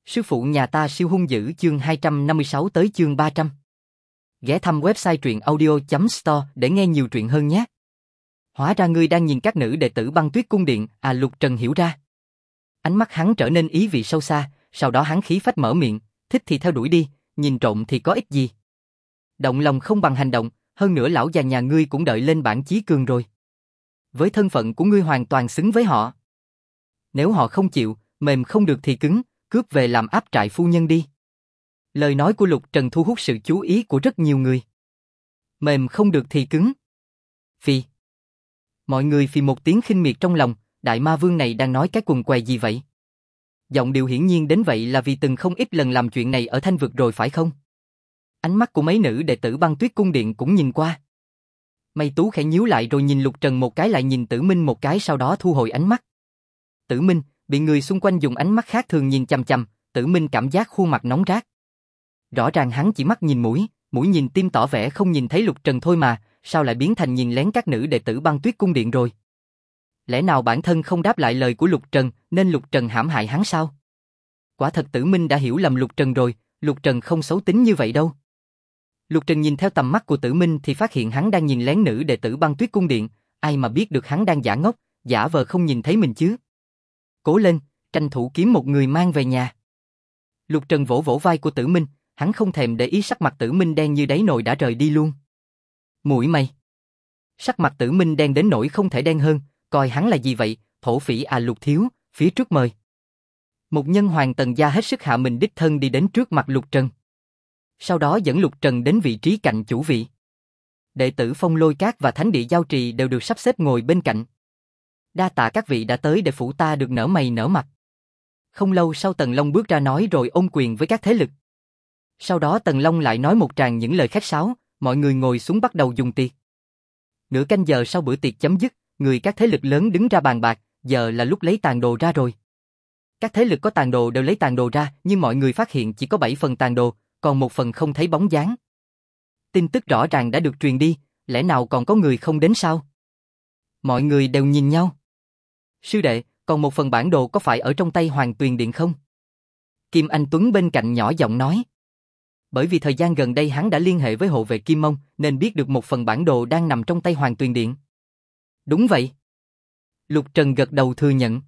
Sư phụ nhà ta siêu hung dữ chương 256 tới chương 300. Ghé thăm website truyện audio.store để nghe nhiều truyện hơn nhé. Hóa ra ngươi đang nhìn các nữ đệ tử Băng Tuyết cung điện, à Lục Trần hiểu ra. Ánh mắt hắn trở nên ý vị sâu xa, sau đó hắn khí phách mở miệng, thích thì theo đuổi đi, nhìn trộm thì có ích gì. Động lòng không bằng hành động, hơn nữa lão già nhà ngươi cũng đợi lên bảng chí cường rồi. Với thân phận của ngươi hoàn toàn xứng với họ. Nếu họ không chịu, mềm không được thì cứng, cướp về làm áp trại phu nhân đi. Lời nói của Lục Trần thu hút sự chú ý của rất nhiều người. Mềm không được thì cứng. Phì. Mọi người phì một tiếng khinh miệt trong lòng, đại ma vương này đang nói cái quần què gì vậy? Giọng điệu hiển nhiên đến vậy là vì từng không ít lần làm chuyện này ở Thanh Vực rồi phải không? Ánh mắt của mấy nữ đệ tử Băng Tuyết cung điện cũng nhìn qua. Mây Tú khẽ nhíu lại rồi nhìn Lục Trần một cái lại nhìn Tử Minh một cái sau đó thu hồi ánh mắt. Tử Minh bị người xung quanh dùng ánh mắt khác thường nhìn chằm chằm, Tử Minh cảm giác khuôn mặt nóng rát. Rõ ràng hắn chỉ mắt nhìn mũi, mũi nhìn tim tỏ vẻ không nhìn thấy Lục Trần thôi mà, sao lại biến thành nhìn lén các nữ đệ tử Băng Tuyết cung điện rồi? Lẽ nào bản thân không đáp lại lời của Lục Trần, nên Lục Trần hãm hại hắn sao? Quả thật Tử Minh đã hiểu lầm Lục Trần rồi, Lục Trần không xấu tính như vậy đâu. Lục Trần nhìn theo tầm mắt của Tử Minh thì phát hiện hắn đang nhìn lén nữ đệ tử Băng Tuyết cung điện, ai mà biết được hắn đang giả ngốc, giả vờ không nhìn thấy mình chứ. Cố lên, tranh thủ kiếm một người mang về nhà. Lục Trần vỗ vỗ vai của Tử Minh, hắn không thèm để ý sắc mặt Tử Minh đen như đáy nồi đã rời đi luôn. Muội mày. Sắc mặt Tử Minh đen đến nỗi không thể đen hơn, coi hắn là gì vậy, thổ phỉ à Lục thiếu, phía trước mời. Một nhân hoàng Tần gia hết sức hạ mình đích thân đi đến trước mặt Lục Trần. Sau đó dẫn Lục Trần đến vị trí cạnh chủ vị. Đệ tử Phong Lôi Cát và Thánh địa Giao Trì đều được sắp xếp ngồi bên cạnh. Đa tạ các vị đã tới để phủ ta được nở mày nở mặt. Không lâu sau Tần Long bước ra nói rồi ôm quyền với các thế lực. Sau đó Tần Long lại nói một tràng những lời khách sáo, mọi người ngồi xuống bắt đầu dùng tiệc. Nửa canh giờ sau bữa tiệc chấm dứt, người các thế lực lớn đứng ra bàn bạc, giờ là lúc lấy tàn đồ ra rồi. Các thế lực có tàn đồ đều lấy tàn đồ ra, nhưng mọi người phát hiện chỉ có 7 phần tàn đồ, còn một phần không thấy bóng dáng. Tin tức rõ ràng đã được truyền đi, lẽ nào còn có người không đến sao? Mọi người đều nhìn nhau. Sư đệ, còn một phần bản đồ có phải ở trong tay Hoàng Tuyền Điện không? Kim Anh Tuấn bên cạnh nhỏ giọng nói. Bởi vì thời gian gần đây hắn đã liên hệ với hộ vệ Kim Mông, nên biết được một phần bản đồ đang nằm trong tay Hoàng Tuyền Điện. Đúng vậy. Lục Trần gật đầu thừa nhận.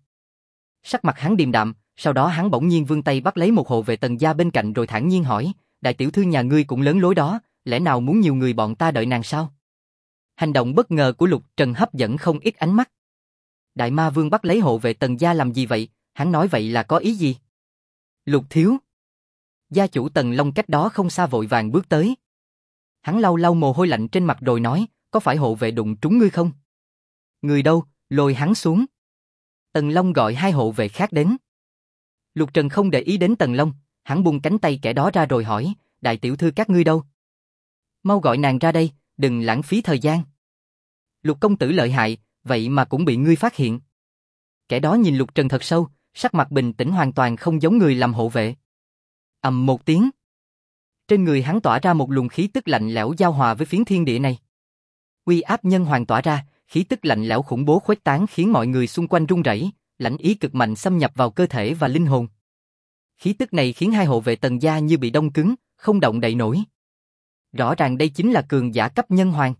Sắc mặt hắn điềm đạm, sau đó hắn bỗng nhiên vươn tay bắt lấy một hộ vệ Tần gia bên cạnh rồi thản nhiên hỏi, đại tiểu thư nhà ngươi cũng lớn lối đó, lẽ nào muốn nhiều người bọn ta đợi nàng sao? Hành động bất ngờ của Lục Trần hấp dẫn không ít ánh mắt. Đại ma vương bắt lấy hộ vệ Tần gia làm gì vậy, hắn nói vậy là có ý gì? Lục thiếu. Gia chủ Tần Long cách đó không xa vội vàng bước tới. Hắn lau lau mồ hôi lạnh trên mặt rồi nói, có phải hộ vệ đụng trúng ngươi không? Người đâu, lôi hắn xuống. Tần Long gọi hai hộ vệ khác đến. Lục Trần không để ý đến Tần Long, hắn buông cánh tay kẻ đó ra rồi hỏi, đại tiểu thư các ngươi đâu? Mau gọi nàng ra đây, đừng lãng phí thời gian. Lục công tử lợi hại, vậy mà cũng bị ngươi phát hiện. Kẻ đó nhìn Lục Trần thật sâu, sắc mặt bình tĩnh hoàn toàn không giống người làm hộ vệ. Ầm một tiếng. Trên người hắn tỏa ra một luồng khí tức lạnh lẽo giao hòa với phiến thiên địa này. Uy áp nhân hoàng tỏa ra, khí tức lạnh lẽo khủng bố khuếch tán khiến mọi người xung quanh run rẩy, lãnh ý cực mạnh xâm nhập vào cơ thể và linh hồn. Khí tức này khiến hai hộ vệ Tần gia như bị đông cứng, không động đậy nổi. Rõ ràng đây chính là cường giả cấp nhân hoàng.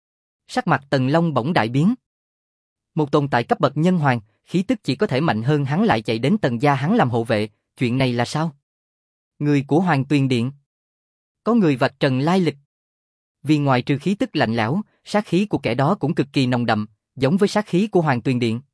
Sắc mặt Tần Long bỗng đại biến. Một tồn tại cấp bậc nhân hoàng, khí tức chỉ có thể mạnh hơn hắn lại chạy đến Tần gia hắn làm hộ vệ, chuyện này là sao? Người của Hoàng Tuyền Điện. Có người vạch trần lai lịch. Vì ngoài trừ khí tức lạnh lẽo, sát khí của kẻ đó cũng cực kỳ nồng đậm, giống với sát khí của Hoàng Tuyền Điện.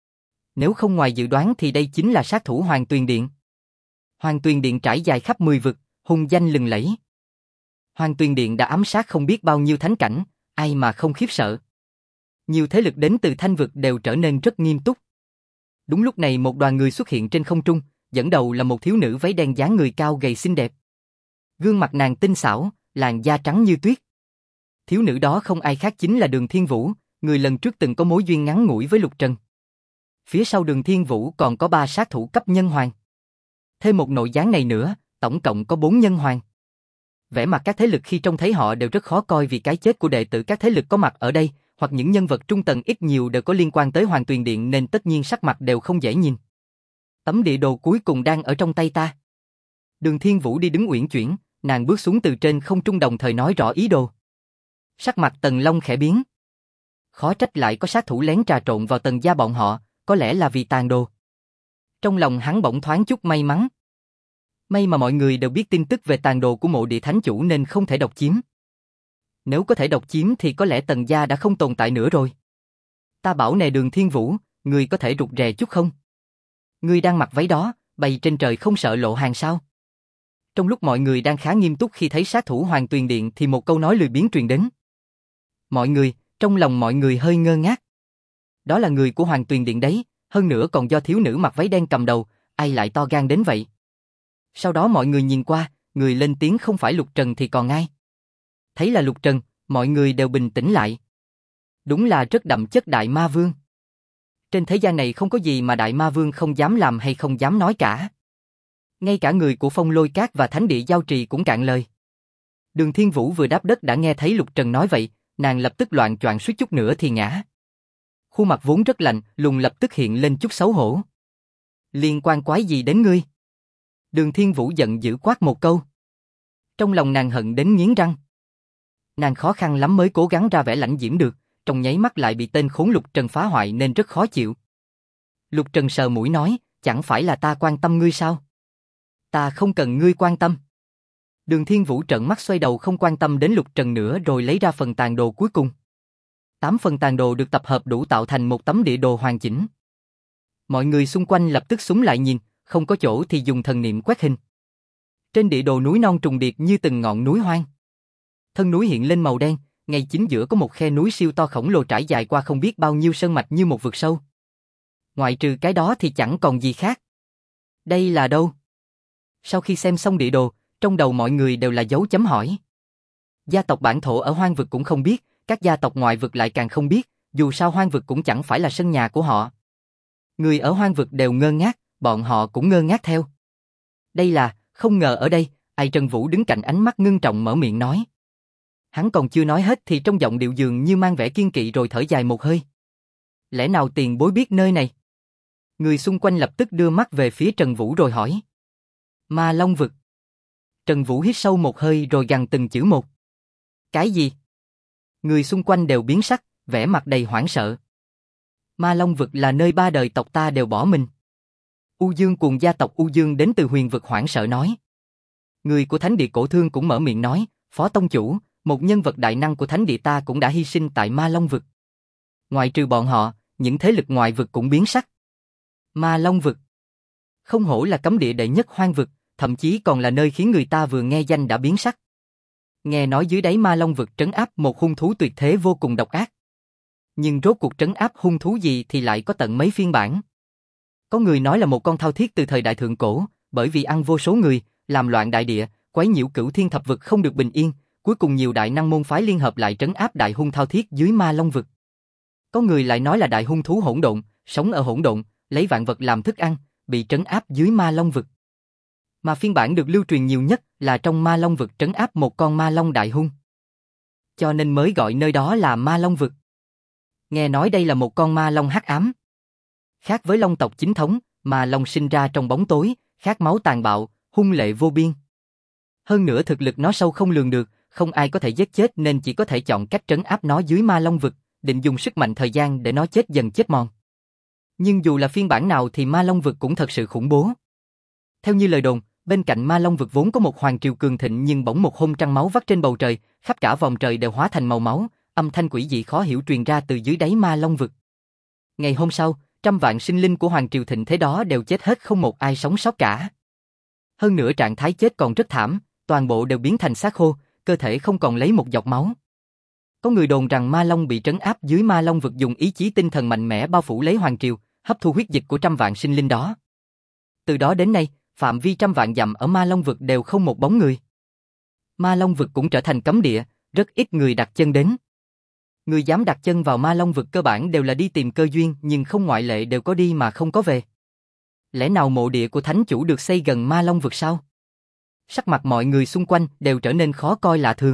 Nếu không ngoài dự đoán thì đây chính là sát thủ Hoàng Tuyền Điện. Hoàng Tuyền Điện trải dài khắp 10 vực, hung danh lừng lẫy. Hoàng Tuyền Điện đã ám sát không biết bao nhiêu thánh cảnh, ai mà không khiếp sợ. Nhiều thế lực đến từ Thanh vực đều trở nên rất nghiêm túc. Đúng lúc này một đoàn người xuất hiện trên không trung, dẫn đầu là một thiếu nữ váy đen dáng người cao gầy xinh đẹp. Gương mặt nàng tinh xảo, làn da trắng như tuyết. Thiếu nữ đó không ai khác chính là Đường Thiên Vũ, người lần trước từng có mối duyên ngắn ngủi với Lục Trần. Phía sau Đường Thiên Vũ còn có 3 sát thủ cấp nhân hoàng. Thêm một nội gián này nữa, tổng cộng có 4 nhân hoàng. Vẻ mặt các thế lực khi trông thấy họ đều rất khó coi vì cái chết của đệ tử các thế lực có mặt ở đây, hoặc những nhân vật trung tầng ít nhiều đều có liên quan tới Hoàng Tuyền Điện nên tất nhiên sắc mặt đều không dễ nhìn. Tấm địa đồ cuối cùng đang ở trong tay ta. Đường Thiên Vũ đi đứng uyển chuyển, nàng bước xuống từ trên không trung đồng thời nói rõ ý đồ. Sắc mặt Tần Long khẽ biến. Khó trách lại có sát thủ lén trà trộn vào Tần gia bọn họ, có lẽ là vì tàn đồ. Trong lòng hắn bỗng thoáng chút may mắn. May mà mọi người đều biết tin tức về tàn đồ của mộ địa thánh chủ nên không thể độc chiếm. Nếu có thể độc chiếm thì có lẽ Tần gia đã không tồn tại nữa rồi. Ta bảo nè Đường Thiên Vũ, ngươi có thể rụt rè chút không? Ngươi đang mặc váy đó, bay trên trời không sợ lộ hàng sao? Trong lúc mọi người đang khá nghiêm túc khi thấy sát thủ Hoàng Tuyền Điện thì một câu nói lười biếng truyền đến. Mọi người, trong lòng mọi người hơi ngơ ngác. Đó là người của Hoàng Tuyền Điện đấy, hơn nữa còn do thiếu nữ mặc váy đen cầm đầu, ai lại to gan đến vậy? Sau đó mọi người nhìn qua, người lên tiếng không phải Lục Trần thì còn ai? Thấy là Lục Trần, mọi người đều bình tĩnh lại. Đúng là rất đậm chất Đại Ma Vương. Trên thế gian này không có gì mà Đại Ma Vương không dám làm hay không dám nói cả. Ngay cả người của Phong Lôi Cát và Thánh Địa Giao Trì cũng cạn lời. Đường Thiên Vũ vừa đáp đất đã nghe thấy Lục Trần nói vậy, nàng lập tức loạng choạng suýt chút nữa thì ngã. Khuôn mặt vốn rất lạnh, lùng lập tức hiện lên chút xấu hổ. Liên quan quái gì đến ngươi? Đường Thiên Vũ giận dữ quát một câu. Trong lòng nàng hận đến nghiến răng. Nàng khó khăn lắm mới cố gắng ra vẻ lãnh diễm được, trong nháy mắt lại bị tên khốn Lục Trần phá hoại nên rất khó chịu. Lục Trần sờ mũi nói, chẳng phải là ta quan tâm ngươi sao? Ta không cần ngươi quan tâm. Đường Thiên Vũ trợn mắt xoay đầu không quan tâm đến Lục Trần nữa rồi lấy ra phần tàn đồ cuối cùng. 8 phần tàn đồ được tập hợp đủ tạo thành một tấm địa đồ hoàn chỉnh. Mọi người xung quanh lập tức xúm lại nhìn, không có chỗ thì dùng thần niệm quét hình. Trên địa đồ núi non trùng điệp như từng ngọn núi hoang. Thân núi hiện lên màu đen, ngay chính giữa có một khe núi siêu to khổng lồ trải dài qua không biết bao nhiêu sơn mạch như một vực sâu. Ngoại trừ cái đó thì chẳng còn gì khác. Đây là đâu? Sau khi xem xong địa đồ, trong đầu mọi người đều là dấu chấm hỏi. Gia tộc bản thổ ở hoang vực cũng không biết, các gia tộc ngoại vực lại càng không biết, dù sao hoang vực cũng chẳng phải là sân nhà của họ. Người ở hoang vực đều ngơ ngác, bọn họ cũng ngơ ngác theo. Đây là, không ngờ ở đây, ai Trần Vũ đứng cạnh ánh mắt ngưng trọng mở miệng nói. Hắn còn chưa nói hết thì trong giọng điệu dường như mang vẻ kiên kỵ rồi thở dài một hơi. Lẽ nào tiền bối biết nơi này? Người xung quanh lập tức đưa mắt về phía Trần Vũ rồi hỏi. Ma Long vực. Trần Vũ hít sâu một hơi rồi gằn từng chữ một. Cái gì? Người xung quanh đều biến sắc, vẻ mặt đầy hoảng sợ. Ma Long vực là nơi 3 đời tộc ta đều bỏ mình. U Dương cùng gia tộc U Dương đến từ huyền vực hoảng sợ nói. Người của Thánh Địa Cổ Thương cũng mở miệng nói, Phó Tông Chủ, một nhân vật đại năng của Thánh Địa ta cũng đã hy sinh tại Ma Long vực. Ngoài trừ bọn họ, những thế lực ngoại vực cũng biến sắc. Ma Long vực. Không hổ là cấm địa đệ nhất hoang vực, thậm chí còn là nơi khiến người ta vừa nghe danh đã biến sắc. Nghe nói dưới đáy Ma Long vực trấn áp một hung thú tuyệt thế vô cùng độc ác. Nhưng rốt cuộc trấn áp hung thú gì thì lại có tận mấy phiên bản. Có người nói là một con thao thiết từ thời đại thượng cổ, bởi vì ăn vô số người, làm loạn đại địa, quấy nhiễu cửu thiên thập vực không được bình yên, cuối cùng nhiều đại năng môn phái liên hợp lại trấn áp đại hung thao thiết dưới Ma Long vực. Có người lại nói là đại hung thú hỗn độn, sống ở hỗn độn, lấy vạn vật làm thức ăn, bị trấn áp dưới Ma Long vực. Mà phiên bản được lưu truyền nhiều nhất là trong Ma Long vực trấn áp một con ma long đại hung. Cho nên mới gọi nơi đó là Ma Long vực. Nghe nói đây là một con ma long hắc ám. Khác với long tộc chính thống, ma long sinh ra trong bóng tối, khát máu tàn bạo, hung lệ vô biên. Hơn nữa thực lực nó sâu không lường được, không ai có thể giết chết nên chỉ có thể chọn cách trấn áp nó dưới Ma Long vực, định dùng sức mạnh thời gian để nó chết dần chết mòn. Nhưng dù là phiên bản nào thì Ma Long vực cũng thật sự khủng bố. Theo như lời đồn, bên cạnh Ma Long vực vốn có một hoàng triều cường thịnh nhưng bỗng một hôm trăng máu vắt trên bầu trời, khắp cả vòng trời đều hóa thành màu máu, âm thanh quỷ dị khó hiểu truyền ra từ dưới đáy Ma Long vực. Ngày hôm sau, trăm vạn sinh linh của hoàng triều thịnh thế đó đều chết hết không một ai sống sót cả. Hơn nữa trạng thái chết còn rất thảm, toàn bộ đều biến thành xác khô, cơ thể không còn lấy một giọt máu. Có người đồn rằng Ma Long bị trấn áp dưới Ma Long vực dùng ý chí tinh thần mạnh mẽ bao phủ lấy hoàng triều, hấp thu huyết dịch của trăm vạn sinh linh đó. Từ đó đến nay, phạm vi trăm vạn dặm ở Ma Long vực đều không một bóng người. Ma Long vực cũng trở thành cấm địa, rất ít người đặt chân đến. Người dám đặt chân vào Ma Long vực cơ bản đều là đi tìm cơ duyên, nhưng không ngoại lệ đều có đi mà không có về. Lẽ nào mộ địa của thánh chủ được xây gần Ma Long vực sao? Sắc mặt mọi người xung quanh đều trở nên khó coi lạ thường.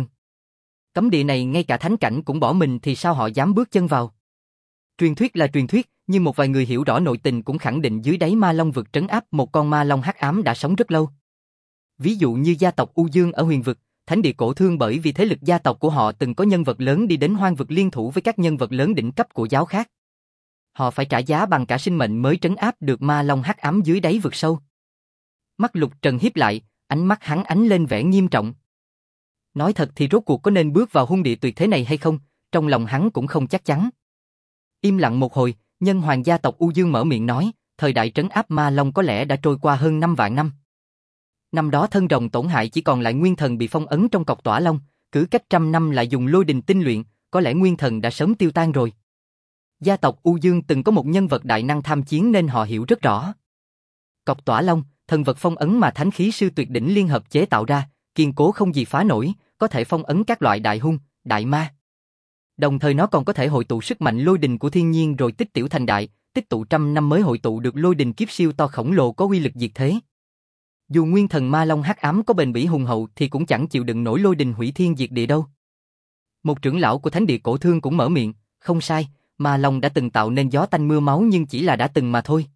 Cấm địa này ngay cả thánh cảnh cũng bỏ mình thì sao họ dám bước chân vào? Truyền thuyết là truyền thuyết, nhưng một vài người hiểu rõ nội tình cũng khẳng định dưới đáy Ma Long vực trấn áp một con ma long hắc ám đã sống rất lâu. Ví dụ như gia tộc U Dương ở Huyền Vực, Thánh Địa Cổ Thương bởi vì thế lực gia tộc của họ từng có nhân vật lớn đi đến Hoang Vực liên thủ với các nhân vật lớn đỉnh cấp của giáo khác. Họ phải trả giá bằng cả sinh mệnh mới trấn áp được ma long hắc ám dưới đáy vực sâu. Mắt Lục Trần híp lại, ánh mắt hắn ánh lên vẻ nghiêm trọng. Nói thật thì rốt cuộc có nên bước vào hung địa tuyệt thế này hay không, trong lòng hắn cũng không chắc chắn. Im lặng một hồi, nhân hoàng gia tộc U Dương mở miệng nói, thời đại trấn áp ma long có lẽ đã trôi qua hơn 5 vạn năm. Năm đó thân rồng tổn hại chỉ còn lại nguyên thần bị phong ấn trong cọc tỏa long, cứ cách 100 năm lại dùng lôi đình tinh luyện, có lẽ nguyên thần đã sớm tiêu tan rồi. Gia tộc U Dương từng có một nhân vật đại năng tham chiến nên họ hiểu rất rõ. Cọc tỏa long, thần vật phong ấn mà thánh khí sư tuyệt đỉnh liên hợp chế tạo ra, kiên cố không gì phá nổi, có thể phong ấn các loại đại hung, đại ma. Đồng thời nó còn có thể hội tụ sức mạnh lôi đình của thiên nhiên rồi tích tiểu thành đại, tích tụ 100 năm mới hội tụ được lôi đình kiếp siêu to khổng lồ có uy lực diệt thế. Dù nguyên thần ma long hắc ám có bền bỉ hùng hậu thì cũng chẳng chịu đựng nổi lôi đình hủy thiên diệt địa đâu. Một trưởng lão của Thánh Địa Cổ Thương cũng mở miệng, không sai, ma long đã từng tạo nên gió tanh mưa máu nhưng chỉ là đã từng mà thôi.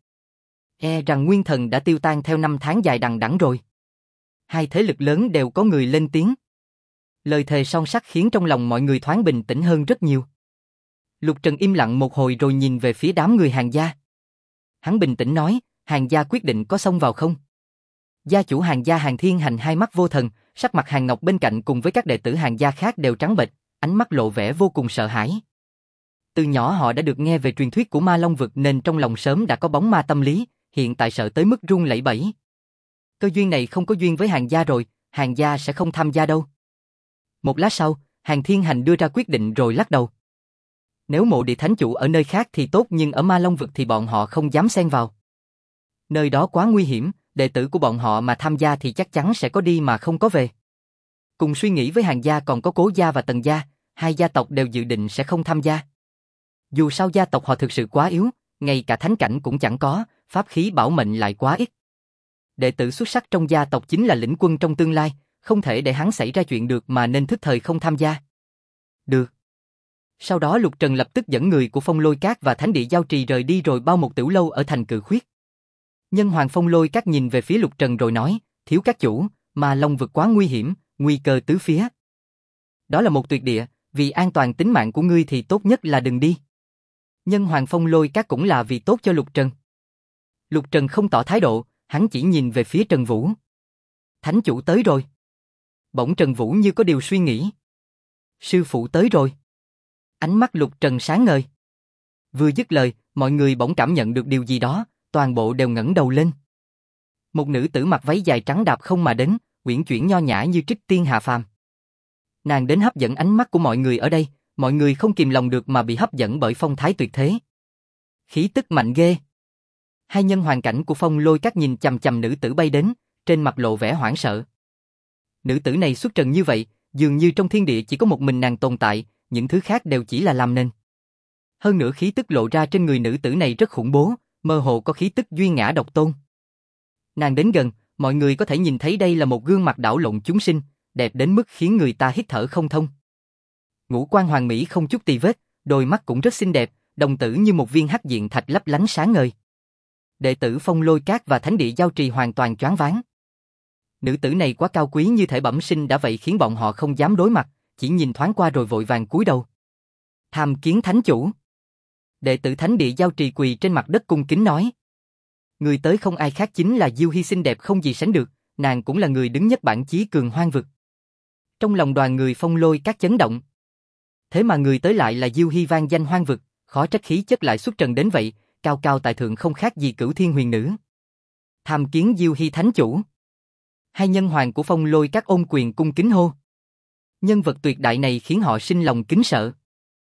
E rằng nguyên thần đã tiêu tan theo năm tháng dài đằng đẵng rồi. Hai thế lực lớn đều có người lên tiếng. Lời thề son sắt khiến trong lòng mọi người thoáng bình tĩnh hơn rất nhiều. Lục Trần im lặng một hồi rồi nhìn về phía đám người Hàn gia. Hắn bình tĩnh nói, Hàn gia quyết định có xông vào không? Gia chủ Hàn gia Hàn Thiên Hành hai mắt vô thần, sắc mặt Hàn Ngọc bên cạnh cùng với các đệ tử Hàn gia khác đều trắng bệch, ánh mắt lộ vẻ vô cùng sợ hãi. Từ nhỏ họ đã được nghe về truyền thuyết của Ma Long vực nên trong lòng sớm đã có bóng ma tâm lý, hiện tại sợ tới mức run lẩy bẩy. Cơ duyên này không có duyên với Hàn gia rồi, Hàn gia sẽ không tham gia đâu. Một lát sau, Hàn Thiên Hành đưa ra quyết định rồi lắc đầu. Nếu mộ địa thánh chủ ở nơi khác thì tốt nhưng ở Ma Long vực thì bọn họ không dám xen vào. Nơi đó quá nguy hiểm, đệ tử của bọn họ mà tham gia thì chắc chắn sẽ có đi mà không có về. Cùng suy nghĩ với Hàn gia còn có Cố gia và Tần gia, hai gia tộc đều dự định sẽ không tham gia. Dù sao gia tộc họ thực sự quá yếu, ngay cả thánh cảnh cũng chẳng có, pháp khí bảo mệnh lại quá ít. Đệ tử xuất sắc trong gia tộc chính là lĩnh quân trong tương lai, không thể để hắn xảy ra chuyện được mà nên thức thời không tham gia. Được. Sau đó Lục Trần lập tức dẫn người của Phong Lôi Các và Thánh Địa Giao Trì rời đi rồi bao một tiểu lâu ở thành Cự Khuyết. Nhân hoàng Phong Lôi Các nhìn về phía Lục Trần rồi nói, thiếu các chủ, mà Long vực quá nguy hiểm, nguy cơ tứ phía. Đó là một tuyệt địa, vì an toàn tính mạng của ngươi thì tốt nhất là đừng đi. Nhân hoàng Phong Lôi Các cũng là vì tốt cho Lục Trần. Lục Trần không tỏ thái độ, hắn chỉ nhìn về phía Trần Vũ. Thánh chủ tới rồi. Bỗng Trần Vũ như có điều suy nghĩ. Sư phụ tới rồi. Ánh mắt Lục Trần sáng ngời. Vừa dứt lời, mọi người bỗng cảm nhận được điều gì đó, toàn bộ đều ngẩng đầu lên. Một nữ tử mặc váy dài trắng đạp không mà đến, uyển chuyển nho nhã như trích tiên hạ phàm. Nàng đến hấp dẫn ánh mắt của mọi người ở đây, mọi người không kìm lòng được mà bị hấp dẫn bởi phong thái tuyệt thế. Khí tức mạnh ghê. Hai nhân hoàn cảnh của Phong Lôi Các nhìn chằm chằm nữ tử bay đến, trên mặt lộ vẻ hoảng sợ. Nữ tử này xuất trần như vậy, dường như trong thiên địa chỉ có một mình nàng tồn tại, những thứ khác đều chỉ là làm nên. Hơn nữa khí tức lộ ra trên người nữ tử này rất khủng bố, mơ hồ có khí tức duy ngã độc tôn. Nàng đến gần, mọi người có thể nhìn thấy đây là một gương mặt đảo lộn chúng sinh, đẹp đến mức khiến người ta hít thở không thông. Ngũ quan hoàn mỹ không chút tì vết, đôi mắt cũng rất xinh đẹp, đồng tử như một viên hắc diện thạch lấp lánh sáng ngời. Đệ tử Phong Lôi Các và Thánh Địa Giao Trì hoàn toàn choáng váng. Nữ tử này quá cao quý như thể bẩm sinh đã vậy khiến bọn họ không dám đối mặt, chỉ nhìn thoáng qua rồi vội vàng cúi đầu. Tham kiến thánh chủ. Đệ tử Thánh Địa Giao Trì quỳ trên mặt đất cung kính nói. Người tới không ai khác chính là Diêu Hy xinh đẹp không gì sánh được, nàng cũng là người đứng nhất bảng chí cường hoang vực. Trong lòng đoàn người Phong Lôi Các chấn động. Thế mà người tới lại là Diêu Hy vang danh hoang vực, khó trách khí chất lại xuất trần đến vậy, cao cao tại thượng không khác gì Cửu Thiên Huyền Nữ. Tham kiến Diêu Hy thánh chủ. Hai nhân hoàng của Phong Lôi Các ôm quyền cung kính hô. Nhân vật tuyệt đại này khiến họ sinh lòng kính sợ.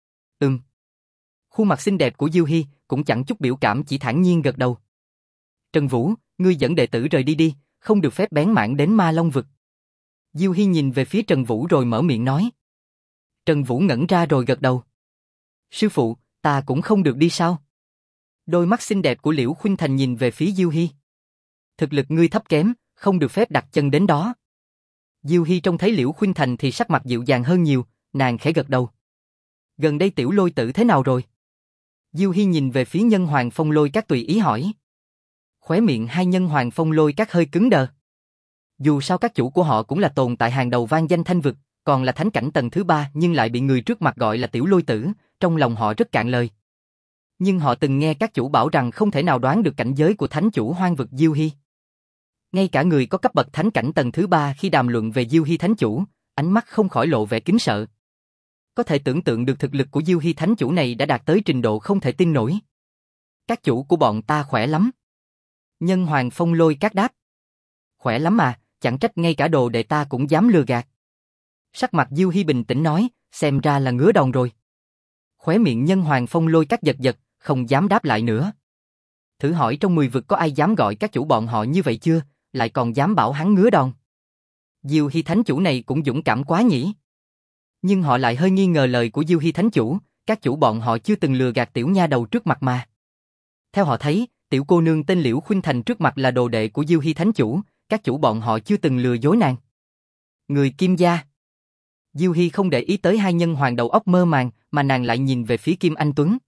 Khuôn mặt xinh đẹp của Diêu Hy cũng chẳng chút biểu cảm, chỉ thản nhiên gật đầu. Trần Vũ, ngươi dẫn đệ tử rời đi đi, không được phép bén mảng đến Ma Long vực. Diêu Hy nhìn về phía Trần Vũ rồi mở miệng nói. Trần Vũ ngẩn ra rồi gật đầu. Sư phụ, ta cũng không được đi sao? Đôi mắt xinh đẹp của Liễu Khuynh Thành nhìn về phía Diêu Hy. Thực lực ngươi thấp kém, không được phép đặt chân đến đó. Diêu Hy trông thấy Liễu Khuynh Thành thì sắc mặt dịu dàng hơn nhiều, nàng khẽ gật đầu. Gần đây tiểu Lôi tử thế nào rồi? Diêu Hy nhìn về phía nhân hoàng Phong Lôi Các tùy ý hỏi. Khóe miệng hai nhân hoàng Phong Lôi Các hơi cứng đờ. Dù sao các chủ của họ cũng là tồn tại hàng đầu vang danh thanh vực, còn là thánh cảnh tầng thứ 3 nhưng lại bị người trước mặt gọi là tiểu lôi tử, trong lòng họ rất cạn lời. Nhưng họ từng nghe các chủ bảo rằng không thể nào đoán được cảnh giới của thánh chủ hoang vực Diêu Hy. Ngay cả người có cấp bậc thánh cảnh tầng thứ 3 khi đàm luận về Diêu Hy thánh chủ, ánh mắt không khỏi lộ vẻ kính sợ. Có thể tưởng tượng được thực lực của Diêu Hy thánh chủ này đã đạt tới trình độ không thể tin nổi. Các chủ của bọn ta khỏe lắm. Nhân Hoàng Phong Lôi Các đáp. Khỏe lắm mà, chẳng trách ngay cả đồ đệ ta cũng dám lừa gạt. Sắc mặt Diêu Hy bình tĩnh nói, xem ra là ngứa đòn rồi. Khóe miệng Nhân Hoàng Phong Lôi Các giật giật, không dám đáp lại nữa. Thử hỏi trong 10 vực có ai dám gọi các chủ bọn họ như vậy chưa, lại còn dám bảo hắn ngứa đòn. Diêu Hy thánh chủ này cũng dũng cảm quá nhỉ. Nhưng họ lại hơi nghi ngờ lời của Diêu Hy thánh chủ, các chủ bọn họ chưa từng lừa gạt tiểu nha đầu trước mặt mà. Theo họ thấy, tiểu cô nương tên Liễu Khuynh Thành trước mặt là đồ đệ của Diêu Hy thánh chủ, các chủ bọn họ chưa từng lừa dối nàng. Người Kim gia. Diêu Hy không để ý tới hai nhân hoàng đầu óc mơ màng, mà nàng lại nhìn về phía Kim Anh Tuấn.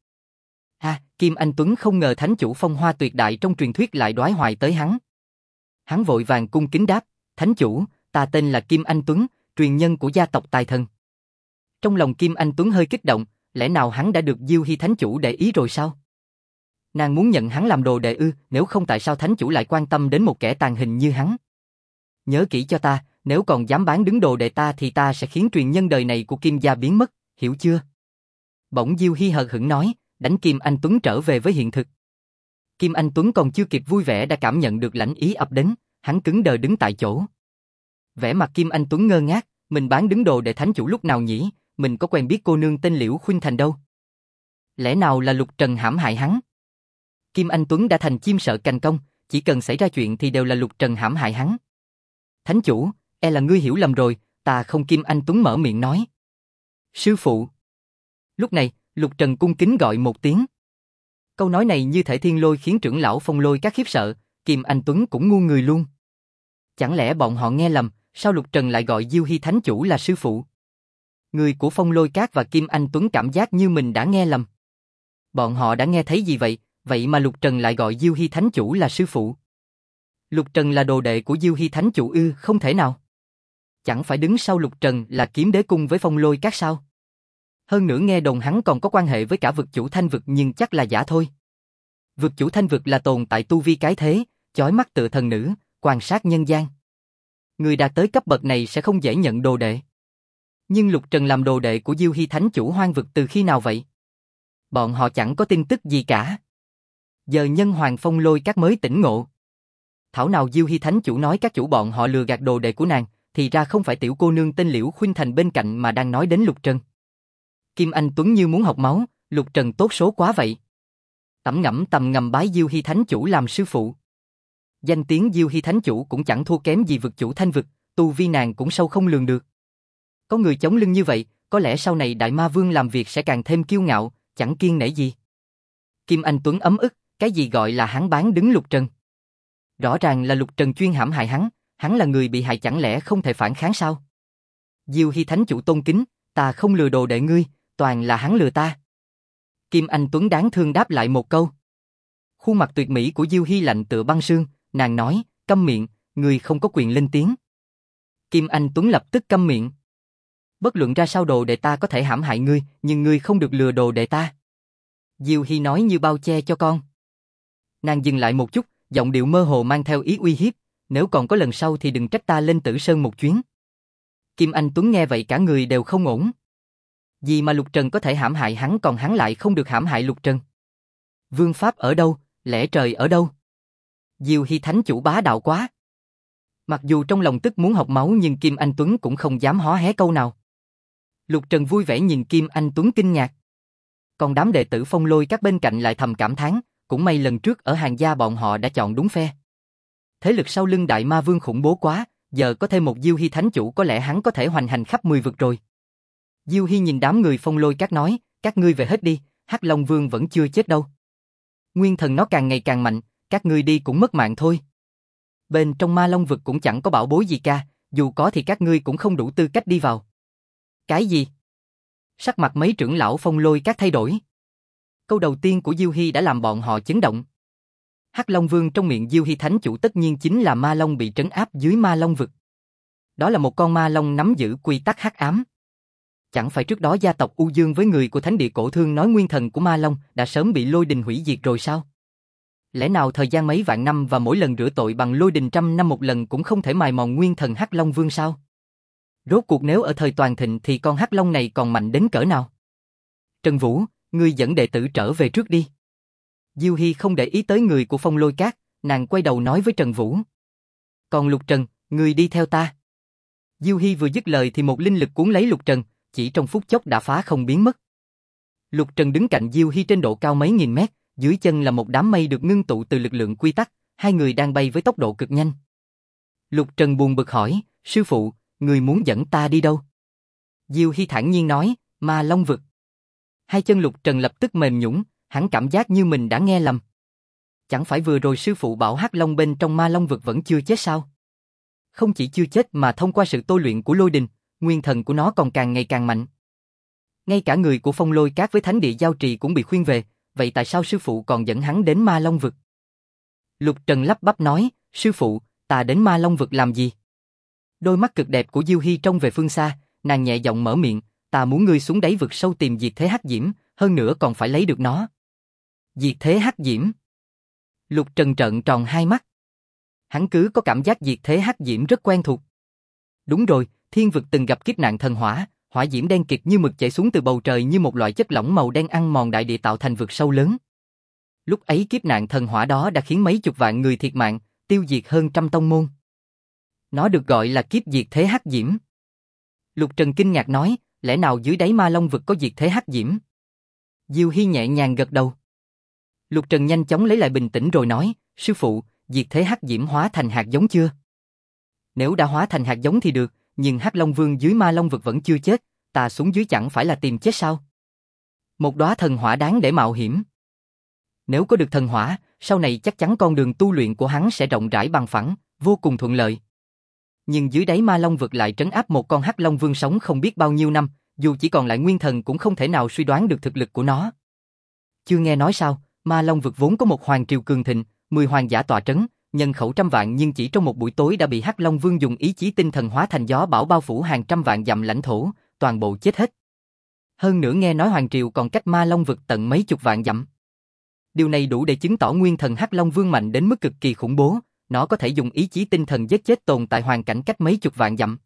Kim Anh Tuấn không ngờ thánh chủ phong hoa tuyệt đại trong truyền thuyết lại đoái hoài tới hắn. Hắn vội vàng cung kính đáp, thánh chủ, ta tên là Kim Anh Tuấn, truyền nhân của gia tộc Tài Thần. Trong lòng Kim Anh Tuấn hơi kích động, lẽ nào hắn đã được Diêu Hy thánh chủ để ý rồi sao? Nàng muốn nhận hắn làm đồ đệ ư, nếu không tại sao thánh chủ lại quan tâm đến một kẻ tàn hình như hắn? Nhớ kỹ cho ta, nếu còn dám bán đứng đồ đệ ta thì ta sẽ khiến truyền nhân đời này của Kim gia biến mất, hiểu chưa? Bỗng Diêu Hy hờ hững nói, đánh Kim Anh Tuấn trở về với hiện thực. Kim Anh Tuấn còn chưa kịp vui vẻ đã cảm nhận được lãnh ý ập đến, hắn cứng đờ đứng tại chỗ. Vẻ mặt Kim Anh Tuấn ngơ ngác, mình bán đứng đồ đệ thánh chủ lúc nào nhỉ, mình có quen biết cô nương tên Liễu Khuynh Thành đâu. Lẽ nào là Lục Trần hãm hại hắn? Kim Anh Tuấn đã thành chim sợ cành cong, chỉ cần xảy ra chuyện thì đều là Lục Trần hãm hại hắn. Thánh chủ, e là ngươi hiểu lầm rồi, ta không. Kim Anh Tuấn mở miệng nói. Sư phụ. Lúc này, Lục Trần cung kính gọi một tiếng. Câu nói này như thể thiên lôi khiến trưởng lão Phong Lôi Các khiếp sợ, Kim Anh Tuấn cũng ngu người luôn. Chẳng lẽ bọn họ nghe lầm, sao Lục Trần lại gọi Diêu Hy thánh chủ là sư phụ? Người của Phong Lôi Các và Kim Anh Tuấn cảm giác như mình đã nghe lầm. Bọn họ đã nghe thấy gì vậy, vậy mà Lục Trần lại gọi Diêu Hy thánh chủ là sư phụ? Lục Trần là đồ đệ của Diêu Hy thánh chủ ư? Không thể nào. Chẳng phải đứng sau Lục Trần là Kiếm Đế Cung với Phong Lôi Các sao? Hơn nữa nghe đồn hắn còn có quan hệ với cả vực chủ Thanh vực, nhưng chắc là giả thôi. Vực chủ Thanh vực là tồn tại tu vi cái thế, chói mắt tựa thần nữ, quan sát nhân gian. Người đạt tới cấp bậc này sẽ không dễ nhận đồ đệ. Nhưng Lục Trần làm đồ đệ của Diêu Hy thánh chủ hoang vực từ khi nào vậy? Bọn họ chẳng có tin tức gì cả. Giờ Nhân Hoàng Phong Lôi Các mới tỉnh ngộ. Thảo nào Diêu Hy thánh chủ nói các chủ bọn họ lừa gạt đồ đệ của nàng, thì ra không phải tiểu cô nương tên Liễu Khuynh Thành bên cạnh mà đang nói đến Lục Trần. Kim Anh Tuấn như muốn học máu, Lục Trần tốt số quá vậy. Tầm ngầm bái Diêu Hy thánh chủ làm sư phụ. Danh tiếng Diêu Hy thánh chủ cũng chẳng thua kém gì vực chủ Thanh vực, tu vi nàng cũng sâu không lường được. Có người chống lưng như vậy, có lẽ sau này Đại Ma Vương làm việc sẽ càng thêm kiêu ngạo, chẳng kiêng nể gì. Kim Anh Tuấn ấm ức, cái gì gọi là hắn bán đứng Lục Trần? Rõ ràng là Lục Trần chuyên hãm hại hắn là người bị hại, chẳng lẽ không thể phản kháng sao? Diêu Hy thánh chủ tôn kính, ta không lừa đồ đệ ngươi, toàn là hắn lừa ta. Kim Anh Tuấn đáng thương đáp lại một câu. Khuôn mặt tuyệt mỹ của Diêu Hy lạnh tựa băng sương, nàng nói, câm miệng, ngươi không có quyền lên tiếng. Kim Anh Tuấn lập tức câm miệng. Bất luận ra sao đồ đệ ta có thể hãm hại ngươi, nhưng ngươi không được lừa đồ đệ ta. Diêu Hy nói như bao che cho con. Nàng dừng lại một chút, giọng điệu mơ hồ mang theo ý uy hiếp, nếu còn có lần sau thì đừng trách ta lên Tử Sơn một chuyến. Kim Anh Tuấn nghe vậy cả người đều không ổn. Vì mà Lục Trần có thể hãm hại hắn còn hắn lại không được hãm hại Lục Trần. Vương pháp ở đâu, lẽ trời ở đâu? Diêu Hy thánh chủ bá đạo quá. Mặc dù trong lòng tức muốn học máu nhưng Kim Anh Tuấn cũng không dám hó hé câu nào. Lục Trần vui vẻ nhìn Kim Anh Tuấn kinh ngạc. Còn đám đệ tử Phong Lôi Các bên cạnh lại thầm cảm thán, cũng may lần trước ở Hàng gia bọn họ đã chọn đúng phe. Thế lực sau lưng Đại Ma Vương khủng bố quá, giờ có thêm một Diêu Hy thánh chủ có lẽ hắn có thể hoành hành khắp 10 vực rồi. Diêu Hy nhìn đám người Phong Lôi Các nói, các ngươi về hết đi, Hắc Long Vương vẫn chưa chết đâu. Nguyên thần nó càng ngày càng mạnh, các ngươi đi cũng mất mạng thôi. Bên trong Ma Long vực cũng chẳng có bảo bối gì ca, dù có thì các ngươi cũng không đủ tư cách đi vào. Cái gì? Sắc mặt mấy trưởng lão Phong Lôi Các thay đổi. Câu đầu tiên của Diêu Hy đã làm bọn họ chấn động. Hắc Long Vương trong miệng Diêu Hy thánh chủ tất nhiên chính là ma long bị trấn áp dưới ma long vực. Đó là một con ma long nắm giữ quy tắc hắc ám. Chẳng phải trước đó gia tộc U Dương với người của thánh địa cổ thương nói nguyên thần của ma long đã sớm bị lôi đình hủy diệt rồi sao? Lẽ nào thời gian mấy vạn năm và mỗi lần rửa tội bằng lôi đình 100 năm một lần cũng không thể mài mòn nguyên thần Hắc Long Vương sao? Rốt cuộc nếu ở thời toàn thịnh thì con Hắc Long này còn mạnh đến cỡ nào? Trần Vũ, ngươi dẫn đệ tử trở về trước đi. Diêu Hy không để ý tới người của Phong Lôi Các, nàng quay đầu nói với Trần Vũ. Còn Lục Trần, ngươi đi theo ta. Diêu Hy vừa dứt lời thì một linh lực cuốn lấy Lục Trần, chỉ trong phút chốc đã phá không biến mất. Lục Trần đứng cạnh Diêu Hy trên độ cao mấy nghìn mét, dưới chân là một đám mây được ngưng tụ từ lực lượng quy tắc, hai người đang bay với tốc độ cực nhanh. Lục Trần buồn bực hỏi, sư phụ, người muốn dẫn ta đi đâu? Diêu Hy thản nhiên nói, Ma Long vực. Hai chân Lục Trần lập tức mềm nhũn, hắn cảm giác như mình đã nghe lầm. Chẳng phải vừa rồi sư phụ bảo Hắc Long bên trong Ma Long vực vẫn chưa chết sao? Không chỉ chưa chết mà thông qua sự tôi luyện của lôi đình, nguyên thần của nó còn càng ngày càng mạnh. Ngay cả người của Phong Lôi Các với thánh địa giao trì cũng bị khuyên về, vậy tại sao sư phụ còn dẫn hắn đến Ma Long vực? Lục Trần lắp bắp nói, sư phụ, ta đến Ma Long vực làm gì? Đôi mắt cực đẹp của Diêu Hy trông về phương xa, nàng nhẹ giọng mở miệng, ta muốn ngươi xuống đáy vực sâu tìm diệt thế hắc diễm, hơn nữa còn phải lấy được nó. Diệt thế hắc diễm? Lục Trần trợn tròn hai mắt. Hắn cứ có cảm giác diệt thế hắc diễm rất quen thuộc. Đúng rồi, thiên vực từng gặp kiếp nạn thần hỏa, hỏa diễm đen kịt như mực chảy xuống từ bầu trời như một loại chất lỏng màu đen ăn mòn đại địa tạo thành vực sâu lớn. Lúc ấy kiếp nạn thần hỏa đó đã khiến mấy chục vạn người thiệt mạng, tiêu diệt hơn 100 tông môn. Nó được gọi là kiếp diệt thế hắc diễm. Lục Trần kinh ngạc nói, lẽ nào dưới đáy Ma Long vực có diệt thế hắc diễm? Diêu Hy nhẹ nhàng gật đầu. Lục Trần nhanh chóng lấy lại bình tĩnh rồi nói, sư phụ, diệt thế hắc diễm hóa thành hạt giống chưa? Nếu đã hóa thành hạt giống thì được, nhưng Hắc Long Vương dưới Ma Long vực vẫn chưa chết, ta xuống dưới chẳng phải là tìm chết sao? Một đóa thần hỏa đáng để mạo hiểm. Nếu có được thần hỏa, sau này chắc chắn con đường tu luyện của hắn sẽ rộng rãi bằng phẳng, vô cùng thuận lợi. Nhưng dưới đáy Ma Long vực lại trấn áp một con Hắc Long Vương sống không biết bao nhiêu năm, dù chỉ còn lại nguyên thần cũng không thể nào suy đoán được thực lực của nó. Chưa nghe nói sao, Ma Long vực vốn có một hoàng triều cường thịnh, 10 hoàng giả tọa trấn, nhân khẩu trăm vạn nhưng chỉ trong một buổi tối đã bị Hắc Long Vương dùng ý chí tinh thần hóa thành gió bão bao phủ hàng trăm vạn dặm lãnh thổ, toàn bộ chết hết. Hơn nữa nghe nói hoàng triều còn cách Ma Long vực tận mấy chục vạn dặm. Điều này đủ để chứng tỏ nguyên thần Hắc Long Vương mạnh đến mức cực kỳ khủng bố, nó có thể dùng ý chí tinh thần giết chết tồn tại hoàn cảnh cách mấy chục vạn dặm.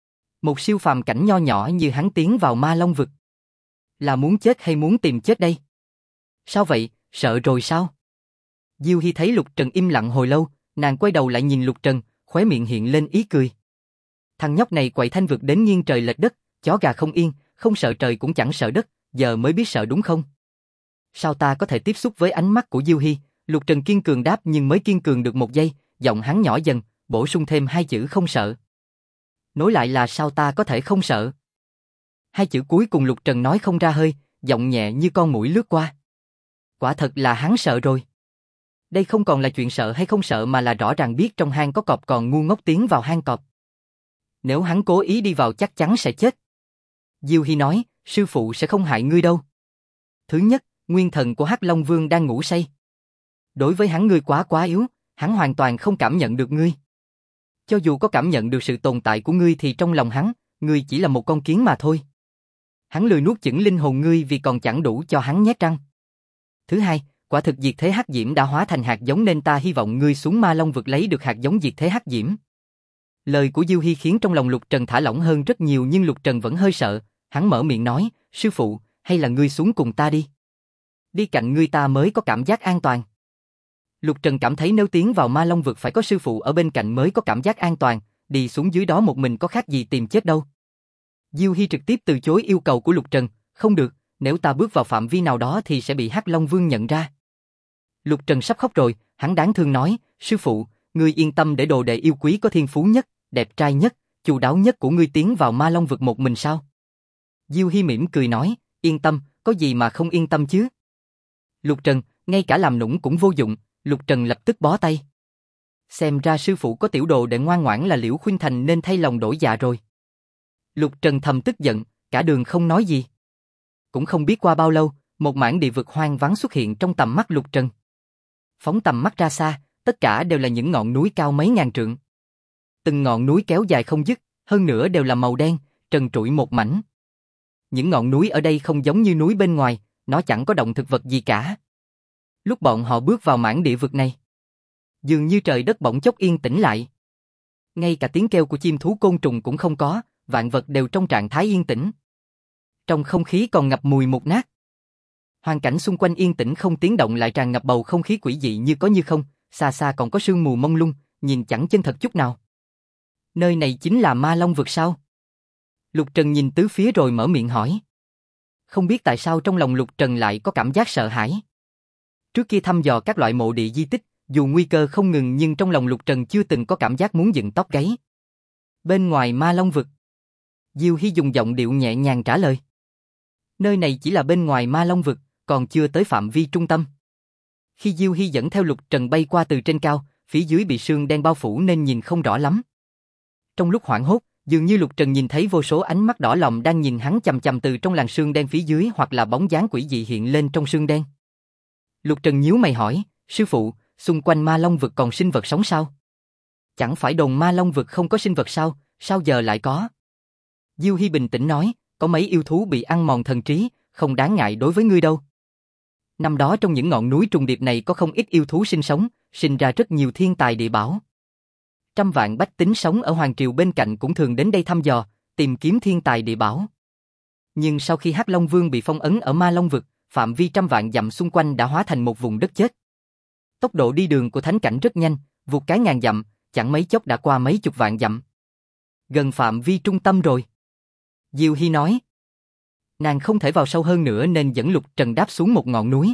Một siêu phàm cảnh nho nhỏ như hắn tiến vào Ma Long vực. Là muốn chết hay muốn tìm chết đây? Sao vậy, sợ rồi sao? Diêu Hy thấy Lục Trần im lặng hồi lâu, nàng quay đầu lại nhìn Lục Trần, khóe miệng hiện lên ý cười. Thằng nhóc này quậy thanh vực đến nghiêng trời lệch đất, chó gà không yên, không sợ trời cũng chẳng sợ đất, giờ mới biết sợ đúng không? Sao ta có thể tiếp xúc với ánh mắt của Diêu Hy? Lục Trần kiên cường đáp nhưng mới kiên cường được một giây, giọng hắn nhỏ dần, bổ sung thêm hai chữ không sợ. Nối lại là sao ta có thể không sợ? Hai chữ cuối cùng Lục Trần nói không ra hơi, giọng nhẹ như con muỗi lướt qua. Quả thật là hắn sợ rồi. Đây không còn là chuyện sợ hay không sợ mà là rõ ràng biết trong hang có cọp còn ngu ngốc tiến vào hang cọp. Nếu hắn cố ý đi vào chắc chắn sẽ chết. Diêu Hy nói, sư phụ sẽ không hại ngươi đâu. Thứ nhất, nguyên thần của Hắc Long Vương đang ngủ say. Đối với hắn ngươi quá yếu, hắn hoàn toàn không cảm nhận được ngươi. Cho dù có cảm nhận được sự tồn tại của ngươi thì trong lòng hắn, ngươi chỉ là một con kiến mà thôi. Hắn lười nuốt chửng linh hồn ngươi vì còn chẳng đủ cho hắn nhét răng. Thứ hai, quả thực diệt thế hắc diễm đã hóa thành hạt giống nên ta hy vọng ngươi xuống Ma Long vực lấy được hạt giống diệt thế hắc diễm. Lời của Diêu Hy khiến trong lòng Lục Trần thả lỏng hơn rất nhiều nhưng Lục Trần vẫn hơi sợ, hắn mở miệng nói, sư phụ, hay là ngươi xuống cùng ta đi. Đi cạnh ngươi ta mới có cảm giác an toàn. Lục Trần cảm thấy nếu tiến vào Ma Long vực phải có sư phụ ở bên cạnh mới có cảm giác an toàn, đi xuống dưới đó một mình có khác gì tìm chết đâu. Diêu Hy trực tiếp từ chối yêu cầu của Lục Trần, không được, nếu ta bước vào phạm vi nào đó thì sẽ bị Hắc Long Vương nhận ra. Lục Trần sắp khóc rồi, hắn đáng thương nói, sư phụ, ngươi yên tâm để đồ đệ yêu quý có thiên phú nhất, đẹp trai nhất, chu đáo nhất của ngươi tiến vào Ma Long vực một mình sao? Diêu Hy mỉm cười nói, yên tâm, có gì mà không yên tâm chứ? Lục Trần, ngay cả làm nũng cũng vô dụng, Lục Trần lập tức bó tay. Xem ra sư phụ có tiểu đồ đệ ngoan ngoãn là Liễu Khuynh Thành nên thay lòng đổi dạ rồi. Lục Trần thầm tức giận, cả đường không nói gì. Cũng không biết qua bao lâu, một mảng địa vực hoang vắng xuất hiện trong tầm mắt Lục Trần. Phóng tầm mắt ra xa, tất cả đều là những ngọn núi cao mấy ngàn trượng. Từng ngọn núi kéo dài không dứt, hơn nữa đều là màu đen, trần trụi một mảnh. Những ngọn núi ở đây không giống như núi bên ngoài, nó chẳng có động thực vật gì cả. Lúc bọn họ bước vào mảng địa vực này, dường như trời đất bỗng chốc yên tĩnh lại. Ngay cả tiếng kêu của chim thú côn trùng cũng không có, vạn vật đều trong trạng thái yên tĩnh. Trong không khí còn ngập mùi mục nát. Hoàn cảnh xung quanh yên tĩnh không tiếng động lại tràn ngập bầu không khí quỷ dị như có như không, xa xa còn có sương mù mông lung, nhìn chẳng chân thật chút nào. Nơi này chính là Ma Long vực sao? Lục Trần nhìn tứ phía rồi mở miệng hỏi. Không biết tại sao trong lòng Lục Trần lại có cảm giác sợ hãi. Trước kia thăm dò các loại mộ địa di tích, dù nguy cơ không ngừng nhưng trong lòng Lục Trần chưa từng có cảm giác muốn dựng tóc gáy. Bên ngoài Ma Long vực, Diêu Hy dùng giọng điệu nhẹ nhàng trả lời. Nơi này chỉ là bên ngoài Ma Long vực, còn chưa tới phạm vi trung tâm. Khi Diêu Hy dẫn theo Lục Trần bay qua từ trên cao, phía dưới bị sương đen bao phủ nên nhìn không rõ lắm. Trong lúc hoảng hốt, dường như Lục Trần nhìn thấy vô số ánh mắt đỏ lòm đang nhìn hắn chằm chằm từ trong làn sương đen phía dưới hoặc là bóng dáng quỷ dị hiện lên trong sương đen. Lục Trần nhíu mày hỏi, sư phụ, xung quanh Ma Long vực còn sinh vật sống sao? Chẳng phải đồn Ma Long vực không có sinh vật sao, sao giờ lại có? Diêu Hy bình tĩnh nói, có mấy yêu thú bị ăn mòn thần trí, không đáng ngại đối với ngươi đâu. Năm đó trong những ngọn núi trùng điệp này có không ít yêu thú sinh sống, sinh ra rất nhiều thiên tài địa bảo. Trăm vạn bách tính sống ở Hoàng Triều bên cạnh cũng thường đến đây thăm dò, tìm kiếm thiên tài địa bảo. Nhưng sau khi Hắc Long Vương bị phong ấn ở Ma Long vực, phạm vi trăm vạn dặm xung quanh đã hóa thành một vùng đất chết. Tốc độ đi đường của thánh cảnh rất nhanh, vụt cái ngàn dặm, chẳng mấy chốc đã qua mấy chục vạn dặm. Gần phạm vi trung tâm rồi. Diêu Hy nói. Nàng không thể vào sâu hơn nữa nên dẫn Lục Trần đáp xuống một ngọn núi.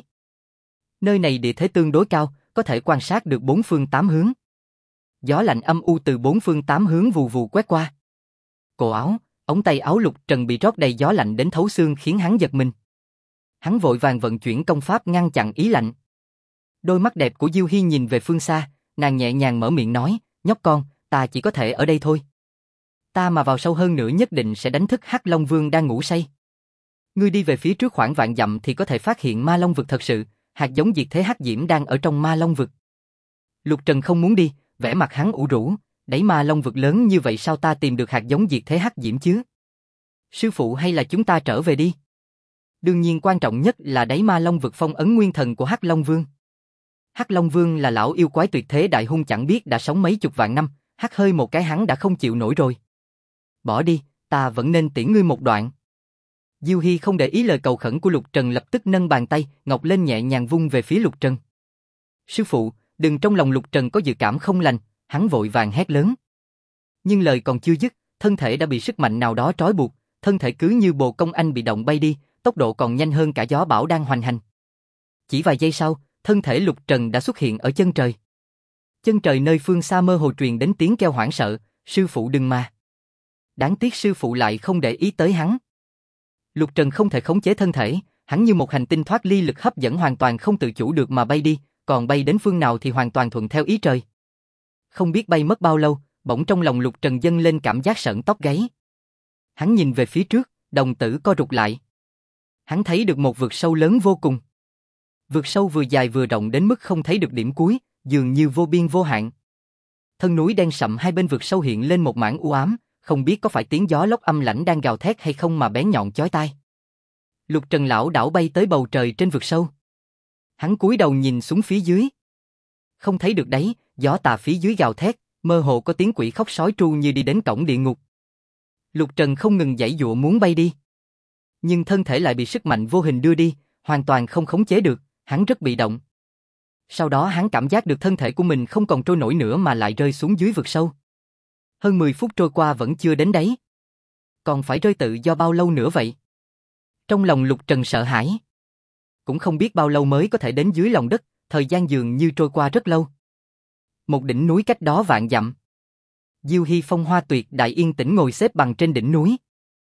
Nơi này địa thế tương đối cao, có thể quan sát được bốn phương tám hướng. Gió lạnh âm u từ bốn phương tám hướng vù vù quét qua. Cổ áo, ống tay áo Lục Trần bị rót đầy gió lạnh đến thấu xương khiến hắn giật mình. Hắn vội vàng vận chuyển công pháp ngăn chặn ý lạnh. Đôi mắt đẹp của Diêu Hy nhìn về phương xa, nàng nhẹ nhàng mở miệng nói, nhóc con, ta chỉ có thể ở đây thôi. Ta mà vào sâu hơn nữa nhất định sẽ đánh thức Hắc Long Vương đang ngủ say. Ngươi đi về phía trước khoảng vạn dặm thì có thể phát hiện Ma Long vực thật sự, hạt giống diệt thế hắc diễm đang ở trong Ma Long vực. Lục Trần không muốn đi, vẻ mặt hắn ủ rũ, đáy Ma Long vực lớn như vậy sao ta tìm được hạt giống diệt thế hắc diễm chứ? Sư phụ hay là chúng ta trở về đi? Đương nhiên quan trọng nhất là đáy Ma Long vực phong ấn nguyên thần của Hắc Long Vương. Hắc Long Vương là lão yêu quái tuyệt thế đại hung chẳng biết đã sống mấy chục vạn năm, hắt hơi một cái hắn đã không chịu nổi rồi. Bỏ đi, ta vẫn nên tiễn ngươi một đoạn. Diêu Hy không để ý lời cầu khẩn của Lục Trần lập tức nâng bàn tay, ngọc lên nhẹ nhàng vung về phía Lục Trần. Sư phụ, đừng trong lòng Lục Trần có dự cảm không lành, hắn vội vàng hét lớn. Nhưng lời còn chưa dứt, thân thể đã bị sức mạnh nào đó trói buộc, thân thể cứ như bồ công anh bị động bay đi, tốc độ còn nhanh hơn cả gió bão đang hoành hành. Chỉ vài giây sau, thân thể Lục Trần đã xuất hiện ở chân trời. Chân trời nơi phương xa mơ hồ truyền đến tiếng kêu hoảng sợ, sư phụ đừng mà. Đáng tiếc sư phụ lại không để ý tới hắn. Lục Trần không thể khống chế thân thể, hắn như một hành tinh thoát ly lực hấp dẫn hoàn toàn không tự chủ được mà bay đi, còn bay đến phương nào thì hoàn toàn thuận theo ý trời. Không biết bay mất bao lâu, bỗng trong lòng Lục Trần dâng lên cảm giác sởn tóc gáy. Hắn nhìn về phía trước, đồng tử co rụt lại. Hắn thấy được một vực sâu lớn vô cùng. Vực sâu vừa dài vừa rộng đến mức không thấy được điểm cuối, dường như vô biên vô hạn. Thân núi đen sậm hai bên vực sâu hiện lên một mảng u ám, không biết có phải tiếng gió lốc âm lãnh đang gào thét hay không mà bén nhọn chói tai. Lục Trần lảo đảo bay tới bầu trời trên vực sâu. Hắn cúi đầu nhìn xuống phía dưới. Không thấy được đáy, gió tà phía dưới gào thét, mơ hồ có tiếng quỷ khóc sói tru như đi đến cổng địa ngục. Lục Trần không ngừng giãy giụa muốn bay đi. Nhưng thân thể lại bị sức mạnh vô hình đưa đi, hoàn toàn không khống chế được, hắn rất bị động. Sau đó hắn cảm giác được thân thể của mình không còn trôi nổi nữa mà lại rơi xuống dưới vực sâu. Hơn 10 phút trôi qua vẫn chưa đến đáy. Còn phải rơi tự do bao lâu nữa vậy? Trong lòng Lục Trần sợ hãi. Cũng không biết bao lâu mới có thể đến dưới lòng đất, thời gian dường như trôi qua rất lâu. Một đỉnh núi cách đó vạn dặm. Diêu Hy phong hoa tuyệt đại yên tĩnh ngồi xếp bằng trên đỉnh núi.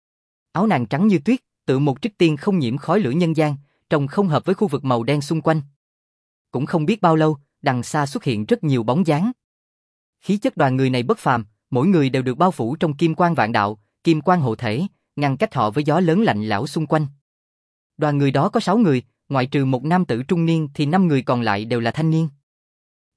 Áo nàng trắng như tuyết, tựa một trích tiên không nhiễm khói lửa nhân gian, trông không hợp với khu vực màu đen xung quanh. Cũng không biết bao lâu, đằng xa xuất hiện rất nhiều bóng dáng. Khí chất đoàn người này bất phàm, mỗi người đều được bao phủ trong kim quang vạn đạo, kim quang hộ thể, ngăn cách họ với gió lớn lạnh lẽo xung quanh. Đoàn người đó có 6 người, ngoại trừ một nam tử trung niên thì 5 người còn lại đều là thanh niên.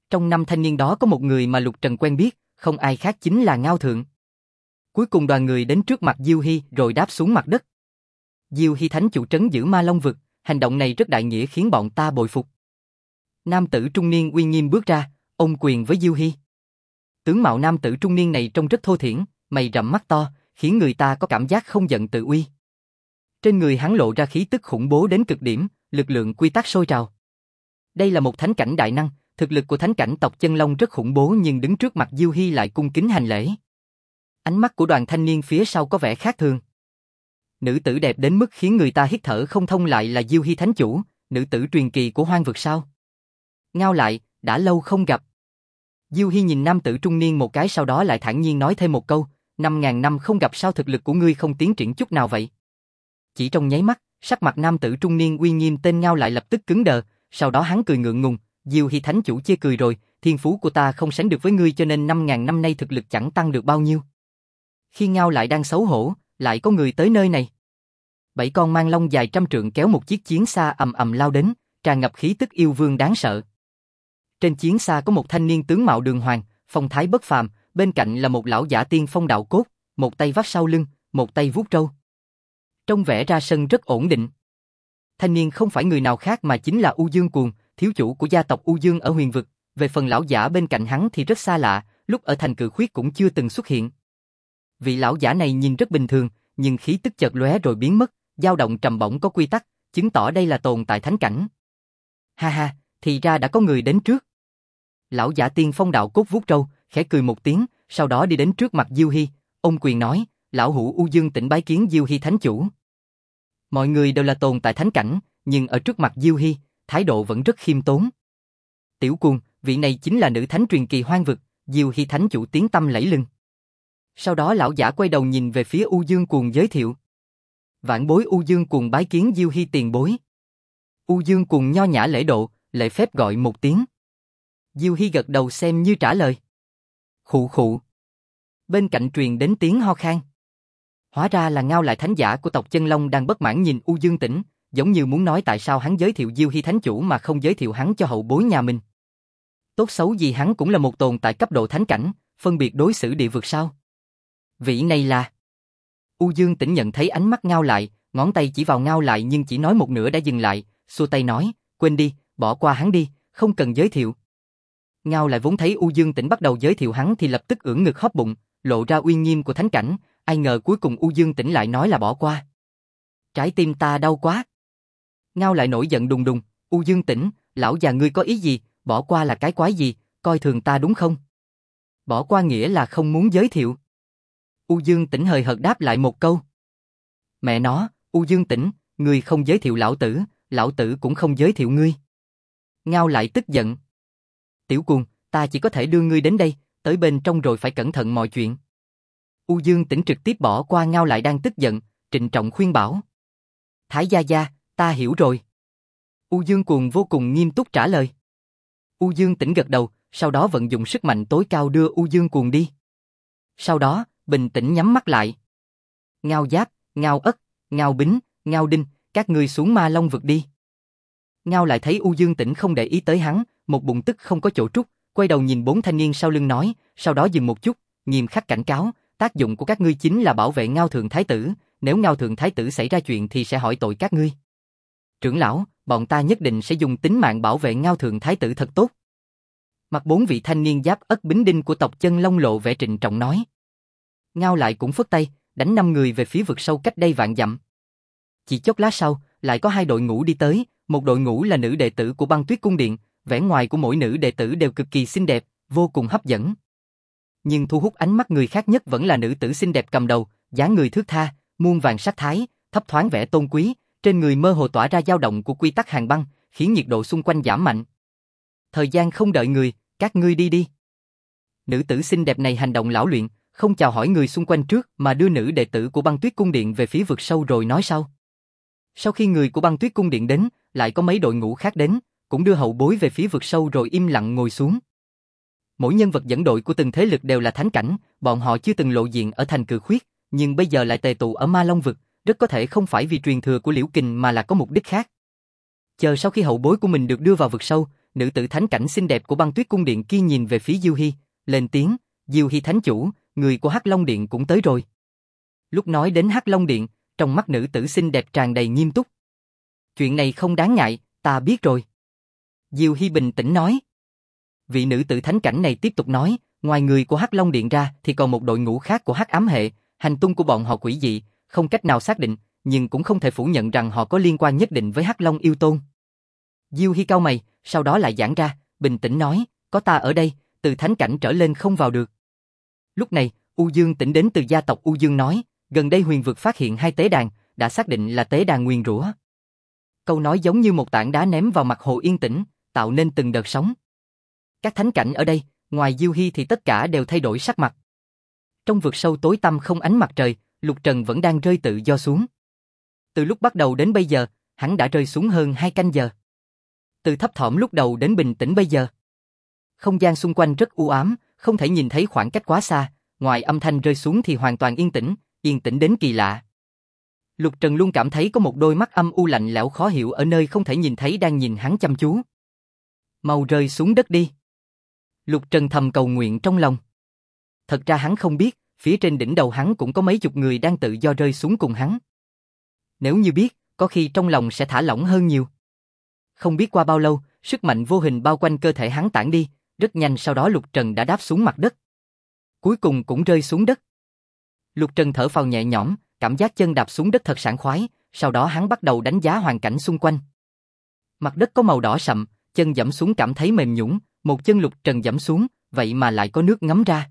Trong 5 thanh niên đó có một người mà Lục Trần quen biết, không ai khác chính là Ngao Thượng. Cuối cùng đoàn người đến trước mặt Diêu Hy rồi đáp xuống mặt đất. Diêu Hy thánh chủ trấn giữ Ma Long vực, hành động này rất đại nghĩa khiến bọn ta bội phục. Nam tử trung niên uy nghiêm bước ra, ôm quyền với Diêu Hy. Tướng mạo nam tử trung niên này trông rất thô thiển, mày rậm mắt to, khiến người ta có cảm giác không giận tự uy. Trên người hắn lộ ra khí tức khủng bố đến cực điểm, lực lượng quy tắc sôi trào. Đây là một thánh cảnh đại năng, thực lực của thánh cảnh tộc Chân Long rất khủng bố nhưng đứng trước mặt Diêu Hy lại cung kính hành lễ. Ánh mắt của đoàn thanh niên phía sau có vẻ khác thường. Nữ tử đẹp đến mức khiến người ta hít thở không thông lại là Diêu Hy thánh chủ, nữ tử truyền kỳ của hoang vực sao? Ngao lại, đã lâu không gặp. Diêu Hy nhìn nam tử trung niên một cái sau đó lại thản nhiên nói thêm một câu, 5.000 năm không gặp sao thực lực của ngươi không tiến triển chút nào vậy? Chỉ trong nháy mắt, sắc mặt nam tử trung niên uy nghiêm tên Ngao lại lập tức cứng đờ, sau đó hắn cười ngượng ngùng, Diêu Hy thánh chủ chê cười rồi, thiên phú của ta không sánh được với ngươi cho nên 5.000 năm nay thực lực chẳng tăng được bao nhiêu. Khi Ngao lại đang xấu hổ, lại có người tới nơi này. 7 con mang long dài trăm trượng kéo một chiếc chiến xa ầm ầm lao đến, tràn ngập khí tức yêu vương đáng sợ. Trên chiến xa có một thanh niên tướng mạo đường hoàng, phong thái bất phàm, bên cạnh là một lão giả tiên phong đạo cốt, một tay vác sau lưng, một tay vuốt râu. Trông vẻ ra sân rất ổn định. Thanh niên không phải người nào khác mà chính là U Dương Cuồng, thiếu chủ của gia tộc U Dương ở huyền vực. Về phần lão giả bên cạnh hắn thì rất xa lạ, lúc ở thành Cự Khuyết cũng chưa từng xuất hiện. Vị lão giả này nhìn rất bình thường, nhưng khí tức chợt lóe rồi biến mất, dao động trầm bổng có quy tắc, chứng tỏ đây là tồn tại thánh cảnh. Ha ha, thì ra đã có người đến trước. Lão giả tiên phong đạo cốt vuốt râu, khẽ cười một tiếng, sau đó đi đến trước mặt Diêu Hy, ôm quyền nói, lão hữu U Dương Tỉnh bái kiến Diêu Hy thánh chủ. Mọi người đều là tồn tại thánh cảnh, nhưng ở trước mặt Diêu Hy, thái độ vẫn rất khiêm tốn. Tiểu Cuồng, vị này chính là nữ thánh truyền kỳ hoang vực, Diêu Hy thánh chủ tiếng tăm lẫy lừng. Sau đó lão giả quay đầu nhìn về phía U Dương Cuồng giới thiệu. Vạn bối U Dương Cuồng bái kiến Diêu Hy tiền bối. U Dương Cuồng nho nhã lễ độ, lễ phép gọi một tiếng. Diêu Hy gật đầu xem như trả lời. Khụ khụ. Bên cạnh truyền đến tiếng ho khan. Hóa ra là Ngao lại thánh giả của tộc Chân Long đang bất mãn nhìn U Dương Tỉnh, giống như muốn nói tại sao hắn giới thiệu Diêu Hy thánh chủ mà không giới thiệu hắn cho hậu bối nhà mình. Tốt xấu gì hắn cũng là một tồn tại cấp độ thánh cảnh, phân biệt đối xử địa vực sao? Vị này là... U Dương Tỉnh nhận thấy ánh mắt Ngao lại, ngón tay chỉ vào Ngao lại nhưng chỉ nói một nửa đã dừng lại, xua tay nói, quên đi, bỏ qua hắn đi, không cần giới thiệu. Ngao lại vốn thấy U Dương Tỉnh bắt đầu giới thiệu hắn thì lập tức ưỡn ngực hóp bụng, lộ ra uy nghiêm của thánh cảnh, ai ngờ cuối cùng U Dương Tỉnh lại nói là bỏ qua. Trái tim ta đau quá. Ngao lại nổi giận đùng đùng, U Dương Tỉnh, lão già ngươi có ý gì, bỏ qua là cái quái gì, coi thường ta đúng không? Bỏ qua nghĩa là không muốn giới thiệu. U Dương Tỉnh hời hợt đáp lại một câu. Mẹ nó, U Dương Tỉnh, ngươi không giới thiệu lão tử cũng không giới thiệu ngươi. Ngao lại tức giận. Tiểu Cuồng, ta chỉ có thể đưa ngươi đến đây, tới bên trong rồi phải cẩn thận mọi chuyện. U Dương Tỉnh trực tiếp bỏ qua Ngao lại đang tức giận, trịnh trọng khuyên bảo. Thái gia gia, ta hiểu rồi. U Dương Cuồng vô cùng nghiêm túc trả lời. U Dương Tỉnh gật đầu, sau đó vận dụng sức mạnh tối cao đưa U Dương Cuồng đi. Sau đó, bình tĩnh nhắm mắt lại. Ngao Giáp, Ngao Ất, Ngao Bính, Ngao Đinh, các ngươi xuống Ma Long vực đi. Ngao lại thấy U Dương Tỉnh không để ý tới hắn, một bụng tức không có chỗ trút, quay đầu nhìn 4 thanh niên sau lưng nói, sau đó dừng một chút, nghiêm khắc cảnh cáo, tác dụng của các ngươi chính là bảo vệ Ngao Thượng Thái Tử, nếu Ngao Thượng Thái Tử xảy ra chuyện thì sẽ hỏi tội các ngươi. Trưởng lão, bọn ta nhất định sẽ dùng tính mạng bảo vệ Ngao Thượng Thái Tử thật tốt. Mặt 4 vị thanh niên Giáp Ất Bính Đinh của tộc Chân Long lộ vẻ trịnh trọng nói. Ngao lại cũng phất tay, đánh 5 người về phía vực sâu cách đây vạn dặm. Chỉ chốc lát sau, lại có 2 đội ngũ đi tới, một đội ngũ là nữ đệ tử của Băng Tuyết Cung Điện, vẻ ngoài của mỗi nữ đệ tử đều cực kỳ xinh đẹp, vô cùng hấp dẫn. Nhưng thu hút ánh mắt người khác nhất vẫn là nữ tử xinh đẹp cầm đầu, dáng người thướt tha, muôn vàn sắc thái, thấp thoáng vẻ tôn quý, trên người mơ hồ tỏa ra dao động của quy tắc hàn băng, khiến nhiệt độ xung quanh giảm mạnh. Thời gian không đợi người, các ngươi đi đi. Nữ tử xinh đẹp này hành động lão luyện, không chào hỏi người xung quanh trước mà đưa nữ đệ tử của Băng Tuyết Cung Điện về phía vực sâu rồi nói sau. Sau khi người của Băng Tuyết Cung Điện đến, lại có mấy đội ngũ khác đến, cũng đưa hậu bối về phía vực sâu rồi im lặng ngồi xuống. Mỗi nhân vật dẫn đội của từng thế lực đều là thánh cảnh, bọn họ chưa từng lộ diện ở thành Cự Khuyết, nhưng bây giờ lại tề tụ ở Ma Long vực, rất có thể không phải vì truyền thừa của Liễu Kình mà là có mục đích khác. Chờ sau khi hậu bối của mình được đưa vào vực sâu, nữ tử thánh cảnh xinh đẹp của băng tuyết cung điện kia nhìn về phía Diêu Hy, lên tiếng, Diêu Hy thánh chủ, người của Hắc Long Điện cũng tới rồi. Lúc nói đến Hắc Long Điện, trong mắt nữ tử xinh đẹp tràn đầy nghiêm túc. Chuyện này không đáng ngại, ta biết rồi. Diêu Hy bình tĩnh nói. Vị nữ tử thánh cảnh này tiếp tục nói, ngoài người của Hắc Long Điện ra thì còn một đội ngũ khác của Hắc Ám Hệ, hành tung của bọn họ quỷ dị, không cách nào xác định, nhưng cũng không thể phủ nhận rằng họ có liên quan nhất định với Hắc Long yêu tôn. Diêu Hy cau mày, sau đó lại giãn ra, bình tĩnh nói, có ta ở đây, từ thánh cảnh trở lên không vào được. Lúc này, U Dương Tĩnh đến từ gia tộc U Dương nói, gần đây huyền vực phát hiện 2 tế đàn, đã xác định là tế đàn nguyền rủa. Câu nói giống như một tảng đá ném vào mặt hồ yên tĩnh, tạo nên từng đợt sóng. Các thánh cảnh ở đây, ngoài Diêu Hy thì tất cả đều thay đổi sắc mặt. Trong vực sâu tối tăm không ánh mặt trời, Lục Trần vẫn đang rơi tự do xuống. Từ lúc bắt đầu đến bây giờ, hắn đã rơi xuống hơn 2 canh giờ. Từ thấp thỏm lúc đầu đến bình tĩnh bây giờ. Không gian xung quanh rất u ám, không thể nhìn thấy khoảng cách quá xa, ngoài âm thanh rơi xuống thì hoàn toàn yên tĩnh đến kỳ lạ. Lục Trần luôn cảm thấy có một đôi mắt âm u lạnh lẽo khó hiểu ở nơi không thể nhìn thấy đang nhìn hắn chăm chú. Mau rơi xuống đất đi. Lục Trần thầm cầu nguyện trong lòng. Thật ra hắn không biết, phía trên đỉnh đầu hắn cũng có mấy chục người đang tự do rơi xuống cùng hắn. Nếu như biết, có khi trong lòng sẽ thả lỏng hơn nhiều. Không biết qua bao lâu, sức mạnh vô hình bao quanh cơ thể hắn tản đi, rất nhanh sau đó Lục Trần đã đáp xuống mặt đất. Cuối cùng cũng rơi xuống đất. Lục Trần thở phào nhẹ nhõm, cảm giác chân đạp xuống đất thật sảng khoái, sau đó hắn bắt đầu đánh giá hoàn cảnh xung quanh. Mặt đất có màu đỏ sậm, chân dẫm xuống cảm thấy mềm nhũn, một chân Lục Trần dẫm xuống, vậy mà lại có nước ngấm ra.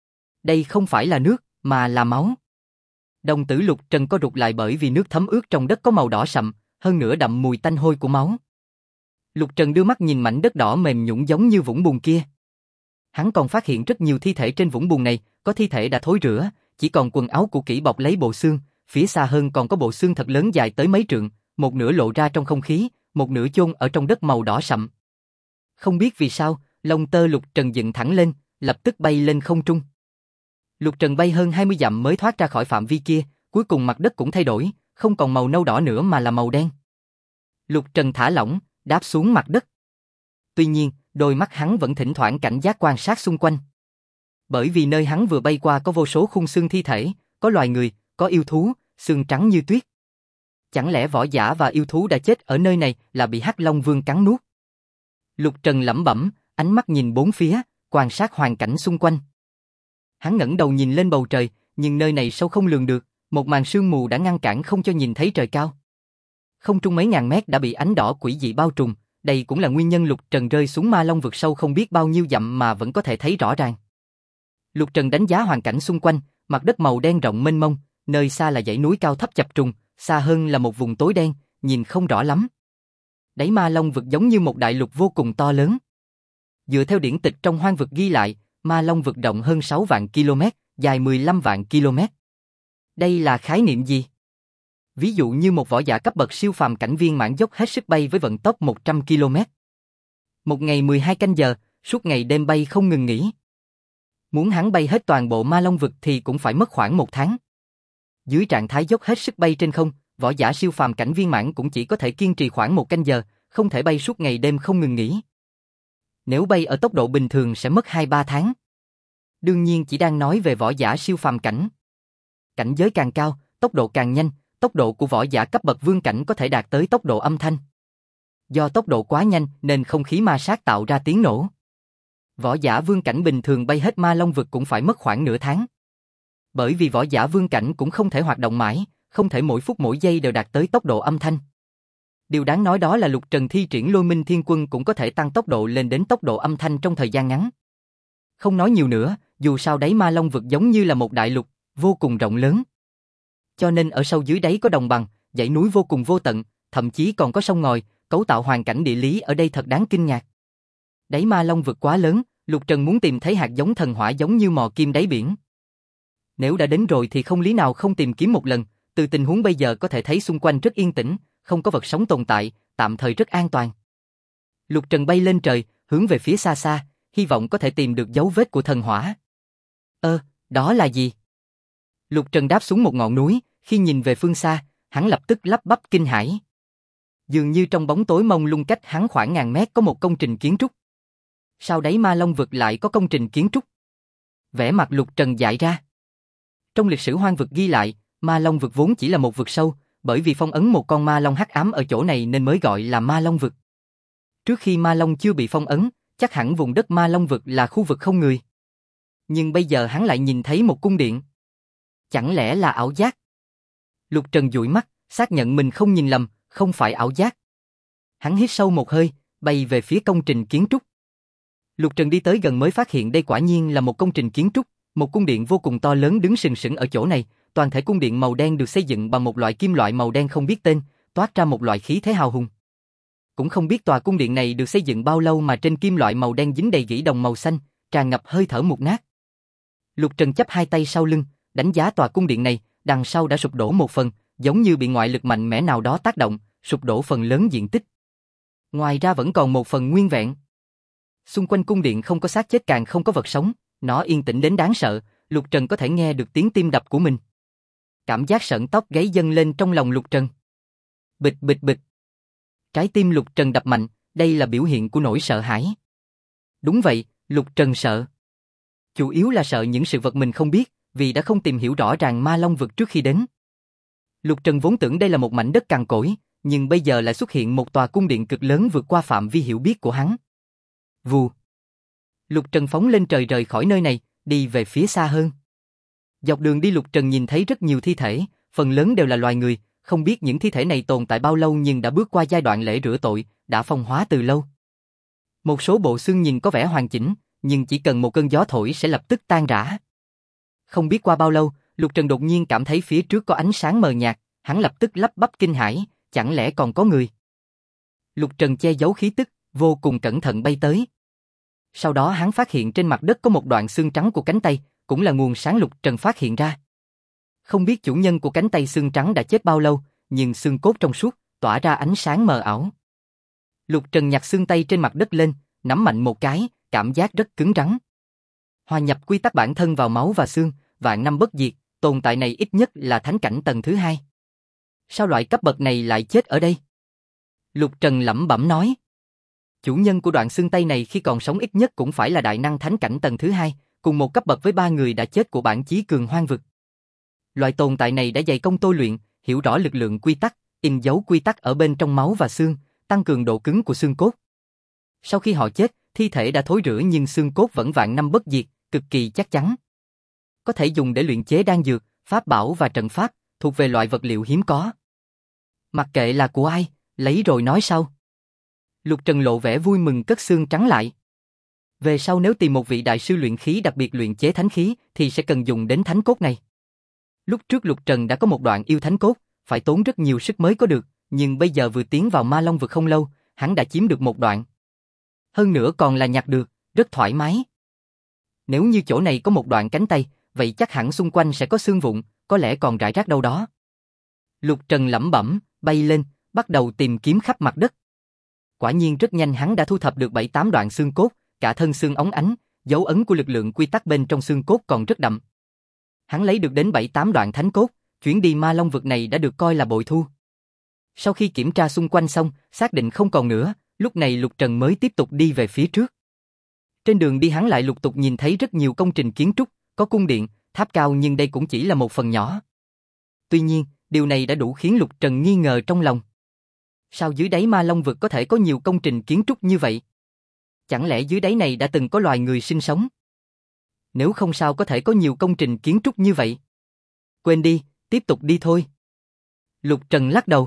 Đây không phải là nước, mà là máu. Đồng tử Lục Trần co rụt lại bởi vì nước thấm ướt trong đất có màu đỏ sậm, hơn nữa đậm mùi tanh hôi của máu. Lục Trần đưa mắt nhìn mảnh đất đỏ mềm nhũn giống như vũng bùn kia. Hắn còn phát hiện rất nhiều thi thể trên vũng bùn này, có thi thể đã thối rữa, chỉ còn quần áo cũ kỹ bọc lấy bộ xương, phía xa hơn còn có bộ xương thật lớn dài tới mấy trượng, một nửa lộ ra trong không khí, một nửa chôn ở trong đất màu đỏ sậm. Không biết vì sao, lông tơ Lục Trần dựng thẳng lên, lập tức bay lên không trung. Lục Trần bay hơn 20 dặm mới thoát ra khỏi phạm vi kia, cuối cùng mặt đất cũng thay đổi, không còn màu nâu đỏ nữa mà là màu đen. Lục Trần thả lỏng, đáp xuống mặt đất. Tuy nhiên, đôi mắt hắn vẫn thỉnh thoảng cảnh giác quan sát xung quanh. Bởi vì nơi hắn vừa bay qua có vô số khung xương thi thể, có loài người, có yêu thú, xương trắng như tuyết. Chẳng lẽ võ giả và yêu thú đã chết ở nơi này là bị Hắc Long Vương cắn nuốt? Lục Trần lẩm bẩm, ánh mắt nhìn bốn phía, quan sát hoàn cảnh xung quanh. Hắn ngẩng đầu nhìn lên bầu trời, nhưng nơi này sâu không lường được, một màn sương mù đã ngăn cản không cho nhìn thấy trời cao. Không trung mấy ngàn mét đã bị ánh đỏ quỷ dị bao trùm, đây cũng là nguyên nhân Lục Trần rơi xuống Ma Long vực sâu không biết bao nhiêu dặm mà vẫn có thể thấy rõ ràng. Lục Trần đánh giá hoàn cảnh xung quanh, mặt đất màu đen rộng mênh mông, nơi xa là dãy núi cao thấp chập trùng, xa hơn là một vùng tối đen, nhìn không rõ lắm. Đáy Ma Long vực giống như một đại lục vô cùng to lớn. Dựa theo điển tịch trong hoang vực ghi lại, Ma Long vực rộng hơn 6 vạn km, dài 15 vạn km. Đây là khái niệm gì? Ví dụ như một võ giả cấp bậc siêu phàm cảnh viên mãn dốc hết sức bay với vận tốc 100 km. Một ngày 12 canh giờ, suốt ngày đêm bay không ngừng nghỉ. Muốn hắn bay hết toàn bộ Ma Long vực thì cũng phải mất khoảng 1 tháng. Dưới trạng thái dốc hết sức bay trên không, võ giả siêu phàm cảnh viên mãn cũng chỉ có thể kiên trì khoảng 1 canh giờ, không thể bay suốt ngày đêm không ngừng nghỉ. Nếu bay ở tốc độ bình thường sẽ mất 2-3 tháng. Đương nhiên chỉ đang nói về võ giả siêu phàm cảnh. Cảnh giới càng cao, tốc độ càng nhanh, tốc độ của võ giả cấp bậc vương cảnh có thể đạt tới tốc độ âm thanh. Do tốc độ quá nhanh nên không khí ma sát tạo ra tiếng nổ. Võ giả vương cảnh bình thường bay hết Ma Long vực cũng phải mất khoảng nửa tháng. Bởi vì võ giả vương cảnh cũng không thể hoạt động mãi, không thể mỗi phút mỗi giây đều đạt tới tốc độ âm thanh. Điều đáng nói đó là Lục Trần thi triển Lôi Minh Thiên Quân cũng có thể tăng tốc độ lên đến tốc độ âm thanh trong thời gian ngắn. Không nói nhiều nữa, dù sao đáy Ma Long vực giống như là một đại lục, vô cùng rộng lớn. Cho nên ở sâu dưới đáy có đồng bằng, dãy núi vô cùng vô tận, thậm chí còn có sông ngòi, cấu tạo hoàn cảnh địa lý ở đây thật đáng kinh ngạc. Đáy Ma Long vực quá lớn, Lục Trần muốn tìm thấy hạt giống thần hỏa giống như mò kim đáy biển. Nếu đã đến rồi thì không lý nào không tìm kiếm một lần, từ tình huống bây giờ có thể thấy xung quanh rất yên tĩnh, không có vật sống tồn tại, tạm thời rất an toàn. Lục Trần bay lên trời, hướng về phía xa xa, hy vọng có thể tìm được dấu vết của thần hỏa. Đó là gì? Lục Trần đáp xuống một ngọn núi, khi nhìn về phương xa, hắn lập tức lắp bắp kinh hãi. Dường như trong bóng tối mông lung cách hắn khoảng ngàn mét có một công trình kiến trúc. Sau đấy Ma Long vực lại có công trình kiến trúc. Vẻ mặt Lục Trần dại ra. Trong lịch sử hoang vực ghi lại, Ma Long vực vốn chỉ là một vực sâu, bởi vì phong ấn một con Ma Long hắc ám ở chỗ này nên mới gọi là Ma Long vực. Trước khi Ma Long chưa bị phong ấn, chắc hẳn vùng đất Ma Long vực là khu vực không người. Nhưng bây giờ hắn lại nhìn thấy một cung điện. Chẳng lẽ là ảo giác? Lục Trần dụi mắt, xác nhận mình không nhìn lầm, không phải ảo giác. Hắn hít sâu một hơi, bay về phía công trình kiến trúc. Lục Trần đi tới gần mới phát hiện đây quả nhiên là một công trình kiến trúc, một cung điện vô cùng to lớn đứng sừng sững ở chỗ này. Toàn thể cung điện màu đen được xây dựng bằng một loại kim loại màu đen không biết tên, toát ra một loại khí thế hào hùng. Cũng không biết tòa cung điện này được xây dựng bao lâu mà trên kim loại màu đen dính đầy gỉ đồng màu xanh, tràn ngập hơi thở mục nát. Lục Trần chắp hai tay sau lưng, đánh giá tòa cung điện này, đằng sau đã sụp đổ một phần, giống như bị ngoại lực mạnh mẽ nào đó tác động, sụp đổ phần lớn diện tích. Ngoài ra vẫn còn một phần nguyên vẹn. Xung quanh cung điện không có xác chết càng không có vật sống, nó yên tĩnh đến đáng sợ, Lục Trần có thể nghe được tiếng tim đập của mình. Cảm giác sởn tóc gáy dâng lên trong lòng Lục Trần. Bịch bịch bịch. Trái tim Lục Trần đập mạnh, đây là biểu hiện của nỗi sợ hãi. Đúng vậy, Lục Trần sợ. Chủ yếu là sợ những sự vật mình không biết, vì đã không tìm hiểu rõ ràng Ma Long vực trước khi đến. Lục Trần vốn tưởng đây là một mảnh đất cằn cỗi, nhưng bây giờ lại xuất hiện một tòa cung điện cực lớn vượt qua phạm vi hiểu biết của hắn. Vù. Lục Trần phóng lên trời rời khỏi nơi này, đi về phía xa hơn. Dọc đường đi Lục Trần nhìn thấy rất nhiều thi thể, phần lớn đều là loài người, không biết những thi thể này tồn tại bao lâu nhưng đã bước qua giai đoạn lễ rửa tội, đã phong hóa từ lâu. Một số bộ xương nhìn có vẻ hoàn chỉnh, nhưng chỉ cần một cơn gió thổi sẽ lập tức tan rã. Không biết qua bao lâu, Lục Trần đột nhiên cảm thấy phía trước có ánh sáng mờ nhạt, hắn lập tức lắp bắp kinh hãi, chẳng lẽ còn có người? Lục Trần che giấu khí tức, vô cùng cẩn thận bay tới. Sau đó hắn phát hiện trên mặt đất có một đoạn xương trắng của cánh tay, cũng là nguồn sáng Lục Trần phát hiện ra. Không biết chủ nhân của cánh tay xương trắng đã chết bao lâu, nhưng xương cốt trong suốt, tỏa ra ánh sáng mờ ảo. Lục Trần nhặt xương tay trên mặt đất lên, nắm mạnh một cái, cảm giác rất cứng rắn. Hòa nhập quy tắc bản thân vào máu và xương, vạn năm bất diệt, tồn tại này ít nhất là thánh cảnh tầng thứ 2. Sao loại cấp bậc này lại chết ở đây? Lục Trần lẩm bẩm nói. Chủ nhân của đoạn xương tay này khi còn sống ít nhất cũng phải là đại năng thánh cảnh tầng thứ 2, cùng một cấp bậc với 3 người đã chết của bản chí cường hoang vực. Loại tồn tại này đã dày công tôi luyện, hiểu rõ lực lượng quy tắc, in dấu quy tắc ở bên trong máu và xương, tăng cường độ cứng của xương cốt. Sau khi họ chết, thi thể đã thối rữa nhưng xương cốt vẫn vạn năm bất diệt, cực kỳ chắc chắn. Có thể dùng để luyện chế đan dược, pháp bảo và trận pháp, thuộc về loại vật liệu hiếm có. Mặc kệ là của ai, lấy rồi nói sau. Lục Trần lộ vẻ vui mừng cất xương trắng lại. Về sau nếu tìm một vị đại sư luyện khí đặc biệt luyện chế thánh khí thì sẽ cần dùng đến thánh cốt này. Lúc trước Lục Trần đã có một đoạn yêu thánh cốt, phải tốn rất nhiều sức mới có được, nhưng bây giờ vừa tiến vào Ma Long vực không lâu, hắn đã chiếm được một đoạn. Hơn nữa còn là nhặt được, rất thoải mái. Nếu như chỗ này có một đoạn cánh tay, vậy chắc hẳn xung quanh sẽ có xương vụn, có lẽ còn rải rác đâu đó. Lục Trần lẩm bẩm, bay lên, bắt đầu tìm kiếm khắp mặt đất. Quả nhiên rất nhanh hắn đã thu thập được 7-8 đoạn xương cốt, cả thân xương óng ánh, dấu ấn của lực lượng quy tắc bên trong xương cốt còn rất đậm. Hắn lấy được đến 7-8 đoạn thánh cốt, chuyến đi Ma Long vực này đã được coi là bội thu. Sau khi kiểm tra xung quanh xong, xác định không còn nữa, lúc này Lục Trần mới tiếp tục đi về phía trước. Trên đường đi hắn lại lục tục nhìn thấy rất nhiều công trình kiến trúc, có cung điện, tháp cao nhưng đây cũng chỉ là một phần nhỏ. Tuy nhiên, điều này đã đủ khiến Lục Trần nghi ngờ trong lòng. Sao dưới đáy Ma Long vực có thể có nhiều công trình kiến trúc như vậy? Chẳng lẽ dưới đáy này đã từng có loài người sinh sống? Nếu không sao có thể có nhiều công trình kiến trúc như vậy? Quên đi, tiếp tục đi thôi. Lục Trần lắc đầu.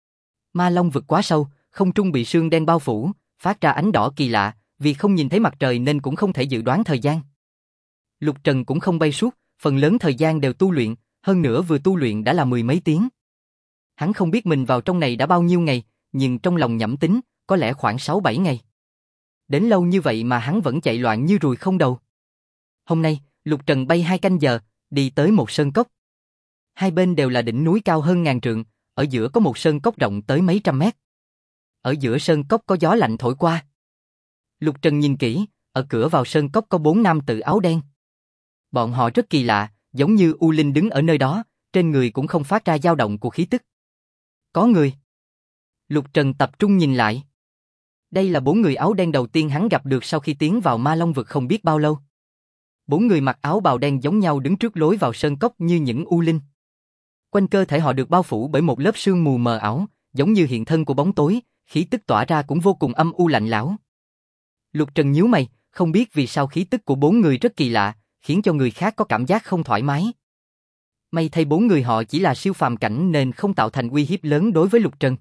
Ma Long vực quá sâu, không trung bị sương đen bao phủ, phát ra ánh đỏ kỳ lạ, vì không nhìn thấy mặt trời nên cũng không thể dự đoán thời gian. Lục Trần cũng không bay suốt, phần lớn thời gian đều tu luyện, hơn nữa vừa tu luyện đã là 10 mấy tiếng. Hắn không biết mình vào trong này đã bao nhiêu ngày, nhưng trong lòng nhẩm tính, có lẽ khoảng 6-7 ngày. Đến lâu như vậy mà hắn vẫn chạy loạn như ruồi không đầu. Hôm nay, Lục Trần bay 2 canh giờ, đi tới một sơn cốc. Hai bên đều là đỉnh núi cao hơn ngàn trượng, ở giữa có một sơn cốc rộng tới mấy trăm mét. Ở giữa sơn cốc có gió lạnh thổi qua. Lục Trần nhìn kỹ, ở cửa vào sơn cốc có 4 nam tử áo đen. Bọn họ rất kỳ lạ, giống như U Linh đứng ở nơi đó, trên người cũng không phát ra dao động của khí tức. Có người. Lục Trần tập trung nhìn lại. Đây là 4 người áo đen đầu tiên hắn gặp được sau khi tiến vào Ma Long vực không biết bao lâu. 4 người mặc áo bào đen giống nhau đứng trước lối vào sơn cốc như những u linh. Quanh cơ thể họ được bao phủ bởi một lớp sương mù mờ ảo, giống như hiện thân của bóng tối, khí tức tỏa ra cũng vô cùng âm u lạnh lẽo. Lục Trần nhíu mày, không biết vì sao khí tức của 4 người rất kỳ lạ, khiến cho người khác có cảm giác không thoải mái. May thay 4 người họ chỉ là siêu phàm cảnh nên không tạo thành uy hiếp lớn đối với Lục Trần.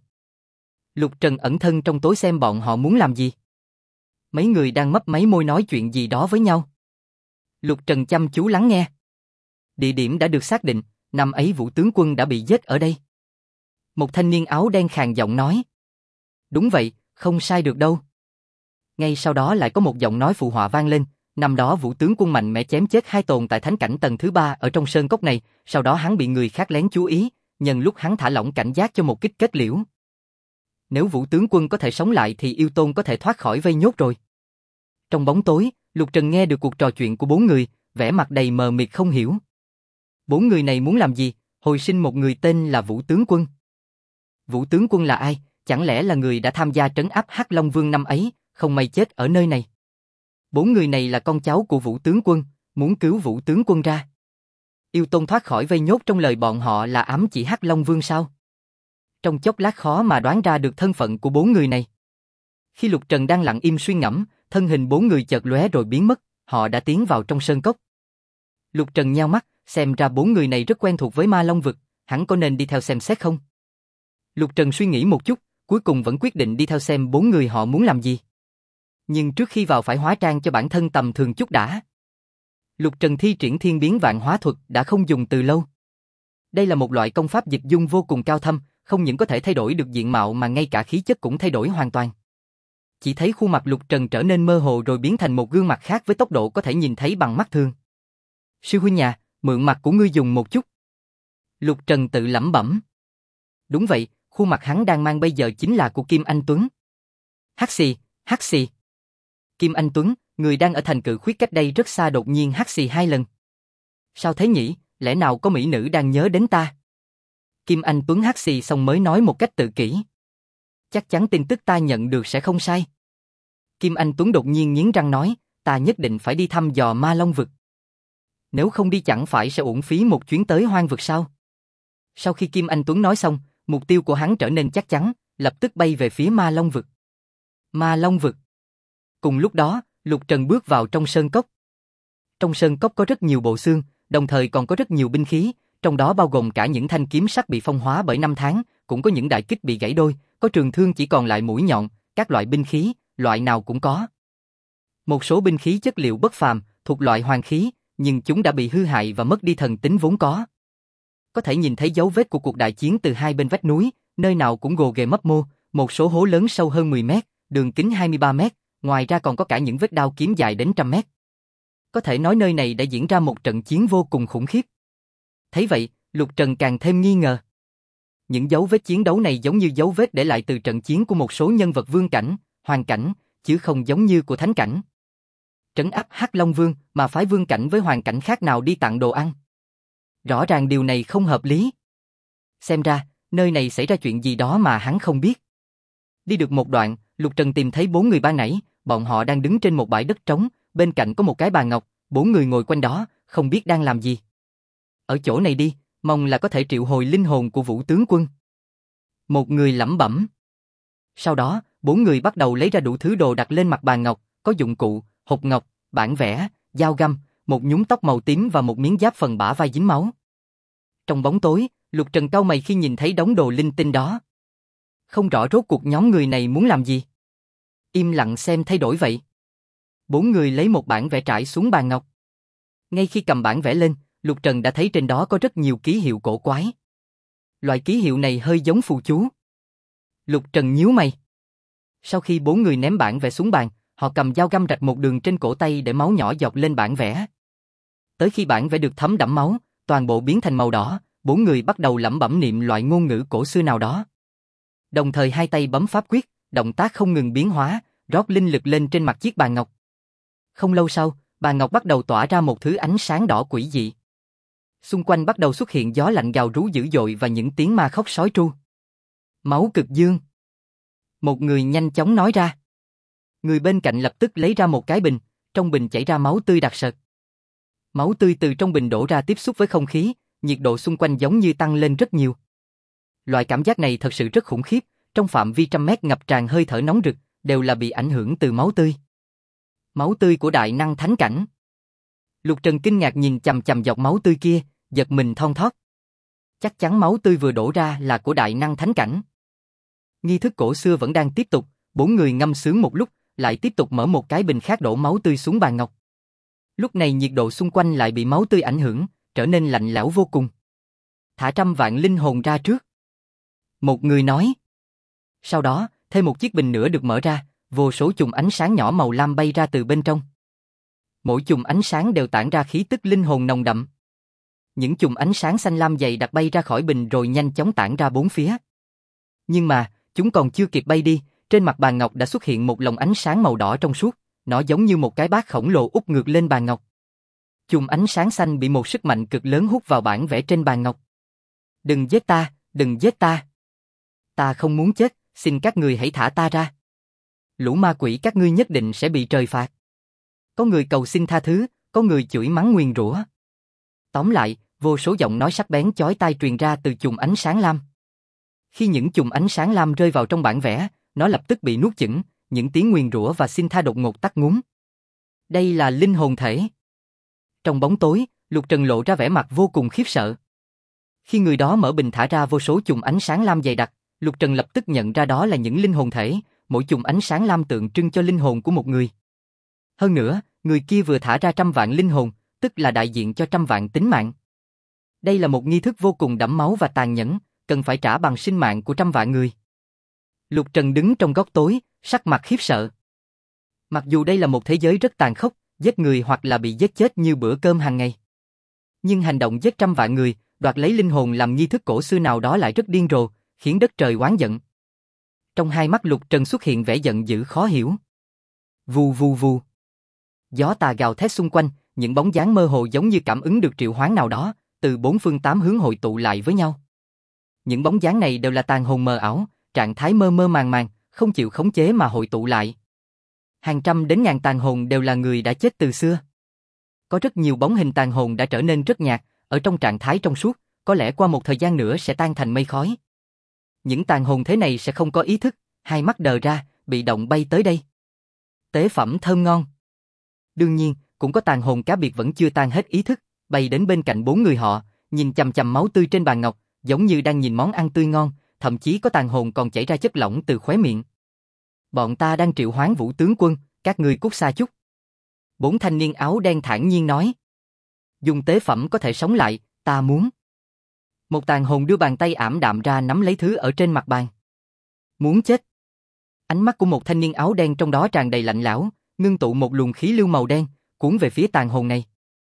Lục Trần ẩn thân trong tối xem bọn họ muốn làm gì. Mấy người đang mấp máy môi nói chuyện gì đó với nhau. Lục Trần chăm chú lắng nghe. Địa điểm đã được xác định, năm ấy Vũ tướng quân đã bị giết ở đây. Một thanh niên áo đen khàn giọng nói. Đúng vậy, không sai được đâu. Ngay sau đó lại có một giọng nói phụ họa vang lên, năm đó Vũ tướng quân mạnh mẽ chém chết 2 tồn tại thánh cảnh tầng thứ 3 ở trong sơn cốc này, sau đó hắn bị người khác lén chú ý, nhân lúc hắn thả lỏng cảnh giác cho một kích kết liễu. Nếu Vũ tướng quân có thể sống lại thì yêu tôn có thể thoát khỏi vây nhốt rồi. Trong bóng tối, Lục Trần nghe được cuộc trò chuyện của 4 người, vẻ mặt đầy mờ mịt không hiểu. 4 người này muốn làm gì? Hồi sinh một người tên là Vũ tướng quân. Vũ tướng quân là ai? Chẳng lẽ là người đã tham gia trấn áp Hắc Long Vương năm ấy, không may chết ở nơi này? 4 người này là con cháu của Vũ tướng quân, muốn cứu Vũ tướng quân ra. Yêu tôn thoát khỏi vây nhốt trong lời bọn họ là ám chỉ Hắc Long Vương sao? Trong chốc lát khó mà đoán ra được thân phận của 4 người này. Khi Lục Trần đang lặng im suy ngẫm, thân hình 4 người chợt lóe rồi biến mất, họ đã tiến vào trong sơn cốc. Lục Trần nheo mắt, xem ra 4 người này rất quen thuộc với Ma Long vực, hắn có nên đi theo xem xét không? Lục Trần suy nghĩ một chút, cuối cùng vẫn quyết định đi theo xem 4 người họ muốn làm gì. Nhưng trước khi vào phải hóa trang cho bản thân tầm thường chút đã. Lục Trần thi triển thiên biến vạn hóa thuật đã không dùng từ lâu. Đây là một loại công pháp dịch dung vô cùng cao thâm, không những có thể thay đổi được diện mạo mà ngay cả khí chất cũng thay đổi hoàn toàn. Chỉ thấy khuôn mặt Lục Trần trở nên mơ hồ rồi biến thành một gương mặt khác với tốc độ có thể nhìn thấy bằng mắt thường. Sư huynh nhà, mượn mặt của ngươi dùng một chút. Lục Trần tự lẩm bẩm. Đúng vậy, khuôn mặt hắn đang mang bây giờ chính là của Kim Anh Tuấn. Hắc xì, hắc xì. Kim Anh Tuấn, người đang ở thành Cự Khuyết cách đây rất xa đột nhiên hắt xì 2 lần. Sao thế nhỉ, lẽ nào có mỹ nữ đang nhớ đến ta? Kim Anh Tuấn hắt xì xong mới nói một cách tự kỷ. Chắc chắn tin tức ta nhận được sẽ không sai. Kim Anh Tuấn đột nhiên nghiến răng nói, ta nhất định phải đi thăm dò Ma Long vực. Nếu không đi chẳng phải sẽ uổng phí một chuyến tới hoang vực sao? Sau khi Kim Anh Tuấn nói xong, mục tiêu của hắn trở nên chắc chắn, lập tức bay về phía Ma Long vực. Ma Long vực. Cùng lúc đó, Lục Trần bước vào trong sơn cốc. Trong sơn cốc có rất nhiều bộ xương, đồng thời còn có rất nhiều binh khí, trong đó bao gồm cả những thanh kiếm sắc bị phong hóa bởi năm tháng, cũng có những đại kích bị gãy đôi, có trường thương chỉ còn lại mũi nhọn, các loại binh khí, loại nào cũng có. Một số binh khí chất liệu bất phàm, thuộc loại hoàng khí, nhưng chúng đã bị hư hại và mất đi thần tính vốn có. Có thể nhìn thấy dấu vết của cuộc đại chiến từ hai bên vách núi, nơi nào cũng gồ ghề mấp mô, một số hố lớn sâu hơn 10 mét, đường kính 23 mét, ngoài ra còn có cả những vết đao kiếm dài đến trăm mét. Có thể nói nơi này đã diễn ra một trận chiến vô cùng khủng khiếp. Thấy vậy, Lục Trần càng thêm nghi ngờ. Những dấu vết chiến đấu này giống như dấu vết để lại từ trận chiến của một số nhân vật vương cảnh, hoàng cảnh, chứ không giống như của thánh cảnh. Trấn áp Hắc Long Vương mà phái vương cảnh với hoàng cảnh khác nào đi tặng đồ ăn. Rõ ràng điều này không hợp lý. Xem ra, nơi này xảy ra chuyện gì đó mà hắn không biết. Đi được một đoạn, Lục Trần tìm thấy 4 người ban nãy, bọn họ đang đứng trên một bãi đất trống, bên cạnh có một cái bàn ngọc, 4 người ngồi quanh đó, không biết đang làm gì. Ở chỗ này đi, mong là có thể triệu hồi linh hồn của Vũ tướng quân. Một người lẩm bẩm. Sau đó, 4 người bắt đầu lấy ra đủ thứ đồ đặt lên mặt bàn ngọc, có dụng cụ, hộp ngọc, bản vẽ, dao găm, một nhúm tóc màu tím và một miếng giáp phần bả vai dính máu. Trong bóng tối, Lục Trần cau mày khi nhìn thấy đống đồ linh tinh đó. Không rõ rốt cuộc nhóm người này muốn làm gì. Im lặng xem thay đổi vậy. 4 người lấy một bản vẽ trải xuống bàn ngọc. Ngay khi cầm bản vẽ lên, Lục Trần đã thấy trên đó có rất nhiều ký hiệu cổ quái. Loại ký hiệu này hơi giống phù chú. Lục Trần nhíu mày. Sau khi 4 người ném bản vẽ xuống bàn, họ cầm dao găm rạch một đường trên cổ tay để máu nhỏ dọc lên bản vẽ. Tới khi bản vẽ được thấm đẫm máu, toàn bộ biến thành màu đỏ, 4 người bắt đầu lẩm bẩm niệm loại ngôn ngữ cổ xưa nào đó. Đồng thời hai tay bấm pháp quyết, động tác không ngừng biến hóa, rót linh lực lên trên mặt chiếc bàn ngọc. Không lâu sau, bàn ngọc bắt đầu tỏa ra một thứ ánh sáng đỏ quỷ dị. Xung quanh bắt đầu xuất hiện gió lạnh gào rú dữ dội và những tiếng ma khóc sói tru. Máu cực dương. Một người nhanh chóng nói ra. Người bên cạnh lập tức lấy ra một cái bình, trong bình chảy ra máu tươi đặc sệt. Máu tươi từ trong bình đổ ra tiếp xúc với không khí, nhiệt độ xung quanh giống như tăng lên rất nhiều. Loại cảm giác này thật sự rất khủng khiếp, trong phạm vi trăm mét ngập tràn hơi thở nóng rực, đều là bị ảnh hưởng từ máu tươi. Máu tươi của đại năng thánh cảnh. Lục Trần kinh ngạc nhìn chằm chằm giọt máu tươi kia, giật mình thon thót. Chắc chắn máu tươi vừa đổ ra là của đại năng thánh cảnh. Nghi thức cổ xưa vẫn đang tiếp tục, bốn người ngâm sướng một lúc, lại tiếp tục mở một cái bình khác đổ máu tươi xuống bàn ngọc. Lúc này nhiệt độ xung quanh lại bị máu tươi ảnh hưởng, trở nên lạnh lẽo vô cùng. Thả 100 vạn linh hồn ra trước. Một người nói. Sau đó, thêm một chiếc bình nữa được mở ra, vô số chùm ánh sáng nhỏ màu lam bay ra từ bên trong. Mỗi chùm ánh sáng đều tản ra khí tức linh hồn nồng đậm. Những chùm ánh sáng xanh lam dày đặc bay ra khỏi bình rồi nhanh chóng tản ra bốn phía. Nhưng mà, chúng còn chưa kịp bay đi, trên mặt bàn ngọc đã xuất hiện một lồng ánh sáng màu đỏ trong suốt, nó giống như một cái bát khổng lồ úp ngược lên bàn ngọc. Chùm ánh sáng xanh bị một sức mạnh cực lớn hút vào bản vẽ trên bàn ngọc. Đừng giết ta, đừng giết ta. Ta không muốn chết, xin các người hãy thả ta ra. Lũ ma quỷ các ngươi nhất định sẽ bị trời phạt. Có người cầu xin tha thứ, có người chửi mắng nguyền rủa. Tóm lại, vô số giọng nói sắc bén chói tai truyền ra từ chùm ánh sáng lam. Khi những chùm ánh sáng lam rơi vào trong bản vẽ, nó lập tức bị nuốt chửng, những tiếng nguyền rủa và xin tha đột ngột tắt ngúm. Đây là linh hồn thể. Trong bóng tối, Lục Trần lộ ra vẻ mặt vô cùng khiếp sợ. Khi người đó mở bình thả ra vô số chùm ánh sáng lam dày đặc, Lục Trần lập tức nhận ra đó là những linh hồn thể, mỗi chùm ánh sáng lam tượng trưng cho linh hồn của một người. Hơn nữa, người kia vừa thả ra 100 vạn linh hồn, tức là đại diện cho 100 vạn tính mạng. Đây là một nghi thức vô cùng đẫm máu và tàn nhẫn, cần phải trả bằng sinh mạng của 100 vạn người. Lục Trần đứng trong góc tối, sắc mặt khiếp sợ. Mặc dù đây là một thế giới rất tàn khốc, giết người hoặc là bị giết chết như bữa cơm hàng ngày. Nhưng hành động giết 100 vạn người, đoạt lấy linh hồn làm nghi thức cổ xưa nào đó lại rất điên rồ, khiến đất trời oán giận. Trong hai mắt Lục Trần xuất hiện vẻ giận dữ khó hiểu. Vù vù vù. Gió tà gào thét xung quanh, những bóng dáng mơ hồ giống như cảm ứng được triệu hoán nào đó, từ bốn phương tám hướng hội tụ lại với nhau. Những bóng dáng này đều là tàn hồn mờ ảo, trạng thái mơ mơ màng màng, không chịu khống chế mà hội tụ lại. Hàng trăm đến ngàn tàn hồn đều là người đã chết từ xưa. Có rất nhiều bóng hình tàn hồn đã trở nên rất nhạt, ở trong trạng thái trong suốt, có lẽ qua một thời gian nữa sẽ tan thành mây khói. Những tàn hồn thế này sẽ không có ý thức, hai mắt đờ ra, bị động bay tới đây. Tế phẩm thơm ngon. Đương nhiên, cũng có tàn hồn cá biệt vẫn chưa tan hết ý thức, bay đến bên cạnh bốn người họ, nhìn chằm chằm máu tươi trên bàn ngọc, giống như đang nhìn món ăn tươi ngon, thậm chí có tàn hồn còn chảy ra chất lỏng từ khóe miệng. Bọn ta đang triệu hoán Vũ tướng quân, các ngươi cút xa chút. Bốn thanh niên áo đen thản nhiên nói. Dùng tế phẩm có thể sống lại, ta muốn. Một tàn hồn đưa bàn tay ảm đạm ra nắm lấy thứ ở trên mặt bàn. Muốn chết. Ánh mắt của một thanh niên áo đen trong đó tràn đầy lạnh lẽo, ngưng tụ một luồng khí lưu màu đen, cuốn về phía tàn hồn này.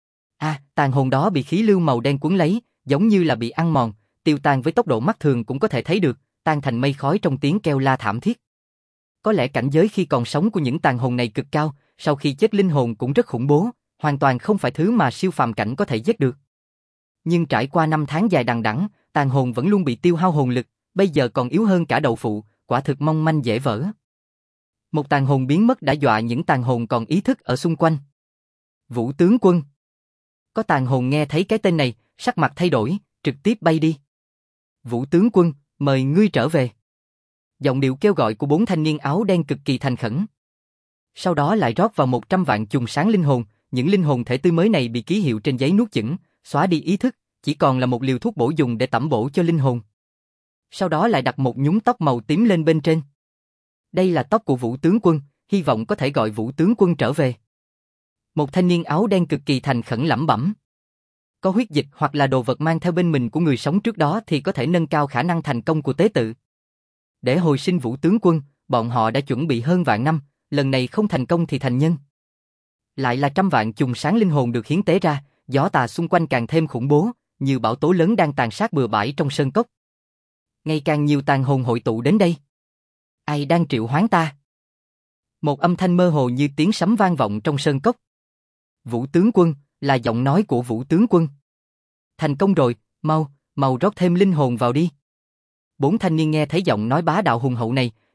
Tàn hồn đó bị khí lưu màu đen cuốn lấy, giống như là bị ăn mòn, tiêu tan với tốc độ mắt thường cũng có thể thấy được, tan thành mây khói trong tiếng kêu la thảm thiết. Có lẽ cảnh giới khi còn sống của những tàn hồn này cực cao, sau khi chết linh hồn cũng rất khủng bố, hoàn toàn không phải thứ mà siêu phàm cảnh có thể giết được. Nhưng trải qua 5 tháng dài đằng đẵng, tàn hồn vẫn luôn bị tiêu hao hồn lực, bây giờ còn yếu hơn cả đậu phụ, quả thực mong manh dễ vỡ. Một tàn hồn biến mất đã dọa những tàn hồn còn ý thức ở xung quanh. Vũ tướng quân. Có tàn hồn nghe thấy cái tên này, sắc mặt thay đổi, trực tiếp bay đi. Vũ tướng quân, mời ngươi trở về. Giọng điệu kêu gọi của bốn thanh niên áo đen cực kỳ thành khẩn. Sau đó lại rót vào 100 vạn chùm sáng linh hồn, những linh hồn thể tươi mới này bị ký hiệu trên giấy nuốt chửng, xóa đi ý thức, chỉ còn là một liều thuốc bổ dùng để tẩm bổ cho linh hồn. Sau đó lại đặt một nhúm tóc màu tím lên bên trên. Đây là tóc của Vũ tướng quân, hy vọng có thể gọi Vũ tướng quân trở về. Một thanh niên áo đen cực kỳ thành khẩn lẩm bẩm. Có huyết dịch hoặc là đồ vật mang theo bên mình của người sống trước đó thì có thể nâng cao khả năng thành công của tế tự. Để hồi sinh Vũ tướng quân, bọn họ đã chuẩn bị hơn vạn năm, lần này không thành công thì thành nhân. Lại là 100 vạn chùm sáng linh hồn được hiến tế ra, gió tà xung quanh càng thêm khủng bố, như bão tố lớn đang tàn sát bừa bãi trong sơn cốc. Ngày càng nhiều tàn hồn hội tụ đến đây. Ai đang triệu hoán ta? Một âm thanh mơ hồ như tiếng sấm vang vọng trong sơn cốc. Vũ tướng quân, là giọng nói của Vũ tướng quân. Thành công rồi, mau rót thêm linh hồn vào đi. Bốn thanh niên nghe thấy giọng nói bá đạo hùng hậu này,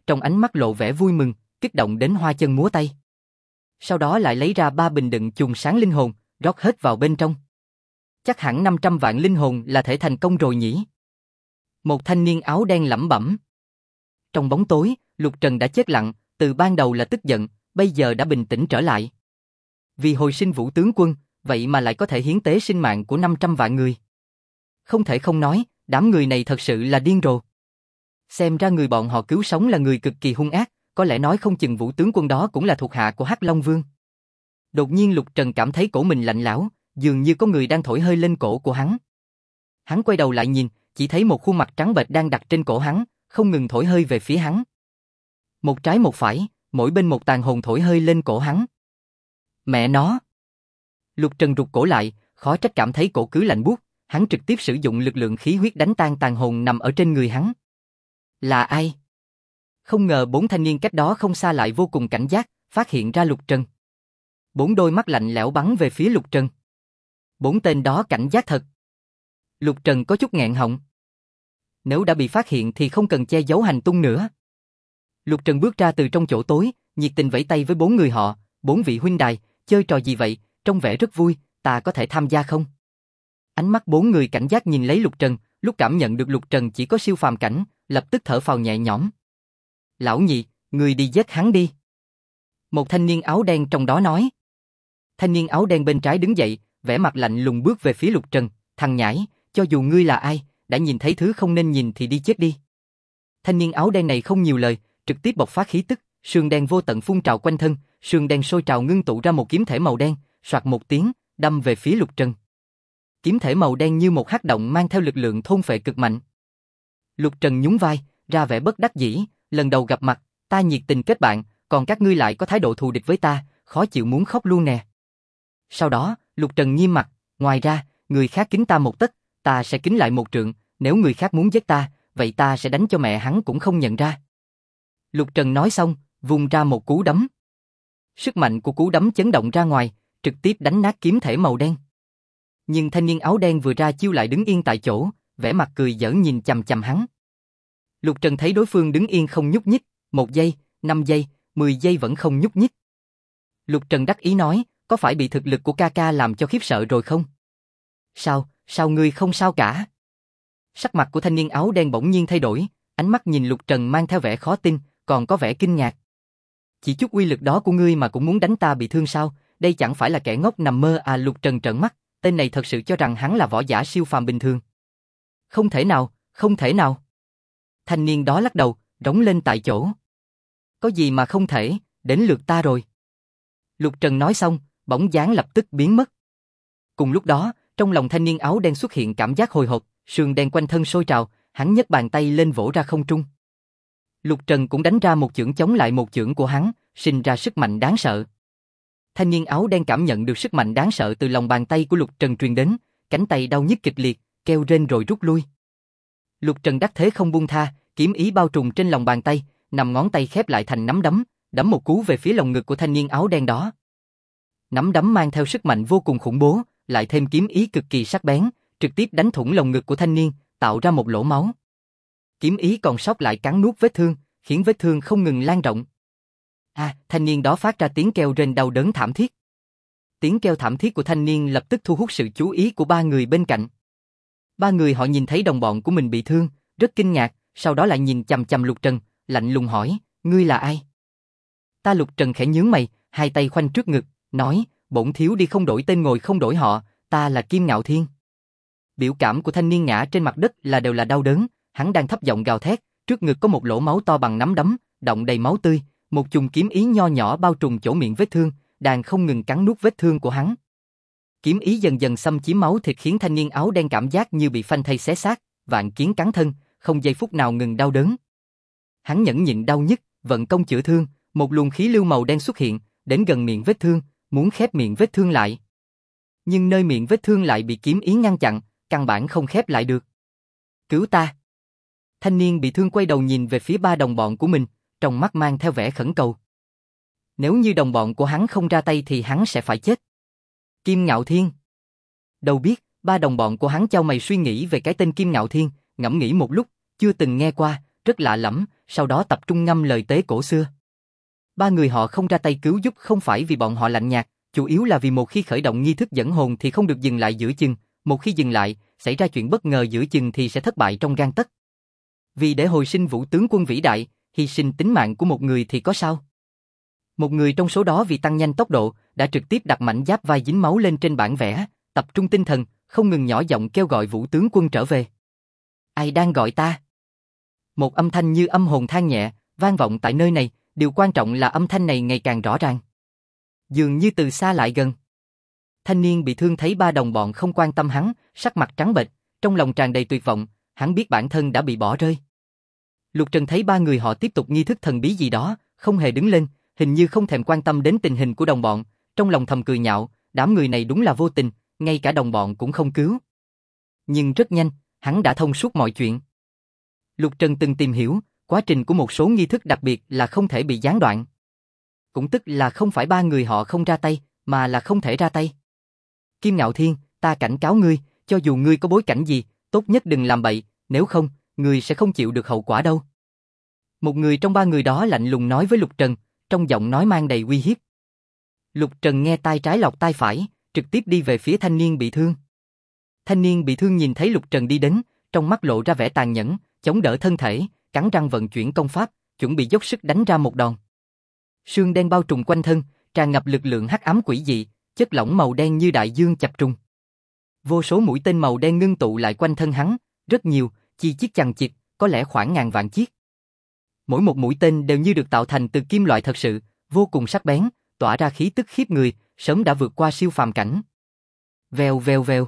trong ánh mắt lộ vẻ vui mừng, kích động đến hoa chân múa tay. Sau đó lại lấy ra 3 bình đựng chùm sáng linh hồn, rót hết vào bên trong. Chắc hẳn 500 vạn linh hồn là thể thành công rồi nhỉ? Một thanh niên áo đen lẩm bẩm. Trong bóng tối, Lục Trần đã chết lặng, từ ban đầu là tức giận, bây giờ đã bình tĩnh trở lại. Vì hồi sinh Vũ tướng quân, vậy mà lại có thể hiến tế sinh mạng của 500 vạn người. Không thể không nói, đám người này thật sự là điên rồ. Xem ra người bọn họ cứu sống là người cực kỳ hung ác, có lẽ nói không chừng Vũ tướng quân đó cũng là thuộc hạ của Hắc Long Vương. Đột nhiên Lục Trần cảm thấy cổ mình lạnh lẽo, dường như có người đang thổi hơi lên cổ của hắn. Hắn quay đầu lại nhìn, chỉ thấy một khuôn mặt trắng bệch đang đặt trên cổ hắn, không ngừng thổi hơi về phía hắn. Một trái một phải, mỗi bên một tàn hồn thổi hơi lên cổ hắn. Mẹ nó! Lục Trần rụt cổ lại, khó trách cảm thấy cổ cứ lạnh buốt, hắn trực tiếp sử dụng lực lượng khí huyết đánh tan tàn hồn nằm ở trên người hắn. Là ai? Không ngờ 4 thanh niên cách đó không xa lại vô cùng cảnh giác, phát hiện ra Lục Trần. 4 đôi mắt lạnh lẽo bắn về phía Lục Trần. 4 tên đó cảnh giác thật. Lục Trần có chút nghẹn họng. Nếu đã bị phát hiện thì không cần che giấu hành tung nữa. Lục Trần bước ra từ trong chỗ tối, nhiệt tình vẫy tay với 4 người họ, 4 vị huynh đài, chơi trò gì vậy, trông vẻ rất vui, ta có thể tham gia không? Ánh mắt 4 người cảnh giác nhìn lấy Lục Trần, lúc cảm nhận được Lục Trần chỉ có siêu phàm cảnh, lập tức thở phào nhẹ nhõm. Lão nhị, người đi giết hắn đi. Một thanh niên áo đen trong đó nói. Thanh niên áo đen bên trái đứng dậy, vẻ mặt lạnh lùng bước về phía Lục Trần, thằng nhãi, cho dù ngươi là ai, đã nhìn thấy thứ không nên nhìn thì đi chết đi. Thanh niên áo đen này không nhiều lời, trực tiếp bộc phát khí tức, sương đen vô tận phun trào quanh thân, sương đen sôi trào ngưng tụ ra một kiếm thể màu đen, soạt một tiếng, đâm về phía Lục Trần. Kiếm thể màu đen như một hắc động mang theo lực lượng thôn phệ cực mạnh. Lục Trần nhún vai, ra vẻ bất đắc dĩ, lần đầu gặp mặt, ta nhiệt tình kết bạn, còn các ngươi lại có thái độ thù địch với ta, khó chịu muốn khóc luôn nè. Sau đó, Lục Trần nghiêm mặt, ngoài ra, người khác kính ta một tấc, ta sẽ kính lại một trượng, nếu người khác muốn giết ta, vậy ta sẽ đánh cho mẹ hắn cũng không nhận ra. Lục Trần nói xong, vung ra một cú đấm. Sức mạnh của cú đấm chấn động ra ngoài, trực tiếp đánh nát kiếm thể màu đen. Nhưng thanh niên áo đen vừa ra chiêu lại đứng yên tại chỗ, vẻ mặt cười giỡn nhìn chằm chằm hắn. Lục Trần thấy đối phương đứng yên không nhúc nhích, 1 giây, 5 giây, 10 giây vẫn không nhúc nhích. Lục Trần đắc ý nói, có phải bị thực lực của ca ca làm cho khiếp sợ rồi không? Sao ngươi không sao cả? Sắc mặt của thanh niên áo đen bỗng nhiên thay đổi, ánh mắt nhìn Lục Trần mang theo vẻ khó tin, còn có vẻ kinh ngạc. Chỉ chút uy lực đó của ngươi mà cũng muốn đánh ta bị thương sao? Đây chẳng phải là kẻ ngốc nằm mơ à? Lục Trần trợn mắt, tên này thật sự cho rằng hắn là võ giả siêu phàm bình thường. Không thể nào, không thể nào. Thanh niên đó lắc đầu, rống lên tại chỗ. Có gì mà không thể, đến lượt ta rồi. Lục Trần nói xong, bóng dáng lập tức biến mất. Cùng lúc đó, trong lòng thanh niên áo đen xuất hiện cảm giác hồi hộp, sương đen quanh thân sôi trào, hắn nhấc bàn tay lên vỗ ra không trung. Lục Trần cũng đánh ra một chưởng chống lại một chưởng của hắn, sinh ra sức mạnh đáng sợ. Thanh niên áo đen cảm nhận được sức mạnh đáng sợ từ lòng bàn tay của Lục Trần truyền đến, cánh tay đau nhức kịch liệt, kêu rên rồi rút lui. Lục Trần đắc thế không buông tha, kiếm ý bao trùm trên lòng bàn tay, nằm ngón tay khép lại thành nắm đấm, đấm một cú về phía lồng ngực của thanh niên áo đen đó. Nắm đấm mang theo sức mạnh vô cùng khủng bố, lại thêm kiếm ý cực kỳ sắc bén, trực tiếp đánh thủng lồng ngực của thanh niên, tạo ra một lỗ máu. Kiếm ý còn sót lại cắn nuốt vết thương, khiến vết thương không ngừng lan rộng. Thanh niên đó phát ra tiếng kêu rên đau đớn thảm thiết. Tiếng kêu thảm thiết của thanh niên lập tức thu hút sự chú ý của 3 người bên cạnh. 3 người họ nhìn thấy đồng bọn của mình bị thương, rất kinh ngạc, sau đó lại nhìn chằm chằm Lục Trần, lạnh lùng hỏi, ngươi là ai? Ta Lục Trần khẽ nhướng mày, hai tay khoanh trước ngực, nói, bổn thiếu đi không đổi tên ngồi không đổi họ, ta là Kim Ngạo Thiên. Biểu cảm của thanh niên ngã trên mặt đất đều là đau đớn, hắn đang thấp giọng gào thét, trước ngực có một lỗ máu to bằng nắm đấm, đọng đầy máu tươi, một chùm kiếm ý nho nhỏ bao trùm chỗ miệng vết thương, đang không ngừng cắn nuốt vết thương của hắn. Kiếm ý dần dần xâm chiếm máu thịt khiến thanh niên áo đen cảm giác như bị phanh thây xé xác, vạn kiến cắn thân, không giây phút nào ngừng đau đớn. Hắn nhẫn nhịn đau nhức, vận công chữa thương, một luồng khí lưu màu đen xuất hiện, đến gần miệng vết thương, muốn khép miệng vết thương lại. Nhưng nơi miệng vết thương lại bị kiếm ý ngăn chặn, căn bản không khép lại được. Cứu ta! Thanh niên bị thương quay đầu nhìn về phía 3 đồng bọn của mình, trong mắt mang theo vẻ khẩn cầu. Nếu như đồng bọn của hắn không ra tay thì hắn sẽ phải chết. Kim Ngạo Thiên. Đâu biết, 3 đồng bọn của hắn chau mày suy nghĩ về cái tên Kim Ngạo Thiên, ngẫm nghĩ một lúc, chưa từng nghe qua, rất lạ lẫm, sau đó tập trung ngâm lời tế cổ xưa. Ba người họ không ra tay cứu giúp không phải vì bọn họ lạnh nhạt, chủ yếu là vì một khi khởi động nghi thức dẫn hồn thì không được dừng lại giữa chừng, một khi dừng lại, xảy ra chuyện bất ngờ giữa chừng thì sẽ thất bại trong gang tấc. Vì để hồi sinh Vũ tướng quân vĩ đại, hy sinh tính mạng của một người thì có sao? Một người trong số đó vì tăng nhanh tốc độ, đã trực tiếp đặt mảnh giáp vai dính máu lên trên bản vẽ, tập trung tinh thần, không ngừng nhỏ giọng kêu gọi Vũ tướng quân trở về. Ai đang gọi ta? Một âm thanh như âm hồn than nhẹ, vang vọng tại nơi này, điều quan trọng là âm thanh này ngày càng rõ ràng. Dường như từ xa lại gần. Thanh niên bị thương thấy ba đồng bọn không quan tâm hắn, sắc mặt trắng bệch, trong lòng tràn đầy tuyệt vọng, hắn biết bản thân đã bị bỏ rơi. Lục Trần thấy ba người họ tiếp tục nghi thức thần bí gì đó, không hề đứng lên, hình như không thèm quan tâm đến tình hình của đồng bọn, trong lòng thầm cười nhạo, đám người này đúng là vô tình, ngay cả đồng bọn cũng không cứu. Nhưng rất nhanh, hắn đã thông suốt mọi chuyện. Lục Trần từng tìm hiểu, quá trình của một số nghi thức đặc biệt là không thể bị gián đoạn. Cũng tức là không phải ba người họ không ra tay, mà là không thể ra tay. Kim Ngạo Thiên, ta cảnh cáo ngươi, cho dù ngươi có bối cảnh gì, tốt nhất đừng làm bậy, nếu không, ngươi sẽ không chịu được hậu quả đâu. Một người trong ba người đó lạnh lùng nói với Lục Trần, trong giọng nói mang đầy uy hiếp. Lục Trần nghe tai trái lọt tai phải, trực tiếp đi về phía thanh niên bị thương. Thanh niên bị thương nhìn thấy Lục Trần đi đến, trong mắt lộ ra vẻ tàn nhẫn, chống đỡ thân thể, cắn răng vận chuyển công pháp, chuẩn bị dốc sức đánh ra một đòn. Sương đen bao trùm quanh thân, tràn ngập lực lượng hắc ám quỷ dị, chất lỏng màu đen như đại dương chập trùng. Vô số mũi tên màu đen ngưng tụ lại quanh thân hắn, rất nhiều, chi chiết chằng chịt, có lẽ khoảng ngàn vạn chiếc. Mỗi một mũi tên đều như được tạo thành từ kim loại thật sự, vô cùng sắc bén, tỏa ra khí tức khiếp người, sớm đã vượt qua siêu phàm cảnh. Vèo vèo vèo.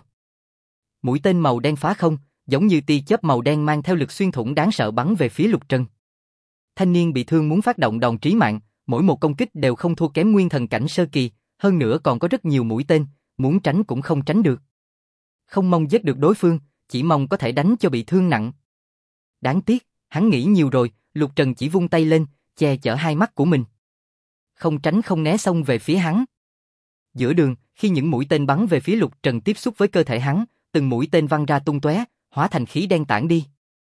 Mũi tên màu đen phá không, giống như tia chớp màu đen mang theo lực xuyên thủng đáng sợ bắn về phía Lục Trần. Thanh niên bị thương muốn phát động đòn trí mạng, mỗi một công kích đều không thua kém nguyên thần cảnh sơ kỳ, hơn nữa còn có rất nhiều mũi tên, muốn tránh cũng không tránh được. Không mong giết được đối phương, chỉ mong có thể đánh cho bị thương nặng. Đáng tiếc, hắn nghĩ nhiều rồi, Lục Trần chỉ vung tay lên, che chở hai mắt của mình. Không tránh không né xông về phía hắn. Giữa đường, khi những mũi tên bắn về phía Lục Trần tiếp xúc với cơ thể hắn, từng mũi tên văng ra tung tóe, hóa thành khí đen tản đi.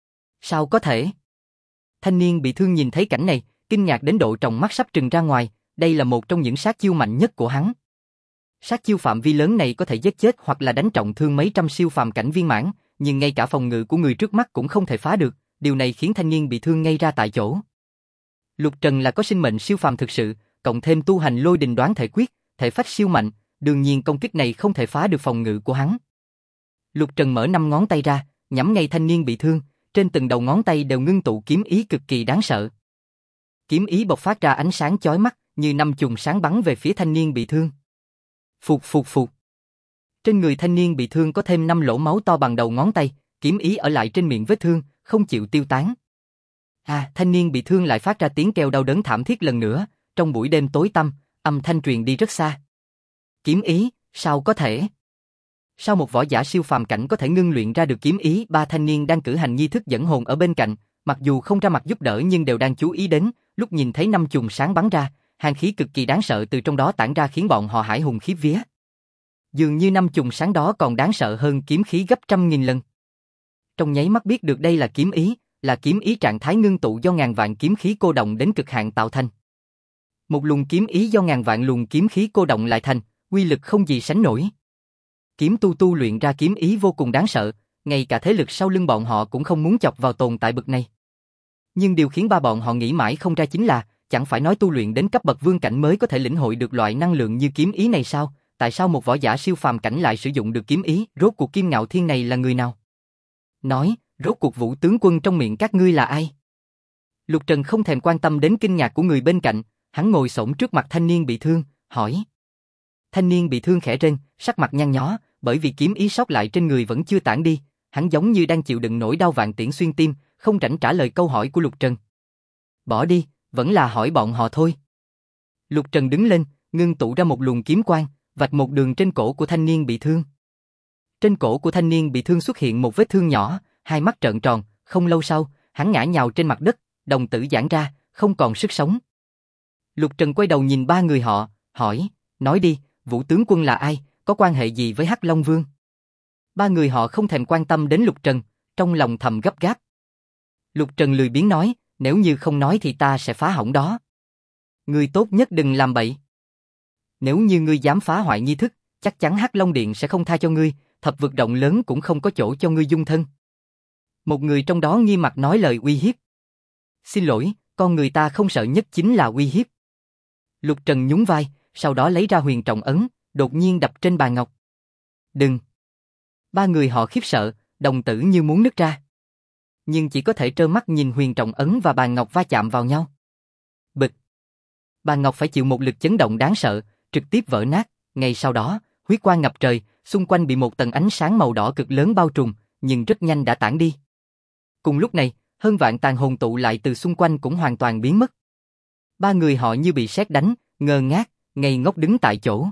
Sao có thể? Thanh niên bị thương nhìn thấy cảnh này, kinh ngạc đến độ tròng mắt sắp trừng ra ngoài, đây là một trong những sát chiêu mạnh nhất của hắn. Sát chiêu phạm vi lớn này có thể giết chết hoặc là đánh trọng thương mấy trăm siêu phàm cảnh viên mãn, nhưng ngay cả phòng ngự của người trước mắt cũng không thể phá được, điều này khiến thanh niên bị thương ngay ra tại chỗ. Lục Trần là có sinh mệnh siêu phàm thực sự, cộng thêm tu hành lôi đình đoán thể quyết, thể phách siêu mạnh, đương nhiên công kích này không thể phá được phòng ngự của hắn. Lục Trần mở 5 ngón tay ra, nhắm ngay thanh niên bị thương, trên từng đầu ngón tay đều ngưng tụ kiếm ý cực kỳ đáng sợ. Kiếm ý bộc phát ra ánh sáng chói mắt, như 5 chùm sáng bắn về phía thanh niên bị thương. Phụt phụt phụt. Trên người thanh niên bị thương có thêm 5 lỗ máu to bằng đầu ngón tay, kiếm ý ở lại trên miệng vết thương, không chịu tiêu tán. Thanh niên bị thương lại phát ra tiếng kêu đau đớn thảm thiết lần nữa, trong buổi đêm tối tăm, âm thanh truyền đi rất xa. Kiếm ý, sao có thể? Sao một võ giả siêu phàm cảnh có thể ngưng luyện ra được kiếm ý? Ba thanh niên đang cử hành nghi thức dẫn hồn ở bên cạnh, mặc dù không ra mặt giúp đỡ nhưng đều đang chú ý đến, lúc nhìn thấy 5 chùm sáng bắn ra, hàn khí cực kỳ đáng sợ từ trong đó tản ra khiến bọn họ hải hùng khiếp vía. Dường như 5 chùm sáng đó còn đáng sợ hơn kiếm khí gấp 100.000 lần. Trong nháy mắt biết được đây là kiếm ý trạng thái ngưng tụ do ngàn vạn kiếm khí cô động đến cực hạn tạo thành. Một luồng kiếm ý do ngàn vạn luồng kiếm khí cô động lại thành, uy lực không gì sánh nổi. Kiếm tu luyện ra kiếm ý vô cùng đáng sợ, ngay cả thế lực sau lưng bọn họ cũng không muốn chọc vào tồn tại bậc này. Nhưng điều khiến ba bọn họ nghĩ mãi không ra chính là, chẳng phải nói tu luyện đến cấp bậc vương cảnh mới có thể lĩnh hội được loại năng lượng như kiếm ý này sao? Tại sao một võ giả siêu phàm cảnh lại sử dụng được kiếm ý? Rốt cuộc Kim Ngạo Thiên này là người nào? Nói, rốt cuộc Vũ tướng quân trong miệng các ngươi là ai? Lục Trần không thèm quan tâm đến kinh ngạc của người bên cạnh, hắn ngồi xổm trước mặt thanh niên bị thương, hỏi. Thanh niên bị thương khẽ rên, sắc mặt nhăn nhó, bởi vì kiếm ý sót lại trên người vẫn chưa tản đi, hắn giống như đang chịu đựng nỗi đau vạn tiễn xuyên tim, không rảnh trả lời câu hỏi của Lục Trần. Bỏ đi, vẫn là hỏi bọn họ thôi. Lục Trần đứng lên, ngưng tụ ra một luồng kiếm quang, vạch một đường trên cổ của thanh niên bị thương. Trên cổ của thanh niên bị thương xuất hiện một vết thương nhỏ, hai mắt trợn tròn, không lâu sau, hắn ngã nhào trên mặt đất, đồng tử giãn ra, không còn sức sống. Lục Trần quay đầu nhìn ba người họ, hỏi, nói đi, Vũ tướng quân là ai, có quan hệ gì với Hắc Long Vương? Ba người họ không thèm quan tâm đến Lục Trần, trong lòng thầm gấp gáp. Lục Trần lười biếng nói, nếu như không nói thì ta sẽ phá hỏng đó. Ngươi tốt nhất đừng làm bậy. Nếu như ngươi dám phá hoại nghi thức, chắc chắn Hắc Long Điện sẽ không tha cho ngươi, thập vực động lớn cũng không có chỗ cho ngươi dung thân. Một người trong đó nghiêm mặt nói lời uy hiếp. Xin lỗi, con người ta không sợ nhất chính là uy hiếp. Lục Trần nhún vai, sau đó lấy ra huyền trọng ấn, đột nhiên đập trên bàn ngọc. Đừng! Ba người họ khiếp sợ, đồng tử như muốn nứt ra. Nhưng chỉ có thể trơ mắt nhìn huyền trọng ấn và bàn ngọc va chạm vào nhau. Bịch! Bàn ngọc phải chịu một lực chấn động đáng sợ, trực tiếp vỡ nát. Ngay sau đó, huyết quang ngập trời, xung quanh bị một tầng ánh sáng màu đỏ cực lớn bao trùm, nhưng rất nhanh đã tản đi. Cùng lúc này, hơn vạn tàn hồn tụ lại từ xung quanh cũng hoàn toàn biến mất. Ba người họ như bị sét đánh, ngơ ngác, ngây ngốc đứng tại chỗ.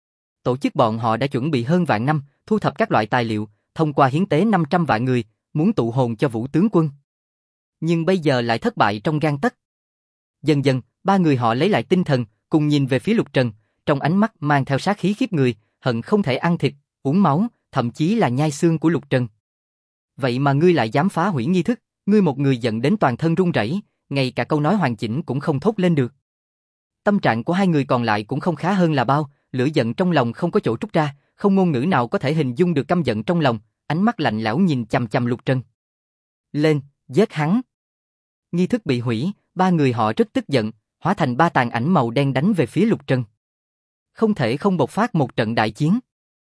Tổ chức bọn họ đã chuẩn bị hơn vạn năm, thu thập các loại tài liệu, thông qua hiến tế 500 vạn người, muốn tụ hồn cho Vũ tướng quân. Nhưng bây giờ lại thất bại trong gang tấc. Dần dần, ba người họ lấy lại tinh thần, cùng nhìn về phía Lục Trần, trong ánh mắt mang theo sát khí khiếp người, hận không thể ăn thịt, uống máu, thậm chí là nhai xương của Lục Trần. Vậy mà ngươi lại dám phá hủy nghi thức, ngươi một người giận đến toàn thân run rẩy, ngay cả câu nói hoàn chỉnh cũng không thốt lên được. Tâm trạng của hai người còn lại cũng không khá hơn là bao, lửa giận trong lòng không có chỗ trút ra, không ngôn ngữ nào có thể hình dung được căm giận trong lòng, ánh mắt lạnh lẽo nhìn chằm chằm Lục Trần. Lên, giết hắn! Nghi thức bị hủy, ba người họ rất tức giận, hóa thành ba tàn ảnh màu đen đánh về phía Lục Trần. Không thể không bộc phát một trận đại chiến.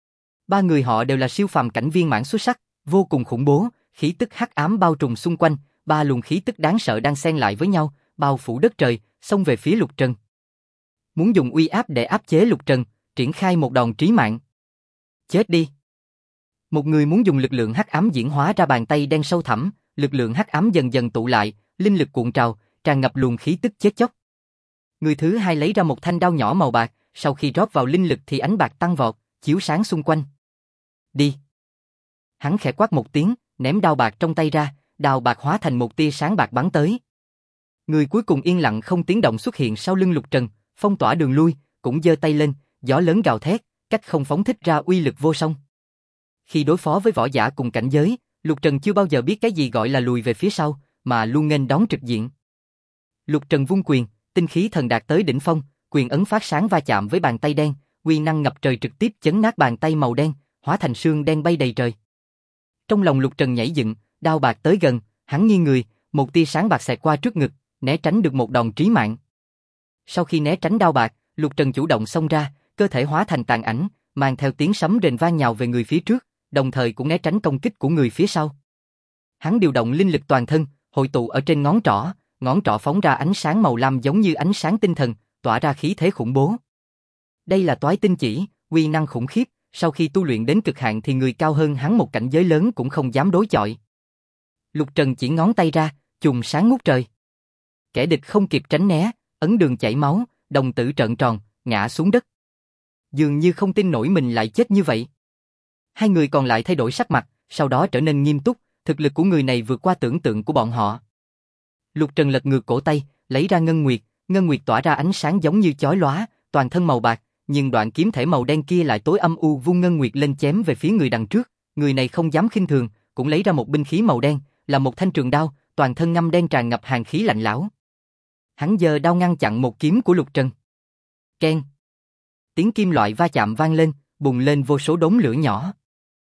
Ba người họ đều là siêu phàm cảnh viên mãn xuất sắc, vô cùng khủng bố, khí tức hắc ám bao trùm xung quanh, ba luồng khí tức đáng sợ đang xen lại với nhau, bao phủ đất trời, xông về phía Lục Trần. Muốn dùng uy áp để áp chế Lục Trần, triển khai một đòn trí mạng. Chết đi! Một người muốn dùng lực lượng hắc ám diễn hóa ra bàn tay đen sâu thẳm, lực lượng hắc ám dần dần tụ lại, linh lực cuộn trào, tràn ngập luồng khí tức chết chóc. Người thứ hai lấy ra một thanh đao nhỏ màu bạc, sau khi rót vào linh lực thì ánh bạc tăng vọt, chiếu sáng xung quanh. Đi! Hắn khẽ quát một tiếng, ném đao bạc trong tay ra, đao bạc hóa thành một tia sáng bạc bắn tới. Người cuối cùng yên lặng không tiếng động xuất hiện sau lưng Lục Trần, phong tỏa đường lui, cũng giơ tay lên, gió lớn gào thét, cách không phóng thích ra uy lực vô song. Khi đối phó với võ giả cùng cảnh giới, Lục Trần chưa bao giờ biết cái gì gọi là lùi về phía sau, mà luôn nghênh đón trực diện. Lục Trần vung quyền, tinh khí thần đạt tới đỉnh phong, quyền ấn phát sáng va chạm với bàn tay đen, uy năng ngập trời trực tiếp chấn nát bàn tay màu đen, hóa thành sương đen bay đầy trời. Trong lòng Lục Trần nhảy dựng, đao bạc tới gần, hắn nghiêng người, một tia sáng bạc xẹt qua trước ngực, né tránh được một đòn trí mạng. Sau khi né tránh đao bạc, Lục Trần chủ động xông ra, cơ thể hóa thành tàn ảnh, mang theo tiếng sấm rền vang nhào về người phía trước, đồng thời cũng né tránh công kích của người phía sau. Hắn điều động linh lực toàn thân, hội tụ ở trên ngón trỏ phóng ra ánh sáng màu lam giống như ánh sáng tinh thần, tỏa ra khí thế khủng bố. Đây là toái tinh chỉ, uy năng khủng khiếp, sau khi tu luyện đến cực hạn thì người cao hơn hắn một cảnh giới lớn cũng không dám đối chọi. Lục Trần chỉ ngón tay ra, chùm sáng ngút trời. Kẻ địch không kịp tránh né, ấn đường chảy máu, đồng tử trợn tròn, ngã xuống đất. Dường như không tin nổi mình lại chết như vậy. Hai người còn lại thay đổi sắc mặt, sau đó trở nên nghiêm túc, thực lực của người này vượt qua tưởng tượng của bọn họ. Lục Trần lật ngược cổ tay, lấy ra ngân nguyệt tỏa ra ánh sáng giống như chói lóa, toàn thân màu bạc, nhưng đoạn kiếm thể màu đen kia lại tối âm u, vung ngân nguyệt lên chém về phía người đằng trước. Người này không dám khinh thường, cũng lấy ra một binh khí màu đen, là một thanh trường đao, toàn thân ngăm đen tràn ngập hàn khí lạnh lẽo. Hắn giơ đao ngăn chặn một kiếm của Lục Trần. Keng! Tiếng kim loại va chạm vang lên, bùng lên vô số đốm lửa nhỏ.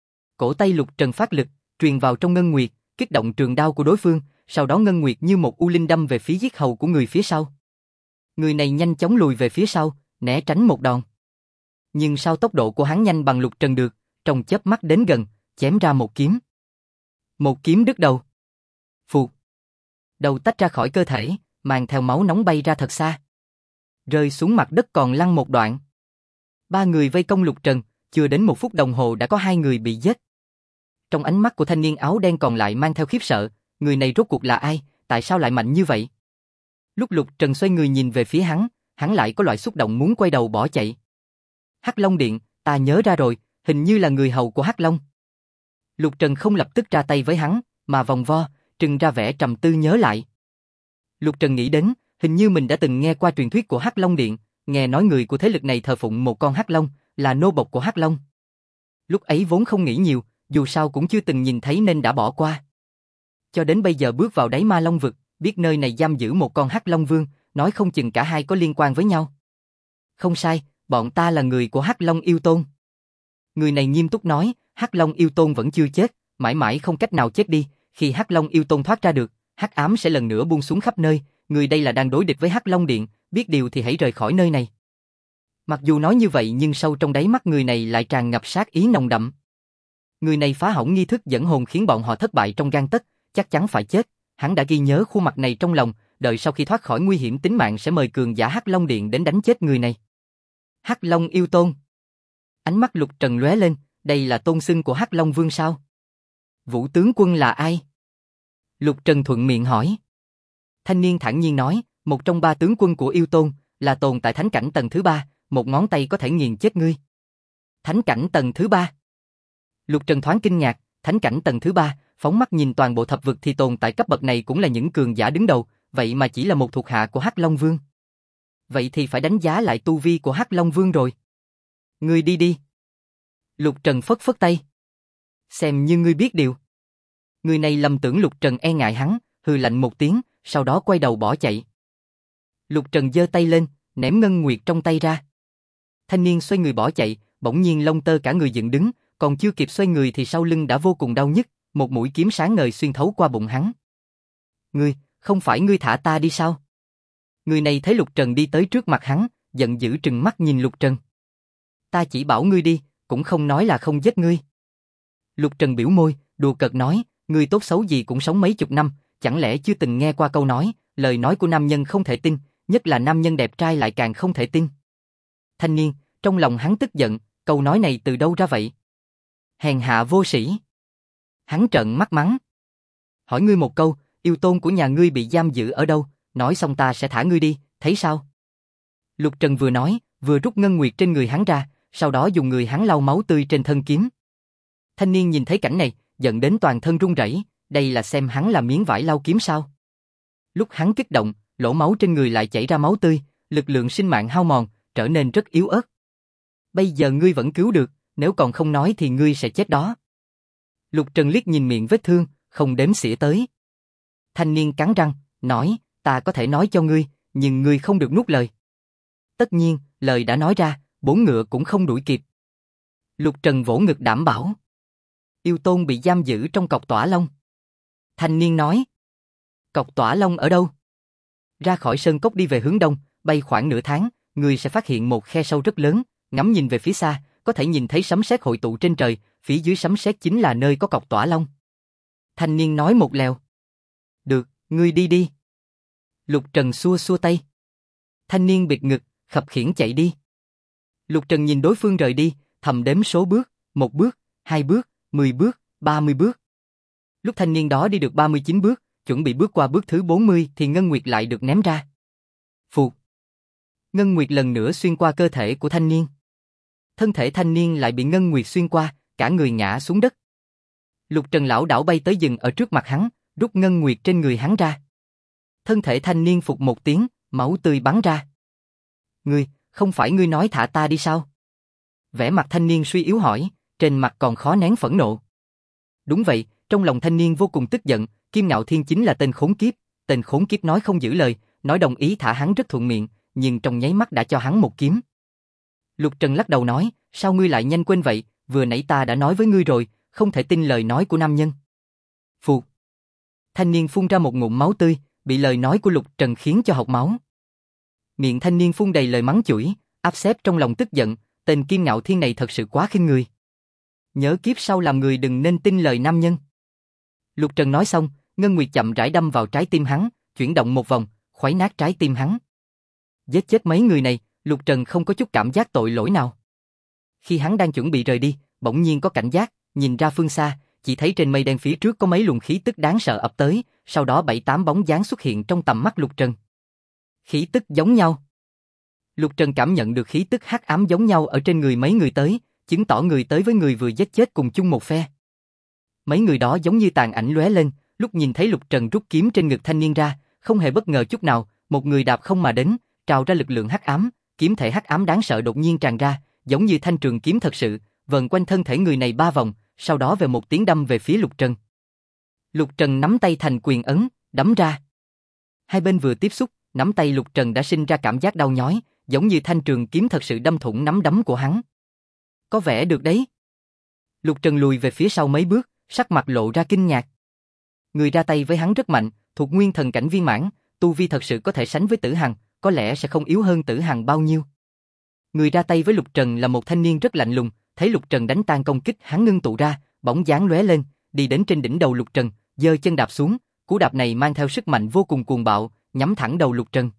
Cổ tay Lục Trần phát lực, truyền vào trong ngân nguyệt, kích động trường đao của đối phương, sau đó ngân nguyệt như một u linh đâm về phía yết hầu của người phía sau. Người này nhanh chóng lùi về phía sau, né tránh một đòn. Nhưng sao tốc độ của hắn nhanh bằng Lục Trần được, trong chớp mắt đến gần, chém ra một kiếm. Một kiếm đứt đầu. Phụt. Đầu tách ra khỏi cơ thể, mang theo máu nóng bay ra thật xa. Rơi xuống mặt đất còn lăn một đoạn. Ba người vây công Lục Trần, chưa đến một phút đồng hồ đã có hai người bị giết. Trong ánh mắt của thanh niên áo đen còn lại mang theo khiếp sợ, người này rốt cuộc là ai, tại sao lại mạnh như vậy? Lúc Lục Trần xoay người nhìn về phía hắn lại có loại xúc động muốn quay đầu bỏ chạy. Hắc Long Điện, ta nhớ ra rồi, hình như là người hầu của Hắc Long. Lục Trần không lập tức ra tay với hắn, mà vòng vo, trừng ra vẻ trầm tư nhớ lại. Lục Trần nghĩ đến, hình như mình đã từng nghe qua truyền thuyết của Hắc Long Điện, nghe nói người của thế lực này thờ phụng một con Hắc Long, là nô bộc của Hắc Long. Lúc ấy vốn không nghĩ nhiều, dù sao cũng chưa từng nhìn thấy nên đã bỏ qua. cho đến bây giờ bước vào đáy Ma Long vực, biết nơi này giam giữ một con Hắc Long Vương, nói không chừng cả hai có liên quan với nhau. Không sai, bọn ta là người của Hắc Long Yêu Tôn. Người này nghiêm túc nói, Hắc Long Yêu Tôn vẫn chưa chết, mãi mãi không cách nào chết đi, khi Hắc Long Yêu Tôn thoát ra được, hắc ám sẽ lần nữa buông xuống khắp nơi, người đây là đang đối địch với Hắc Long Điện, biết điều thì hãy rời khỏi nơi này. Mặc dù nói như vậy nhưng sâu trong đáy mắt người này lại tràn ngập sát ý nồng đậm. Người này phá hỏng nghi thức dẫn hồn khiến bọn họ thất bại trong gang tấc, chắc chắn phải chết. Hắn đã ghi nhớ khuôn mặt này trong lòng, đợi sau khi thoát khỏi nguy hiểm tính mạng sẽ mời cường giả Hắc Long Điện đến đánh chết người này. Hắc Long Yêu Tôn. Ánh mắt Lục Trần lóe lên, đây là tôn xưng của Hắc Long Vương sao? Vũ tướng quân là ai? Lục Trần thuận miệng hỏi. Thanh niên thản nhiên nói, một trong 3 tướng quân của Yêu Tôn, là tồn tại thánh cảnh tầng thứ 3, một ngón tay có thể nghiền chết ngươi. Thánh cảnh tầng thứ 3. Lục Trần thoáng kinh ngạc, thánh cảnh tầng thứ 3, phóng mắt nhìn toàn bộ thập vực thì tồn tại cấp bậc này cũng là những cường giả đứng đầu, vậy mà chỉ là một thuộc hạ của Hắc Long Vương. Vậy thì phải đánh giá lại tu vi của Hắc Long Vương rồi. Ngươi đi đi. Lục Trần phất phất tay. Xem như ngươi biết điều. Người này lầm tưởng Lục Trần e ngại hắn, hừ lạnh một tiếng, sau đó quay đầu bỏ chạy. Lục Trần giơ tay lên, ném ngân nguyệt trong tay ra. Thanh niên xoay người bỏ chạy, bỗng nhiên lông tơ cả người dựng đứng, còn chưa kịp xoay người thì sau lưng đã vô cùng đau nhức, một mũi kiếm sáng ngời xuyên thấu qua bụng hắn. Ngươi, không phải ngươi thả ta đi sao? Người này thấy Lục Trần đi tới trước mặt hắn, giận dữ trừng mắt nhìn Lục Trần. Ta chỉ bảo ngươi đi, cũng không nói là không giết ngươi. Lục Trần biểu môi, đùa cợt nói, ngươi tốt xấu gì cũng sống mấy chục năm, chẳng lẽ chưa từng nghe qua câu nói, lời nói của nam nhân không thể tin, nhất là nam nhân đẹp trai lại càng không thể tin. Thanh niên, trong lòng hắn tức giận, câu nói này từ đâu ra vậy? Hèn hạ vô sĩ. Hắn trợn mắt mắng. Hỏi ngươi một câu, yêu tôn của nhà ngươi bị giam giữ ở đâu, nói xong ta sẽ thả ngươi đi, thấy sao? Lục Trần vừa nói, vừa rút ngân nguyệt trên người hắn ra, sau đó dùng người hắn lau máu tươi trên thân kiếm. Thanh niên nhìn thấy cảnh này, giận đến toàn thân run rẩy, đây là xem hắn là miếng vải lau kiếm sao? Lúc hắn kích động, lỗ máu trên người lại chảy ra máu tươi, lực lượng sinh mạng hao mòn, trở nên rất yếu ớt. Bây giờ ngươi vẫn cứu được, nếu còn không nói thì ngươi sẽ chết đó. Lục Trần liếc nhìn miệng vết thương, không đếm xỉa tới. Thanh niên cắn răng, nói, ta có thể nói cho ngươi, nhưng ngươi không được nuốt lời. Tất nhiên, lời đã nói ra, 4 ngựa cũng không đuổi kịp. Lục Trần vỗ ngực đảm bảo. Yêu tôn bị giam giữ trong cọc Tỏa Long. Thanh niên nói. Cọc Tỏa Long ở đâu? Ra khỏi sơn cốc đi về hướng đông, bay khoảng nửa tháng, ngươi sẽ phát hiện một khe sâu rất lớn, ngắm nhìn về phía xa, có thể nhìn thấy sấm sét hội tụ trên trời, phía dưới sấm sét chính là nơi có cọc Tỏa Long. Thanh niên nói một lèo. Được, ngươi đi đi. Lục Trần xua xua tay. Thanh niên bịt ngực, khập khiễng chạy đi. Lục Trần nhìn đối phương rời đi, thầm đếm số bước, 1 bước, 2 bước, 10 bước, 30 bước. Lúc thanh niên đó đi được 39 bước, chuẩn bị bước qua bước thứ 40 thì Ngân Nguyệt lại được ném ra. Phụt. Ngân Nguyệt lần nữa xuyên qua cơ thể của thanh niên. Thân thể thanh niên lại bị Ngân Nguyệt xuyên qua, cả người ngã xuống đất. Lục Trần lão đảo bay tới dừng ở trước mặt hắn, rút Ngân Nguyệt trên người hắn ra. Thân thể thanh niên phụt một tiếng, máu tươi bắn ra. Ngươi, không phải ngươi nói thả ta đi sao? Vẻ mặt thanh niên suy yếu hỏi, trên mặt còn khó nén phẫn nộ. Đúng vậy, trong lòng thanh niên vô cùng tức giận, Kim Ngạo Thiên chính là tên khốn kiếp nói không giữ lời, nói đồng ý thả hắn rất thuận miệng, nhưng trong nháy mắt đã cho hắn một kiếm. Lục Trần lắc đầu nói, sao ngươi lại nhanh quên vậy, vừa nãy ta đã nói với ngươi rồi, không thể tin lời nói của nam nhân. Phụt. Thanh niên phun ra một ngụm máu tươi, bị lời nói của Lục Trần khiến cho hộc máu. Miệng thanh niên phun đầy lời mắng chửi, áp xếp trong lòng tức giận, tên Kim Ngạo Thiên này thật sự quá khinh người. Nhớ kiếp sau làm người đừng nên tin lời nam nhân. Lục Trần nói xong, Ngân Nguyệt chậm rãi đâm vào trái tim hắn, chuyển động một vòng, khuấy nát trái tim hắn. Giết chết mấy người này, Lục Trần không có chút cảm giác tội lỗi nào. Khi hắn đang chuẩn bị rời đi, bỗng nhiên có cảnh giác, nhìn ra phương xa, chỉ thấy trên mây đen phía trước có mấy luồng khí tức đáng sợ ập tới, sau đó 7-8 bóng dáng xuất hiện trong tầm mắt Lục Trần. Khí tức giống nhau. Lục Trần cảm nhận được khí tức hắc ám giống nhau ở trên người mấy người tới, chứng tỏ người tới với người vừa giết chết cùng chung một phe. Mấy người đó giống như tàn ảnh lóe lên, lúc nhìn thấy Lục Trần rút kiếm trên ngực thanh niên ra, không hề bất ngờ chút nào, một người đạp không mà đến, trào ra lực lượng hắc ám, kiếm thể hắc ám đáng sợ đột nhiên tràn ra, giống như thanh trường kiếm thật sự, vần quanh thân thể người này 3 vòng, sau đó về một tiếng đâm về phía Lục Trần. Lục Trần nắm tay thành quyền ấn, đấm ra. Hai bên vừa tiếp xúc, nắm tay Lục Trần đã sinh ra cảm giác đau nhói, giống như thanh trường kiếm thật sự đâm thủng nắm đấm của hắn. Có vẻ được đấy. Lục Trần lùi về phía sau mấy bước, sắc mặt lộ ra kinh ngạc. Người ra tay với hắn rất mạnh, thuộc nguyên thần cảnh viên mãn, tu vi thật sự có thể sánh với Tử Hằng, có lẽ sẽ không yếu hơn Tử Hằng bao nhiêu. Người ra tay với Lục Trần là một thanh niên rất lạnh lùng, thấy Lục Trần đánh tan công kích hắn ngưng tụ ra, bóng dáng lóe lên, đi đến trên đỉnh đầu Lục Trần, giơ chân đạp xuống, cú đạp này mang theo sức mạnh vô cùng cuồng bạo, nhắm thẳng đầu Lục Trần.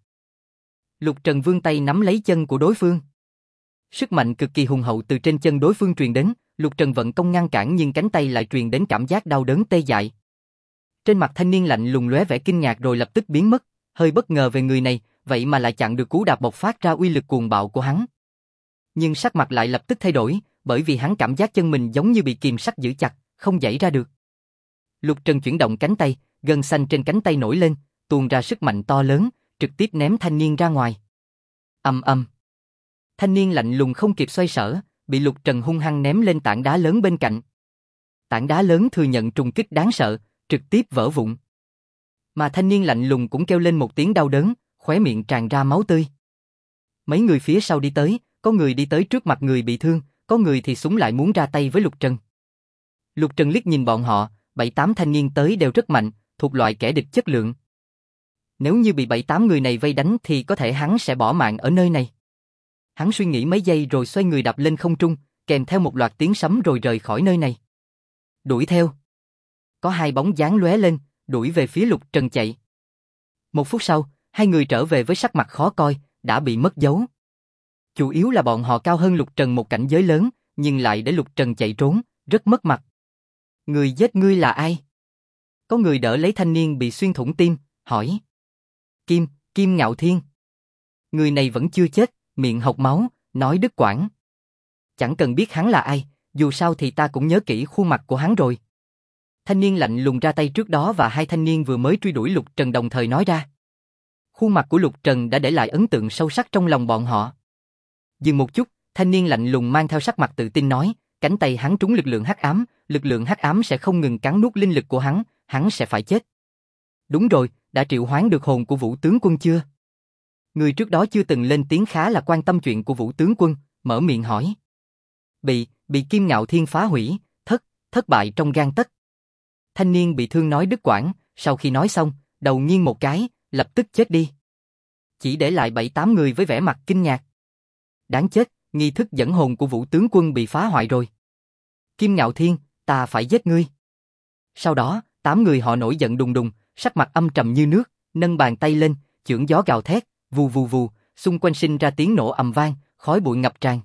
Lục Trần vươn tay nắm lấy chân của đối phương. Sức mạnh cực kỳ hùng hậu từ trên chân đối phương truyền đến, Lục Trần vận công ngăn cản nhưng cánh tay lại truyền đến cảm giác đau đớn tê dại. Trên mặt thanh niên lạnh lùng lóe vẻ kinh ngạc rồi lập tức biến mất, hơi bất ngờ về người này, vậy mà lại chặn được cú đạp bộc phát ra uy lực cuồng bạo của hắn. Nhưng sắc mặt lại lập tức thay đổi, bởi vì hắn cảm giác chân mình giống như bị kìm sắt giữ chặt, không giãy ra được. Lục Trần chuyển động cánh tay, gân xanh trên cánh tay nổi lên, tuôn ra sức mạnh to lớn, trực tiếp ném thanh niên ra ngoài. Ầm ầm. Thanh niên lạnh lùng không kịp xoay sở, bị Lục Trần hung hăng ném lên tảng đá lớn bên cạnh. Tảng đá lớn thừa nhận trùng kích đáng sợ, trực tiếp vỡ vụn. Mà thanh niên lạnh lùng cũng kêu lên một tiếng đau đớn, khóe miệng tràn ra máu tươi. Mấy người phía sau đi tới, có người đi tới trước mặt người bị thương, có người thì súng lại muốn ra tay với Lục Trần. Lục Trần liếc nhìn bọn họ, 7-8 thanh niên tới đều rất mạnh, thuộc loại kẻ địch chất lượng. Nếu như bị 7-8 người này vây đánh thì có thể hắn sẽ bỏ mạng ở nơi này. Hắn suy nghĩ mấy giây rồi xoay người đạp lên không trung, kèm theo một loạt tiếng sấm rồi rời khỏi nơi này. Đuổi theo. Có hai bóng dáng lóe lên, đuổi về phía Lục Trần chạy. Một phút sau, hai người trở về với sắc mặt khó coi, đã bị mất dấu. Chủ yếu là bọn họ cao hơn Lục Trần một cảnh giới lớn, nhưng lại để Lục Trần chạy trốn, rất mất mặt. Người giết ngươi là ai? Có người đỡ lấy thanh niên bị xuyên thủng tim, hỏi. Kim Ngạo Thiên. Người này vẫn chưa chết, miệng hộc máu, nói đứt quãng. Chẳng cần biết hắn là ai, dù sao thì ta cũng nhớ kỹ khuôn mặt của hắn rồi. Thanh niên lạnh lùng ra tay trước đó và hai thanh niên vừa mới truy đuổi Lục Trần đồng thời nói ra. Khuôn mặt của Lục Trần đã để lại ấn tượng sâu sắc trong lòng bọn họ. Dừng một chút, thanh niên lạnh lùng mang theo sắc mặt tự tin nói, cánh tay hắn trúng lực lượng hắc ám sẽ không ngừng cắn nuốt linh lực của hắn sẽ phải chết. Đúng rồi, đã triệu hoán được hồn của Vũ tướng quân chưa? Người trước đó chưa từng lên tiếng khá là quan tâm chuyện của Vũ tướng quân, mở miệng hỏi. Bị Kim Ngạo Thiên phá hủy, thất bại trong gang tấc. Thanh niên bị thương nói đứt quãng, sau khi nói xong, đầu nghiêng một cái, lập tức chết đi. Chỉ để lại 7-8 người với vẻ mặt kinh ngạc. Đáng chết, nghi thức dẫn hồn của Vũ tướng quân bị phá hoại rồi. Kim Ngạo Thiên, ta phải giết ngươi. Sau đó, 8 người họ nổi giận đùng đùng, sắc mặt âm trầm như nước, nâng bàn tay lên, chưởng gió gào thét, vù vù vù, xung quanh sinh ra tiếng nổ ầm vang, khói bụi ngập tràn.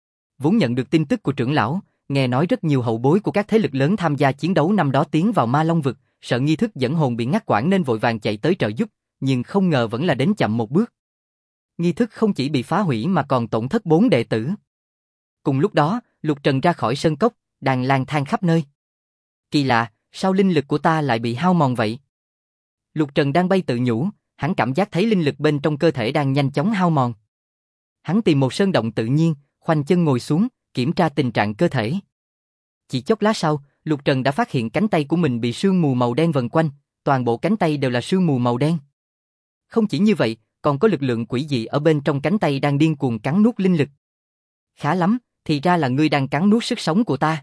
Vốn nhận được tin tức của trưởng lão, nghe nói rất nhiều hậu bối của các thế lực lớn tham gia chiến đấu năm đó tiến vào Ma Long vực, sợ nghi thức dẫn hồn bị ngắt quãng nên vội vàng chạy tới trợ giúp, nhưng không ngờ vẫn là đến chậm một bước. Nghi thức không chỉ bị phá hủy mà còn tổn thất 4 đệ tử. Cùng lúc đó, Lục Trần ra khỏi sơn cốc, đang lang thang khắp nơi. Kỳ lạ, sao linh lực của ta lại bị hao mòn vậy? Lục Trần đang bay tự nhủ, hắn cảm giác thấy linh lực bên trong cơ thể đang nhanh chóng hao mòn. Hắn tìm một sơn động tự nhiên, khoanh chân ngồi xuống, kiểm tra tình trạng cơ thể. Chỉ chốc lát sau, Lục Trần đã phát hiện cánh tay của mình bị sương mù màu đen vần quanh, toàn bộ cánh tay đều là sương mù màu đen. Không chỉ như vậy, còn có lực lượng quỷ dị ở bên trong cánh tay đang điên cuồng cắn nuốt linh lực. Khá lắm, thì ra là ngươi đang cắn nuốt sức sống của ta.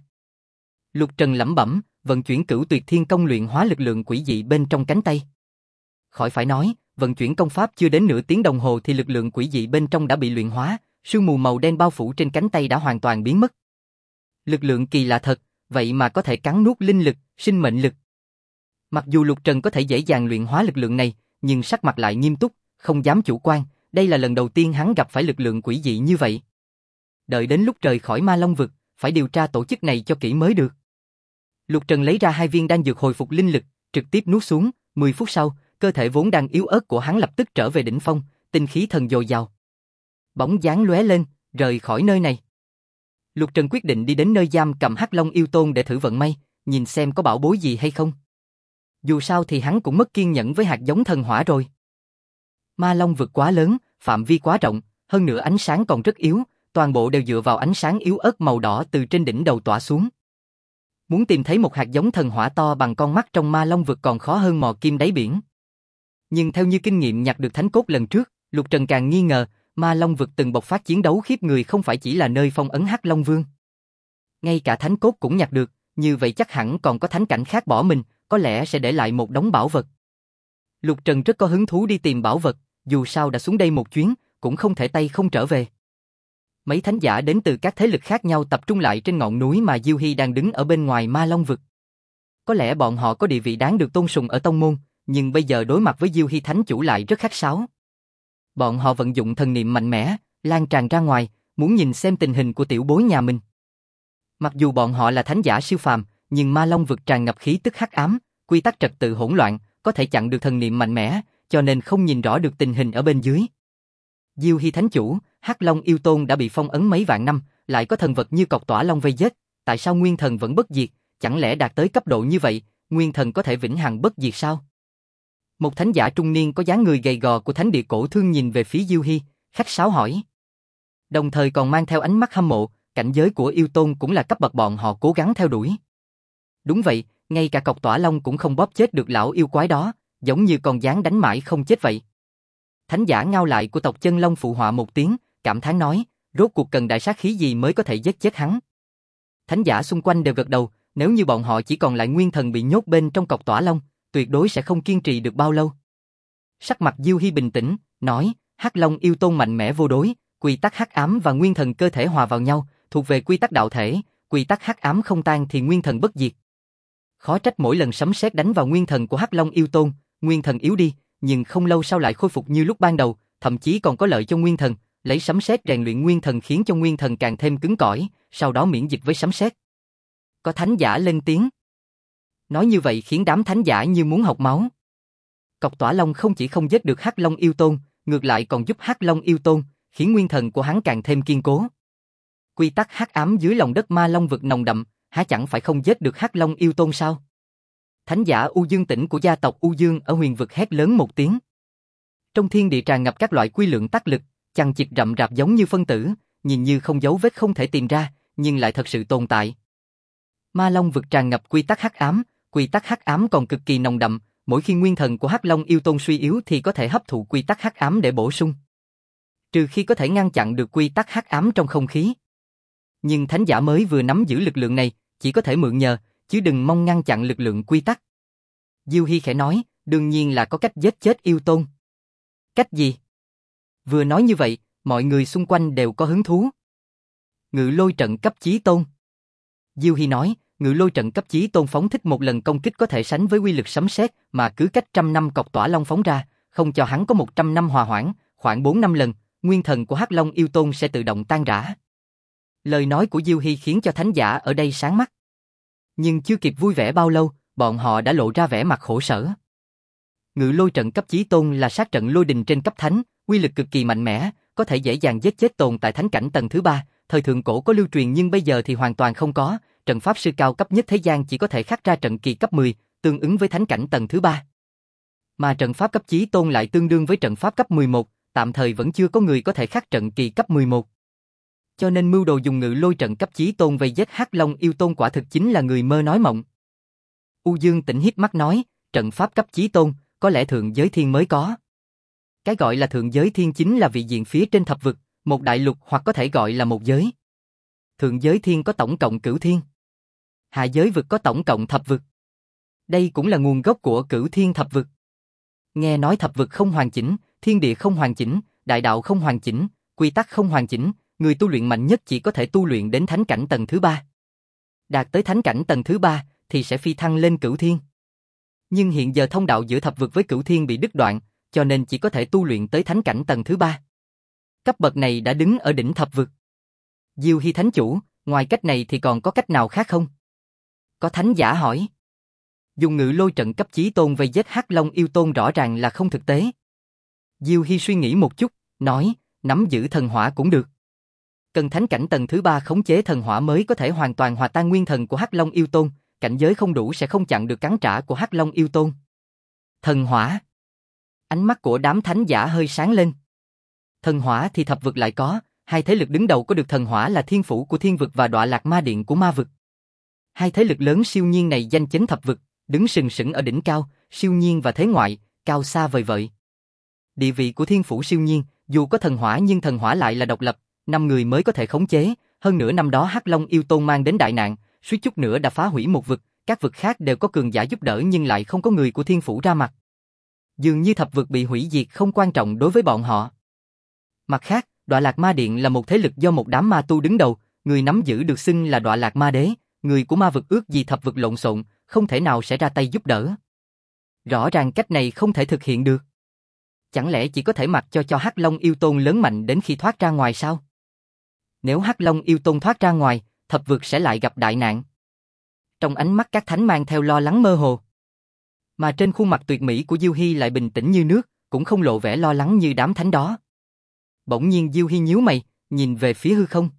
Lục Trần lẩm bẩm, vận chuyển Cửu Tuyệt Thiên Công luyện hóa lực lượng quỷ dị bên trong cánh tay. Khỏi phải nói, vận chuyển công pháp chưa đến nửa tiếng đồng hồ thì lực lượng quỷ dị bên trong đã bị luyện hóa, sương mù màu đen bao phủ trên cánh tay đã hoàn toàn biến mất. Lực lượng kỳ lạ thật, vậy mà có thể cắn nuốt linh lực, sinh mệnh lực. Mặc dù Lục Trần có thể dễ dàng luyện hóa lực lượng này, nhưng sắc mặt lại nghiêm túc, không dám chủ quan, đây là lần đầu tiên hắn gặp phải lực lượng quỷ dị như vậy. Đợi đến lúc rời khỏi Ma Long vực, phải điều tra tổ chức này cho kỹ mới được. Lục Trần lấy ra 2 viên đan dược hồi phục linh lực, trực tiếp nuốt xuống, 10 phút sau, cơ thể vốn đang yếu ớt của hắn lập tức trở về đỉnh phong, tinh khí thần dồi dào. Bóng dáng lóe lên, rời khỏi nơi này. Lục Trần quyết định đi đến nơi giam cầm Hắc Long yêu tôn để thử vận may, nhìn xem có bảo bối gì hay không. Dù sao thì hắn cũng mất kiên nhẫn với hạt giống thần hỏa rồi. Ma Long vực quá lớn, phạm vi quá rộng, hơn nữa ánh sáng còn rất yếu, toàn bộ đều dựa vào ánh sáng yếu ớt màu đỏ từ trên đỉnh đầu tỏa xuống. Muốn tìm thấy một hạt giống thần hỏa to bằng con mắt trong ma long vực còn khó hơn mò kim đáy biển. Nhưng theo như kinh nghiệm nhặt được thánh cốt lần trước, Lục Trần càng nghi ngờ, ma long vực từng bộc phát chiến đấu khiếp người không phải chỉ là nơi phong ấn Hắc Long Vương. Ngay cả thánh cốt cũng nhặt được, như vậy chắc hẳn còn có thánh cảnh khác bỏ mình, có lẽ sẽ để lại một đống bảo vật. Lục Trần rất có hứng thú đi tìm bảo vật, dù sao đã xuống đây một chuyến, cũng không thể tay không trở về. Mấy thánh giả đến từ các thế lực khác nhau tập trung lại trên ngọn núi mà Diêu Hy đang đứng ở bên ngoài ma long vực. Có lẽ bọn họ có địa vị đáng được tôn sùng ở tông môn, nhưng bây giờ đối mặt với Diêu Hy thánh chủ lại rất khách sáo. Bọn họ vận dụng thần niệm mạnh mẽ, lan tràn ra ngoài, muốn nhìn xem tình hình của tiểu bối nhà mình. Mặc dù bọn họ là thánh giả siêu phàm, nhưng ma long vực tràn ngập khí tức hắc ám, quy tắc trật tự hỗn loạn, có thể chặn được thần niệm mạnh mẽ, cho nên không nhìn rõ được tình hình ở bên dưới. Diêu Hy thánh chủ, Hắc Long yêu tôn đã bị phong ấn mấy vạn năm, lại có thần vật như cọc tỏa long vây giết, tại sao nguyên thần vẫn bất diệt, chẳng lẽ đạt tới cấp độ như vậy, nguyên thần có thể vĩnh hằng bất diệt sao? Một thánh giả trung niên có dáng người gầy gò của thánh địa cổ thương nhìn về phía Diêu Hy, khách sáo hỏi. Đồng thời còn mang theo ánh mắt hâm mộ, cảnh giới của yêu tôn cũng là cấp bậc bọn họ cố gắng theo đuổi. Đúng vậy, ngay cả cọc tỏa long cũng không bóp chết được lão yêu quái đó, giống như con gián đánh mãi không chết vậy. Thánh giả ngao lại của tộc chân long phụ họa một tiếng, cảm thán nói, rốt cuộc cần đại sát khí gì mới có thể giết chết hắn. Thánh giả xung quanh đều gật đầu, nếu như bọn họ chỉ còn lại nguyên thần bị nhốt bên trong cọc tỏa long, tuyệt đối sẽ không kiên trì được bao lâu. Sắc mặt Diêu Hy bình tĩnh, nói, Hắc Long yêu tôn mạnh mẽ vô đối, quy tắc hắc ám và nguyên thần cơ thể hòa vào nhau, thuộc về quy tắc đạo thể, quy tắc hắc ám không tan thì nguyên thần bất diệt. Khó trách mỗi lần sấm sét đánh vào nguyên thần của Hắc Long yêu tôn, nguyên thần yếu đi, nhưng không lâu sau lại khôi phục như lúc ban đầu, thậm chí còn có lợi cho nguyên thần, lấy sấm sét rèn luyện nguyên thần khiến cho nguyên thần càng thêm cứng cỏi, sau đó miễn dịch với sấm sét. Có thánh giả lên tiếng. Nói như vậy khiến đám thánh giả như muốn học máu. Cọc tỏa long không chỉ không giết được Hắc Long yêu tôn, ngược lại còn giúp Hắc Long yêu tôn, khiến nguyên thần của hắn càng thêm kiên cố. Quy tắc hắc ám dưới lòng đất ma long vực nồng đậm, há chẳng phải không giết được Hắc Long yêu tôn sao? Thánh giả U Dương Tĩnh của gia tộc U Dương ở huyền vực hét lớn một tiếng. Trong thiên địa tràn ngập các loại quy lượng tác lực, chằng chịt rậm rạp giống như phân tử, nhìn như không dấu vết không thể tìm ra, nhưng lại thật sự tồn tại. Ma Long vực tràn ngập quy tắc hắc ám còn cực kỳ nồng đậm, mỗi khi nguyên thần của Hắc Long yêu tôn suy yếu thì có thể hấp thụ quy tắc hắc ám để bổ sung. Trừ khi có thể ngăn chặn được quy tắc hắc ám trong không khí. Nhưng thánh giả mới vừa nắm giữ lực lượng này, chỉ có thể mượn nhờ, chứ đừng mong ngăn chặn lực lượng quy tắc. Diêu Hy khẽ nói, đương nhiên là có cách giết chết yêu tôn. Cách gì? Vừa nói như vậy, mọi người xung quanh đều có hứng thú. Ngự lôi trận cấp chí tôn. Diêu Hy nói, ngự lôi trận cấp chí tôn phóng thích một lần công kích có thể sánh với uy lực sấm sét, mà cứ cách 100 năm cọc tỏa long phóng ra, không cho hắn có 100 năm hòa hoãn, khoảng 4 năm lần, nguyên thần của Hắc Long yêu tôn sẽ tự động tan rã. Lời nói của Diêu Hy khiến cho thánh giả ở đây sáng mắt. Nhưng chưa kịp vui vẻ bao lâu, bọn họ đã lộ ra vẻ mặt khổ sở. Ngự lôi trận cấp chí tôn là sát trận lôi đình trên cấp thánh, uy lực cực kỳ mạnh mẽ, có thể dễ dàng giết chết tồn tại thánh cảnh tầng thứ 3, thời thượng cổ có lưu truyền nhưng bây giờ thì hoàn toàn không có, trận pháp sư cao cấp nhất thế gian chỉ có thể khắc ra trận kỳ cấp 10, tương ứng với thánh cảnh tầng thứ 3. Mà trận pháp cấp chí tôn lại tương đương với trận pháp cấp 11, tạm thời vẫn chưa có người có thể khắc trận kỳ cấp 11. Cho nên mưu đồ dùng ngự lôi trận cấp chí tôn vây giết Hắc Long yêu tôn quả thực chính là người mơ nói mộng. U Dương Tĩnh híp mắt nói, trận pháp cấp chí tôn, có lẽ thượng giới thiên mới có. Cái gọi là thượng giới thiên chính là vị diện phía trên thập vực, một đại lục hoặc có thể gọi là một giới. Thượng giới thiên có tổng cộng cửu thiên. Hạ giới vực có tổng cộng thập vực. Đây cũng là nguồn gốc của cửu thiên thập vực. Nghe nói thập vực không hoàn chỉnh, thiên địa không hoàn chỉnh, đại đạo không hoàn chỉnh, quy tắc không hoàn chỉnh, người tu luyện mạnh nhất chỉ có thể tu luyện đến thánh cảnh tầng thứ 3. Đạt tới thánh cảnh tầng thứ 3 thì sẽ phi thăng lên cửu thiên. Nhưng hiện giờ thông đạo giữa thập vực với cửu thiên bị đứt đoạn, cho nên chỉ có thể tu luyện tới thánh cảnh tầng thứ 3. Cấp bậc này đã đứng ở đỉnh thập vực. Diêu Hy thánh chủ, ngoài cách này thì còn có cách nào khác không? Có thánh giả hỏi. Dùng ngự lôi trận cấp chí tôn vây giết Hắc Long yêu tôn rõ ràng là không thực tế. Diêu Hy suy nghĩ một chút, nói, nắm giữ thần hỏa cũng được. Cần thánh cảnh tầng thứ 3 khống chế thần hỏa mới có thể hoàn toàn hòa tan nguyên thần của Hắc Long yêu tôn, cảnh giới không đủ sẽ không chặn được cắn trả của Hắc Long yêu tôn. Thần hỏa. Ánh mắt của đám thánh giả hơi sáng lên. Thần hỏa thì thập vực lại có, hai thế lực đứng đầu có được thần hỏa là Thiên Phủ của Thiên vực và Đọa Lạc Ma Điện của Ma vực. Hai thế lực lớn siêu nhiên này danh chấn thập vực, đứng sừng sững ở đỉnh cao, siêu nhiên và thế ngoại, cao xa vời vợi. Địa vị của thiên phủ siêu nhiên, dù có thần hỏa nhưng thần hỏa lại là độc lập, 5 người mới có thể khống chế, hơn nữa năm đó Hắc Long yêu tôn mang đến đại nạn, suýt chút nữa đã phá hủy một vực, các vực khác đều có cường giả giúp đỡ nhưng lại không có người của thiên phủ ra mặt. Dường như thập vực bị hủy diệt không quan trọng đối với bọn họ. Mặt khác, Đọa Lạc Ma Điện là một thế lực do một đám ma tu đứng đầu, người nắm giữ được xưng là Đọa Lạc Ma Đế, người của ma vực ước gì thập vực lộn xộn, không thể nào sẽ ra tay giúp đỡ. Rõ ràng cách này không thể thực hiện được. Chẳng lẽ chỉ có thể mặc cho Hắc Long yêu tôn lớn mạnh đến khi thoát ra ngoài sao? Nếu Hắc Long yêu tôn thoát ra ngoài, thập vực sẽ lại gặp đại nạn. Trong ánh mắt các thánh mang theo lo lắng mơ hồ. Mà trên khuôn mặt tuyệt mỹ của Diêu Hy lại bình tĩnh như nước, cũng không lộ vẻ lo lắng như đám thánh đó. Bỗng nhiên Diêu Hy nhíu mày, nhìn về phía hư không.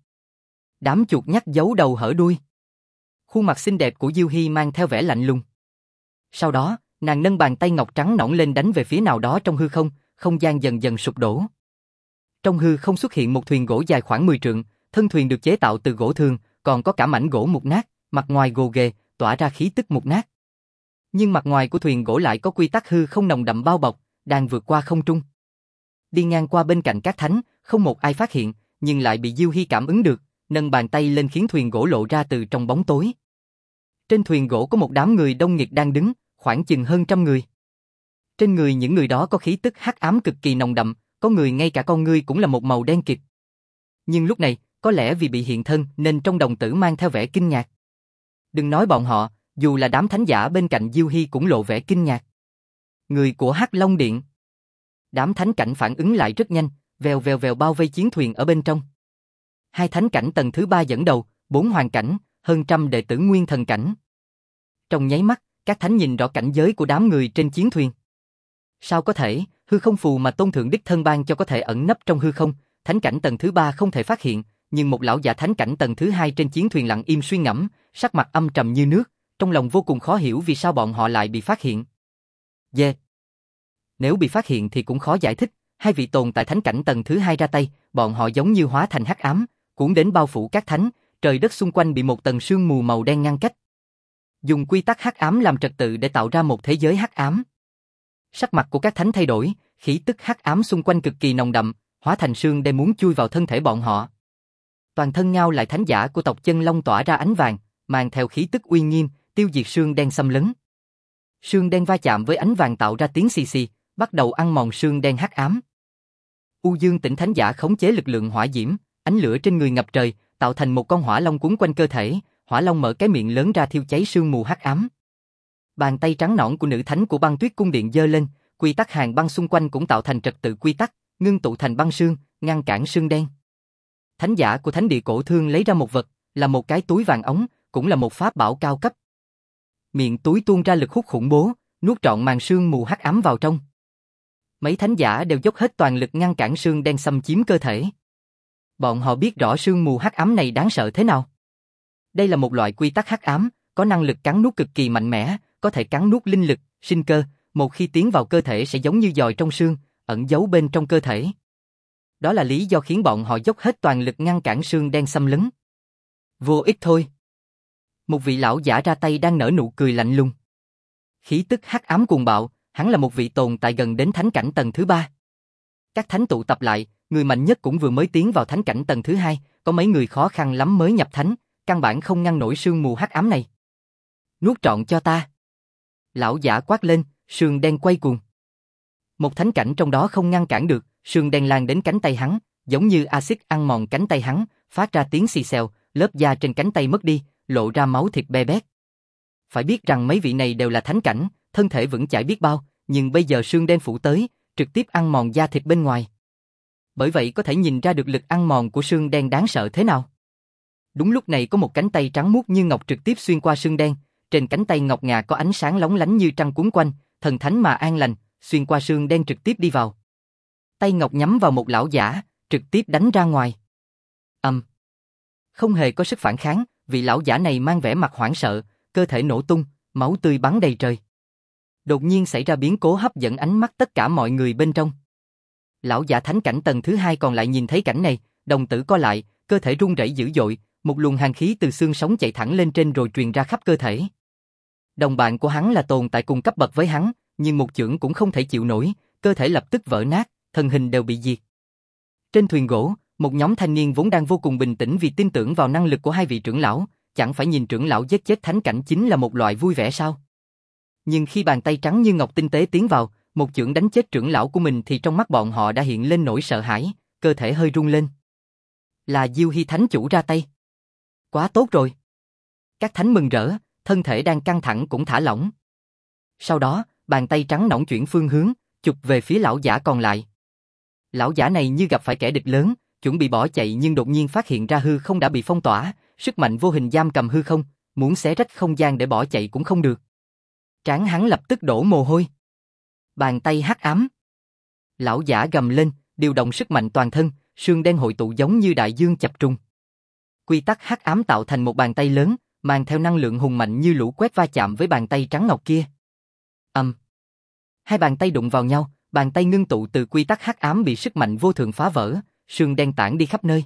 Đám chuột nhắt giấu đầu hở đuôi. Khuôn mặt xinh đẹp của Diêu Hy mang theo vẻ lạnh lùng. Sau đó, nàng nâng bàn tay ngọc trắng nõn lên đánh về phía nào đó trong hư không, không gian dần dần sụp đổ. Trong hư không xuất hiện một thuyền gỗ dài khoảng 10 trượng, thân thuyền được chế tạo từ gỗ thường, còn có cả mảnh gỗ mục nát, mặt ngoài gồ ghề, tỏa ra khí tức mục nát. Nhưng mặt ngoài của thuyền gỗ lại có quy tắc hư không nồng đậm bao bọc, đang vượt qua không trung. Đi ngang qua bên cạnh các thánh, không một ai phát hiện, nhưng lại bị Diêu Hy cảm ứng được, nâng bàn tay lên khiến thuyền gỗ lộ ra từ trong bóng tối. Trên thuyền gỗ có một đám người đông nghịt đang đứng, khoảng chừng hơn 100 người. Trên người những người đó có khí tức hắc ám cực kỳ nồng đậm, có người ngay cả con ngươi cũng là một màu đen kịt. Nhưng lúc này, có lẽ vì bị hiện thân nên trong đồng tử mang theo vẻ kinh ngạc. Đừng nói bọn họ, dù là đám thánh giả bên cạnh Diêu Hy cũng lộ vẻ kinh ngạc. Người của Hắc Long Điện. Đám thánh cảnh phản ứng lại rất nhanh, vèo vèo vèo bao vây chiến thuyền ở bên trong. Hai thánh cảnh tầng thứ 3 dẫn đầu, 4 hoàng cảnh, hơn 100 đệ tử nguyên thần cảnh. Trong nháy mắt, các thánh nhìn rõ cảnh giới của đám người trên chiến thuyền. Sao có thể, hư không phù mà Tôn Thượng Đích thân ban cho có thể ẩn nấp trong hư không, thánh cảnh tầng thứ 3 không thể phát hiện, nhưng một lão giả thánh cảnh tầng thứ 2 trên chiến thuyền lặng im suy ngẫm, sắc mặt âm trầm như nước, trong lòng vô cùng khó hiểu vì sao bọn họ lại bị phát hiện. Nếu bị phát hiện thì cũng khó giải thích, hai vị tồn tại thánh cảnh tầng thứ 2 ra tay, bọn họ giống như hóa thành hắc ám, cuốn đến bao phủ các thánh, trời đất xung quanh bị một tầng sương mù màu đen ngăn cách. Dùng quy tắc hắc ám làm trật tự để tạo ra một thế giới hắc ám. Sắc mặt của các thánh thay đổi, khí tức hắc ám xung quanh cực kỳ nồng đậm, hóa thành sương đen muốn chui vào thân thể bọn họ. Toàn thân ngao lại thánh giả của tộc Chân Long tỏa ra ánh vàng, mang theo khí tức uy nghiêm, tiêu diệt sương đen xâm lấn. Sương đen va chạm với ánh vàng tạo ra tiếng xì xì, bắt đầu ăn mòn sương đen hắc ám. U Dương Tỉnh thánh giả khống chế lực lượng hỏa diễm, ánh lửa trên người ngập trời, tạo thành một con hỏa long quấn quanh cơ thể, hỏa long mở cái miệng lớn ra thiêu cháy sương mù hắc ám. Bàn tay trắng nõn của nữ thánh của Băng Tuyết cung điện giơ lên, quy tắc hàng băng xung quanh cũng tạo thành trật tự quy tắc, ngưng tụ thành băng sương, ngăn cản sương đen. Thánh giả của Thánh Địa Cổ Thương lấy ra một vật, là một cái túi vàng ống, cũng là một pháp bảo cao cấp. Miệng túi tuôn ra lực hút khủng bố, nuốt trọn màn sương mù hắc ám vào trong. Mấy thánh giả đều dốc hết toàn lực ngăn cản sương đen xâm chiếm cơ thể. Bọn họ biết rõ sương mù hắc ám này đáng sợ thế nào. Đây là một loại quy tắc hắc ám, có năng lực cắn nuốt cực kỳ mạnh mẽ, có thể cắn nuốt linh lực, sinh cơ, một khi tiến vào cơ thể sẽ giống như giòi trong xương, ẩn giấu bên trong cơ thể. Đó là lý do khiến bọn họ dốc hết toàn lực ngăn cản sương đen xâm lấn. Vô ích thôi. Một vị lão giả ra tay đang nở nụ cười lạnh lùng. Khí tức hắc ám cuồng bạo, hắn là một vị tồn tại gần đến thánh cảnh tầng thứ 3. Các thánh tụ tập lại, người mạnh nhất cũng vừa mới tiến vào thánh cảnh tầng thứ 2, có mấy người khó khăn lắm mới nhập thánh, căn bản không ngăn nổi sương mù hắc ám này. Nuốt trọn cho ta. Lão giả quát lên, sương đen quay cuồng. Một thánh cảnh trong đó không ngăn cản được, sương đen lan đến cánh tay hắn, giống như axit ăn mòn cánh tay hắn, phát ra tiếng xì xèo, lớp da trên cánh tay mất đi, lộ ra máu thịt be bét. Phải biết rằng mấy vị này đều là thánh cảnh, thân thể vững chãi biết bao, nhưng bây giờ sương đen phủ tới, trực tiếp ăn mòn da thịt bên ngoài. Bởi vậy có thể nhìn ra được lực ăn mòn của sương đen đáng sợ thế nào. Đúng lúc này có một cánh tay trắng muốt như ngọc trực tiếp xuyên qua sương đen, trên cánh tay ngọc ngà có ánh sáng lóng lánh như trăng cuốn quanh, thần thánh mà an lành, xuyên qua sương đen trực tiếp đi vào. Tay ngọc nhắm vào một lão giả, trực tiếp đánh ra ngoài. Không hề có sức phản kháng, vị lão giả này mang vẻ mặt hoảng sợ, cơ thể nổ tung, máu tươi bắn đầy trời. Đột nhiên xảy ra biến cố hấp dẫn ánh mắt tất cả mọi người bên trong. Lão giả thánh cảnh tầng thứ 2 còn lại nhìn thấy cảnh này, đồng tử co lại, cơ thể run rẩy dữ dội, một luồng hàn khí từ xương sống chạy thẳng lên trên rồi truyền ra khắp cơ thể. Đồng bạn của hắn là tồn tại cùng cấp bậc với hắn, nhưng một chưởng cũng không thể chịu nổi, cơ thể lập tức vỡ nát, thân hình đều bị diệt. Trên thuyền gỗ, một nhóm thanh niên vốn đang vô cùng bình tĩnh vì tin tưởng vào năng lực của hai vị trưởng lão, chẳng phải nhìn trưởng lão giết chết thánh cảnh chính là một loại vui vẻ sao? Nhưng khi bàn tay trắng như ngọc tinh tế tiến vào, một chưởng đánh chết trưởng lão của mình thì trong mắt bọn họ đã hiện lên nỗi sợ hãi, cơ thể hơi rung lên. Là Diêu Hy thánh chủ ra tay. Quá tốt rồi. Các thánh mừng rỡ, thân thể đang căng thẳng cũng thả lỏng. Sau đó, bàn tay trắng nõn chuyển phương hướng, chụp về phía lão giả còn lại. Lão giả này như gặp phải kẻ địch lớn, chuẩn bị bỏ chạy nhưng đột nhiên phát hiện ra hư không đã bị phong tỏa, sức mạnh vô hình giam cầm hư không, muốn xé rách không gian để bỏ chạy cũng không được. Trán hắn lập tức đổ mồ hôi. Bàn tay hắc ám. Lão giả gầm lên, điều động sức mạnh toàn thân, sương đen hội tụ giống như đại dương chập trùng. Quy tắc hắc ám tạo thành một bàn tay lớn, mang theo năng lượng hùng mạnh như lũ quét va chạm với bàn tay trắng ngọc kia. Hai bàn tay đụng vào nhau, bàn tay ngưng tụ từ quy tắc hắc ám bị sức mạnh vô thượng phá vỡ, sương đen tản đi khắp nơi.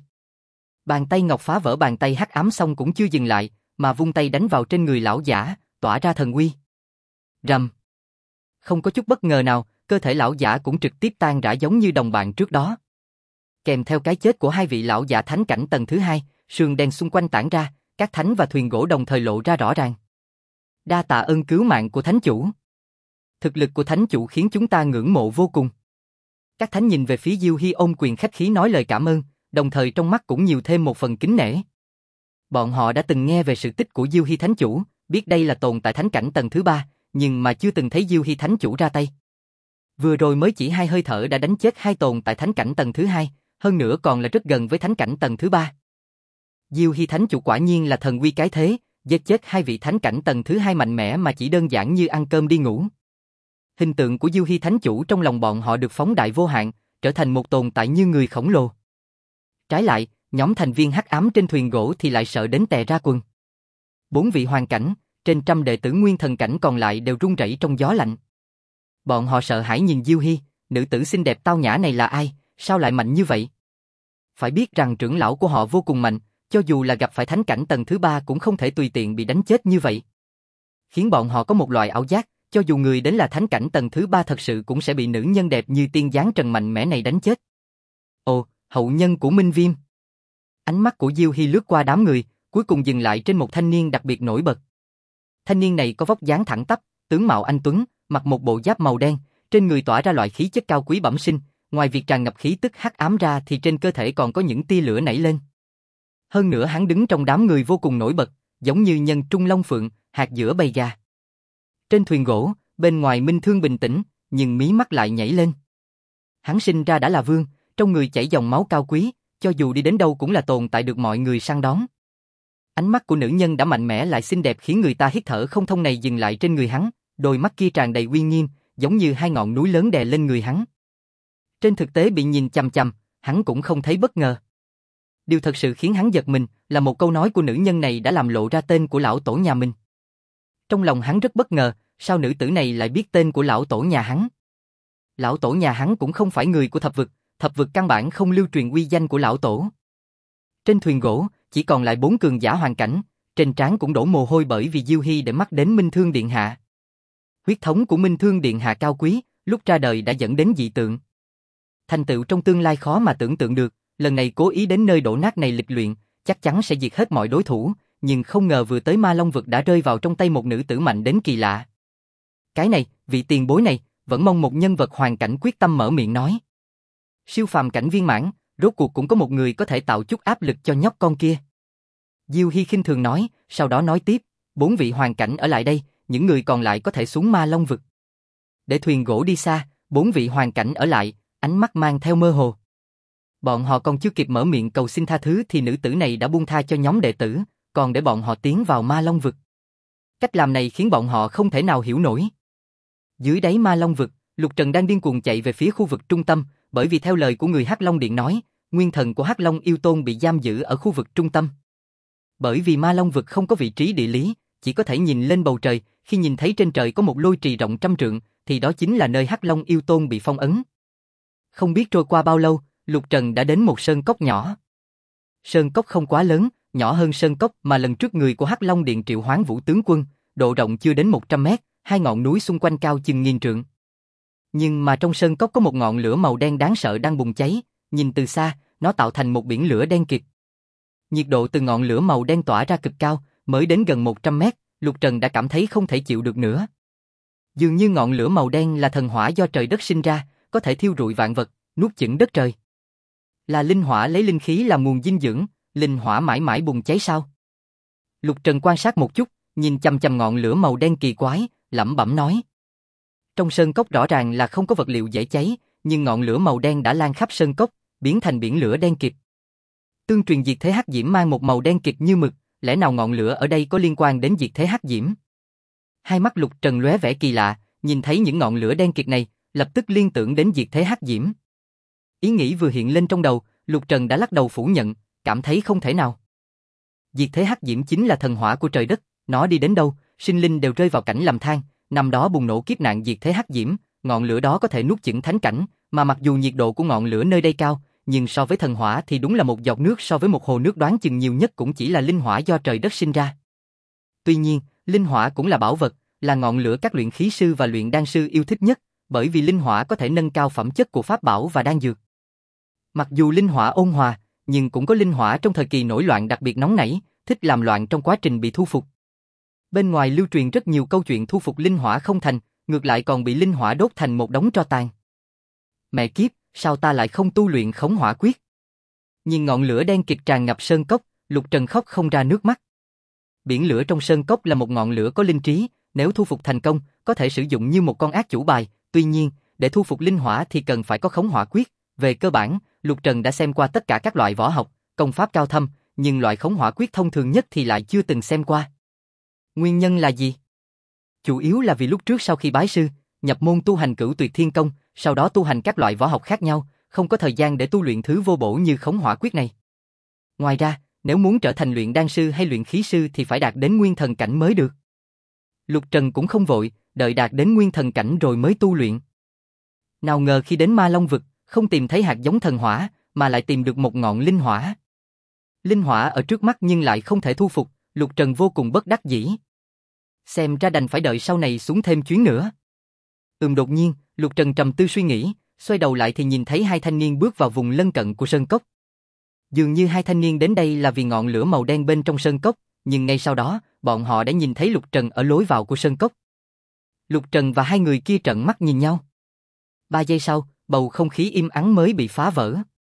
Bàn tay ngọc phá vỡ bàn tay hắc ám xong cũng chưa dừng lại, mà vung tay đánh vào trên người lão giả, tỏa ra thần uy. Rầm. Không có chút bất ngờ nào, cơ thể lão giả cũng trực tiếp tan rã giống như đồng bạn trước đó. Kèm theo cái chết của hai vị lão giả thánh cảnh tầng thứ hai, sương đen xung quanh tản ra, các thánh và thuyền gỗ đồng thời lộ ra rõ ràng. Đa tạ ơn cứu mạng của thánh chủ. Thực lực của thánh chủ khiến chúng ta ngưỡng mộ vô cùng. Các thánh nhìn về phía Diêu Hy ôm quyền khách khí nói lời cảm ơn, đồng thời trong mắt cũng nhiều thêm một phần kính nể. Bọn họ đã từng nghe về sự tích của Diêu Hy thánh chủ, biết đây là tồn tại thánh cảnh tầng thứ ba, nhưng mà chưa từng thấy Diêu Hy thánh chủ ra tay. Vừa rồi mới chỉ 2 hơi thở đã đánh chết 2 tồn tại thánh cảnh tầng thứ 2, hơn nữa còn là rất gần với thánh cảnh tầng thứ 3. Diêu Hy thánh chủ quả nhiên là thần uy cái thế, giết chết 2 vị thánh cảnh tầng thứ 2 mạnh mẽ mà chỉ đơn giản như ăn cơm đi ngủ. Hình tượng của Diêu Hy thánh chủ trong lòng bọn họ được phóng đại vô hạn, trở thành một tồn tại như người khổng lồ. Trái lại, nhóm thành viên hắc ám trên thuyền gỗ thì lại sợ đến tè ra quần. 4 vị hoàng cảnh, trên trăm đệ tử nguyên thần cảnh còn lại đều run rẩy trong gió lạnh. Bọn họ sợ hãi nhìn Diêu Hy, nữ tử xinh đẹp tao nhã này là ai, sao lại mạnh như vậy? Phải biết rằng trưởng lão của họ vô cùng mạnh, cho dù là gặp phải thánh cảnh tầng thứ 3 cũng không thể tùy tiện bị đánh chết như vậy. Khiến bọn họ có một loại ảo giác, cho dù người đến là thánh cảnh tầng thứ 3 thật sự cũng sẽ bị nữ nhân đẹp như tiên giáng trần mạnh mẽ này đánh chết. Ồ, hậu nhân của Minh Viêm. Ánh mắt của Diêu Hy lướt qua đám người, cuối cùng dừng lại trên một thanh niên đặc biệt nổi bật. Thanh niên này có vóc dáng thẳng tắp, tướng mạo anh tuấn, mặc một bộ giáp màu đen, trên người tỏa ra loại khí chất cao quý bẩm sinh, ngoài việc tràn ngập khí tức hắc ám ra thì trên cơ thể còn có những tia lửa nảy lên. Hơn nữa hắn đứng trong đám người vô cùng nổi bật, giống như nhân trung long phượng, hạt giữa bầy gà. Trên thuyền gỗ, bên ngoài Minh Thương bình tĩnh, nhưng mí mắt lại nhảy lên. Hắn sinh ra đã là vương, trong người chảy dòng máu cao quý, cho dù đi đến đâu cũng là tồn tại được mọi người săn đón. Ánh mắt của nữ nhân đã mạnh mẽ lại xinh đẹp khiến người ta hít thở không thông này dừng lại trên người hắn, đôi mắt kia tràn đầy uy nghiêm, giống như 2 ngọn núi lớn đè lên người hắn. Trên thực tế bị nhìn chằm chằm, hắn cũng không thấy bất ngờ. Điều thật sự khiến hắn giật mình là một câu nói của nữ nhân này đã làm lộ ra tên của lão tổ nhà mình. Trong lòng hắn rất bất ngờ, sao nữ tử này lại biết tên của lão tổ nhà hắn? Lão tổ nhà hắn cũng không phải người của thập vực căn bản không lưu truyền uy danh của lão tổ. Trên thuyền gỗ, chỉ còn lại 4 cường giả hoàn cảnh, trên trán cũng đổ mồ hôi bởi vì Diêu Hy để mắt đến Minh Thương Điện Hạ. Huyết thống của Minh Thương Điện Hạ cao quý, lúc ra đời đã dẫn đến dị tượng. Thành tựu trong tương lai khó mà tưởng tượng được, lần này cố ý đến nơi đổ nát này lịch luyện, chắc chắn sẽ diệt hết mọi đối thủ, nhưng không ngờ vừa tới Ma Long vực đã rơi vào trong tay một nữ tử mạnh đến kỳ lạ. Cái này, vị tiền bối này, vẫn mong một nhân vật hoàn cảnh quyết tâm mở miệng nói. Siêu phàm cảnh viên mãn, rốt cuộc cũng có một người có thể tạo chút áp lực cho nhóc con kia. Diêu Hy khinh thường nói, sau đó nói tiếp, 4 vị hoàn cảnh ở lại đây, những người còn lại có thể xuống Ma Long vực. Để thuyền gỗ đi xa, 4 vị hoàn cảnh ở lại, ánh mắt mang theo mơ hồ. Bọn họ còn chưa kịp mở miệng cầu xin tha thứ thì nữ tử này đã buông tha cho nhóm đệ tử, còn để bọn họ tiến vào Ma Long vực. Cách làm này khiến bọn họ không thể nào hiểu nổi. Dưới đáy Ma Long vực, Lục Trần đang điên cuồng chạy về phía khu vực trung tâm, bởi vì theo lời của người Hắc Long Điện nói, nguyên thần của Hắc Long yêu tôn bị giam giữ ở khu vực trung tâm. Bởi vì Ma Long vực không có vị trí địa lý, chỉ có thể nhìn lên bầu trời, khi nhìn thấy trên trời có một lôi trì rộng trăm trượng, thì đó chính là nơi Hắc Long yêu tôn bị phong ấn. Không biết trôi qua bao lâu, Lục Trần đã đến một sơn cốc nhỏ. Sơn cốc không quá lớn, nhỏ hơn sơn cốc mà lần trước người của Hắc Long Điện triệu hoán Vũ tướng quân, độ rộng chưa đến 100 mét, hai ngọn núi xung quanh cao chừng nghìn trượng. Nhưng mà trong sơn cốc có một ngọn lửa màu đen đáng sợ đang bùng cháy, nhìn từ xa, nó tạo thành một biển lửa đen kịt. Nhiệt độ từ ngọn lửa màu đen tỏa ra cực cao, mới đến gần 100 mét, Lục Trần đã cảm thấy không thể chịu được nữa. Dường như ngọn lửa màu đen là thần hỏa do trời đất sinh ra, có thể thiêu rụi vạn vật, nuốt chửng đất trời. Là linh hỏa lấy linh khí làm nguồn dinh dưỡng, linh hỏa mãi mãi bùng cháy sao? Lục Trần quan sát một chút, nhìn chằm chằm ngọn lửa màu đen kỳ quái, lẩm bẩm nói. Trong sơn cốc rõ ràng là không có vật liệu dễ cháy, nhưng ngọn lửa màu đen đã lan khắp sơn cốc, biến thành biển lửa đen kịt. Tương truyền diệt thế hắc diễm mang một màu đen kịt như mực, lẽ nào ngọn lửa ở đây có liên quan đến diệt thế hắc diễm? Hai mắt Lục Trần lóe vẻ kỳ lạ, nhìn thấy những ngọn lửa đen kịt này, lập tức liên tưởng đến diệt thế hắc diễm. Ý nghĩ vừa hiện lên trong đầu, Lục Trần đã lắc đầu phủ nhận, cảm thấy không thể nào. Diệt thế hắc diễm chính là thần hỏa của trời đất, nó đi đến đâu, sinh linh đều rơi vào cảnh lầm than. Năm đó bùng nổ kiếp nạn diệt thế hắc diễm, ngọn lửa đó có thể nuốt chửng thánh cảnh, mà mặc dù nhiệt độ của ngọn lửa nơi đây cao, nhưng so với thần hỏa thì đúng là một giọt nước so với một hồ nước, đoán chừng nhiều nhất cũng chỉ là linh hỏa do trời đất sinh ra. Tuy nhiên, linh hỏa cũng là bảo vật, là ngọn lửa các luyện khí sư và luyện đan sư yêu thích nhất, bởi vì linh hỏa có thể nâng cao phẩm chất của pháp bảo và đan dược. Mặc dù linh hỏa ôn hòa, nhưng cũng có linh hỏa trong thời kỳ nổi loạn đặc biệt nóng nảy, thích làm loạn trong quá trình bị thu phục. Bên ngoài lưu truyền rất nhiều câu chuyện thu phục linh hỏa không thành, ngược lại còn bị linh hỏa đốt thành một đống tro tàn. Mẹ kiếp, sao ta lại không tu luyện khống hỏa quyết? Nhìn ngọn lửa đen kịt tràn ngập sơn cốc, Lục Trần khóc không ra nước mắt. Biển lửa trong sơn cốc là một ngọn lửa có linh trí, nếu thu phục thành công, có thể sử dụng như một con ác chủ bài. Tuy nhiên, để thu phục linh hỏa thì cần phải có khống hỏa quyết. Về cơ bản, Lục Trần đã xem qua tất cả các loại võ học, công pháp cao thâm, nhưng loại khống hỏa quyết thông thường nhất thì lại chưa từng xem qua. Nguyên nhân là gì? Chủ yếu là vì lúc trước sau khi bái sư, nhập môn tu hành Cửu Tuyệt Thiên Công, sau đó tu hành các loại võ học khác nhau, không có thời gian để tu luyện thứ vô bổ như khống hỏa quyết này. Ngoài ra, nếu muốn trở thành luyện đan sư hay luyện khí sư thì phải đạt đến nguyên thần cảnh mới được. Lục Trần cũng không vội, đợi đạt đến nguyên thần cảnh rồi mới tu luyện. Nào ngờ khi đến Ma Long Vực, không tìm thấy hạt giống thần hỏa, mà lại tìm được một ngọn linh hỏa. Linh hỏa ở trước mắt nhưng lại không thể thu phục, Lục Trần vô cùng bất đắc dĩ. Xem ra đành phải đợi sau này xuống thêm chuyến nữa. Đột nhiên, Lục Trần trầm tư suy nghĩ, xoay đầu lại thì nhìn thấy hai thanh niên bước vào vùng lân cận của sơn cốc. Dường như hai thanh niên đến đây là vì ngọn lửa màu đen bên trong sơn cốc, nhưng ngay sau đó, bọn họ đã nhìn thấy Lục Trần ở lối vào của sơn cốc. Lục Trần và hai người kia trợn mắt nhìn nhau. 3 giây sau, bầu không khí im ắng mới bị phá vỡ.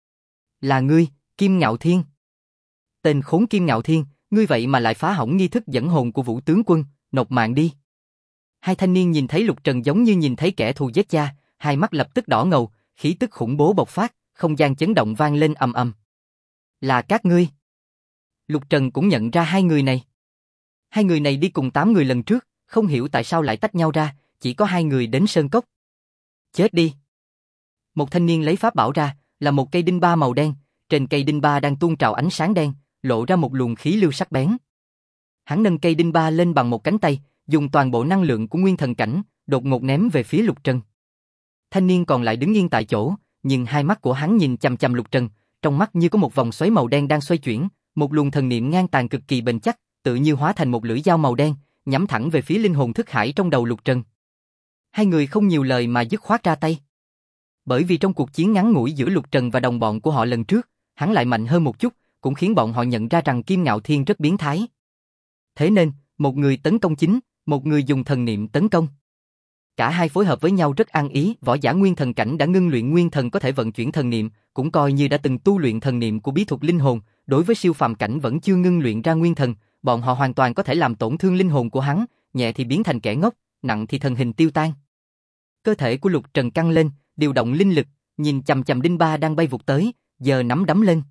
Là ngươi, Kim Ngạo Thiên. Tên khốn Kim Ngạo Thiên, ngươi vậy mà lại phá hỏng nghi thức dẫn hồn của Vũ tướng quân, nộp mạng đi. Hai thanh niên nhìn thấy Lục Trần giống như nhìn thấy kẻ thù giết cha, hai mắt lập tức đỏ ngầu, khí tức khủng bố bộc phát, không gian chấn động vang lên ầm ầm. Là các ngươi. Lục Trần cũng nhận ra hai người này. Hai người này đi cùng 8 người lần trước, không hiểu tại sao lại tách nhau ra, chỉ có hai người đến sơn cốc. Chết đi. Một thanh niên lấy pháp bảo ra, là một cây đinh ba màu đen, trên cây đinh ba đang tuôn trào ánh sáng đen, lộ ra một luồng khí lưu sắc bén. Hắn nâng cây đinh ba lên bằng một cánh tay, dùng toàn bộ năng lượng của nguyên thần cảnh, đột ngột ném về phía Lục Trần. Thanh niên còn lại đứng yên tại chỗ, nhưng hai mắt của hắn nhìn chằm chằm Lục Trần, trong mắt như có một vòng xoáy màu đen đang xoay chuyển, một luồng thần niệm ngang tàn cực kỳ bền chắc, tự như hóa thành một lưỡi dao màu đen, nhắm thẳng về phía linh hồn thức hải trong đầu Lục Trần. Hai người không nhiều lời mà dứt khoát ra tay. Bởi vì trong cuộc chiến ngắn ngủi giữa Lục Trần và đồng bọn của họ lần trước, hắn lại mạnh hơn một chút, cũng khiến bọn họ nhận ra rằng Kim Ngạo Thiên rất biến thái. Thế nên, một người tấn công chính, một người dùng thần niệm tấn công. Cả hai phối hợp với nhau rất ăn ý, võ giả nguyên thần cảnh đã ngưng luyện nguyên thần có thể vận chuyển thần niệm, cũng coi như đã từng tu luyện thần niệm của bí thuật linh hồn, đối với siêu phàm cảnh vẫn chưa ngưng luyện ra nguyên thần, bọn họ hoàn toàn có thể làm tổn thương linh hồn của hắn, nhẹ thì biến thành kẻ ngốc, nặng thì thần hình tiêu tan. Cơ thể của Lục Trần căng lên, điều động linh lực, nhìn chằm chằm đinh ba đang bay vụt tới, giờ nắm đấm lên.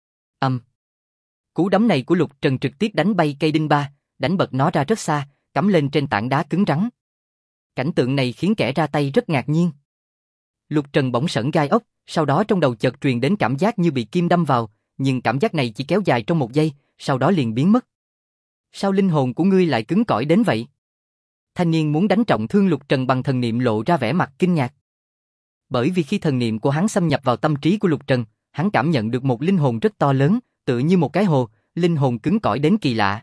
Cú đấm này của Lục Trần trực tiếp đánh bay cây đinh ba, đánh bật nó ra rất xa, cắm lên trên tảng đá cứng rắn. Cảnh tượng này khiến kẻ ra tay rất ngạc nhiên. Lục Trần bỗng sởn gai ốc, sau đó trong đầu chợt truyền đến cảm giác như bị kim đâm vào, nhưng cảm giác này chỉ kéo dài trong 1 giây, sau đó liền biến mất. Sao linh hồn của ngươi lại cứng cỏi đến vậy? Thanh niên muốn đánh trọng thương Lục Trần bằng thần niệm lộ ra vẻ mặt kinh ngạc. Bởi vì khi thần niệm của hắn xâm nhập vào tâm trí của Lục Trần, hắn cảm nhận được một linh hồn rất to lớn, tự như một cái hồ, linh hồn cứng cỏi đến kỳ lạ.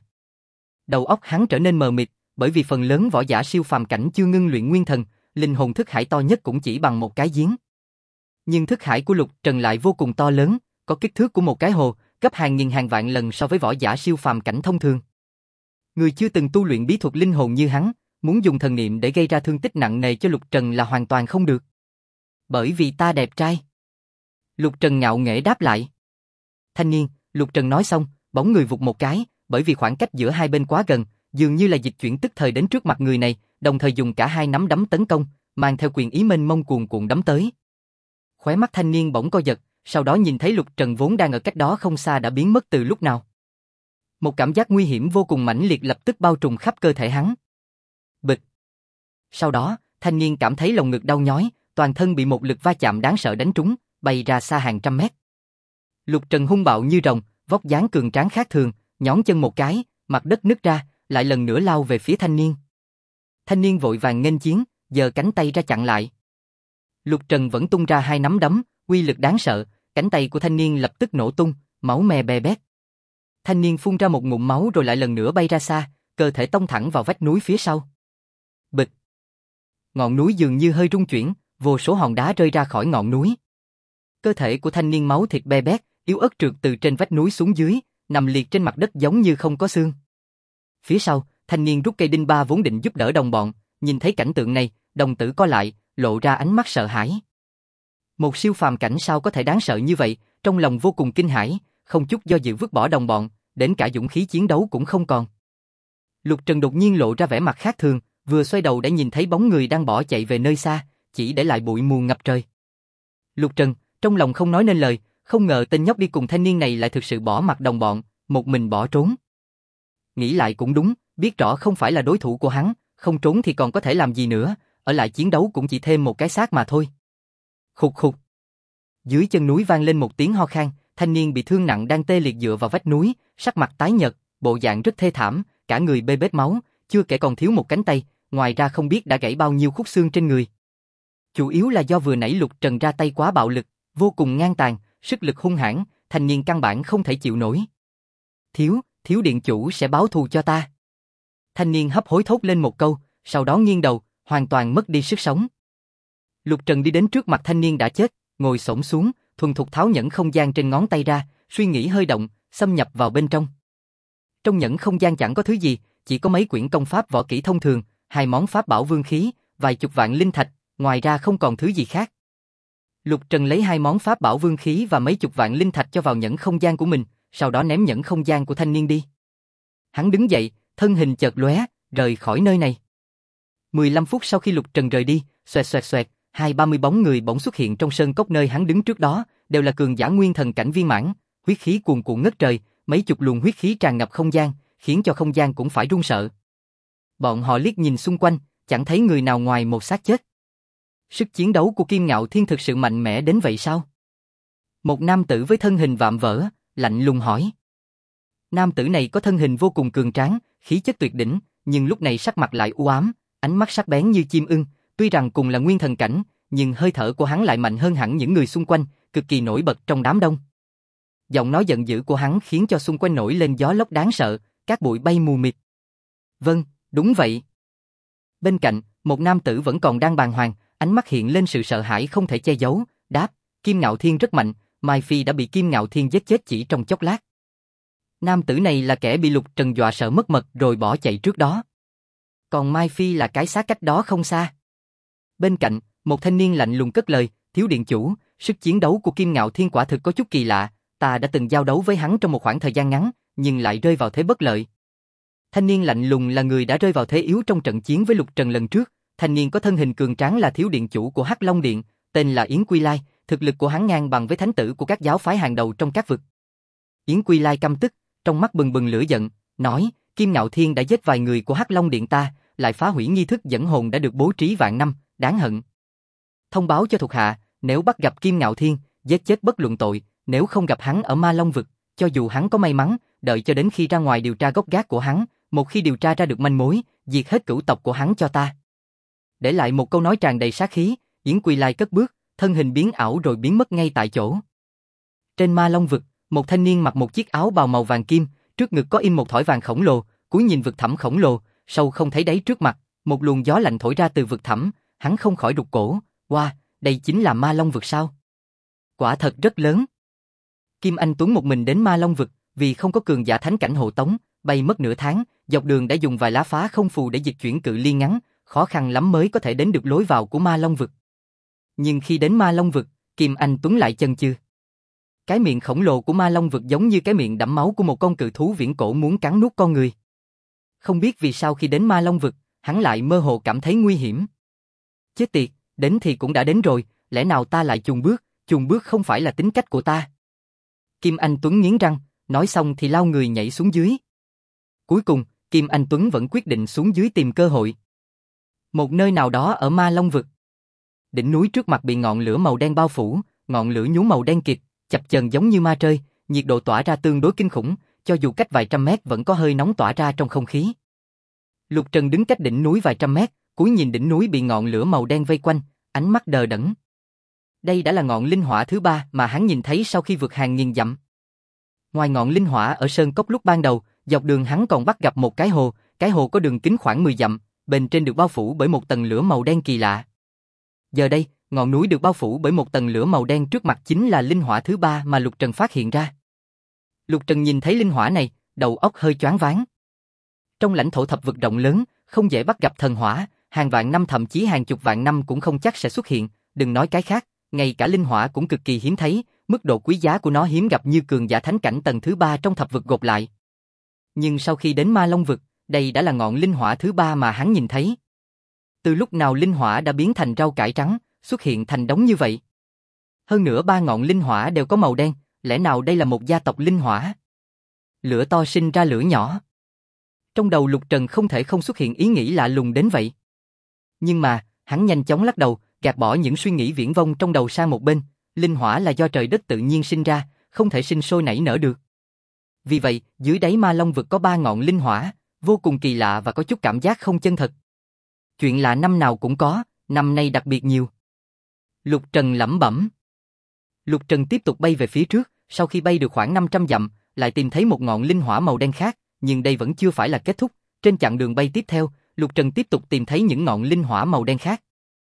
Đầu óc hắn trở nên mờ mịt, bởi vì phần lớn võ giả siêu phàm cảnh chưa ngưng luyện nguyên thần, linh hồn thức hải to nhất cũng chỉ bằng một cái giếng. Nhưng thức hải của Lục Trần lại vô cùng to lớn, có kích thước của một cái hồ, gấp hàng nghìn hàng vạn lần so với võ giả siêu phàm cảnh thông thường. Người chưa từng tu luyện bí thuật linh hồn như hắn, muốn dùng thần niệm để gây ra thương tích nặng nề cho Lục Trần là hoàn toàn không được. Bởi vì ta đẹp trai. Lục Trần ngạo nghễ đáp lại. Thanh niên, Lục Trần nói xong, bóng người vụt một cái, bởi vì khoảng cách giữa hai bên quá gần, dường như là dịch chuyển tức thời đến trước mặt người này, đồng thời dùng cả hai nắm đấm tấn công, mang theo quyền ý mênh mông cuồn cuộn đấm tới. Khóe mắt thanh niên bỗng co giật, sau đó nhìn thấy Lục Trần vốn đang ở cách đó không xa đã biến mất từ lúc nào. Một cảm giác nguy hiểm vô cùng mãnh liệt lập tức bao trùm khắp cơ thể hắn. Bịch. Sau đó, thanh niên cảm thấy lồng ngực đau nhói, toàn thân bị một lực va chạm đáng sợ đánh trúng, bay ra xa hàng trăm mét. Lục Trần hung bạo như rồng, vóc dáng cường tráng khác thường, nhón chân một cái, mặt đất nứt ra, lại lần nữa lao về phía thanh niên. Thanh niên vội vàng nghênh chiến, giơ cánh tay ra chặn lại. Lục Trần vẫn tung ra hai nắm đấm, uy lực đáng sợ, cánh tay của thanh niên lập tức nổ tung, máu me be bét. Thanh niên phun ra một ngụm máu rồi lại lần nữa bay ra xa, cơ thể tông thẳng vào vách núi phía sau. Bịch. Ngọn núi dường như hơi rung chuyển, vô số hòn đá rơi ra khỏi ngọn núi. Cơ thể của thanh niên máu thịt be bét, yếu ớt trượt từ trên vách núi xuống dưới, nằm liệt trên mặt đất giống như không có xương. Phía sau, thanh niên rút cây đinh ba vốn định giúp đỡ đồng bọn, nhìn thấy cảnh tượng này, đồng tử co lại, lộ ra ánh mắt sợ hãi. Một siêu phàm cảnh sao có thể đáng sợ như vậy, trong lòng vô cùng kinh hãi, không chút do dự vứt bỏ đồng bọn, đến cả dũng khí chiến đấu cũng không còn. Lục Trần đột nhiên lộ ra vẻ mặt khác thường, vừa xoay đầu đã nhìn thấy bóng người đang bỏ chạy về nơi xa, chỉ để lại bụi mù ngập trời. Lục Trần, trong lòng không nói nên lời, không ngờ tên nhóc đi cùng thanh niên này lại thực sự bỏ mặc đồng bọn, một mình bỏ trốn. Nghĩ lại cũng đúng, biết rõ không phải là đối thủ của hắn, không trốn thì còn có thể làm gì nữa, ở lại chiến đấu cũng chỉ thêm một cái xác mà thôi. Khục khục. Dưới chân núi vang lên một tiếng ho khan, thanh niên bị thương nặng đang tê liệt dựa vào vách núi, sắc mặt tái nhợt, bộ dạng rất thê thảm, cả người bê bết máu, chưa kể còn thiếu một cánh tay, ngoài ra không biết đã gãy bao nhiêu khúc xương trên người. Chủ yếu là do vừa nãy Lục Trần ra tay quá bạo lực, vô cùng ngang tàn, sức lực hung hãn, thanh niên căn bản không thể chịu nổi. Thiếu điện chủ sẽ báo thù cho ta. Thanh niên hấp hối thốt lên một câu, sau đó nghiêng đầu, hoàn toàn mất đi sức sống. Lục Trần đi đến trước mặt thanh niên đã chết, ngồi xổm xuống, thuần thục tháo nhẫn không gian trên ngón tay ra, suy nghĩ hơi động, xâm nhập vào bên trong. Trong nhẫn không gian chẳng có thứ gì, chỉ có mấy quyển công pháp võ kỹ thông thường, 2 món pháp bảo vương khí, vài chục vạn linh thạch, ngoài ra không còn thứ gì khác. Lục Trần lấy 2 món pháp bảo vương khí và mấy chục vạn linh thạch cho vào nhẫn không gian của mình, sau đó ném nhẫn không gian của thanh niên đi. Hắn đứng dậy, thân hình chợt lóe, rời khỏi nơi này. 15 phút sau khi Lục Trần rời đi, xoẹt, 20-30 bóng người bỗng xuất hiện trong sơn cốc nơi hắn đứng trước đó, đều là cường giả nguyên thần cảnh viên mãn, huyết khí cuồn cuộn ngất trời, mấy chục luồng huyết khí tràn ngập không gian, khiến cho không gian cũng phải run sợ. Bọn họ liếc nhìn xung quanh, chẳng thấy người nào ngoài một xác chết. Sức chiến đấu của Kim Ngạo Thiên thực sự mạnh mẽ đến vậy sao? Một nam tử với thân hình vạm vỡ, lạnh lùng hỏi. Nam tử này có thân hình vô cùng cường tráng, khí chất tuyệt đỉnh, nhưng lúc này sắc mặt lại u ám, ánh mắt sắc bén như chim ưng, tuy rằng cùng là nguyên thần cảnh, nhưng hơi thở của hắn lại mạnh hơn hẳn những người xung quanh, cực kỳ nổi bật trong đám đông. Giọng nói giận dữ của hắn khiến cho xung quanh nổi lên gió lốc đáng sợ, cát bụi bay mù mịt. Vâng, đúng vậy. Bên cạnh, một nam tử vẫn còn đang bàng hoàng, ánh mắt hiện lên sự sợ hãi không thể che giấu, đáp, Kim Ngạo Thiên rất mạnh, Mai Phi đã bị Kim Ngạo Thiên giết chết chỉ trong chốc lát. Nam tử này là kẻ bị Lục Trần dọa sợ mất mật rồi bỏ chạy trước đó. Còn Mai Phi là cái xác cách đó không xa. Bên cạnh, một thanh niên lạnh lùng cất lời, thiếu điện chủ, sức chiến đấu của Kim Ngạo Thiên quả thực có chút kỳ lạ, ta đã từng giao đấu với hắn trong một khoảng thời gian ngắn, nhưng lại rơi vào thế bất lợi. Thanh niên lạnh lùng là người đã rơi vào thế yếu trong trận chiến với Lục Trần lần trước, thanh niên có thân hình cường tráng là thiếu điện chủ của Hắc Long Điện, tên là Yến Quy Lai, thực lực của hắn ngang bằng với thánh tử của các giáo phái hàng đầu trong các vực. Yến Quy Lai căm tức, trong mắt bừng bừng lửa giận, nói, Kim Ngạo Thiên đã giết vài người của Hắc Long Điện ta, lại phá hủy nghi thức dẫn hồn đã được bố trí vạn năm, đáng hận. Thông báo cho thuộc hạ, nếu bắt gặp Kim Ngạo Thiên, giết chết bất luận tội, nếu không gặp hắn ở Ma Long vực, cho dù hắn có may mắn, đợi cho đến khi ra ngoài điều tra gốc gác của hắn, một khi điều tra ra được manh mối, diệt hết cửu tộc của hắn cho ta. Để lại một câu nói tràn đầy sát khí, Yến Quy Lai cất bước, thân hình biến ảo rồi biến mất ngay tại chỗ. Trên Ma Long vực, một thanh niên mặc một chiếc áo bào màu vàng kim, Trước ngực có in một thỏi vàng khổng lồ, cuối nhìn vực thẳm khổng lồ, sâu không thấy đáy trước mặt, một luồng gió lạnh thổi ra từ vực thẳm, hắn không khỏi rụt cổ, wow, đây chính là Ma Long vực sao? Quả thật rất lớn. Kim Anh Tuấn một mình đến Ma Long vực, vì không có cường giả thánh cảnh hộ tống, bay mất nửa tháng, dọc đường đã dùng vài lá phá không phù để dịch chuyển cự ly ngắn, khó khăn lắm mới có thể đến được lối vào của Ma Long vực. Nhưng khi đến Ma Long vực, Kim Anh Tuấn lại chần chừ. Cái miệng khổng lồ của Ma Long vực giống như cái miệng đẫm máu của một con cự thú viễn cổ muốn cắn nuốt con người. Không biết vì sao khi đến Ma Long vực, hắn lại mơ hồ cảm thấy nguy hiểm. Chết tiệt, đến thì cũng đã đến rồi, lẽ nào ta lại chùn bước không phải là tính cách của ta. Kim Anh Tuấn nghiến răng, nói xong thì lao người nhảy xuống dưới. Cuối cùng, Kim Anh Tuấn vẫn quyết định xuống dưới tìm cơ hội. Một nơi nào đó ở Ma Long vực. Đỉnh núi trước mặt bị ngọn lửa màu đen bao phủ, ngọn lửa nhú màu đen kịt, chập chờn giống như ma trơi, nhiệt độ tỏa ra tương đối kinh khủng, cho dù cách vài trăm mét vẫn có hơi nóng tỏa ra trong không khí. Lục Trần đứng cách đỉnh núi vài trăm mét, cúi nhìn đỉnh núi bị ngọn lửa màu đen vây quanh, ánh mắt đờ đẫn. Đây đã là ngọn linh hỏa thứ 3 mà hắn nhìn thấy sau khi vượt hàng nghìn dặm. Ngoài ngọn linh hỏa ở sơn cốc lúc ban đầu, dọc đường hắn còn bắt gặp một cái hồ có đường kính khoảng 10 dặm, bên trên được bao phủ bởi một tầng lửa màu đen kỳ lạ. Giờ đây, ngọn núi được bao phủ bởi một tầng lửa màu đen trước mặt chính là linh hỏa thứ 3 mà Lục Trần phát hiện ra. Lục Trần nhìn thấy linh hỏa này, đầu óc hơi choáng váng. Trong lãnh thổ thập vực rộng lớn, không dễ bắt gặp thần hỏa, hàng vạn năm thậm chí hàng chục vạn năm cũng không chắc sẽ xuất hiện, đừng nói cái khác, ngay cả linh hỏa cũng cực kỳ hiếm thấy, mức độ quý giá của nó hiếm gặp như cường giả thánh cảnh tầng thứ 3 trong thập vực gộp lại. Nhưng sau khi đến Ma Long vực, đây đã là ngọn linh hỏa thứ 3 mà hắn nhìn thấy. Từ lúc nào linh hỏa đã biến thành rau cải trắng, xuất hiện thành đống như vậy? Hơn nữa 3 ngọn linh hỏa đều có màu đen, lẽ nào đây là một gia tộc linh hỏa? Lửa to sinh ra lửa nhỏ. Trong đầu Lục Trần không thể không xuất hiện ý nghĩ lạ lùng đến vậy. Nhưng mà, hắn nhanh chóng lắc đầu, gạt bỏ những suy nghĩ viển vông trong đầu sang một bên, linh hỏa là do trời đất tự nhiên sinh ra, không thể sinh sôi nảy nở được. Vì vậy, dưới đáy Ma Long vực có 3 ngọn linh hỏa, vô cùng kỳ lạ và có chút cảm giác không chân thật. Chuyện lạ năm nào cũng có, năm nay đặc biệt nhiều. Lục Trần lẩm bẩm. Lục Trần tiếp tục bay về phía trước, sau khi bay được khoảng 500 dặm, lại tìm thấy một ngọn linh hỏa màu đen khác, nhưng đây vẫn chưa phải là kết thúc. Trên chặng đường bay tiếp theo, Lục Trần tiếp tục tìm thấy những ngọn linh hỏa màu đen khác.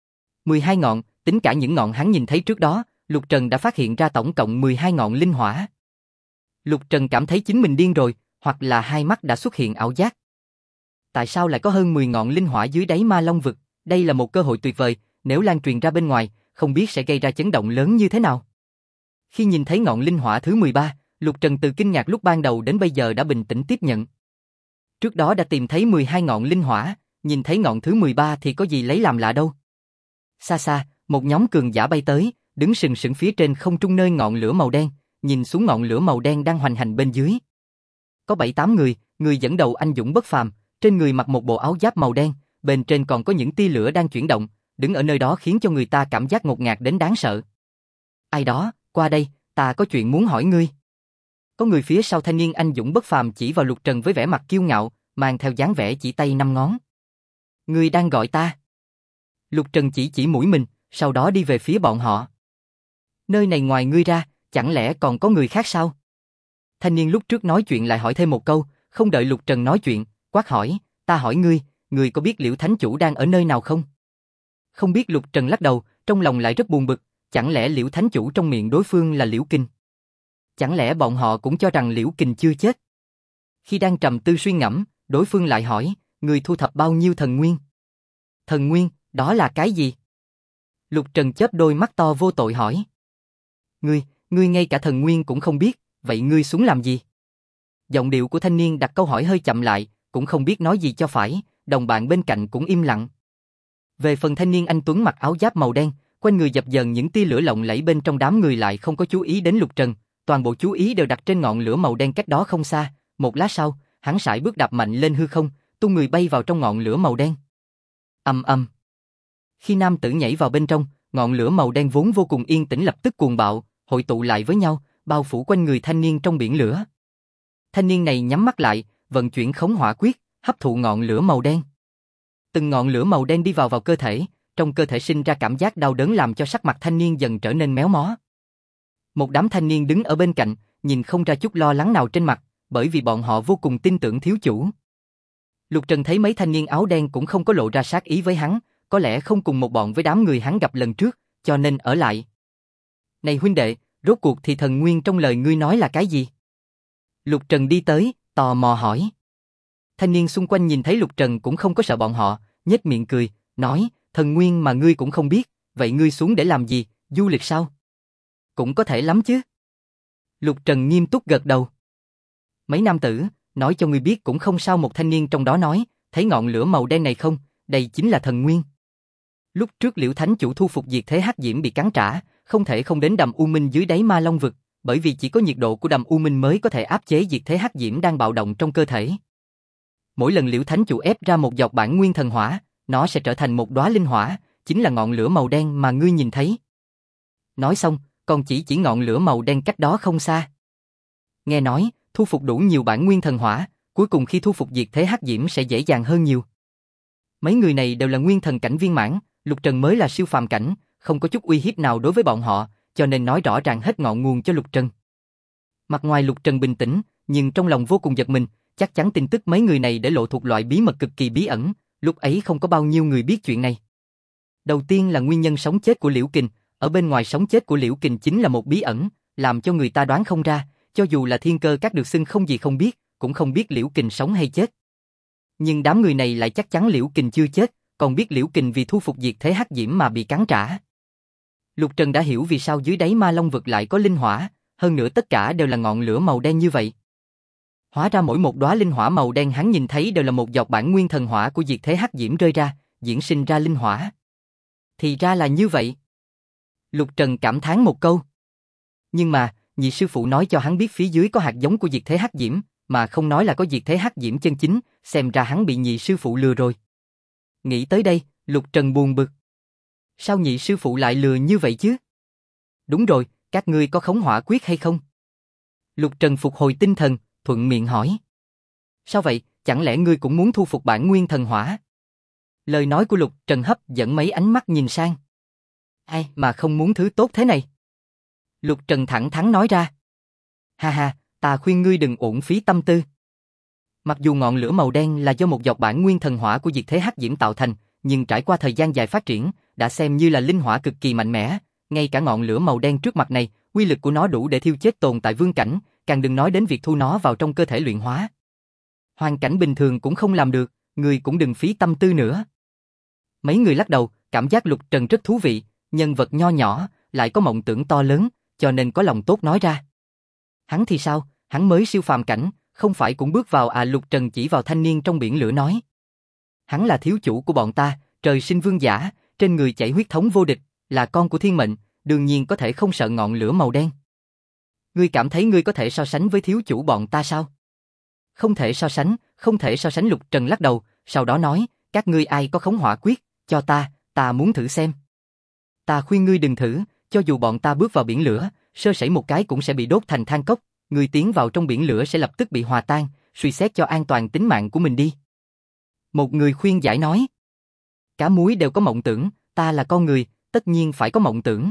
12 ngọn, tính cả những ngọn hắn nhìn thấy trước đó, Lục Trần đã phát hiện ra tổng cộng 12 ngọn linh hỏa. Lục Trần cảm thấy chính mình điên rồi, hoặc là hai mắt đã xuất hiện ảo giác. Tại sao lại có hơn 10 ngọn linh hỏa dưới đáy Ma Long vực? Đây là một cơ hội tuyệt vời, nếu lan truyền ra bên ngoài, không biết sẽ gây ra chấn động lớn như thế nào. Khi nhìn thấy ngọn linh hỏa thứ 13, Lục Trần từ kinh ngạc lúc ban đầu đến bây giờ đã bình tĩnh tiếp nhận. Trước đó đã tìm thấy 12 ngọn linh hỏa, nhìn thấy ngọn thứ 13 thì có gì lấy làm lạ đâu. Xa xa, một nhóm cường giả bay tới, đứng sừng sững phía trên không trung nơi ngọn lửa màu đen, nhìn xuống ngọn lửa màu đen đang hoành hành bên dưới. Có 7-8 người, người dẫn đầu anh dũng bất phàm, trên người mặc một bộ áo giáp màu đen, bên trên còn có những tia lửa đang chuyển động, đứng ở nơi đó khiến cho người ta cảm giác ngột ngạt đến đáng sợ. Ai đó, qua đây, ta có chuyện muốn hỏi ngươi. Có người phía sau thanh niên anh dũng bất phàm chỉ vào Lục Trần với vẻ mặt kiêu ngạo, mang theo dáng vẻ chỉ tay 5 ngón. Ngươi đang gọi ta? Lục Trần chỉ mũi mình, sau đó đi về phía bọn họ. Nơi này ngoài ngươi ra, chẳng lẽ còn có người khác sao? Thanh niên lúc trước nói chuyện lại hỏi thêm một câu, không đợi Lục Trần nói chuyện, quát hỏi, ta hỏi ngươi, ngươi có biết Liễu Thánh Chủ đang ở nơi nào không? Không biết. Lục Trần lắc đầu, trong lòng lại rất buồn bực, chẳng lẽ Liễu Thánh Chủ trong miệng đối phương là Liễu Kình? Chẳng lẽ bọn họ cũng cho rằng Liễu Kình chưa chết? Khi đang trầm tư suy ngẫm, đối phương lại hỏi, ngươi thu thập bao nhiêu thần nguyên? Thần nguyên, đó là cái gì? Lục Trần chớp đôi mắt to vô tội hỏi. Ngươi ngay cả thần nguyên cũng không biết, vậy ngươi xuống làm gì? Giọng điệu của thanh niên đặt câu hỏi hơi chậm lại, cũng không biết nói gì cho phải, đồng bạn bên cạnh cũng im lặng. Về phần thanh niên anh tuấn mặc áo giáp màu đen, quanh người dập dờn những tia lửa lộng lẫy, bên trong đám người lại không có chú ý đến Lục Trần, toàn bộ chú ý đều đặt trên ngọn lửa màu đen cách đó không xa. Một lát sau, hắn sải bước đạp mạnh lên hư không, tung người bay vào trong ngọn lửa màu đen. Ầm ầm. Khi nam tử nhảy vào bên trong, ngọn lửa màu đen vốn vô cùng yên tĩnh lập tức cuồng bạo, hội tụ lại với nhau, bao phủ quanh người thanh niên trong biển lửa. Thanh niên này nhắm mắt lại, vận chuyển khống hỏa quyết, hấp thụ ngọn lửa màu đen. Từng ngọn lửa màu đen đi vào cơ thể, trong cơ thể sinh ra cảm giác đau đớn làm cho sắc mặt thanh niên dần trở nên méo mó. Một đám thanh niên đứng ở bên cạnh, nhìn không ra chút lo lắng nào trên mặt, bởi vì bọn họ vô cùng tin tưởng thiếu chủ. Lục Trần thấy mấy thanh niên áo đen cũng không có lộ ra sát ý với hắn, có lẽ không cùng một bọn với đám người hắn gặp lần trước, cho nên ở lại. Này huynh đệ, rốt cuộc thì thần nguyên trong lời ngươi nói là cái gì? Lục Trần đi tới, tò mò hỏi. Thanh niên xung quanh nhìn thấy Lục Trần cũng không có sợ bọn họ, nhếch miệng cười, nói, thần nguyên mà ngươi cũng không biết, vậy ngươi xuống để làm gì, du lịch sao? Cũng có thể lắm chứ. Lục Trần nghiêm túc gật đầu. Mấy nam tử, nói cho ngươi biết cũng không sao, một thanh niên trong đó nói, thấy ngọn lửa màu đen này không, đây chính là thần nguyên. Lúc trước Liễu Thánh Chủ thu phục diệt thế hắc diễm bị cắn trả, không thể không đến đầm U Minh dưới đáy Ma Long vực, bởi vì chỉ có nhiệt độ của đầm U Minh mới có thể áp chế diệt thế hắc diễm đang bạo động trong cơ thể. Mỗi lần Liễu Thánh Chủ ép ra một giọt bản nguyên thần hỏa, nó sẽ trở thành một đóa linh hỏa, chính là ngọn lửa màu đen mà ngươi nhìn thấy. Nói xong, còn chỉ ngọn lửa màu đen cách đó không xa. Nghe nói, thu phục đủ nhiều bản nguyên thần hỏa, cuối cùng khi thu phục diệt thế hắc diễm sẽ dễ dàng hơn nhiều. Mấy người này đều là nguyên thần cảnh viên mãn, Lục Trần mới là siêu phàm cảnh, không có chút uy hiếp nào đối với bọn họ, cho nên nói rõ ràng hết ngọn nguồn cho Lục Trần. Mặt ngoài Lục Trần bình tĩnh, nhưng trong lòng vô cùng giật mình, chắc chắn tin tức mấy người này để lộ thuộc loại bí mật cực kỳ bí ẩn, lúc ấy không có bao nhiêu người biết chuyện này. Đầu tiên là nguyên nhân sống chết của Liễu Kình, ở bên ngoài sống chết của Liễu Kình chính là một bí ẩn, làm cho người ta đoán không ra, cho dù là Thiên Cơ Các được xưng không gì không biết, cũng không biết Liễu Kình sống hay chết. Nhưng đám người này lại chắc chắn Liễu Kình chưa chết, còn biết Liễu Kình vì thu phục diệt thế hắc diễm mà bị cắn trả. Lục Trần đã hiểu vì sao dưới đáy Ma Long vực lại có linh hỏa, hơn nữa tất cả đều là ngọn lửa màu đen như vậy. Hóa ra mỗi một đóa linh hỏa màu đen hắn nhìn thấy đều là một giọt bản nguyên thần hỏa của diệt thế hắc diễm rơi ra, diễn sinh ra linh hỏa. Thì ra là như vậy. Lục Trần cảm thán một câu. Nhưng mà, nhị sư phụ nói cho hắn biết phía dưới có hạt giống của diệt thế hắc diễm, mà không nói là có diệt thế hắc diễm chân chính, xem ra hắn bị nhị sư phụ lừa rồi. Nghĩ tới đây, Lục Trần buồn bực. Sao nhị sư phụ lại lừa như vậy chứ? Đúng rồi, các ngươi có khống hỏa quyết hay không? Lục Trần phục hồi tinh thần, thuận miệng hỏi. Sao vậy, chẳng lẽ ngươi cũng muốn thu phục bản nguyên thần hỏa? Lời nói của Lục Trần hấp dẫn mấy ánh mắt nhìn sang. Ai mà không muốn thứ tốt thế này? Lục Trần thẳng thắn nói ra. Ha ha, ta khuyên ngươi đừng uổng phí tâm tư. Mặc dù ngọn lửa màu đen là do một giọt bản nguyên thần hỏa của diệt thế hắc diễm tạo thành, nhưng trải qua thời gian dài phát triển, đã xem như là linh hỏa cực kỳ mạnh mẽ. Ngay cả ngọn lửa màu đen trước mặt này, uy lực của nó đủ để thiêu chết tồn tại vương cảnh, càng đừng nói đến việc thu nó vào trong cơ thể luyện hóa. Hoàn cảnh bình thường cũng không làm được, người cũng đừng phí tâm tư nữa. Mấy người lắc đầu, cảm giác Lục Trần rất thú vị, nhân vật nho nhỏ, lại có mộng tưởng to lớn, cho nên có lòng tốt nói ra. Hắn thì sao, hắn mới siêu phàm cảnh, không phải cũng bước vào à? Lục Trần chỉ vào thanh niên trong biển lửa nói. Hắn là thiếu chủ của bọn ta, trời sinh vương giả, trên người chảy huyết thống vô địch, là con của thiên mệnh, đương nhiên có thể không sợ ngọn lửa màu đen. Ngươi cảm thấy ngươi có thể so sánh với thiếu chủ bọn ta sao? Không thể so sánh, không thể so sánh. Lục Trần lắc đầu, sau đó nói, các ngươi ai có khống hỏa quyết, cho ta muốn thử xem. Ta khuyên ngươi đừng thử, cho dù bọn ta bước vào biển lửa, sơ sẩy một cái cũng sẽ bị đốt thành than cốc, ngươi tiến vào trong biển lửa sẽ lập tức bị hòa tan, suy xét cho an toàn tính mạng của mình đi. Một người khuyên giải nói. Cá muối đều có mộng tưởng, ta là con người, tất nhiên phải có mộng tưởng.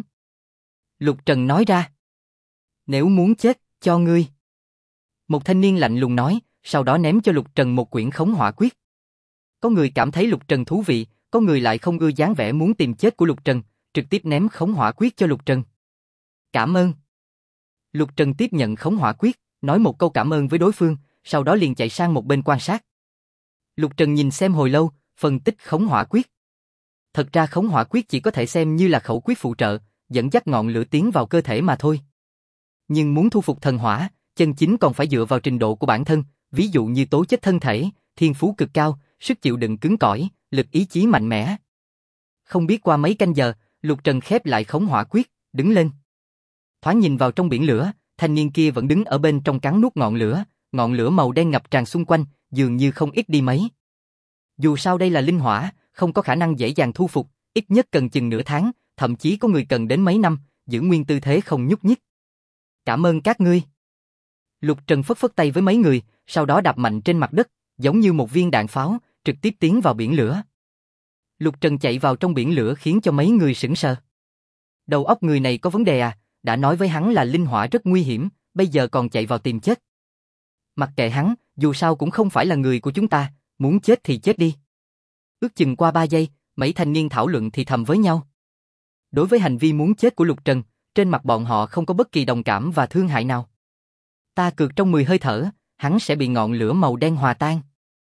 Lục Trần nói ra. Nếu muốn chết, cho ngươi. Một thanh niên lạnh lùng nói, sau đó ném cho Lục Trần một quyển khống hỏa quyết. Có người cảm thấy Lục Trần thú vị, có người lại không ưa dáng vẻ muốn tìm chết của Lục Trần, trực tiếp ném khống hỏa quyết cho Lục Trần. Cảm ơn. Lục Trần tiếp nhận khống hỏa quyết, nói một câu cảm ơn với đối phương, sau đó liền chạy sang một bên quan sát. Lục Trần nhìn xem hồi lâu, phân tích khống hỏa quyết. Thật ra khống hỏa quyết chỉ có thể xem như là khẩu quyết phụ trợ, dẫn dắt ngọn lửa tiến vào cơ thể mà thôi. Nhưng muốn thu phục thần hỏa, chân chính còn phải dựa vào trình độ của bản thân, ví dụ như tố chất thân thể, thiên phú cực cao, sức chịu đựng cứng cỏi, lực ý chí mạnh mẽ. Không biết qua mấy canh giờ, Lục Trần khép lại khống hỏa quyết, đứng lên. Thoáng nhìn vào trong biển lửa, thanh niên kia vẫn đứng ở bên trong cắn nuốt ngọn lửa màu đen ngập tràn xung quanh, dường như không ít đi mấy. Dù sao đây là linh hỏa, không có khả năng dễ dàng thu phục, ít nhất cần chừng nửa tháng, thậm chí có người cần đến mấy năm, giữ nguyên tư thế không nhúc nhích. Cảm ơn các ngươi. Lục Trần phất phất tay với mấy người, sau đó đạp mạnh trên mặt đất, giống như một viên đạn pháo, trực tiếp tiến vào biển lửa. Lục Trần chạy vào trong biển lửa khiến cho mấy người sững sờ. Đầu óc người này có vấn đề à, đã nói với hắn là linh hỏa rất nguy hiểm, bây giờ còn chạy vào tìm chết. Mặc kệ hắn, dù sao cũng không phải là người của chúng ta, muốn chết thì chết đi. Ước chừng qua 3 giây, mấy thanh niên thảo luận thì thầm với nhau. Đối với hành vi muốn chết của Lục Trần, trên mặt bọn họ không có bất kỳ đồng cảm và thương hại nào. Ta cược trong 10 hơi thở, hắn sẽ bị ngọn lửa màu đen hòa tan.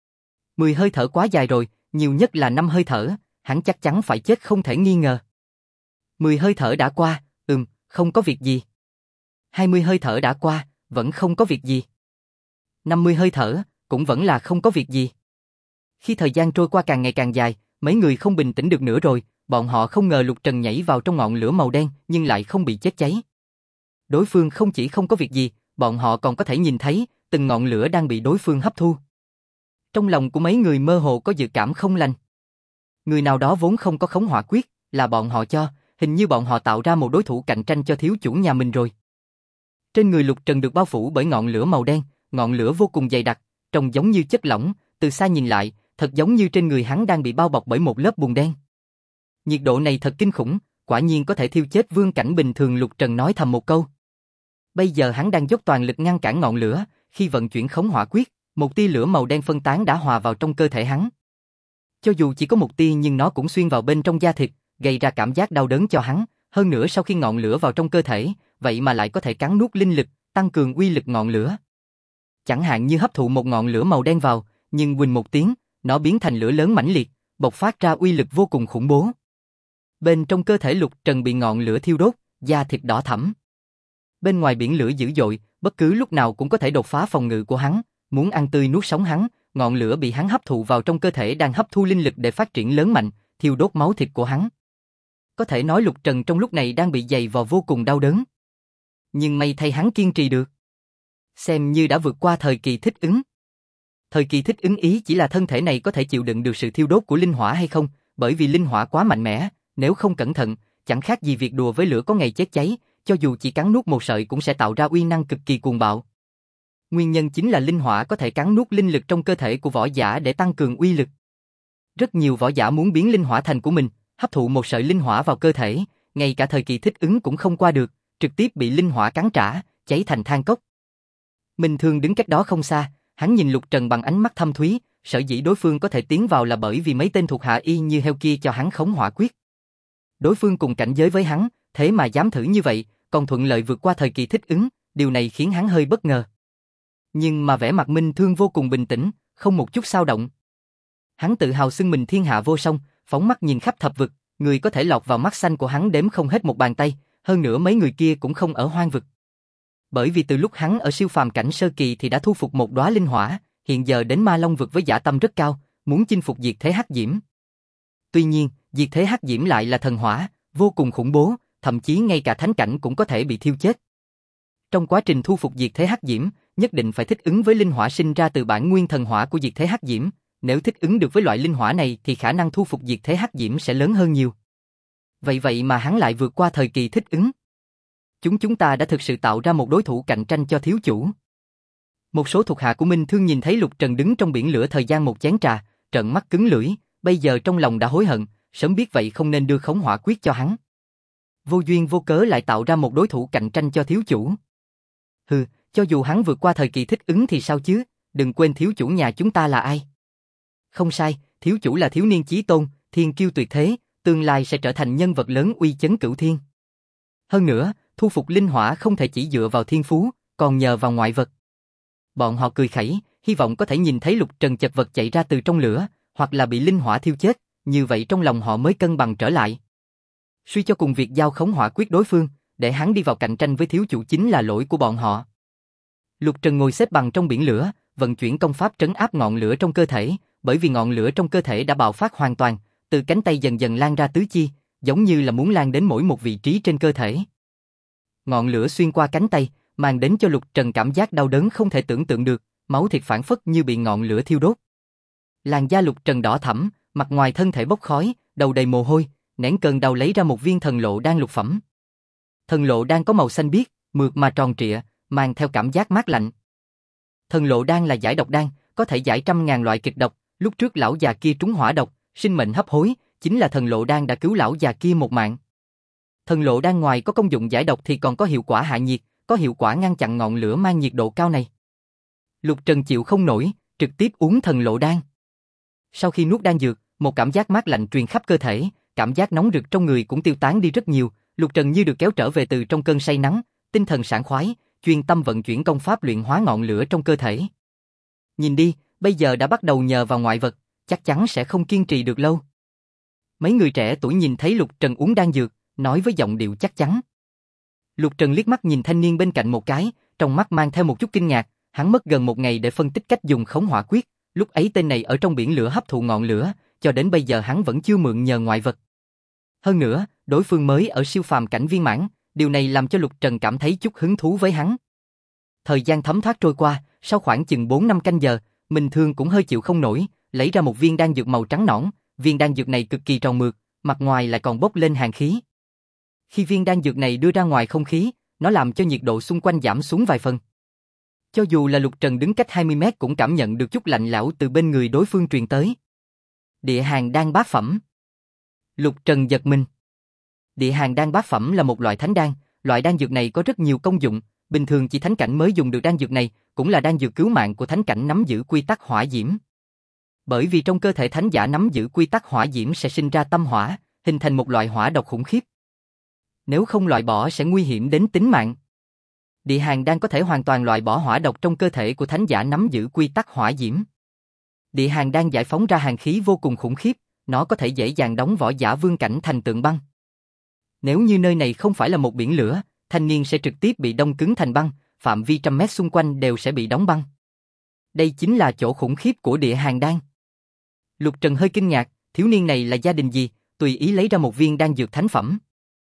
10 hơi thở quá dài rồi, nhiều nhất là 5 hơi thở, hắn chắc chắn phải chết không thể nghi ngờ. 10 hơi thở đã qua, không có việc gì. 20 hơi thở đã qua, vẫn không có việc gì. 50 hơi thở, cũng vẫn là không có việc gì. Khi thời gian trôi qua càng ngày càng dài, mấy người không bình tĩnh được nữa rồi, bọn họ không ngờ Lục Trần nhảy vào trong ngọn lửa màu đen nhưng lại không bị chết cháy. Đối phương không chỉ không có việc gì, bọn họ còn có thể nhìn thấy từng ngọn lửa đang bị đối phương hấp thu. Trong lòng của mấy người mơ hồ có dự cảm không lành. Người nào đó vốn không có khống hỏa quyết, là bọn họ cho, hình như bọn họ tạo ra một đối thủ cạnh tranh cho thiếu chủ nhà mình rồi. Trên người Lục Trần được bao phủ bởi ngọn lửa màu đen, ngọn lửa vô cùng dày đặc, trông giống như chất lỏng, từ xa nhìn lại, thật giống như trên người hắn đang bị bao bọc bởi một lớp bùn đen. Nhiệt độ này thật kinh khủng, quả nhiên có thể thiêu chết vương cảnh bình thường. Lục Trần nói thầm một câu. Bây giờ hắn đang dốc toàn lực ngăn cản ngọn lửa, khi vận chuyển khống hỏa quyết, một tia lửa màu đen phân tán đã hòa vào trong cơ thể hắn. Cho dù chỉ có một tia nhưng nó cũng xuyên vào bên trong da thịt, gây ra cảm giác đau đớn cho hắn, hơn nữa sau khi ngọn lửa vào trong cơ thể, vậy mà lại có thể cắn nuốt linh lực, tăng cường uy lực ngọn lửa. Chẳng hạn như hấp thụ một ngọn lửa màu đen vào, nhưng huỳnh một tiếng, nó biến thành lửa lớn mãnh liệt, bộc phát ra uy lực vô cùng khủng bố. Bên trong cơ thể Lục Trần bị ngọn lửa thiêu đốt, da thịt đỏ thẫm. Bên ngoài biển lửa dữ dội, bất cứ lúc nào cũng có thể đột phá phòng ngự của hắn, muốn ăn tươi nuốt sống hắn, ngọn lửa bị hắn hấp thụ vào trong cơ thể đang hấp thu linh lực để phát triển lớn mạnh, thiêu đốt máu thịt của hắn. Có thể nói Lục Trần trong lúc này đang bị dày vò vô cùng đau đớn. Nhưng may thay hắn kiên trì được. Xem như đã vượt qua thời kỳ thích ứng. Thời kỳ thích ứng ý chỉ là thân thể này có thể chịu đựng được sự thiêu đốt của linh hỏa hay không, bởi vì linh hỏa quá mạnh mẽ, nếu không cẩn thận, chẳng khác gì việc đùa với lửa có ngày chết cháy, cho dù chỉ cắn nuốt một sợi cũng sẽ tạo ra uy năng cực kỳ cuồng bạo. Nguyên nhân chính là linh hỏa có thể cắn nuốt linh lực trong cơ thể của võ giả để tăng cường uy lực. Rất nhiều võ giả muốn biến linh hỏa thành của mình, hấp thụ một sợi linh hỏa vào cơ thể, ngay cả thời kỳ thích ứng cũng không qua được, trực tiếp bị linh hỏa cắn trả, cháy thành than cốc. Minh Thương đứng cách đó không xa, hắn nhìn Lục Trần bằng ánh mắt thâm thúy, sở dĩ đối phương có thể tiến vào là bởi vì mấy tên thuộc hạ y như heo kia cho hắn khống hỏa quyết. Đối phương cùng cảnh giới với hắn, thế mà dám thử như vậy, còn thuận lợi vượt qua thời kỳ thích ứng, điều này khiến hắn hơi bất ngờ. Nhưng mà vẻ mặt Minh Thương vô cùng bình tĩnh, không một chút xao động. Hắn tự hào xưng mình thiên hạ vô song, phóng mắt nhìn khắp thập vực, người có thể lọt vào mắt xanh của hắn đếm không hết một bàn tay, hơn nữa mấy người kia cũng không ở hoang vực. Bởi vì từ lúc hắn ở siêu phàm cảnh sơ kỳ thì đã thu phục một đóa linh hỏa, hiện giờ đến Ma Long vực với dã tâm rất cao, muốn chinh phục diệt thế hắc diễm. Tuy nhiên, diệt thế hắc diễm lại là thần hỏa, vô cùng khủng bố, thậm chí ngay cả thánh cảnh cũng có thể bị thiêu chết. Trong quá trình thu phục diệt thế hắc diễm, nhất định phải thích ứng với linh hỏa sinh ra từ bản nguyên thần hỏa của diệt thế hắc diễm, nếu thích ứng được với loại linh hỏa này thì khả năng thu phục diệt thế hắc diễm sẽ lớn hơn nhiều. Vậy mà hắn lại vượt qua thời kỳ thích ứng. Chúng ta đã thực sự tạo ra một đối thủ cạnh tranh cho thiếu chủ. Một số thuộc hạ của Minh Thương nhìn thấy Lục Trần đứng trong biển lửa thời gian một chén trà, trợn mắt cứng lưỡi, bây giờ trong lòng đã hối hận, sớm biết vậy không nên đưa khống hỏa quyết cho hắn. Vô duyên vô cớ lại tạo ra một đối thủ cạnh tranh cho thiếu chủ. Hừ, cho dù hắn vượt qua thời kỳ thích ứng thì sao chứ, đừng quên thiếu chủ nhà chúng ta là ai. Không sai, thiếu chủ là thiếu niên chí tôn, thiên kiêu tuyệt thế, tương lai sẽ trở thành nhân vật lớn uy chấn cửu thiên. Hơn nữa, thu phục linh hỏa không thể chỉ dựa vào thiên phú, còn nhờ vào ngoại vật. Bọn họ cười khẩy, hy vọng có thể nhìn thấy Lục Trần chật vật chạy ra từ trong lửa, hoặc là bị linh hỏa thiêu chết, như vậy trong lòng họ mới cân bằng trở lại. Suy cho cùng việc giao khống hỏa quyết đối phương, để hắn đi vào cạnh tranh với thiếu chủ chính là lỗi của bọn họ. Lục Trần ngồi xếp bằng trong biển lửa, vận chuyển công pháp trấn áp ngọn lửa trong cơ thể, bởi vì ngọn lửa trong cơ thể đã bạo phát hoàn toàn, từ cánh tay dần dần lan ra tứ chi, giống như là muốn lan đến mỗi một vị trí trên cơ thể. Ngọn lửa xuyên qua cánh tay, mang đến cho Lục Trần cảm giác đau đớn không thể tưởng tượng được, máu thịt phảng phất như bị ngọn lửa thiêu đốt. Làn da Lục Trần đỏ thẫm, mặt ngoài thân thể bốc khói, đầu đầy mồ hôi, nén cơn đau lấy ra một viên thần lộ đan lục phẩm. Thần lộ đan có màu xanh biếc, mượt mà tròn trịa, mang theo cảm giác mát lạnh. Thần lộ đan là giải độc đan, có thể giải trăm ngàn loại kịch độc, lúc trước lão già kia trúng hỏa độc, sinh mệnh hấp hối, chính là thần lộ đan đã cứu lão già kia một mạng. Thần lộ đan ngoài có công dụng giải độc thì còn có hiệu quả hạ nhiệt, có hiệu quả ngăn chặn ngọn lửa mang nhiệt độ cao này. Lục Trần chịu không nổi, trực tiếp uống thần lộ đan. Sau khi nuốt đan dược, một cảm giác mát lạnh truyền khắp cơ thể, cảm giác nóng rực trong người cũng tiêu tán đi rất nhiều, Lục Trần như được kéo trở về từ trong cơn say nắng, tinh thần sảng khoái, chuyên tâm vận chuyển công pháp luyện hóa ngọn lửa trong cơ thể. Nhìn đi, bây giờ đã bắt đầu nhờ vào ngoại vật, chắc chắn sẽ không kiên trì được lâu. Mấy người trẻ tuổi nhìn thấy Lục Trần uống đan dược, nói với giọng điệu chắc chắn. Lục Trần liếc mắt nhìn thanh niên bên cạnh một cái, trong mắt mang theo một chút kinh ngạc, hắn mất gần một ngày để phân tích cách dùng khống hỏa quyết, lúc ấy tên này ở trong biển lửa hấp thụ ngọn lửa, cho đến bây giờ hắn vẫn chưa mượn nhờ ngoại vật. Hơn nữa, đối phương mới ở siêu phàm cảnh viên mãn, điều này làm cho Lục Trần cảm thấy chút hứng thú với hắn. Thời gian thấm thoát trôi qua, sau khoảng chừng 4-5 canh giờ, Minh Thương cũng hơi chịu không nổi, lấy ra một viên đan dược màu trắng nõn, viên đan dược này cực kỳ tròn mượt, mặt ngoài lại còn bốc lên hàn khí. Khi viên đan dược này đưa ra ngoài không khí, nó làm cho nhiệt độ xung quanh giảm xuống vài phần. Cho dù là Lục Trần đứng cách 20 mét cũng cảm nhận được chút lạnh lẽo từ bên người đối phương truyền tới. Địa hàn đan bát phẩm. Lục Trần giật mình. Địa hàn đan bát phẩm là một loại thánh đan, loại đan dược này có rất nhiều công dụng, bình thường chỉ thánh cảnh mới dùng được đan dược này, cũng là đan dược cứu mạng của thánh cảnh nắm giữ quy tắc hỏa diễm. Bởi vì trong cơ thể thánh giả nắm giữ quy tắc hỏa diễm sẽ sinh ra tâm hỏa, hình thành một loại hỏa độc khủng khiếp. Nếu không loại bỏ sẽ nguy hiểm đến tính mạng. Địa hàn đan có thể hoàn toàn loại bỏ hỏa độc trong cơ thể của thánh giả nắm giữ quy tắc hỏa diễm. Địa hàn đan giải phóng ra hàn khí vô cùng khủng khiếp, nó có thể dễ dàng đóng võ giả vương cảnh thành tượng băng. Nếu như nơi này không phải là một biển lửa, thanh niên sẽ trực tiếp bị đông cứng thành băng, phạm vi trăm mét xung quanh đều sẽ bị đóng băng. Đây chính là chỗ khủng khiếp của địa hàn đan. Lục Trần hơi kinh ngạc, thiếu niên này là gia đình gì, tùy ý lấy ra một viên đan dược thánh phẩm.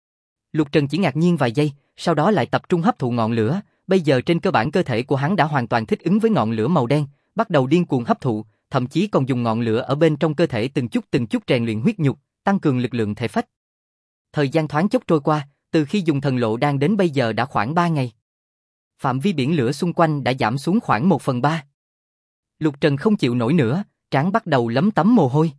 Lục Trần chỉ ngạc nhiên vài giây, sau đó lại tập trung hấp thụ ngọn lửa, bây giờ trên cơ bản cơ thể của hắn đã hoàn toàn thích ứng với ngọn lửa màu đen, bắt đầu điên cuồng hấp thụ, thậm chí còn dùng ngọn lửa ở bên trong cơ thể từng chút rèn luyện huyết nhục, tăng cường lực lượng thể phách. Thời gian thoáng chốc trôi qua, từ khi dùng thần lộ đan đến bây giờ đã khoảng 3 ngày. Phạm vi biển lửa xung quanh đã giảm xuống khoảng 1/3. Lục Trần không chịu nổi nữa, trán bắt đầu lấm tấm mồ hôi.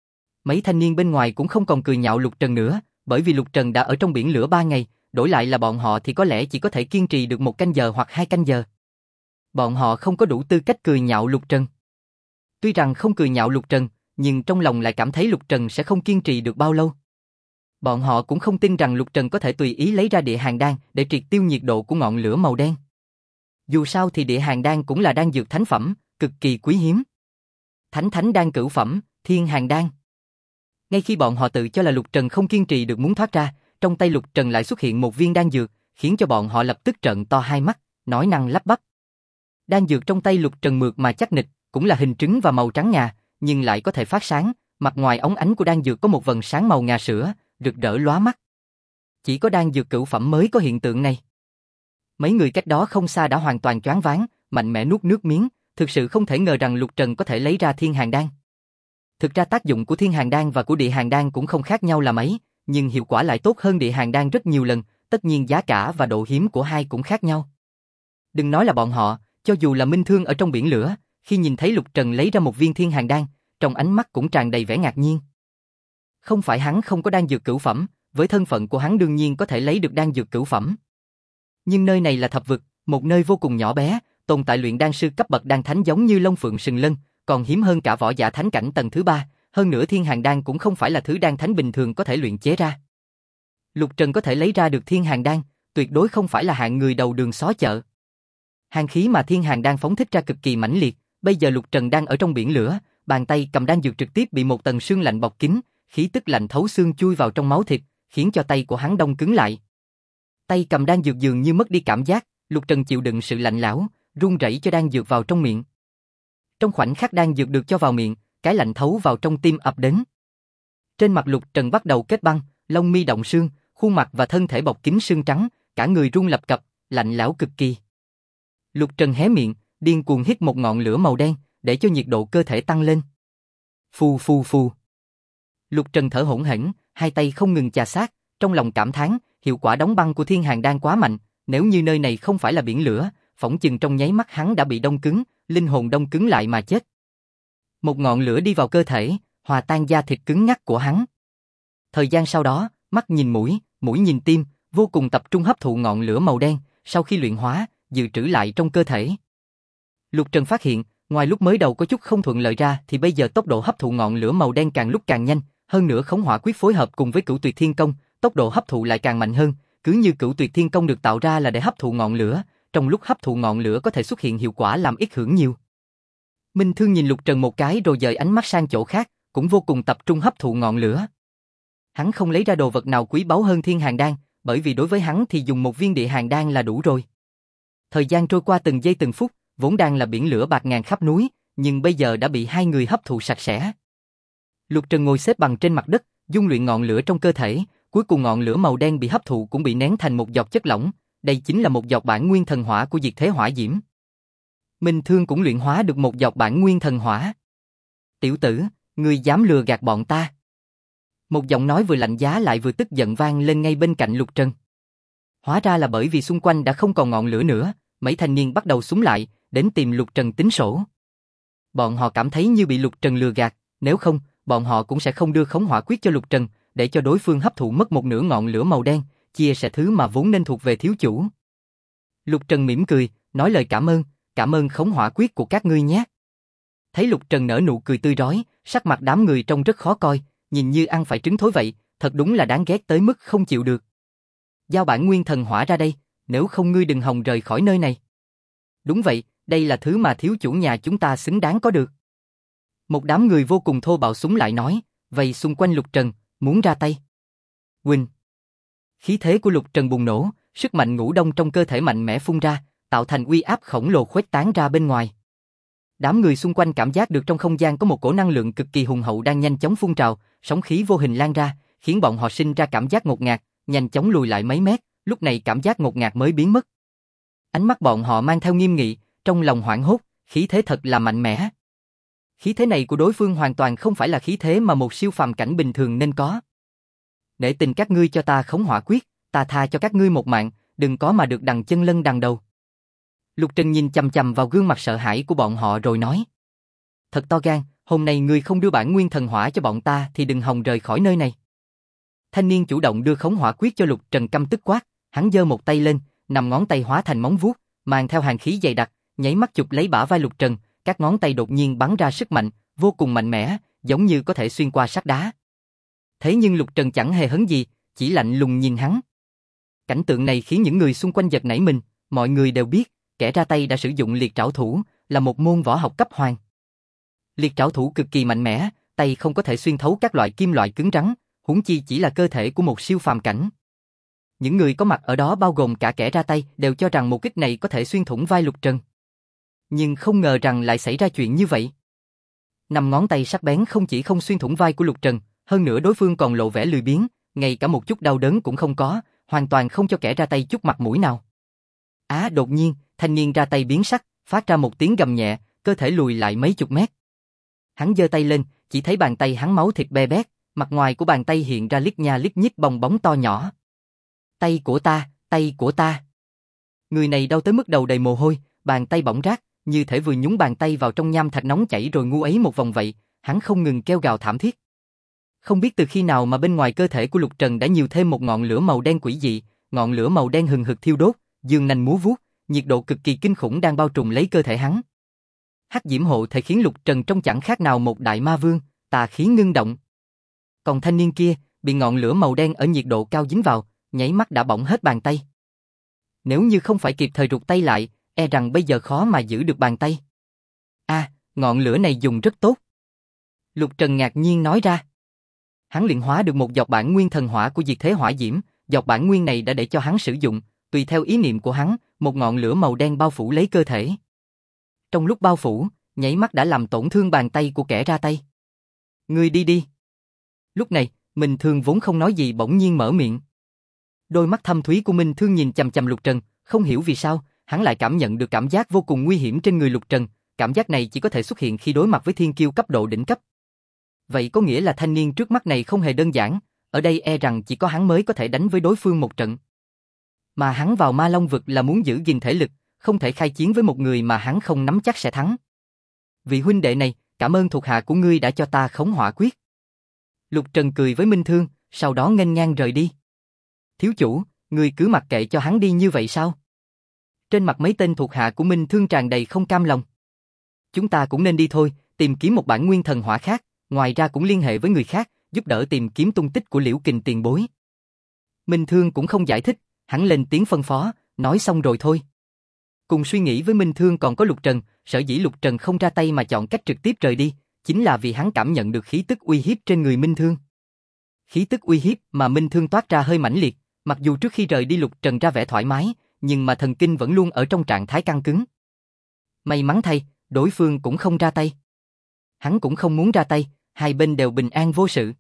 Mấy thanh niên bên ngoài cũng không còn cười nhạo Lục Trần nữa, bởi vì Lục Trần đã ở trong biển lửa 3 ngày, đổi lại là bọn họ thì có lẽ chỉ có thể kiên trì được 1 canh giờ hoặc 2 canh giờ. Bọn họ không có đủ tư cách cười nhạo Lục Trần. Tuy rằng không cười nhạo Lục Trần, nhưng trong lòng lại cảm thấy Lục Trần sẽ không kiên trì được bao lâu. Bọn họ cũng không tin rằng Lục Trần có thể tùy ý lấy ra địa hàn đan để triệt tiêu nhiệt độ của ngọn lửa màu đen. Dù sao thì địa hàn đan cũng là đan dược thánh phẩm, cực kỳ quý hiếm. Thánh đan cửu phẩm, thiên hàn đan. Ngay khi bọn họ tự cho là Lục Trần không kiên trì được muốn thoát ra, trong tay Lục Trần lại xuất hiện một viên đan dược, khiến cho bọn họ lập tức trợn to hai mắt, nói năng lắp bắp. Đan dược trong tay Lục Trần mượt mà chắc nịch, cũng là hình trứng và màu trắng ngà, nhưng lại có thể phát sáng, mặt ngoài óng ánh của đan dược có một vầng sáng màu ngà sữa, rực rỡ lóa mắt. Chỉ có đan dược cửu phẩm mới có hiện tượng này. Mấy người cách đó không xa đã hoàn toàn choáng váng, mạnh mẽ nuốt nước miếng, thực sự không thể ngờ rằng Lục Trần có thể lấy ra thiên hàn đan. Thực ra tác dụng của thiên hàn đan và của địa hàn đan cũng không khác nhau là mấy, nhưng hiệu quả lại tốt hơn địa hàn đan rất nhiều lần, tất nhiên giá cả và độ hiếm của hai cũng khác nhau. Đừng nói là bọn họ, cho dù là Minh Thương ở trong biển lửa, khi nhìn thấy Lục Trần lấy ra một viên thiên hàn đan, trong ánh mắt cũng tràn đầy vẻ ngạc nhiên. Không phải hắn không có đan dược cửu phẩm, với thân phận của hắn đương nhiên có thể lấy được đan dược cửu phẩm. Nhưng nơi này là thập vực, một nơi vô cùng nhỏ bé, tồn tại luyện đan sư cấp bậc đan thánh giống như Long Phượng Sừng Lân, còn hiếm hơn cả võ giả thánh cảnh tầng thứ 3, hơn nữa thiên hàn đan cũng không phải là thứ đan thánh bình thường có thể luyện chế ra. Lục Trần có thể lấy ra được thiên hàn đan, tuyệt đối không phải là hạng người đầu đường xó chợ. Hàn khí mà thiên hàn đan phóng thích ra cực kỳ mãnh liệt, bây giờ Lục Trần đang ở trong biển lửa, bàn tay cầm đan dược trực tiếp bị một tầng sương lạnh bọc kín, khí tức lạnh thấu xương chui vào trong máu thịt, khiến cho tay của hắn đông cứng lại. Tay cầm đan dược dường như mất đi cảm giác, Lục Trần chịu đựng sự lạnh lẽo, run rẩy cho đan dược vào trong miệng. Trong khoảnh khắc đan dược được cho vào miệng, cái lạnh thấu vào trong tim ập đến. Trên mặt Lục Trần bắt đầu kết băng, lông mi động sương, khuôn mặt và thân thể bọc kín sương trắng, cả người run lập cập, lạnh lẽo cực kỳ. Lục Trần hé miệng, điên cuồng hít một ngọn lửa màu đen, để cho nhiệt độ cơ thể tăng lên. Phù phù phù. Lục Trần thở hổn hển, hai tay không ngừng chà sát, trong lòng cảm thán, hiệu quả đóng băng của thiên hàn đan quá mạnh, nếu như nơi này không phải là biển lửa, phỏng chừng trong nháy mắt hắn đã bị đông cứng, linh hồn đông cứng lại mà chết. Một ngọn lửa đi vào cơ thể, hòa tan da thịt cứng ngắc của hắn. Thời gian sau đó, mắt nhìn mũi, mũi nhìn tim, vô cùng tập trung hấp thụ ngọn lửa màu đen, sau khi luyện hóa, dự trữ lại trong cơ thể. Lục Trần phát hiện, ngoài lúc mới đầu có chút không thuận lợi ra thì bây giờ tốc độ hấp thụ ngọn lửa màu đen càng lúc càng nhanh, hơn nữa khống hỏa quyết phối hợp cùng với Cửu Tuyệt Thiên Công, tốc độ hấp thụ lại càng mạnh hơn, cứ như Cửu Tuyệt Thiên Công được tạo ra là để hấp thụ ngọn lửa, trong lúc hấp thụ ngọn lửa có thể xuất hiện hiệu quả làm ít hưởng nhiều. Minh Thương nhìn Lục Trần một cái rồi dời ánh mắt sang chỗ khác, cũng vô cùng tập trung hấp thụ ngọn lửa. Hắn không lấy ra đồ vật nào quý báu hơn Thiên Hàn Đan, bởi vì đối với hắn thì dùng một viên Địa Hàn Đan là đủ rồi. Thời gian trôi qua từng giây từng phút, vốn đang là biển lửa bạt ngàn khắp núi, nhưng bây giờ đã bị hai người hấp thụ sạch sẽ. Lục Trần ngồi xếp bằng trên mặt đất, dung luyện ngọn lửa trong cơ thể, cuối cùng ngọn lửa màu đen bị hấp thụ cũng bị nén thành một giọt chất lỏng, đây chính là một giọt bản nguyên thần hỏa của Diệt Thế Hỏa Diễm. Minh Thương cũng luyện hóa được một giọt bản nguyên thần hỏa. Tiểu tử, ngươi dám lừa gạt bọn ta? Một giọng nói vừa lạnh giá lại vừa tức giận vang lên ngay bên cạnh Lục Trần. Hóa ra là bởi vì xung quanh đã không còn ngọn lửa nữa, mấy thanh niên bắt đầu xúm lại, đến tìm Lục Trần tính sổ. Bọn họ cảm thấy như bị Lục Trần lừa gạt, nếu không, bọn họ cũng sẽ không đưa khống hỏa quyết cho Lục Trần, để cho đối phương hấp thụ mất một nửa ngọn lửa màu đen, chia sẻ thứ mà vốn nên thuộc về thiếu chủ. Lục Trần mỉm cười, nói lời cảm ơn khống hỏa quyết của các ngươi nhé. Thấy Lục Trần nở nụ cười tươi rói, sắc mặt đám người trông rất khó coi, nhìn như ăn phải trứng thối vậy, thật đúng là đáng ghét tới mức không chịu được. Giao bản nguyên thần hỏa ra đây, nếu không ngươi đừng hòng rời khỏi nơi này. Đúng vậy, đây là thứ mà thiếu chủ nhà chúng ta xứng đáng có được. Một đám người vô cùng thô bạo súng lại nói, vây xung quanh Lục Trần, muốn ra tay. Huỳnh. Khí thế của Lục Trần bùng nổ, sức mạnh ngũ đông trong cơ thể mạnh mẽ phun ra, tạo thành uy áp khổng lồ khuếch tán ra bên ngoài. Đám người xung quanh cảm giác được trong không gian có một cổ năng lượng cực kỳ hùng hậu đang nhanh chóng phun trào, sóng khí vô hình lan ra, khiến bọn họ sinh ra cảm giác ngột ngạt, nhanh chóng lùi lại mấy mét, lúc này cảm giác ngột ngạt mới biến mất. Ánh mắt bọn họ mang theo nghiêm nghị, trong lòng hoảng hốt, khí thế thật là mạnh mẽ. Khí thế này của đối phương hoàn toàn không phải là khí thế mà một siêu phàm cảnh bình thường nên có. Để tình các ngươi cho ta khống hỏa quyết, ta tha cho các ngươi một mạng, đừng có mà được đằng chân lân đằng đầu. Lục Trần nhìn chằm chằm vào gương mặt sợ hãi của bọn họ rồi nói. Thật to gan, hôm nay ngươi không đưa bản nguyên thần hỏa cho bọn ta thì đừng hòng rời khỏi nơi này. Thanh niên chủ động đưa khống hỏa quyết cho Lục Trần căm tức quát, hắn giơ một tay lên, nằm ngón tay hóa thành móng vuốt, mang theo hàn khí dày đặc, nháy mắt chụp lấy bả vai Lục Trần, các ngón tay đột nhiên bắn ra sức mạnh, vô cùng mạnh mẽ, giống như có thể xuyên qua sắt đá. Thế nhưng Lục Trần chẳng hề hấn gì, chỉ lạnh lùng nhìn hắn. Cảnh tượng này khiến những người xung quanh giật nảy mình, mọi người đều biết, kẻ ra tay đã sử dụng liệt trảo thủ, là một môn võ học cấp hoàng. Liệt trảo thủ cực kỳ mạnh mẽ, tay không có thể xuyên thấu các loại kim loại cứng rắn, huống chi chỉ là cơ thể của một siêu phàm cảnh. Những người có mặt ở đó bao gồm cả kẻ ra tay đều cho rằng một kích này có thể xuyên thủng vai Lục Trần. Nhưng không ngờ rằng lại xảy ra chuyện như vậy. Năm ngón tay sắc bén không chỉ không xuyên thủng vai của Lục Trần, hơn nữa đối phương còn lộ vẻ lười biếng, ngay cả một chút đau đớn cũng không có, hoàn toàn không cho kẻ ra tay chút mặt mũi nào. Đột nhiên, thanh niên ra tay biến sắc, phát ra một tiếng gầm nhẹ, cơ thể lùi lại mấy chục mét. Hắn giơ tay lên, chỉ thấy bàn tay hắn máu thịt be bét, mặt ngoài của bàn tay hiện ra lít nha lít nhít bong bóng to nhỏ. Tay của ta, tay của ta. Người này đau tới mức đầu đầy mồ hôi, bàn tay bỏng rát, như thể vừa nhúng bàn tay vào trong nham thạch nóng chảy rồi ngu ấy một vòng vậy, hắn không ngừng kêu gào thảm thiết. Không biết từ khi nào mà bên ngoài cơ thể của Lục Trần đã nhiều thêm một ngọn lửa màu đen quỷ dị, ngọn lửa màu đen hừng hực thiêu đốt, dương nanh múa vuốt, nhiệt độ cực kỳ kinh khủng đang bao trùm lấy cơ thể hắn. Hắc diễm hộ thể khiến Lục Trần trông chẳng khác nào một đại ma vương, tà khí ngưng động. Còn thanh niên kia, bị ngọn lửa màu đen ở nhiệt độ cao dính vào, nháy mắt đã bỏng hết bàn tay. Nếu như không phải kịp thời rụt tay lại, e rằng bây giờ khó mà giữ được bàn tay. Ngọn lửa này dùng rất tốt. Lục Trần ngạc nhiên nói ra. Hắn luyện hóa được một giọt bản nguyên thần hỏa của Diệt Thế Hỏa Diễm, giọt bản nguyên này đã để cho hắn sử dụng, tùy theo ý niệm của hắn, một ngọn lửa màu đen bao phủ lấy cơ thể. Trong lúc bao phủ, nháy mắt đã làm tổn thương bàn tay của kẻ ra tay. Ngươi đi đi. Lúc này, Minh Thương vốn không nói gì bỗng nhiên mở miệng. Đôi mắt thâm thúy của Minh Thương nhìn chằm chằm Lục Trần, không hiểu vì sao, hắn lại cảm nhận được cảm giác vô cùng nguy hiểm trên người Lục Trần, cảm giác này chỉ có thể xuất hiện khi đối mặt với thiên kiêu cấp độ đỉnh cấp. Vậy có nghĩa là thanh niên trước mắt này không hề đơn giản, ở đây e rằng chỉ có hắn mới có thể đánh với đối phương một trận. Mà hắn vào Ma Long vực là muốn giữ gìn thể lực, không thể khai chiến với một người mà hắn không nắm chắc sẽ thắng. Vị huynh đệ này, cảm ơn thuộc hạ của ngươi đã cho ta khống hỏa quyết. Lục Trần cười với Minh Thương, sau đó nghênh ngang rời đi. Thiếu chủ, ngươi cứ mặc kệ cho hắn đi như vậy sao? Trên mặt mấy tên thuộc hạ của Minh Thương tràn đầy không cam lòng. Chúng ta cũng nên đi thôi, tìm kiếm một bản nguyên thần hỏa khác, ngoài ra cũng liên hệ với người khác, giúp đỡ tìm kiếm tung tích của Liễu Kình tiền bối. Minh Thương cũng không giải thích, hắn lên tiếng phân phó, nói xong rồi thôi. Cùng suy nghĩ với Minh Thương còn có Lục Trần, sở dĩ Lục Trần không ra tay mà chọn cách trực tiếp rời đi, chính là vì hắn cảm nhận được khí tức uy hiếp trên người Minh Thương. Khí tức uy hiếp mà Minh Thương toát ra hơi mãnh liệt, mặc dù trước khi rời đi Lục Trần ra vẻ thoải mái, nhưng mà thần kinh vẫn luôn ở trong trạng thái căng cứng. May mắn thay, đối phương cũng không ra tay. Hắn cũng không muốn ra tay, hai bên đều bình an vô sự.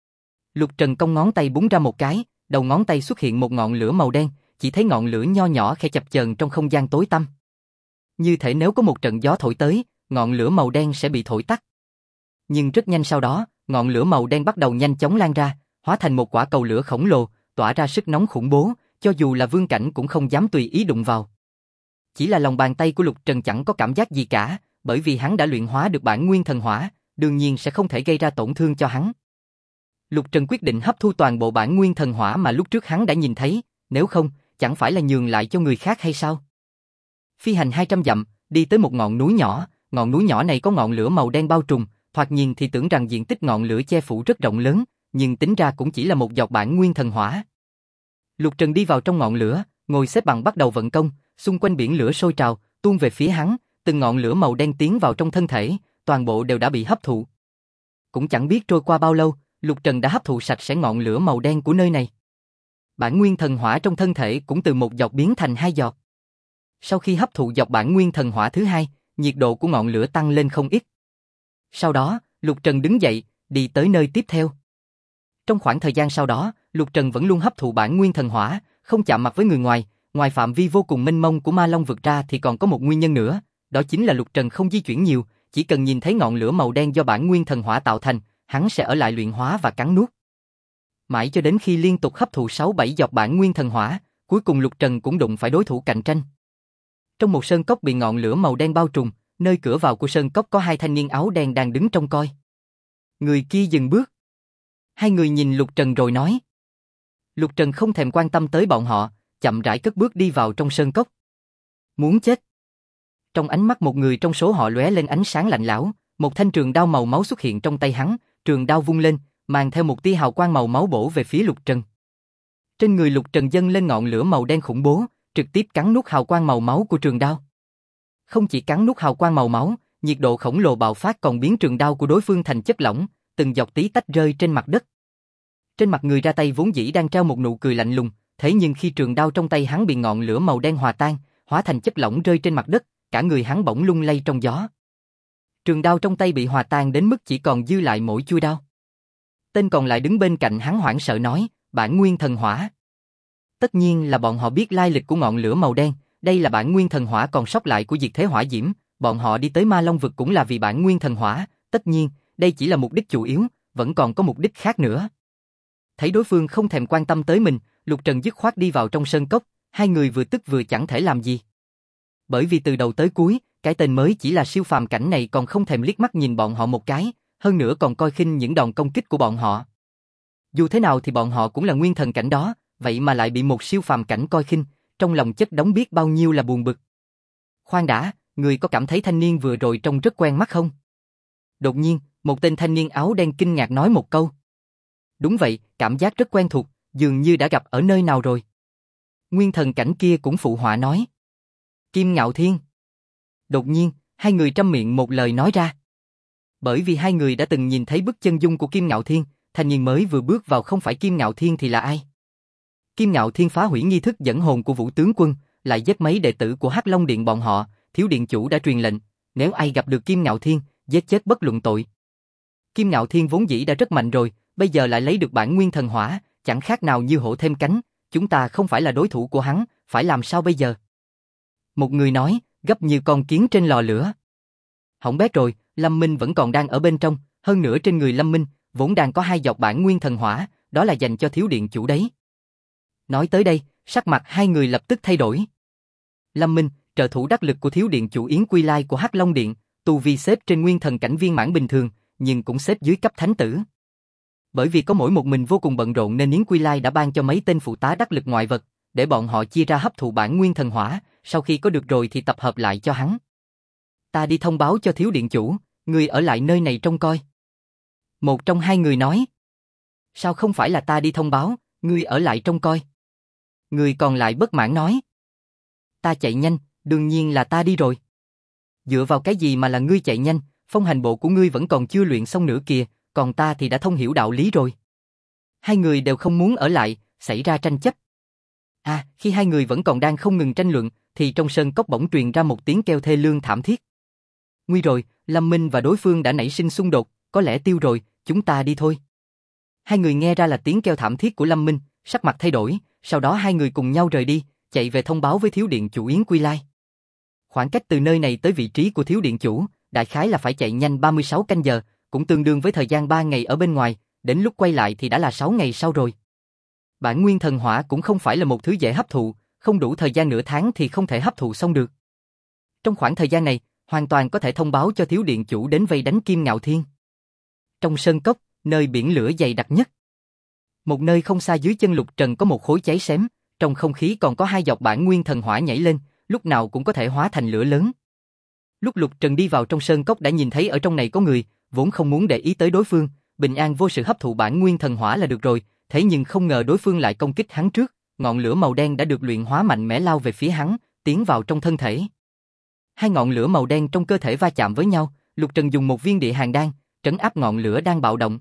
Lục Trần cong ngón tay búng ra một cái, đầu ngón tay xuất hiện một ngọn lửa màu đen, chỉ thấy ngọn lửa nho nhỏ khẽ chập chờn trong không gian tối tăm. Như thể nếu có một trận gió thổi tới, ngọn lửa màu đen sẽ bị thổi tắt. Nhưng rất nhanh sau đó, ngọn lửa màu đen bắt đầu nhanh chóng lan ra, hóa thành một quả cầu lửa khổng lồ, tỏa ra sức nóng khủng bố, cho dù là vương cảnh cũng không dám tùy ý đụng vào. Chỉ là lòng bàn tay của Lục Trần chẳng có cảm giác gì cả, bởi vì hắn đã luyện hóa được bản nguyên thần hỏa, đương nhiên sẽ không thể gây ra tổn thương cho hắn. Lục Trần quyết định hấp thu toàn bộ bản nguyên thần hỏa mà lúc trước hắn đã nhìn thấy, nếu không, chẳng phải là nhường lại cho người khác hay sao? Phi hành 200 dặm, đi tới một ngọn núi nhỏ này có ngọn lửa màu đen bao trùm, thoạt nhìn thì tưởng rằng diện tích ngọn lửa che phủ rất rộng lớn, nhưng tính ra cũng chỉ là một giọt bản nguyên thần hỏa. Lục Trần đi vào trong ngọn lửa, ngồi xếp bằng bắt đầu vận công, xung quanh biển lửa sôi trào, tuôn về phía hắn, từng ngọn lửa màu đen tiến vào trong thân thể, toàn bộ đều đã bị hấp thụ. Cũng chẳng biết trôi qua bao lâu, Lục Trần đã hấp thụ sạch sẽ ngọn lửa màu đen của nơi này. Bản nguyên thần hỏa trong thân thể cũng từ một giọt biến thành 2 giọt. Sau khi hấp thụ giọt bản nguyên thần hỏa thứ 2, nhiệt độ của ngọn lửa tăng lên không ít. Sau đó, Lục Trần đứng dậy, đi tới nơi tiếp theo. Trong khoảng thời gian sau đó, Lục Trần vẫn luôn hấp thụ bản nguyên thần hỏa, không chạm mặt với người ngoài, ngoài phạm vi vô cùng mênh mông của Ma Long vực ra thì còn có một nguyên nhân nữa, đó chính là Lục Trần không di chuyển nhiều, chỉ cần nhìn thấy ngọn lửa màu đen do bản nguyên thần hỏa tạo thành, hắn sẽ ở lại luyện hóa và cắn nuốt. Mãi cho đến khi liên tục hấp thụ 6-7 giọt bản nguyên thần hỏa, cuối cùng Lục Trần cũng đụng phải đối thủ cạnh tranh. Trong một sơn cốc bị ngọn lửa màu đen bao trùm, nơi cửa vào của sơn cốc có 2 thanh niên áo đen đang đứng trông coi. Người kia dừng bước. Hai người nhìn Lục Trần rồi nói. Lục Trần không thèm quan tâm tới bọn họ, chậm rãi cất bước đi vào trong sơn cốc. Muốn chết. Trong ánh mắt một người trong số họ lóe lên ánh sáng lạnh lẽo, một thanh trường đao màu máu xuất hiện trong tay hắn, trường đao vung lên, mang theo một tia hào quang màu máu bổ về phía Lục Trần. Trên người Lục Trần dâng lên ngọn lửa màu đen khủng bố, trực tiếp cắn nuốt hào quang màu máu của trường đao. Không chỉ cắn nuốt hào quang màu máu, nhiệt độ khổng lồ bạo phát còn biến trường đao của đối phương thành chất lỏng, từng giọt tí tách rơi trên mặt đất. Trên mặt người ra tay vốn dĩ đang treo một nụ cười lạnh lùng, thế nhưng khi trường đao trong tay hắn bị ngọn lửa màu đen hòa tan, hóa thành chất lỏng rơi trên mặt đất, cả người hắn bỗng lung lay trong gió. Trường đao trong tay bị hòa tan đến mức chỉ còn dư lại mỗi chuôi đao. Tên còn lại đứng bên cạnh hắn hoảng sợ nói, bản nguyên thần hỏa. Tất nhiên là bọn họ biết lai lịch của ngọn lửa màu đen, đây là bản nguyên thần hỏa còn sót lại của diệt thế hỏa diễm, bọn họ đi tới Ma Long vực cũng là vì bản nguyên thần hỏa, tất nhiên, đây chỉ là mục đích chủ yếu, vẫn còn có mục đích khác nữa. Thấy đối phương không thèm quan tâm tới mình, Lục Trần dứt khoát đi vào trong sơn cốc, hai người vừa tức vừa chẳng thể làm gì. Bởi vì từ đầu tới cuối, cái tên mới chỉ là siêu phàm cảnh này còn không thèm liếc mắt nhìn bọn họ một cái, hơn nữa còn coi khinh những đòn công kích của bọn họ. Dù thế nào thì bọn họ cũng là nguyên thần cảnh đó, vậy mà lại bị một siêu phàm cảnh coi khinh, trong lòng chất đống biết bao nhiêu là buồn bực. Khoan đã, người có cảm thấy thanh niên vừa rồi trông rất quen mắt không? Đột nhiên, một tên thanh niên áo đen kinh ngạc nói một câu. Đúng vậy, cảm giác rất quen thuộc, dường như đã gặp ở nơi nào rồi. Nguyên thần cảnh kia cũng phụ họa nói. Kim Ngạo Thiên. Đột nhiên, hai người trăm miệng một lời nói ra. Bởi vì hai người đã từng nhìn thấy bức chân dung của Kim Ngạo Thiên, thanh niên mới vừa bước vào không phải Kim Ngạo Thiên thì là ai? Kim Ngạo Thiên phá hủy nghi thức dẫn hồn của Vũ tướng quân, lại giết mấy đệ tử của Hắc Long Điện bọn họ, thiếu điện chủ đã truyền lệnh, nếu ai gặp được Kim Ngạo Thiên, giết chết bất luận tội. Kim Ngạo Thiên vốn dĩ đã rất mạnh rồi, bây giờ lại lấy được bản nguyên thần hỏa, chẳng khác nào như hổ thêm cánh, chúng ta không phải là đối thủ của hắn, phải làm sao bây giờ? Một người nói, gấp như con kiến trên lò lửa. Hỏng bét rồi, Lâm Minh vẫn còn đang ở bên trong, hơn nữa trên người Lâm Minh, vốn đang có 2 giọt bản nguyên thần hỏa, đó là dành cho thiếu điện chủ đấy. Nói tới đây, sắc mặt hai người lập tức thay đổi. Lâm Minh, trợ thủ đắc lực của thiếu điện chủ Yến Quy Lai của Hắc Long Điện, tu vi xếp trên nguyên thần cảnh viên mãn bình thường, nhưng cũng xếp dưới cấp thánh tử. Bởi vì có mỗi một mình vô cùng bận rộn nên Yến Quy Lai đã ban cho mấy tên phụ tá đắc lực ngoại vật, để bọn họ chia ra hấp thụ bản nguyên thần hỏa, sau khi có được rồi thì tập hợp lại cho hắn. Ta đi thông báo cho thiếu điện chủ, ngươi ở lại nơi này trông coi. Một trong hai người nói. Sao không phải là ta đi thông báo, ngươi ở lại trông coi? Người còn lại bất mãn nói. Ta chạy nhanh, đương nhiên là ta đi rồi. Dựa vào cái gì mà là ngươi chạy nhanh, phong hành bộ của ngươi vẫn còn chưa luyện xong nữa kìa, còn ta thì đã thông hiểu đạo lý rồi. Hai người đều không muốn ở lại, xảy ra tranh chấp. Khi hai người vẫn còn đang không ngừng tranh luận, thì trong sơn cốc bỗng truyền ra một tiếng kêu thê lương thảm thiết. Nguy rồi, Lâm Minh và đối phương đã nảy sinh xung đột, có lẽ tiêu rồi, chúng ta đi thôi. Hai người nghe ra là tiếng kêu thảm thiết của Lâm Minh, sắc mặt thay đổi, sau đó hai người cùng nhau rời đi, chạy về thông báo với thiếu điện chủ Yến Quy Lai. Khoảng cách từ nơi này tới vị trí của thiếu điện chủ, đại khái là phải chạy nhanh 36 canh giờ, cũng tương đương với thời gian 3 ngày ở bên ngoài, đến lúc quay lại thì đã là 6 ngày sau rồi. Bản nguyên thần hỏa cũng không phải là một thứ dễ hấp thụ, không đủ thời gian nửa tháng thì không thể hấp thụ xong được. Trong khoảng thời gian này, hoàn toàn có thể thông báo cho thiếu điện chủ đến vây đánh Kim Ngạo Thiên. Trong sơn cốc, nơi biển lửa dày đặc nhất. Một nơi không xa dưới chân Lục Trần có một khối cháy xém, trong không khí còn có 2 giọt bản nguyên thần hỏa nhảy lên, lúc nào cũng có thể hóa thành lửa lớn. Lúc Lục Trần đi vào trong sơn cốc đã nhìn thấy ở trong này có người, vốn không muốn để ý tới đối phương, bình an vô sự hấp thụ bản nguyên thần hỏa là được rồi, thế nhưng không ngờ đối phương lại công kích hắn trước, ngọn lửa màu đen đã được luyện hóa mạnh mẽ lao về phía hắn, tiến vào trong thân thể. Hai ngọn lửa màu đen trong cơ thể va chạm với nhau, Lục Trần dùng một viên địa hàn đan, trấn áp ngọn lửa đang bạo động.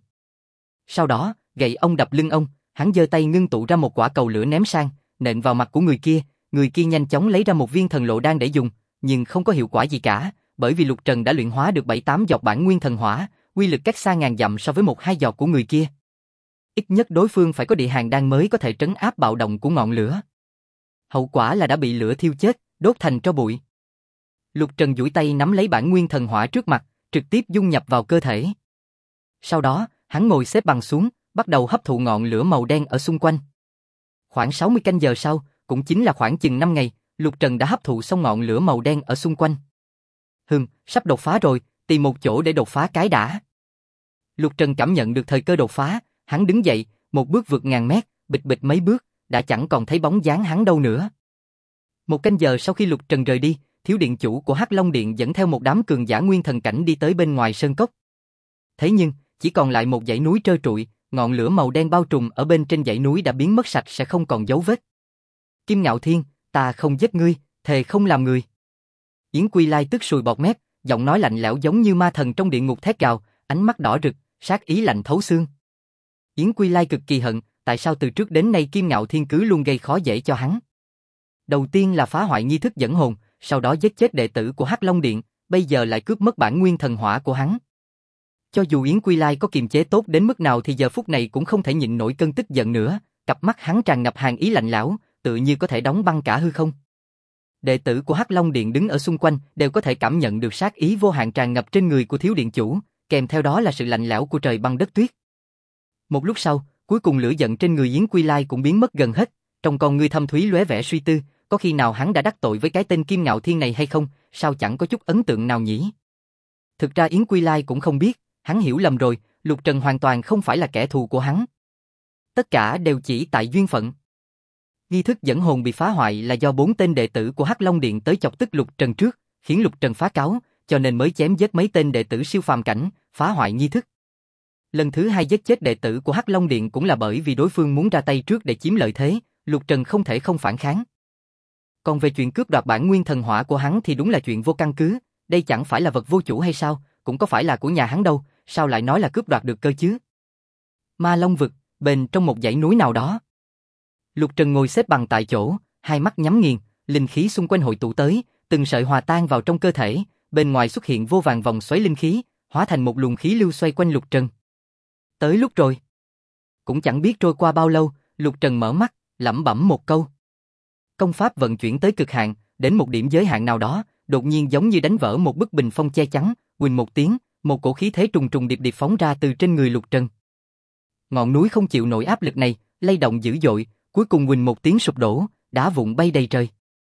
Sau đó, gậy ông đập lưng ông, hắn giơ tay ngưng tụ ra một quả cầu lửa ném sang, nện vào mặt của người kia nhanh chóng lấy ra một viên thần lộ đan để dùng, nhưng không có hiệu quả gì cả, bởi vì Lục Trần đã luyện hóa được 7-8 giọt bản nguyên thần hỏa, uy lực cách xa ngàn dặm so với 1-2 giọt của người kia. Ít nhất đối phương phải có địa hàn đan mới có thể trấn áp bạo động của ngọn lửa. Hậu quả là đã bị lửa thiêu chết, đốt thành tro bụi. Lục Trần duỗi tay nắm lấy bản nguyên thần hỏa trước mặt, trực tiếp dung nhập vào cơ thể. Sau đó, hắn ngồi xếp bằng xuống, bắt đầu hấp thụ ngọn lửa màu đen ở xung quanh. Khoảng 60 canh giờ sau, cũng chính là khoảng chừng 5 ngày, Lục Trần đã hấp thụ xong ngọn lửa màu đen ở xung quanh. Sắp đột phá rồi, tìm một chỗ để đột phá cái đã. Lục Trần cảm nhận được thời cơ đột phá, hắn đứng dậy, một bước vượt ngàn mét, bịch bịch mấy bước, đã chẳng còn thấy bóng dáng hắn đâu nữa. Một canh giờ sau khi Lục Trần rời đi, thiếu điện chủ của Hắc Long Điện dẫn theo một đám cường giả nguyên thần cảnh đi tới bên ngoài sơn cốc. Thế nhưng, chỉ còn lại một dãy núi trơ trụi, ngọn lửa màu đen bao trùm ở bên trên dãy núi đã biến mất sạch sẽ không còn dấu vết. Kim Ngạo Thiên, ta không giết ngươi, thề không làm người. Yến Quy Lai tức sùi bọt mép, giọng nói lạnh lẽo giống như ma thần trong địa ngục thét gào, ánh mắt đỏ rực, sát ý lạnh thấu xương. Yến Quy Lai cực kỳ hận, tại sao từ trước đến nay Kim Ngạo Thiên cứ luôn gây khó dễ cho hắn. Đầu tiên là phá hoại nghi thức dẫn hồn, sau đó giết chết đệ tử của Hắc Long Điện, bây giờ lại cướp mất bản nguyên thần hỏa của hắn. Cho dù Yến Quy Lai có kiềm chế tốt đến mức nào thì giờ phút này cũng không thể nhịn nổi cơn tức giận nữa, cặp mắt hắn tràn ngập hàn ý lạnh lẽo, tự như có thể đóng băng cả hư không. Đệ tử của Hắc Long Điện đứng ở xung quanh đều có thể cảm nhận được sát ý vô hạn tràn ngập trên người của thiếu điện chủ, kèm theo đó là sự lạnh lẽo của trời băng đất tuyết. Một lúc sau, cuối cùng lửa giận trên người Yến Quy Lai cũng biến mất gần hết, trong con ngươi thâm thúy lóe vẻ suy tư, có khi nào hắn đã đắc tội với cái tên Kim Ngạo Thiên này hay không, sao chẳng có chút ấn tượng nào nhỉ? Thực ra Yến Quy Lai cũng không biết, hắn hiểu lầm rồi, Lục Trần hoàn toàn không phải là kẻ thù của hắn. Tất cả đều chỉ tại duyên phận. Nghi thức dẫn hồn bị phá hoại là do 4 tên đệ tử của Hắc Long Điện tới chọc tức Lục Trần trước, khiến Lục Trần phá cáo, cho nên mới chém giết mấy tên đệ tử siêu phàm cảnh, phá hoại nghi thức. Lần thứ 2 giết chết đệ tử của Hắc Long Điện cũng là bởi vì đối phương muốn ra tay trước để chiếm lợi thế, Lục Trần không thể không phản kháng. Còn về chuyện cướp đoạt bản nguyên thần hỏa của hắn thì đúng là chuyện vô căn cứ, đây chẳng phải là vật vô chủ hay sao, cũng có phải là của nhà hắn đâu, sao lại nói là cướp đoạt được cơ chứ? Ma Long vực, bên trong một dãy núi nào đó. Lục Trần ngồi xếp bằng tại chỗ, hai mắt nhắm nghiền, linh khí xung quanh hội tụ tới, từng sợi hòa tan vào trong cơ thể, bên ngoài xuất hiện vô vàn vòng xoáy linh khí, hóa thành một luồng khí lưu xoay quanh Lục Trần. Tới lúc rồi. Cũng chẳng biết trôi qua bao lâu, Lục Trần mở mắt, lẩm bẩm một câu. Công pháp vận chuyển tới cực hạn, đến một điểm giới hạn nào đó, đột nhiên giống như đánh vỡ một bức bình phong che chắn, huỳnh một tiếng, một cổ khí thế trùng trùng điệp điệp phóng ra từ trên người Lục Trần. Ngọn núi không chịu nổi áp lực này, lay động dữ dội, cuối cùng huỳnh một tiếng sụp đổ, đá vụn bay đầy trời.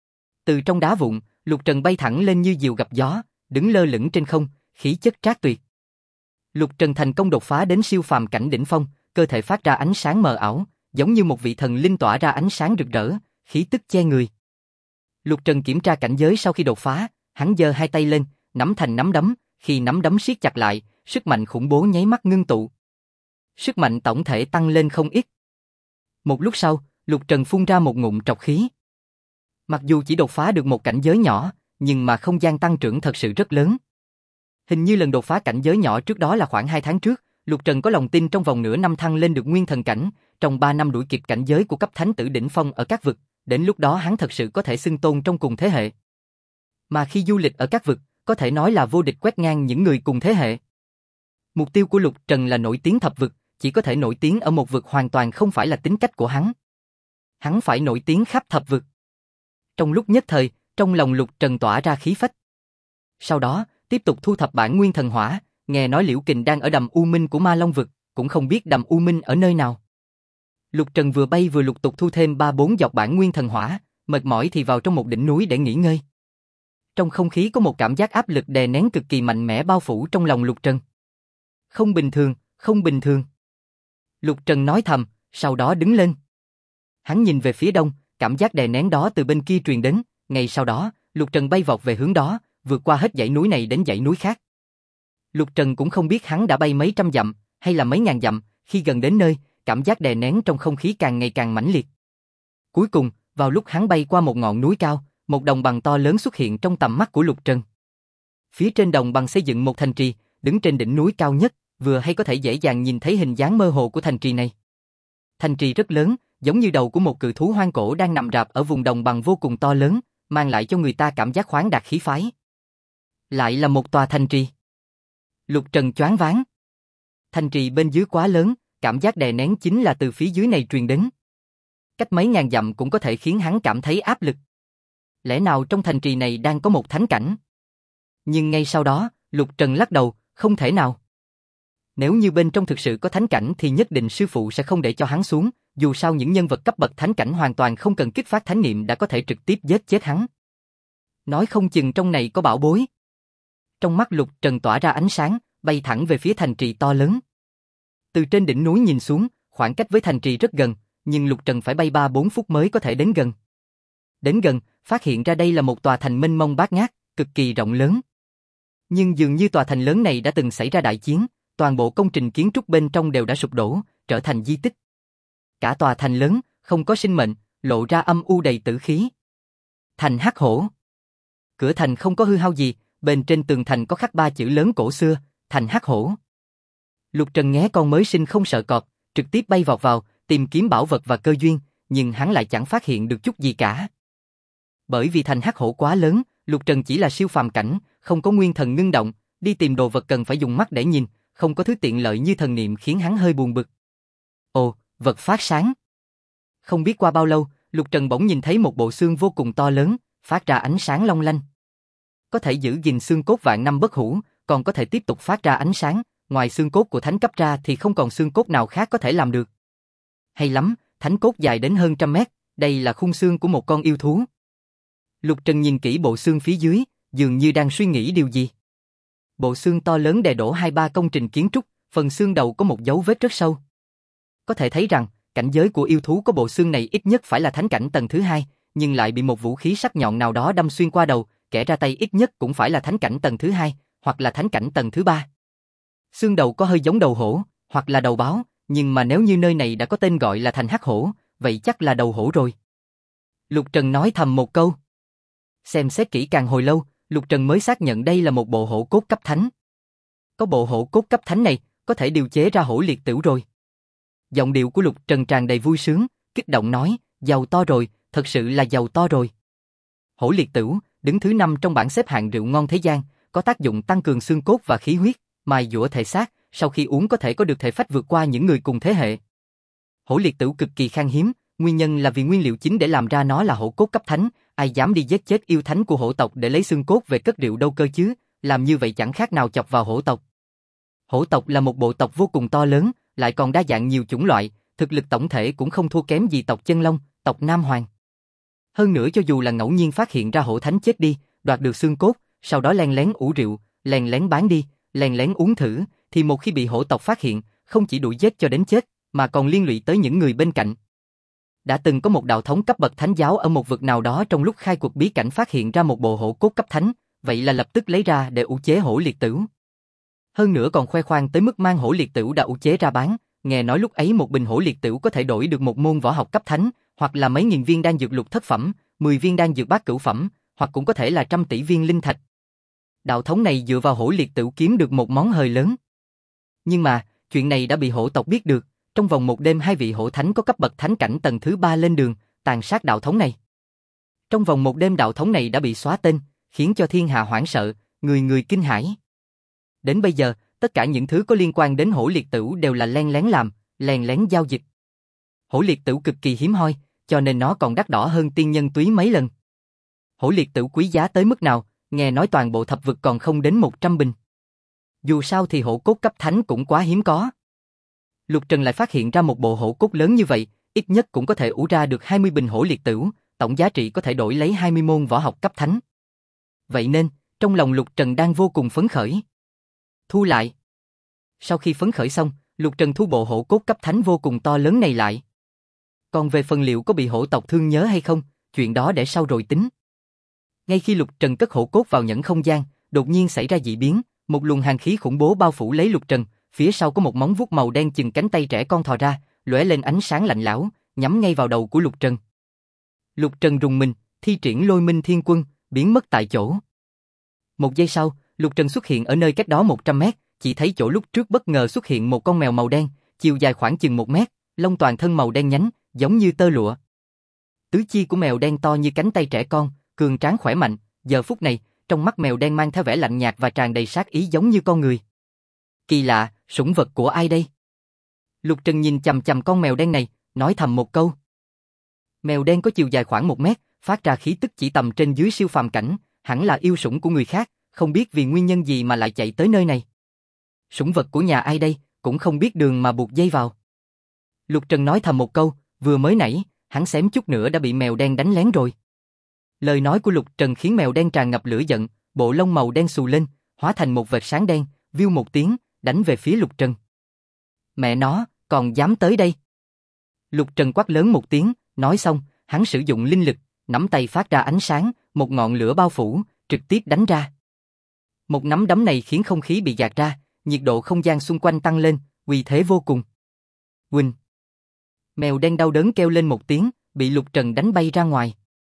Từ trong đá vụn, Lục Trần bay thẳng lên như diều gặp gió, đứng lơ lửng trên không, khí chất trác tuyệt. Lục Trần thành công đột phá đến siêu phàm cảnh đỉnh phong, cơ thể phát ra ánh sáng mờ ảo, giống như một vị thần linh tỏa ra ánh sáng rực rỡ, khí tức che người. Lục Trần kiểm tra cảnh giới sau khi đột phá, hắn giơ hai tay lên, nắm thành nắm đấm, khi nắm đấm siết chặt lại, sức mạnh khủng bố nháy mắt ngưng tụ. Sức mạnh tổng thể tăng lên không ít. Một lúc sau, Lục Trần phun ra một ngụm trọc khí. Mặc dù chỉ đột phá được một cảnh giới nhỏ, nhưng mà không gian tăng trưởng thật sự rất lớn. Hình như lần đột phá cảnh giới nhỏ trước đó là khoảng 2 tháng trước, Lục Trần có lòng tin trong vòng nửa năm thăng lên được nguyên thần cảnh, trong 3 năm đuổi kịp cảnh giới của cấp thánh tử đỉnh phong ở các vực, đến lúc đó hắn thật sự có thể xưng tôn trong cùng thế hệ. Mà khi du lịch ở các vực, có thể nói là vô địch quét ngang những người cùng thế hệ. Mục tiêu của Lục Trần là nổi tiếng thập vực, chỉ có thể nổi tiếng ở một vực hoàn toàn không phải là tính cách của hắn. Hắn phải nổi tiếng khắp thập vực. Trong lúc nhất thời, trong lòng Lục Trần tỏa ra khí phách. Sau đó, tiếp tục thu thập bản nguyên thần hỏa, nghe nói Liễu Kình đang ở đầm U Minh của Ma Long vực, cũng không biết đầm U Minh ở nơi nào. Lục Trần vừa bay vừa lục tục thu thêm 3-4 giọt bản nguyên thần hỏa, mệt mỏi thì vào trong một đỉnh núi để nghỉ ngơi. Trong không khí có một cảm giác áp lực đè nén cực kỳ mạnh mẽ bao phủ trong lòng Lục Trần. Không bình thường, không bình thường. Lục Trần nói thầm, sau đó đứng lên. Hắn nhìn về phía đông, cảm giác đè nén đó từ bên kia truyền đến, ngay sau đó, Lục Trần bay vọt về hướng đó, vượt qua hết dãy núi này đến dãy núi khác. Lục Trần cũng không biết hắn đã bay mấy trăm dặm, hay là mấy ngàn dặm, khi gần đến nơi, cảm giác đè nén trong không khí càng ngày càng mãnh liệt. Cuối cùng, vào lúc hắn bay qua một ngọn núi cao, một đồng bằng to lớn xuất hiện trong tầm mắt của Lục Trần. Phía trên đồng bằng xây dựng một thành trì, đứng trên đỉnh núi cao nhất, vừa hay có thể dễ dàng nhìn thấy hình dáng mơ hồ của thành trì này. Thành trì rất lớn, giống như đầu của một cự thú hoang cổ đang nằm rạp ở vùng đồng bằng vô cùng to lớn, mang lại cho người ta cảm giác khoáng đạt khí phái. Lại là một tòa thành trì. Lục Trần choáng váng. Thành trì bên dưới quá lớn, cảm giác đè nén chính là từ phía dưới này truyền đến. Cách mấy ngàn dặm cũng có thể khiến hắn cảm thấy áp lực. Lẽ nào trong thành trì này đang có một thánh cảnh? Nhưng ngay sau đó, Lục Trần lắc đầu, không thể nào. Nếu như bên trong thực sự có thánh cảnh thì nhất định sư phụ sẽ không để cho hắn xuống, dù sao những nhân vật cấp bậc thánh cảnh hoàn toàn không cần kích phát thánh niệm đã có thể trực tiếp giết chết hắn. Nói không chừng trong này có bảo bối. Trong mắt Lục Trần tỏa ra ánh sáng, bay thẳng về phía thành trì to lớn. Từ trên đỉnh núi nhìn xuống, khoảng cách với thành trì rất gần, nhưng Lục Trần phải bay 3-4 phút mới có thể đến gần. Đến gần, phát hiện ra đây là một tòa thành mênh mông bát ngát, cực kỳ rộng lớn. Nhưng dường như tòa thành lớn này đã từng xảy ra đại chiến, toàn bộ công trình kiến trúc bên trong đều đã sụp đổ, trở thành di tích. Cả tòa thành lớn, không có sinh mệnh, lộ ra âm u đầy tử khí. Thành Hắc Hổ. Cửa thành không có hư hao gì, bên trên tường thành có khắc 3 chữ lớn cổ xưa, Thành Hắc Hổ. Lục Trần nghé con mới sinh không sợ cọp, trực tiếp bay vọt vào, tìm kiếm bảo vật và cơ duyên, nhưng hắn lại chẳng phát hiện được chút gì cả. Bởi vì Thành Hắc Hổ quá lớn, Lục Trần chỉ là siêu phàm cảnh, không có nguyên thần ngưng động, đi tìm đồ vật cần phải dùng mắt để nhìn, không có thứ tiện lợi như thần niệm khiến hắn hơi buồn bực. Ồ, vật phát sáng. Không biết qua bao lâu, Lục Trần bỗng nhìn thấy một bộ xương vô cùng to lớn, phát ra ánh sáng long lanh. Có thể giữ gìn xương cốt vạn năm bất hủ, còn có thể tiếp tục phát ra ánh sáng, ngoài xương cốt của thánh cấp ra thì không còn xương cốt nào khác có thể làm được. Hay lắm, thánh cốt dài đến hơn 100 mét, đây là khung xương của một con yêu thú. Lục Trần nhìn kỹ bộ xương phía dưới, dường như đang suy nghĩ điều gì. Bộ xương to lớn đè đổ 2-3 công trình kiến trúc, phần xương đầu có một dấu vết rất sâu. Có thể thấy rằng, cảnh giới của yêu thú có bộ xương này ít nhất phải là thánh cảnh tầng thứ 2, nhưng lại bị một vũ khí sắc nhọn nào đó đâm xuyên qua đầu, kẻ ra tay ít nhất cũng phải là thánh cảnh tầng thứ 2, hoặc là thánh cảnh tầng thứ 3. Xương đầu có hơi giống đầu hổ, hoặc là đầu báo, nhưng mà nếu như nơi này đã có tên gọi là Thành Hắc Hổ, vậy chắc là đầu hổ rồi. Lục Trần nói thầm một câu. Xem xét kỹ càng hồi lâu, Lục Trần mới xác nhận đây là một bộ hổ cốt cấp thánh. Có bộ hổ cốt cấp thánh này, có thể điều chế ra hổ liệt tửu rồi. Giọng điệu của Lục Trần tràn đầy vui sướng, kích động nói, giàu to rồi, thật sự là giàu to rồi. Hổ liệt tửu, đứng thứ 5 trong bảng xếp hạng rượu ngon thế gian, có tác dụng tăng cường xương cốt và khí huyết, mài dũa thể xác, sau khi uống có thể có được thể phách vượt qua những người cùng thế hệ. Hổ liệt tửu cực kỳ khan hiếm, nguyên nhân là vì nguyên liệu chính để làm ra nó là hổ cốt cấp thánh, ai dám đi giết chết yêu thánh của hổ tộc để lấy xương cốt về cất rượu đâu cơ chứ, làm như vậy chẳng khác nào chọc vào hổ tộc. Hổ tộc là một bộ tộc vô cùng to lớn, lại còn đa dạng nhiều chủng loại, thực lực tổng thể cũng không thua kém gì tộc Chân Long, tộc Nam Hoàng. Hơn nữa cho dù là ngẫu nhiên phát hiện ra hổ thánh chết đi, đoạt được xương cốt, sau đó len lén ủ rượu, len lén bán đi, len lén uống thử, thì một khi bị hổ tộc phát hiện, không chỉ đuổi giết cho đến chết, mà còn liên lụy tới những người bên cạnh. Đã từng có một đạo thống cấp bậc thánh giáo ở một vực nào đó trong lúc khai cuộc bí cảnh phát hiện ra một bộ hổ cốt cấp thánh, vậy là lập tức lấy ra để ủ chế hổ liệt tửu. Hơn nữa còn khoe khoang tới mức mang hổ liệt tửu đã ủ chế ra bán, nghe nói lúc ấy một bình hổ liệt tửu có thể đổi được một môn võ học cấp thánh, hoặc là mấy nghìn viên đan dược lục thất phẩm, 10 viên đan dược bát cửu phẩm, hoặc cũng có thể là trăm tỷ viên linh thạch. Đạo thống này dựa vào hổ liệt tửu kiếm được một món hời lớn. Nhưng mà, chuyện này đã bị hổ tộc biết được, trong vòng một đêm 2 vị hổ thánh có cấp bậc thánh cảnh tầng thứ 3 lên đường, tàn sát đạo thống này. Trong vòng một đêm đạo thống này đã bị xóa tên, khiến cho thiên hạ hoảng sợ, người người kinh hãi. Đến bây giờ, tất cả những thứ có liên quan đến hổ liệt tửu đều là len lén làm, len lén giao dịch. Hổ liệt tửu cực kỳ hiếm hoi, cho nên nó còn đắt đỏ hơn tiên nhân túy mấy lần. Hổ liệt tửu quý giá tới mức nào, nghe nói toàn bộ thập vực còn không đến 100 bình. Dù sao thì hổ cốt cấp thánh cũng quá hiếm có. Lục Trần lại phát hiện ra một bộ hổ cốt lớn như vậy, ít nhất cũng có thể ủ ra được 20 bình hổ liệt tửu, tổng giá trị có thể đổi lấy 20 môn võ học cấp thánh. Vậy nên, trong lòng Lục Trần đang vô cùng phấn khởi. Thu lại. Sau khi phấn khởi xong, Lục Trần thu bộ hổ cốt cấp thánh vô cùng to lớn này lại. Còn về phần liệu có bị hổ tộc thương nhớ hay không, chuyện đó để sau rồi tính. Ngay khi Lục Trần cất hổ cốt vào nhẫn không gian, đột nhiên xảy ra dị biến, một luồng hàn khí khủng bố bao phủ lấy Lục Trần, phía sau có một móng vuốt màu đen chừng cánh tay trẻ con thò ra, lóe lên ánh sáng lạnh lẽo, nhắm ngay vào đầu của Lục Trần. Lục Trần rùng mình, thi triển Lôi Minh Thiên Quân, biến mất tại chỗ. Một giây sau, Lục Trần xuất hiện ở nơi cách đó 100 mét, chỉ thấy chỗ lúc trước bất ngờ xuất hiện một con mèo màu đen, chiều dài khoảng chừng 1 mét, lông toàn thân màu đen nhánh, giống như tơ lụa. Tứ chi của mèo đen to như cánh tay trẻ con, cường tráng khỏe mạnh, giờ phút này, trong mắt mèo đen mang theo vẻ lạnh nhạt và tràn đầy sát ý giống như con người. Kỳ lạ, sủng vật của ai đây? Lục Trần nhìn chằm chằm con mèo đen này, nói thầm một câu. Mèo đen có chiều dài khoảng 1 mét, phát ra khí tức chỉ tầm trên dưới siêu phàm cảnh, hẳn là yêu sủng của người khác, không biết vì nguyên nhân gì mà lại chạy tới nơi này. Sủng vật của nhà ai đây, cũng không biết đường mà buộc dây vào. Lục Trần nói thầm một câu, vừa mới nãy, hắn xém chút nữa đã bị mèo đen đánh lén rồi. Lời nói của Lục Trần khiến mèo đen tràn ngập lửa giận, bộ lông màu đen xù lên, hóa thành một vệt sáng đen, viu một tiếng, đánh về phía Lục Trần. Mẹ nó, còn dám tới đây. Lục Trần quát lớn một tiếng, nói xong, hắn sử dụng linh lực, nắm tay phát ra ánh sáng, một ngọn lửa bao phủ, trực tiếp đánh ra. Một nắm đấm này khiến không khí bị gạt ra, nhiệt độ không gian xung quanh tăng lên, uy thế vô cùng. Huỳnh. Mèo đen đau đớn kêu lên một tiếng, bị Lục Trần đánh bay ra ngoài.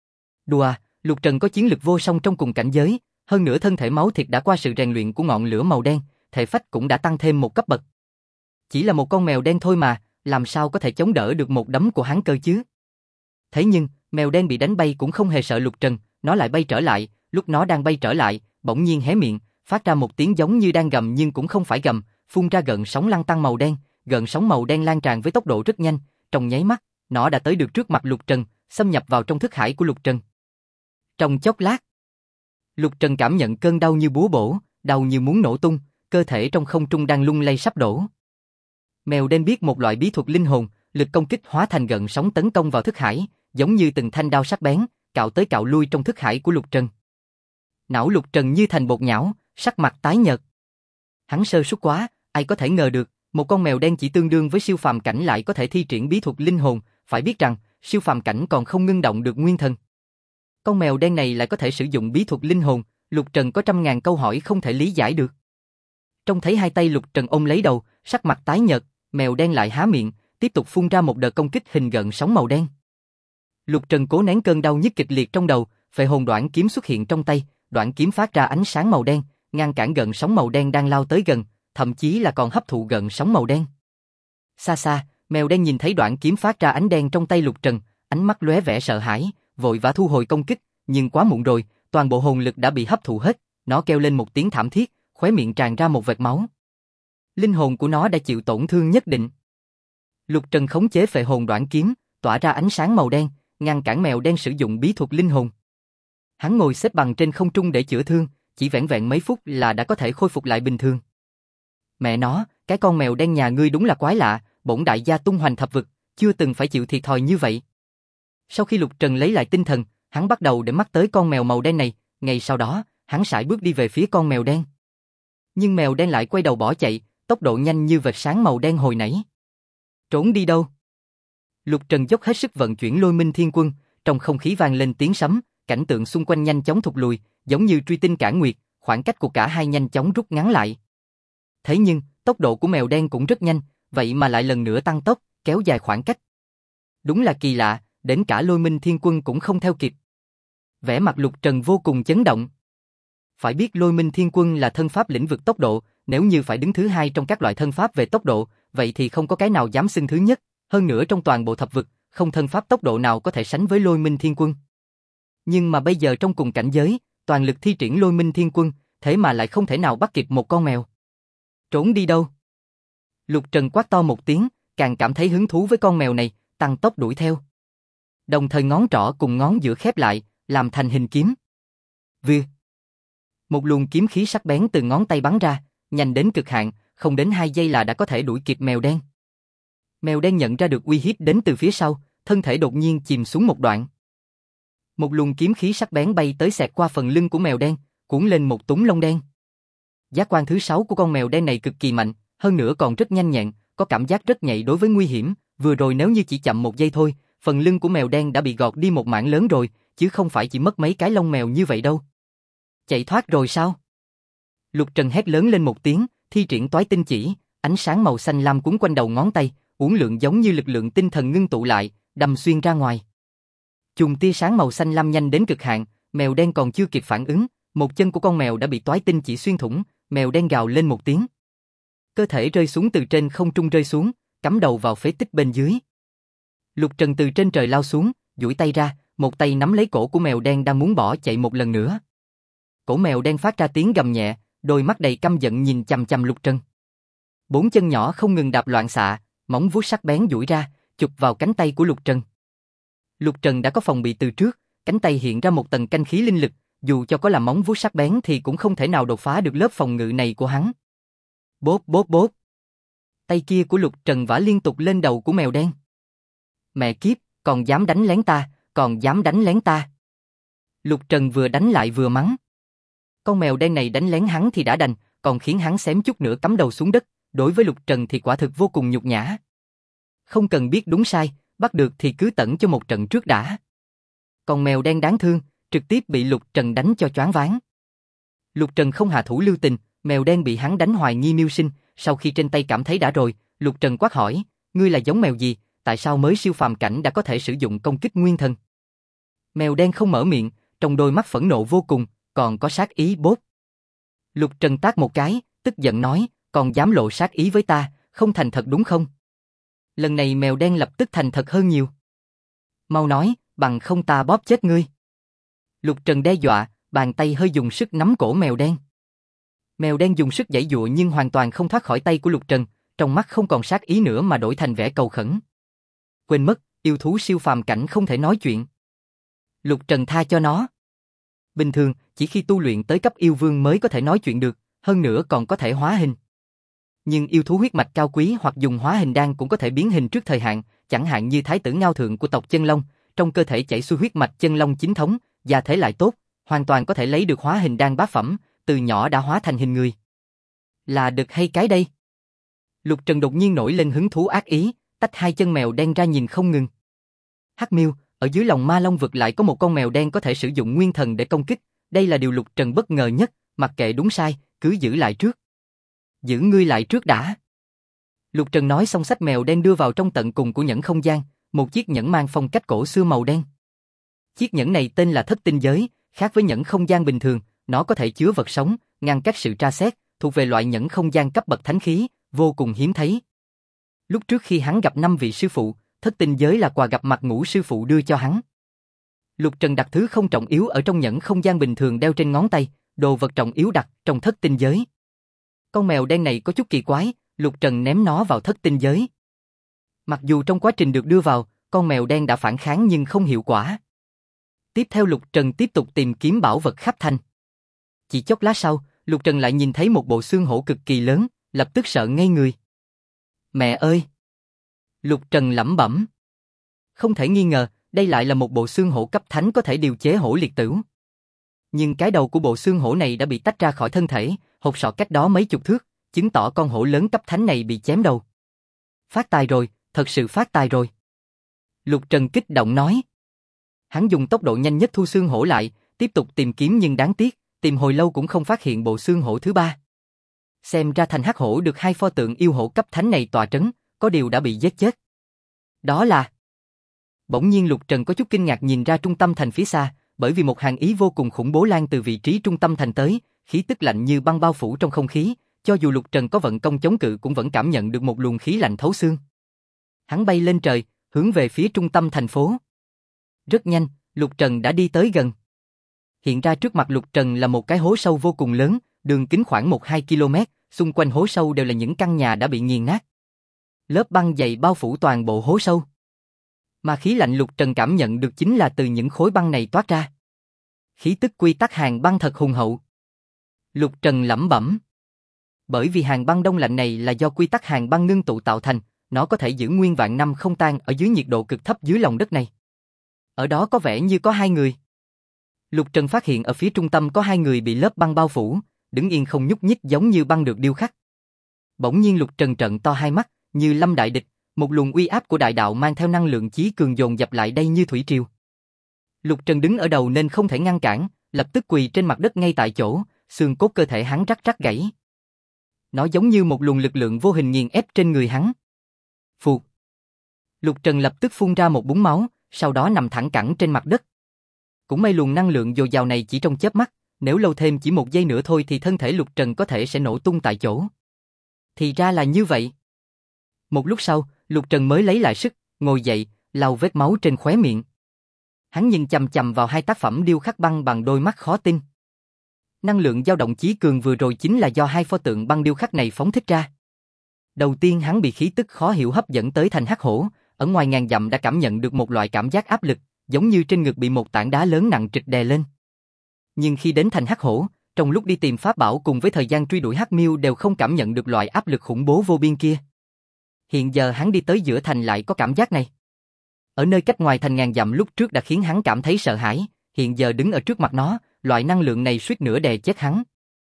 Đùa, Lục Trần có chiến lực vô song trong cùng cảnh giới, hơn nữa thân thể máu thịt đã qua sự rèn luyện của ngọn lửa màu đen, thể phách cũng đã tăng thêm một cấp bậc. Chỉ là một con mèo đen thôi mà, làm sao có thể chống đỡ được một đấm của hắn cơ chứ? Thế nhưng, mèo đen bị đánh bay cũng không hề sợ Lục Trần, nó lại bay trở lại, lúc nó đang bay trở lại, bỗng nhiên hé miệng, phát ra một tiếng giống như đang gầm nhưng cũng không phải gầm, phun ra gợn sóng lăn tăn màu đen, gợn sóng màu đen lan tràn với tốc độ rất nhanh, trong nháy mắt, nó đã tới được trước mặt Lục Trần, xâm nhập vào trong thức hải của Lục Trần. Trong chốc lát, Lục Trần cảm nhận cơn đau như búa bổ, đau như muốn nổ tung, cơ thể trong không trung đang lung lay sắp đổ. Mèo đen biết một loại bí thuật linh hồn, lực công kích hóa thành gợn sóng tấn công vào thức hải, giống như từng thanh đao sắc bén, cạo tới cạo lui trong thức hải của Lục Trần. Não Lục Trần như thành bột nhão, sắc mặt tái nhợt. Hắn sơ suất quá, ai có thể ngờ được, một con mèo đen chỉ tương đương với siêu phàm cảnh lại có thể thi triển bí thuật linh hồn, phải biết rằng, siêu phàm cảnh còn không ngưng động được nguyên thần. Con mèo đen này lại có thể sử dụng bí thuật linh hồn, Lục Trần có trăm ngàn câu hỏi không thể lý giải được. Trông thấy hai tay Lục Trần ôm lấy đầu, sắc mặt tái nhợt, mèo đen lại há miệng, tiếp tục phun ra một đợt công kích hình gợn sóng màu đen. Lục Trần cố nén cơn đau nhức kịch liệt trong đầu, phệ hồn đoản kiếm xuất hiện trong tay, đoản kiếm phát ra ánh sáng màu đen, ngăn cản gợn sóng màu đen đang lao tới gần, thậm chí là còn hấp thụ gợn sóng màu đen. Xa xa, mèo đen nhìn thấy đoản kiếm phát ra ánh đen trong tay Lục Trần, ánh mắt lóe vẻ sợ hãi, vội vã thu hồi công kích, nhưng quá muộn rồi, toàn bộ hồn lực đã bị hấp thụ hết, nó kêu lên một tiếng thảm thiết, khóe miệng tràn ra một vệt máu. Linh hồn của nó đã chịu tổn thương nhất định. Lục Trần khống chế phệ hồn đoản kiếm, tỏa ra ánh sáng màu đen, ngăn cản mèo đen sử dụng bí thuật linh hồn. Hắn ngồi xếp bằng trên không trung để chữa thương, chỉ vẻn vẹn mấy phút là đã có thể khôi phục lại bình thường. Mẹ nó, cái con mèo đen nhà ngươi đúng là quái lạ, bổn đại gia tung hoành thập vực, chưa từng phải chịu thiệt thòi như vậy. Sau khi Lục Trần lấy lại tinh thần, hắn bắt đầu để mắt tới con mèo màu đen này, ngay sau đó, hắn sải bước đi về phía con mèo đen. Nhưng mèo đen lại quay đầu bỏ chạy, tốc độ nhanh như vệt sáng màu đen hồi nãy. Trốn đi đâu? Lục Trần dốc hết sức vận chuyển Lôi Minh Thiên Quân, trong không khí vang lên tiếng sấm, cảnh tượng xung quanh nhanh chóng thụt lùi, giống như truy tinh cản nguyệt, khoảng cách của cả hai nhanh chóng rút ngắn lại. Thế nhưng, tốc độ của mèo đen cũng rất nhanh, vậy mà lại lần nữa tăng tốc, kéo dài khoảng cách. Đúng là kỳ lạ, đến cả Lôi Minh Thiên Quân cũng không theo kịp. Vẻ mặt Lục Trần vô cùng chấn động. Phải biết Lôi Minh Thiên Quân là thân pháp lĩnh vực tốc độ, nếu như phải đứng thứ hai trong các loại thân pháp về tốc độ, vậy thì không có cái nào dám xưng thứ nhất, hơn nữa trong toàn bộ thập vực, không thân pháp tốc độ nào có thể sánh với Lôi Minh Thiên Quân. Nhưng mà bây giờ trong cùng cảnh giới, toàn lực thi triển Lôi Minh Thiên Quân, thế mà lại không thể nào bắt kịp một con mèo. Trốn đi đâu? Lục Trần quát to một tiếng, càng cảm thấy hứng thú với con mèo này, tăng tốc đuổi theo. Đồng thời ngón trỏ cùng ngón giữa khép lại, làm thành hình kiếm. Vừ. Một luồng kiếm khí sắc bén từ ngón tay bắn ra, nhanh đến cực hạn, không đến 2 giây là đã có thể đuổi kịp mèo đen. Mèo đen nhận ra được uy hiếp đến từ phía sau, thân thể đột nhiên chìm xuống một đoạn. Một luồng kiếm khí sắc bén bay tới xẹt qua phần lưng của mèo đen, cuốn lên một túm lông đen. Giác quan thứ 6 của con mèo đen này cực kỳ mạnh, hơn nữa còn rất nhanh nhẹn, có cảm giác rất nhạy đối với nguy hiểm, vừa rồi nếu như chỉ chậm 1 giây thôi, phần lưng của mèo đen đã bị gọt đi một mảng lớn rồi, chứ không phải chỉ mất mấy cái lông mèo như vậy đâu. Chạy thoát rồi sao? Lục Trần hét lớn lên một tiếng, thi triển toái tinh chỉ, ánh sáng màu xanh lam cuốn quanh đầu ngón tay, uốn lượn giống như lực lượng tinh thần ngưng tụ lại, đâm xuyên ra ngoài. Chùm tia sáng màu xanh lam nhanh đến cực hạn, mèo đen còn chưa kịp phản ứng, một chân của con mèo đã bị toái tinh chỉ xuyên thủng, mèo đen gào lên một tiếng. Cơ thể rơi xuống từ trên không trung rơi xuống, cắm đầu vào phế tích bên dưới. Lục Trần từ trên trời lao xuống, duỗi tay ra, một tay nắm lấy cổ của mèo đen đang muốn bỏ chạy một lần nữa. Cổ mèo đen phát ra tiếng gầm nhẹ, đôi mắt đầy căm giận nhìn chằm chằm Lục Trần. 4 chân nhỏ không ngừng đạp loạn xạ, móng vuốt sắc bén duỗi ra, chụp vào cánh tay của Lục Trần. Lục Trần đã có phòng bị từ trước, cánh tay hiện ra một tầng canh khí linh lực, dù cho có là móng vuốt sắc bén thì cũng không thể nào đột phá được lớp phòng ngự này của hắn. Bốp bốp bốp. Tay kia của Lục Trần vả liên tục lên đầu của mèo đen. Mẹ kiếp, còn dám đánh lén ta, còn dám đánh lén ta. Lục Trần vừa đánh lại vừa mắng. Con mèo đen này đánh lén hắn thì đã đành, còn khiến hắn xém chút nữa cắm đầu xuống đất, đối với Lục Trần thì quả thực vô cùng nhục nhã. Không cần biết đúng sai, bắt được thì cứ tẩn cho một trận trước đã. Còn mèo đen đáng thương, trực tiếp bị Lục Trần đánh cho choáng váng. Lục Trần không hạ thủ lưu tình, mèo đen bị hắn đánh hoài nghi mưu sinh, sau khi trên tay cảm thấy đã rồi, Lục Trần quát hỏi, ngươi là giống mèo gì, tại sao mới siêu phàm cảnh đã có thể sử dụng công kích nguyên thần? Mèo đen không mở miệng, trong đôi mắt phẫn nộ vô cùng, còn có sát ý bốp. Lục Trần tát một cái, tức giận nói, còn dám lộ sát ý với ta, không thành thật đúng không? Lần này mèo đen lập tức thành thật hơn nhiều. Mau nói, bằng không ta bóp chết ngươi. Lục Trần đe dọa, bàn tay hơi dùng sức nắm cổ mèo đen. Mèo đen dùng sức giãy giụa nhưng hoàn toàn không thoát khỏi tay của Lục Trần, trong mắt không còn sát ý nữa mà đổi thành vẻ cầu khẩn. Quên mất, yêu thú siêu phàm cảnh không thể nói chuyện. Lục Trần tha cho nó. Bình thường, chỉ khi tu luyện tới cấp yêu vương mới có thể nói chuyện được, hơn nữa còn có thể hóa hình. Nhưng yêu thú huyết mạch cao quý hoặc dùng hóa hình đan cũng có thể biến hình trước thời hạn, chẳng hạn như thái tử Ngao Thượng của tộc Chân Long, trong cơ thể chảy xuôi huyết mạch Chân Long chính thống, gia thể lại tốt, hoàn toàn có thể lấy được hóa hình đan bát phẩm, từ nhỏ đã hóa thành hình người. Là đực hay cái đây? Lục Trần đột nhiên nổi lên hứng thú ác ý, tách hai chân mèo đen ra nhìn không ngừng. Hắc Miêu, ở dưới lòng Ma Long vực lại có một con mèo đen có thể sử dụng nguyên thần để công kích, đây là điều Lục Trần bất ngờ nhất, mặc kệ đúng sai, cứ giữ lại trước. Giữ ngươi lại trước đã. Lục Trần nói xong xách mèo đen đưa vào trong tận cùng của nhẫn không gian, một chiếc nhẫn mang phong cách cổ xưa màu đen. Chiếc nhẫn này tên là Thất Tinh Giới, khác với nhẫn không gian bình thường, nó có thể chứa vật sống, ngăn cách sự tra xét, thuộc về loại nhẫn không gian cấp bậc thánh khí, vô cùng hiếm thấy. Lúc trước khi hắn gặp 5 vị sư phụ, Thất Tinh Giới là quà gặp mặt Ngũ sư phụ đưa cho hắn. Lục Trần đặt thứ không trọng yếu ở trong nhẫn không gian bình thường đeo trên ngón tay, đồ vật trọng yếu đặt trong Thất Tinh Giới. Con mèo đen này có chút kỳ quái, Lục Trần ném nó vào Thất Tinh Giới. Mặc dù trong quá trình được đưa vào, con mèo đen đã phản kháng nhưng không hiệu quả. Tiếp theo Lục Trần tiếp tục tìm kiếm bảo vật khắp thành. Chỉ chốc lát sau, Lục Trần lại nhìn thấy một bộ xương hổ cực kỳ lớn, lập tức sợ ngây người. Mẹ ơi! Lục Trần lẩm bẩm. Không thể nghi ngờ, đây lại là một bộ xương hổ cấp thánh có thể điều chế hổ liệt tửu. Nhưng cái đầu của bộ xương hổ này đã bị tách ra khỏi thân thể, hột sọ cách đó mấy chục thước, chứng tỏ con hổ lớn cấp thánh này bị chém đầu. Phát tài rồi, thật sự phát tài rồi. Lục Trần kích động nói. Hắn dùng tốc độ nhanh nhất thu xương hổ lại, tiếp tục tìm kiếm nhưng đáng tiếc, tìm hồi lâu cũng không phát hiện bộ xương hổ thứ ba. Xem ra thành hắc hổ được hai pho tượng yêu hổ cấp thánh này tọa trấn, có điều đã bị giết chết. Đó là... Bỗng nhiên Lục Trần có chút kinh ngạc nhìn ra trung tâm thành phía xa, bởi vì một hàng ý vô cùng khủng bố lan từ vị trí trung tâm thành tới, khí tức lạnh như băng bao phủ trong không khí, cho dù Lục Trần có vận công chống cự cũng vẫn cảm nhận được một luồng khí lạnh thấu xương. Hắn bay lên trời, hướng về phía trung tâm thành phố. Rất nhanh, Lục Trần đã đi tới gần. Hiện ra trước mặt Lục Trần là một cái hố sâu vô cùng lớn, đường kính khoảng 1-2 km, xung quanh hố sâu đều là những căn nhà đã bị nghiền nát. Lớp băng dày bao phủ toàn bộ hố sâu. Mà khí lạnh Lục Trần cảm nhận được chính là từ những khối băng này toát ra. Khí tức quy tắc hàng băng thật hùng hậu. Lục Trần lẩm bẩm. Bởi vì hàng băng đông lạnh này là do quy tắc hàng băng ngưng tụ tạo thành, nó có thể giữ nguyên vạn năm không tan ở dưới nhiệt độ cực thấp dưới lòng đất này. Ở đó có vẻ như có hai người. Lục Trần phát hiện ở phía trung tâm có hai người bị lớp băng bao phủ, đứng yên không nhúc nhích giống như băng được điêu khắc. Bỗng nhiên Lục Trần trợn to hai mắt, như lâm đại địch, một luồng uy áp của đại đạo mang theo năng lượng chí cường dồn dập lại đây như thủy triều. Lục Trần đứng ở đầu nên không thể ngăn cản, lập tức quỳ trên mặt đất ngay tại chỗ, xương cốt cơ thể hắn rắc rắc gãy. Nó giống như một luồng lực lượng vô hình nghiền ép trên người hắn. Phụt. Lục Trần lập tức phun ra một búng máu, sau đó nằm thẳng cẳng trên mặt đất. Cũng may luồng năng lượng dồi dào này chỉ trong chớp mắt, nếu lâu thêm chỉ 1 giây nữa thôi thì thân thể Lục Trần có thể sẽ nổ tung tại chỗ. Thì ra là như vậy. Một lúc sau, Lục Trần mới lấy lại sức, ngồi dậy, lau vết máu trên khóe miệng. Hắn nhìn chằm chằm vào hai tác phẩm điêu khắc băng bằng đôi mắt khó tin. Năng lượng dao động chí cường vừa rồi chính là do hai pho tượng băng điêu khắc này phóng thích ra. Đầu tiên hắn bị khí tức khó hiểu hấp dẫn tới thành hắc hổ, ở ngoài ngàn dặm đã cảm nhận được một loại cảm giác áp lực, giống như trên ngực bị một tảng đá lớn nặng trịch đè lên. Nhưng khi đến thành hắc hổ, trong lúc đi tìm pháp bảo cùng với thời gian truy đuổi hắc miêu đều không cảm nhận được loại áp lực khủng bố vô biên kia. Hiện giờ hắn đi tới giữa thành lại có cảm giác này. Ở nơi cách ngoài thành ngàn dặm lúc trước đã khiến hắn cảm thấy sợ hãi, hiện giờ đứng ở trước mặt nó, loại năng lượng này suýt nữa đè chết hắn.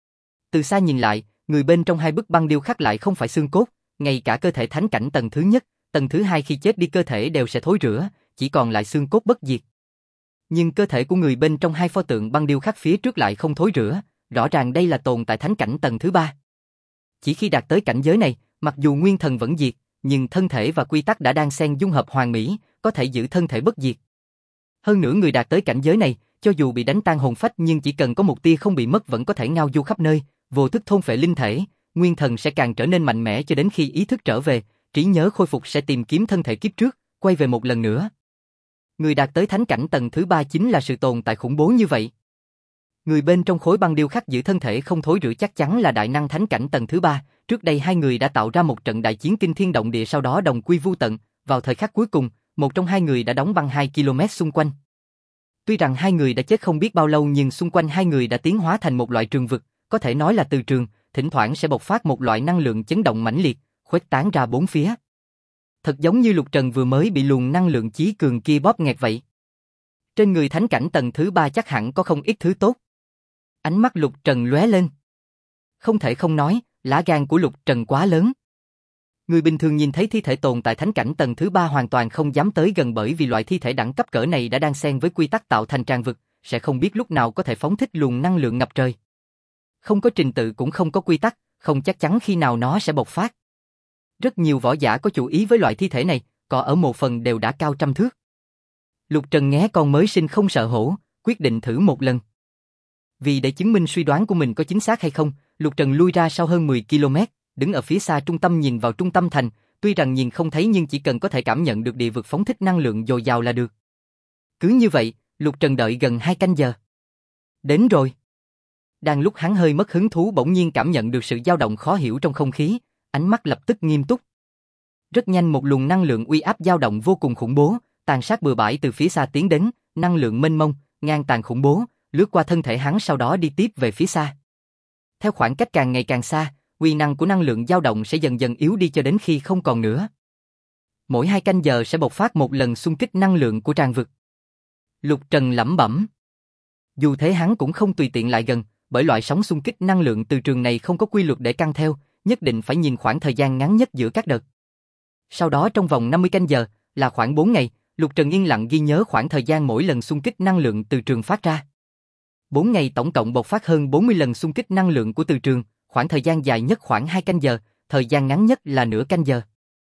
Từ xa nhìn lại, người bên trong hai bức băng điêu khắc lại không phải xương cốt, ngay cả cơ thể thánh cảnh tầng thứ nhất, tầng thứ hai khi chết đi cơ thể đều sẽ thối rữa, chỉ còn lại xương cốt bất diệt. Nhưng cơ thể của người bên trong hai pho tượng băng điêu khắc phía trước lại không thối rữa, rõ ràng đây là tồn tại thánh cảnh tầng thứ ba. Chỉ khi đạt tới cảnh giới này, mặc dù nguyên thần vẫn diệt, nhưng thân thể và quy tắc đã đan xen dung hợp hoàn mỹ, có thể giữ thân thể bất diệt. Hơn nữa người đạt tới cảnh giới này, cho dù bị đánh tan hồn phách nhưng chỉ cần có một tia không bị mất vẫn có thể ngao du khắp nơi, vô thức thôn phệ linh thể, nguyên thần sẽ càng trở nên mạnh mẽ cho đến khi ý thức trở về, trí nhớ khôi phục sẽ tìm kiếm thân thể kiếp trước, quay về một lần nữa. Người đạt tới thánh cảnh tầng thứ ba chính là sự tồn tại khủng bố như vậy. Người bên trong khối băng điêu khắc giữ thân thể không thối rữa chắc chắn là đại năng thánh cảnh tầng thứ ba. Trước đây hai người đã tạo ra một trận đại chiến kinh thiên động địa sau đó đồng quy vu tận, vào thời khắc cuối cùng, một trong hai người đã đóng băng 2 km xung quanh. Tuy rằng hai người đã chết không biết bao lâu nhưng xung quanh hai người đã tiến hóa thành một loại trường vực, có thể nói là từ trường, thỉnh thoảng sẽ bộc phát một loại năng lượng chấn động mãnh liệt, khuếch tán ra bốn phía. Thật giống như Lục Trần vừa mới bị luồng năng lượng chí cường kia bóp nghẹt vậy. Trên người thánh cảnh tầng thứ ba chắc hẳn có không ít thứ tốt. Ánh mắt Lục Trần lóe lên. Không thể không nói, lá gan của Lục Trần quá lớn. Người bình thường nhìn thấy thi thể tồn tại thánh cảnh tầng thứ ba hoàn toàn không dám tới gần bởi vì loại thi thể đẳng cấp cỡ này đã đan xen với quy tắc tạo thành tràn vực, sẽ không biết lúc nào có thể phóng thích luồng năng lượng ngập trời. Không có trình tự cũng không có quy tắc, không chắc chắn khi nào nó sẽ bộc phát. Rất nhiều võ giả có chủ ý với loại thi thể này, cọ ở một phần đều đã cao trăm thước. Lục Trần nghe con mới sinh không sợ hổ, quyết định thử một lần. Vì để chứng minh suy đoán của mình có chính xác hay không, Lục Trần lui ra sau hơn 10 km, đứng ở phía xa trung tâm nhìn vào trung tâm thành, tuy rằng nhìn không thấy nhưng chỉ cần có thể cảm nhận được địa vực phóng thích năng lượng dồi dào là được. Cứ như vậy, Lục Trần đợi gần 2 canh giờ. Đến rồi. Đang lúc hắn hơi mất hứng thú bỗng nhiên cảm nhận được sự dao động khó hiểu trong không khí, ánh mắt lập tức nghiêm túc. Rất nhanh một luồng năng lượng uy áp dao động vô cùng khủng bố, tàn sát bừa bãi từ phía xa tiến đến, năng lượng mênh mông, ngang tàn khủng bố, lướt qua thân thể hắn sau đó đi tiếp về phía xa. Theo khoảng cách càng ngày càng xa, uy năng của năng lượng dao động sẽ dần dần yếu đi cho đến khi không còn nữa. Mỗi 2 canh giờ sẽ bộc phát một lần xung kích năng lượng của tràn vực. Lục Trần lẩm bẩm. Dù thế hắn cũng không tùy tiện lại gần, bởi loại sóng xung kích năng lượng từ trường này không có quy luật để căn theo, nhất định phải nhìn khoảng thời gian ngắn nhất giữa các đợt. Sau đó trong vòng 50 canh giờ, là khoảng 4 ngày, Lục Trần yên lặng ghi nhớ khoảng thời gian mỗi lần xung kích năng lượng từ trường phát ra. 4 ngày tổng cộng bộc phát hơn 40 lần xung kích năng lượng của từ trường, khoảng thời gian dài nhất khoảng 2 canh giờ, thời gian ngắn nhất là nửa canh giờ.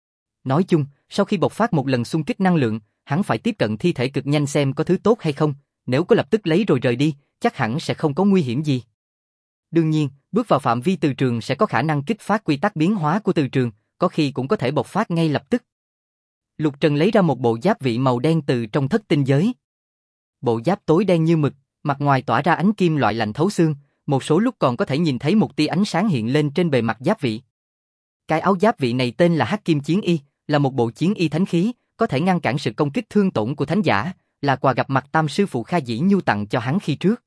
Nói chung, sau khi bộc phát một lần xung kích năng lượng, hắn phải tiếp cận thi thể cực nhanh xem có thứ tốt hay không, nếu có lập tức lấy rồi rời đi, chắc hẳn sẽ không có nguy hiểm gì. Đương nhiên, bước vào phạm vi từ trường sẽ có khả năng kích phát quy tắc biến hóa của từ trường, có khi cũng có thể bộc phát ngay lập tức. Lục Trần lấy ra một bộ giáp vị màu đen từ trong thất tinh giới. Bộ giáp tối đen như mực, mặt ngoài tỏa ra ánh kim loại lạnh thấu xương, một số lúc còn có thể nhìn thấy một tia ánh sáng hiện lên trên bề mặt giáp vị. Cái áo giáp vị này tên là Hắc Kim Chiến Y, là một bộ chiến y thánh khí, có thể ngăn cản sự công kích thương tổn của thánh giả, là quà gặp mặt Tam sư phụ Kha Dĩ Nhu tặng cho hắn khi trước.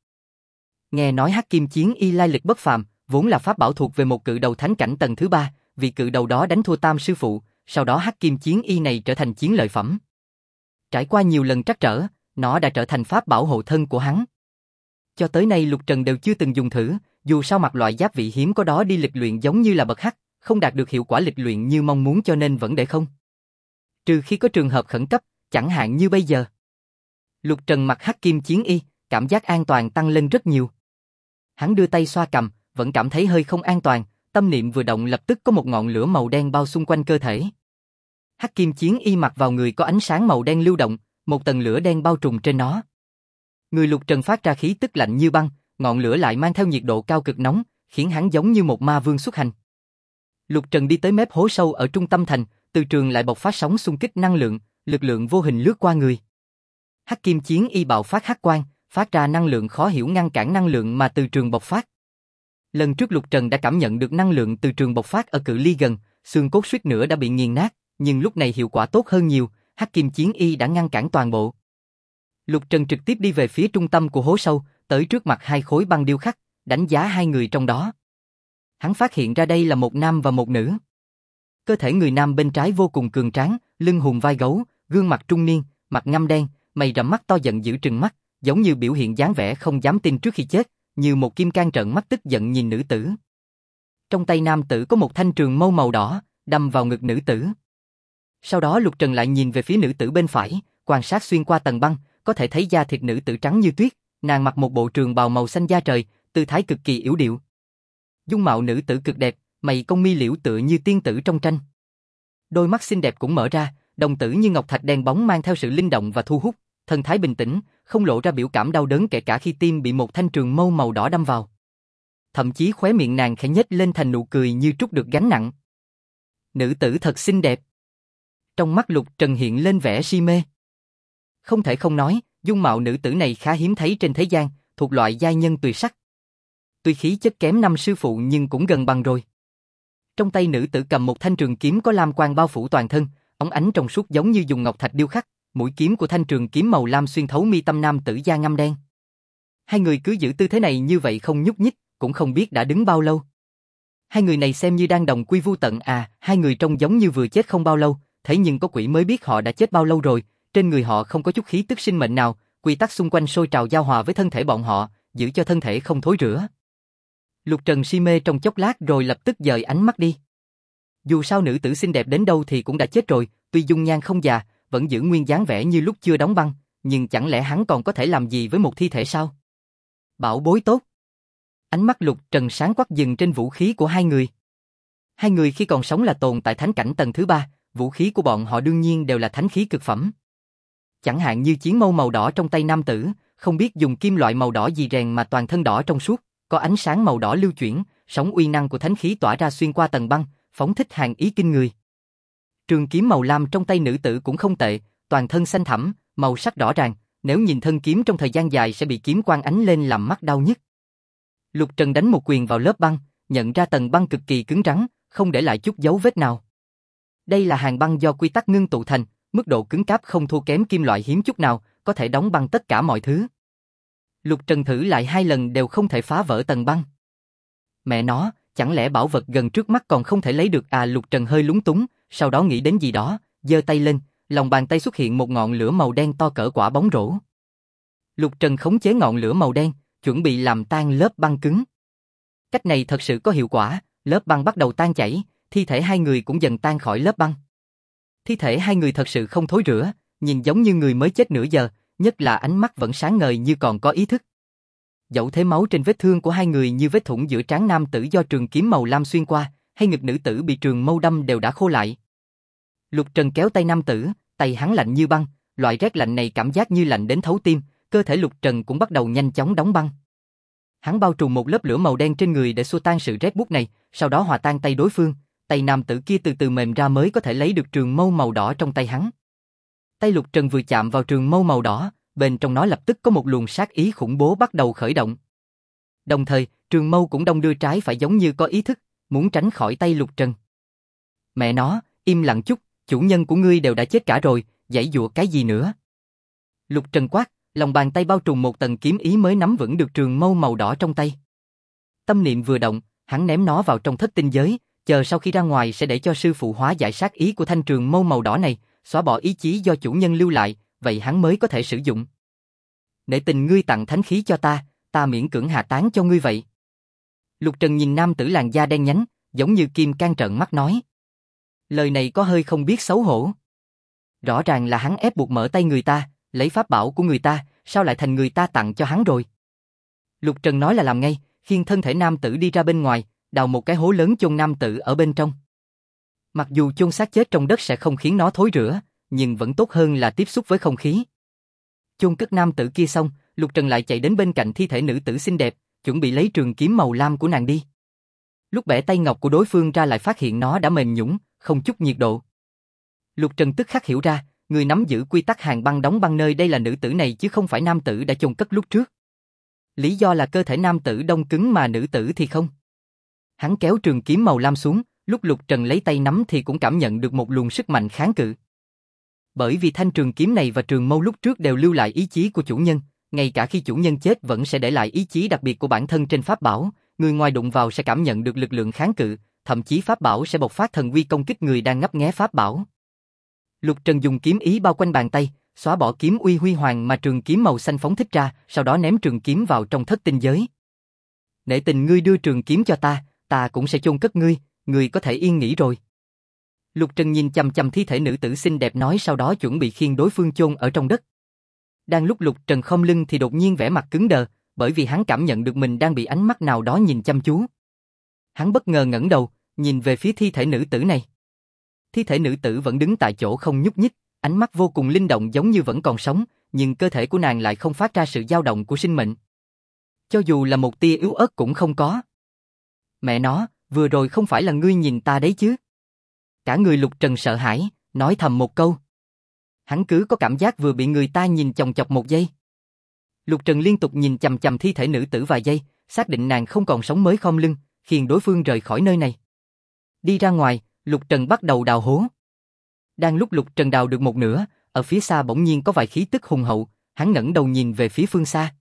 Nghe nói Hắc Kim Chiến Y lai lịch bất phàm, vốn là pháp bảo thuộc về một cự đầu thánh cảnh tầng thứ 3, vì cự đầu đó đánh thua Tam sư phụ, sau đó Hắc Kim Chiến Y này trở thành chiến lợi phẩm. Trải qua nhiều lần trắc trở, nó đã trở thành pháp bảo hộ thân của hắn. Cho tới nay Lục Trần đều chưa từng dùng thử, dù sao mặc loại giáp vị hiếm có đó đi lịch luyện giống như là bậc hắc, không đạt được hiệu quả lịch luyện như mong muốn cho nên vẫn để không. Trừ khi có trường hợp khẩn cấp, chẳng hạn như bây giờ. Lục Trần mặc Hắc Kim Chiến Y, cảm giác an toàn tăng lên rất nhiều. Hắn đưa tay xoa cằm, vẫn cảm thấy hơi không an toàn, tâm niệm vừa động lập tức có một ngọn lửa màu đen bao xung quanh cơ thể. Hắc Kim Chiến Y mặc vào người có ánh sáng màu đen lưu động, một tầng lửa đen bao trùm trên nó. Người Lục Trần phát ra khí tức lạnh như băng, ngọn lửa lại mang theo nhiệt độ cao cực nóng, khiến hắn giống như một ma vương xuất hành. Lục Trần đi tới mép hố sâu ở trung tâm thành, từ trường lại bộc phát sóng xung kích năng lượng, lực lượng vô hình lướt qua người. Hắc Kim Chiến Y bạo phát hắc quang, phát ra năng lượng khó hiểu ngăn cản năng lượng mà từ trường bộc phát. Lần trước Lục Trần đã cảm nhận được năng lượng từ trường bộc phát ở cự ly gần, xương cốt suýt nữa đã bị nghiền nát, nhưng lúc này hiệu quả tốt hơn nhiều, Hắc Kim Chiến Y đã ngăn cản toàn bộ. Lục Trần trực tiếp đi về phía trung tâm của hố sâu, tới trước mặt hai khối băng điêu khắc, đánh giá hai người trong đó. Hắn phát hiện ra đây là một nam và một nữ. Cơ thể người nam bên trái vô cùng cường tráng, lưng hùm vai gấu, gương mặt trung niên, mặt ngăm đen, mày rậm mắt to giận dữ trừng mắt, giống như biểu hiện dáng vẻ không dám tin trước khi chết, như một kim cang trợn mắt tức giận nhìn nữ tử. Trong tay nam tử có một thanh trường mâu màu đỏ, đâm vào ngực nữ tử. Sau đó Lục Trần lại nhìn về phía nữ tử bên phải, quan sát xuyên qua tầng băng, có thể thấy da thịt nữ tử trắng như tuyết, nàng mặc một bộ trường bào màu xanh da trời, tư thái cực kỳ yếu điệu. Dung mạo nữ tử cực đẹp, mày cong mi liễu tựa như tiên tử trong tranh. Đôi mắt xinh đẹp cũng mở ra, đồng tử như ngọc thạch đen bóng mang theo sự linh động và thu hút, thần thái bình tĩnh, không lộ ra biểu cảm đau đớn kể cả khi tim bị một thanh trường mâu màu đỏ đâm vào. Thậm chí khóe miệng nàng khẽ nhếch lên thành nụ cười như trút được gánh nặng. Nữ tử thật xinh đẹp. Trong mắt Lục Trần hiện lên vẻ si mê. Không thể không nói, dung mạo nữ tử này khá hiếm thấy trên thế gian, thuộc loại giai nhân tuyệt sắc. Tuy khí chất kém năm sư phụ nhưng cũng gần bằng rồi. Trong tay nữ tử cầm một thanh trường kiếm có lam quang bao phủ toàn thân, óng ánh trong suốt giống như dùng ngọc thạch điêu khắc, mũi kiếm của thanh trường kiếm màu lam xuyên thấu mi tâm nam tử da ngăm đen. Hai người cứ giữ tư thế này như vậy không nhúc nhích, cũng không biết đã đứng bao lâu. Hai người này xem như đang đồng quy vu tận à, hai người trông giống như vừa chết không bao lâu, thế nhưng có quỷ mới biết họ đã chết bao lâu rồi, trên người họ không có chút khí tức sinh mệnh nào, quy tắc xung quanh sôi trào giao hòa với thân thể bọn họ, giữ cho thân thể không thối rữa. Lục Trần si mê trong chốc lát rồi lập tức dời ánh mắt đi. Dù sao nữ tử xinh đẹp đến đâu thì cũng đã chết rồi, tuy dung nhan không già, vẫn giữ nguyên dáng vẻ như lúc chưa đóng băng, nhưng chẳng lẽ hắn còn có thể làm gì với một thi thể sao? Bảo bối tốt. Ánh mắt Lục Trần sáng quắc dừng trên vũ khí của hai người. Hai người khi còn sống là tồn tại thánh cảnh tầng thứ 3, vũ khí của bọn họ đương nhiên đều là thánh khí cực phẩm. Chẳng hạn như chiến mâu màu đỏ trong tay nam tử, không biết dùng kim loại màu đỏ gì rèn mà toàn thân đỏ trong suốt, có ánh sáng màu đỏ lưu chuyển, sóng uy năng của thánh khí tỏa ra xuyên qua tầng băng, phóng thích hàn ý kinh người. Trường kiếm màu lam trong tay nữ tử cũng không tệ, toàn thân xanh thẳm, màu sắc rõ ràng, nếu nhìn thân kiếm trong thời gian dài sẽ bị kiếm quang ánh lên làm mắt đau nhức. Lục Trần đánh một quyền vào lớp băng, nhận ra tầng băng cực kỳ cứng rắn, không để lại chút dấu vết nào. Đây là hàn băng do quy tắc ngưng tụ thành, mức độ cứng cáp không thua kém kim loại hiếm chút nào, có thể đóng băng tất cả mọi thứ. Lục Trần thử lại 2 lần đều không thể phá vỡ tầng băng. Mẹ nó, chẳng lẽ bảo vật gần trước mắt còn không thể lấy được à? Lục Trần hơi lúng túng, sau đó nghĩ đến gì đó, giơ tay lên, lòng bàn tay xuất hiện một ngọn lửa màu đen to cỡ quả bóng rổ. Lục Trần khống chế ngọn lửa màu đen, chuẩn bị làm tan lớp băng cứng. Cách này thật sự có hiệu quả, lớp băng bắt đầu tan chảy, thi thể hai người cũng dần tan khỏi lớp băng. Thi thể hai người thật sự không thối rữa, nhìn giống như người mới chết nửa giờ, nhất là ánh mắt vẫn sáng ngời như còn có ý thức. dẫu thế máu trên vết thương của hai người như vết thủng giữa trán nam tử do trường kiếm màu lam xuyên qua, hay ngực nữ tử bị trường mâu đâm đều đã khô lại. Lục Trần kéo tay nam tử, tay hắn lạnh như băng, loại rét lạnh này cảm giác như lạnh đến thấu tim, cơ thể Lục Trần cũng bắt đầu nhanh chóng đóng băng. Hắn bao trùm một lớp lửa màu đen trên người để xua tan sự rét buốt này, sau đó hòa tan tay đối phương, tay nam tử kia từ từ mềm ra mới có thể lấy được trường mâu màu đỏ trong tay hắn. Tay Lục Trần vừa chạm vào trường mâu màu đỏ, bên trong nó lập tức có một luồng sát ý khủng bố bắt đầu khởi động. Đồng thời, trường mâu cũng đong đưa trái phải giống như có ý thức, muốn tránh khỏi tay Lục Trần. Mẹ nó, im lặng chút, chủ nhân của ngươi đều đã chết cả rồi, giãy giụa cái gì nữa? Lục Trần quát, lòng bàn tay bao trùm một tầng kiếm ý mới nắm vững được trường mâu màu đỏ trong tay. Tâm niệm vừa động, hắn ném nó vào trong thất tinh giới, chờ sau khi ra ngoài sẽ để cho sư phụ hóa giải sát ý của thanh trường mâu màu đỏ này, xóa bỏ ý chí do chủ nhân lưu lại, vậy hắn mới có thể sử dụng. Nể tình ngươi tặng thánh khí cho ta miễn cưỡng hạ tán cho ngươi vậy. Lục Trần nhìn nam tử làn da đen nhánh, giống như kim cang trợn mắt nói. Lời này có hơi không biết xấu hổ. Rõ ràng là hắn ép buộc mở tay người ta, lấy pháp bảo của người ta, sao lại thành người ta tặng cho hắn rồi? Lục Trần nói là làm ngay, khiêng thân thể nam tử đi ra bên ngoài, đào một cái hố lớn chôn nam tử ở bên trong. Mặc dù chôn xác chết trong đất sẽ không khiến nó thối rữa, nhưng vẫn tốt hơn là tiếp xúc với không khí. Chôn cất nam tử kia xong, Lục Trần lại chạy đến bên cạnh thi thể nữ tử xinh đẹp, chuẩn bị lấy trường kiếm màu lam của nàng đi. Lúc bẻ tay ngọc của đối phương ra lại phát hiện nó đã mềm nhũn, không chút nhiệt độ. Lục Trần tức khắc hiểu ra, người nắm giữ quy tắc hàng băng đóng băng nơi đây là nữ tử này chứ không phải nam tử đã chôn cất lúc trước. Lý do là cơ thể nam tử đông cứng mà nữ tử thì không. Hắn kéo trường kiếm màu lam xuống, lúc Lục Trần lấy tay nắm thì cũng cảm nhận được một luồng sức mạnh kháng cự. Bởi vì thanh trường kiếm này và trường mâu lúc trước đều lưu lại ý chí của chủ nhân, ngay cả khi chủ nhân chết vẫn sẽ để lại ý chí đặc biệt của bản thân trên pháp bảo, người ngoài đụng vào sẽ cảm nhận được lực lượng kháng cự, thậm chí pháp bảo sẽ bộc phát thần uy công kích người đang ngấp nghé pháp bảo. Lục Trần dùng kiếm ý bao quanh bàn tay, xóa bỏ kiếm uy huy hoàng mà trường kiếm màu xanh phóng thích ra, sau đó ném trường kiếm vào trong thất tinh giới. Nể tình ngươi đưa trường kiếm cho ta cũng sẽ chôn cất ngươi có thể yên nghỉ rồi. Lục Trần nhìn chằm chằm thi thể nữ tử xinh đẹp nói, sau đó chuẩn bị khiêng đối phương chôn ở trong đất. Đang lúc Lục Trần khom lưng thì đột nhiên vẻ mặt cứng đờ, bởi vì hắn cảm nhận được mình đang bị ánh mắt nào đó nhìn chăm chú. Hắn bất ngờ ngẩng đầu, nhìn về phía thi thể nữ tử này. Thi thể nữ tử vẫn đứng tại chỗ không nhúc nhích, ánh mắt vô cùng linh động giống như vẫn còn sống, nhưng cơ thể của nàng lại không phát ra sự dao động của sinh mệnh. Cho dù là một tia yếu ớt cũng không có. Mẹ nó, vừa rồi không phải là ngươi nhìn ta đấy chứ? Cả người Lục Trần sợ hãi, nói thầm một câu. Hắn cứ có cảm giác vừa bị người ta nhìn chòng chọc một giây. Lục Trần liên tục nhìn chằm chằm thi thể nữ tử vài giây, xác định nàng không còn sống mới khom lưng, khiêng đối phương rời khỏi nơi này. Đi ra ngoài, Lục Trần bắt đầu đào hố. Đang lúc Lục Trần đào được một nửa, ở phía xa bỗng nhiên có vài khí tức hùng hậu, hắn ngẩng đầu nhìn về phía phương xa.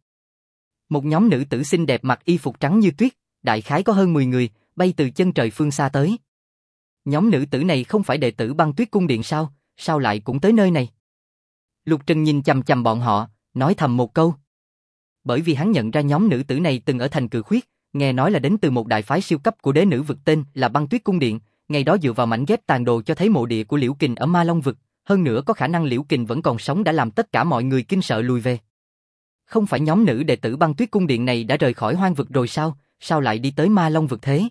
Một nhóm nữ tử xinh đẹp mặc y phục trắng như tuyết, đại khái có hơn 10 người, bay từ chân trời phương xa tới. Nhóm nữ tử này không phải đệ tử Băng Tuyết Cung Điện sao, sao lại cũng tới nơi này? Lục Trần nhìn chằm chằm bọn họ, nói thầm một câu. Bởi vì hắn nhận ra nhóm nữ tử này từng ở thành Cự Khuyết, nghe nói là đến từ một đại phái siêu cấp của đế nữ vực tên là Băng Tuyết Cung Điện, ngày đó dựa vào mảnh ghép tàn đồ cho thấy mộ địa của Liễu Kình ở Ma Long vực, hơn nữa có khả năng Liễu Kình vẫn còn sống đã làm tất cả mọi người kinh sợ lùi về. Không phải nhóm nữ đệ tử Băng Tuyết Cung Điện này đã rời khỏi hoang vực rồi sao, sao lại đi tới Ma Long vực thế?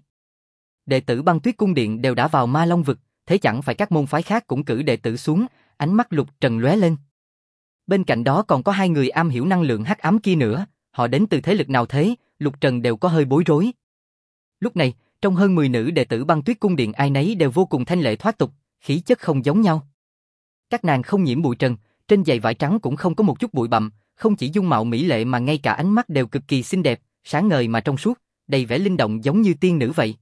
Đệ tử Băng Tuyết Cung Điện đều đã vào Ma Long vực, thế chẳng phải các môn phái khác cũng cử đệ tử xuống? Ánh mắt Lục Trần lóe lên. Bên cạnh đó còn có hai người am hiểu năng lượng hắc ám kia nữa, họ đến từ thế lực nào thế? Lục Trần đều có hơi bối rối. Lúc này, trong hơn 10 nữ đệ tử Băng Tuyết Cung Điện ai nấy đều vô cùng thanh lệ thoát tục, khí chất không giống nhau. Các nàng không nhiễm bụi trần, trên giày vải trắng cũng không có một chút bụi bặm, không chỉ dung mạo mỹ lệ mà ngay cả ánh mắt đều cực kỳ xinh đẹp, sáng ngời mà trong suốt, đầy vẻ linh động giống như tiên nữ vậy.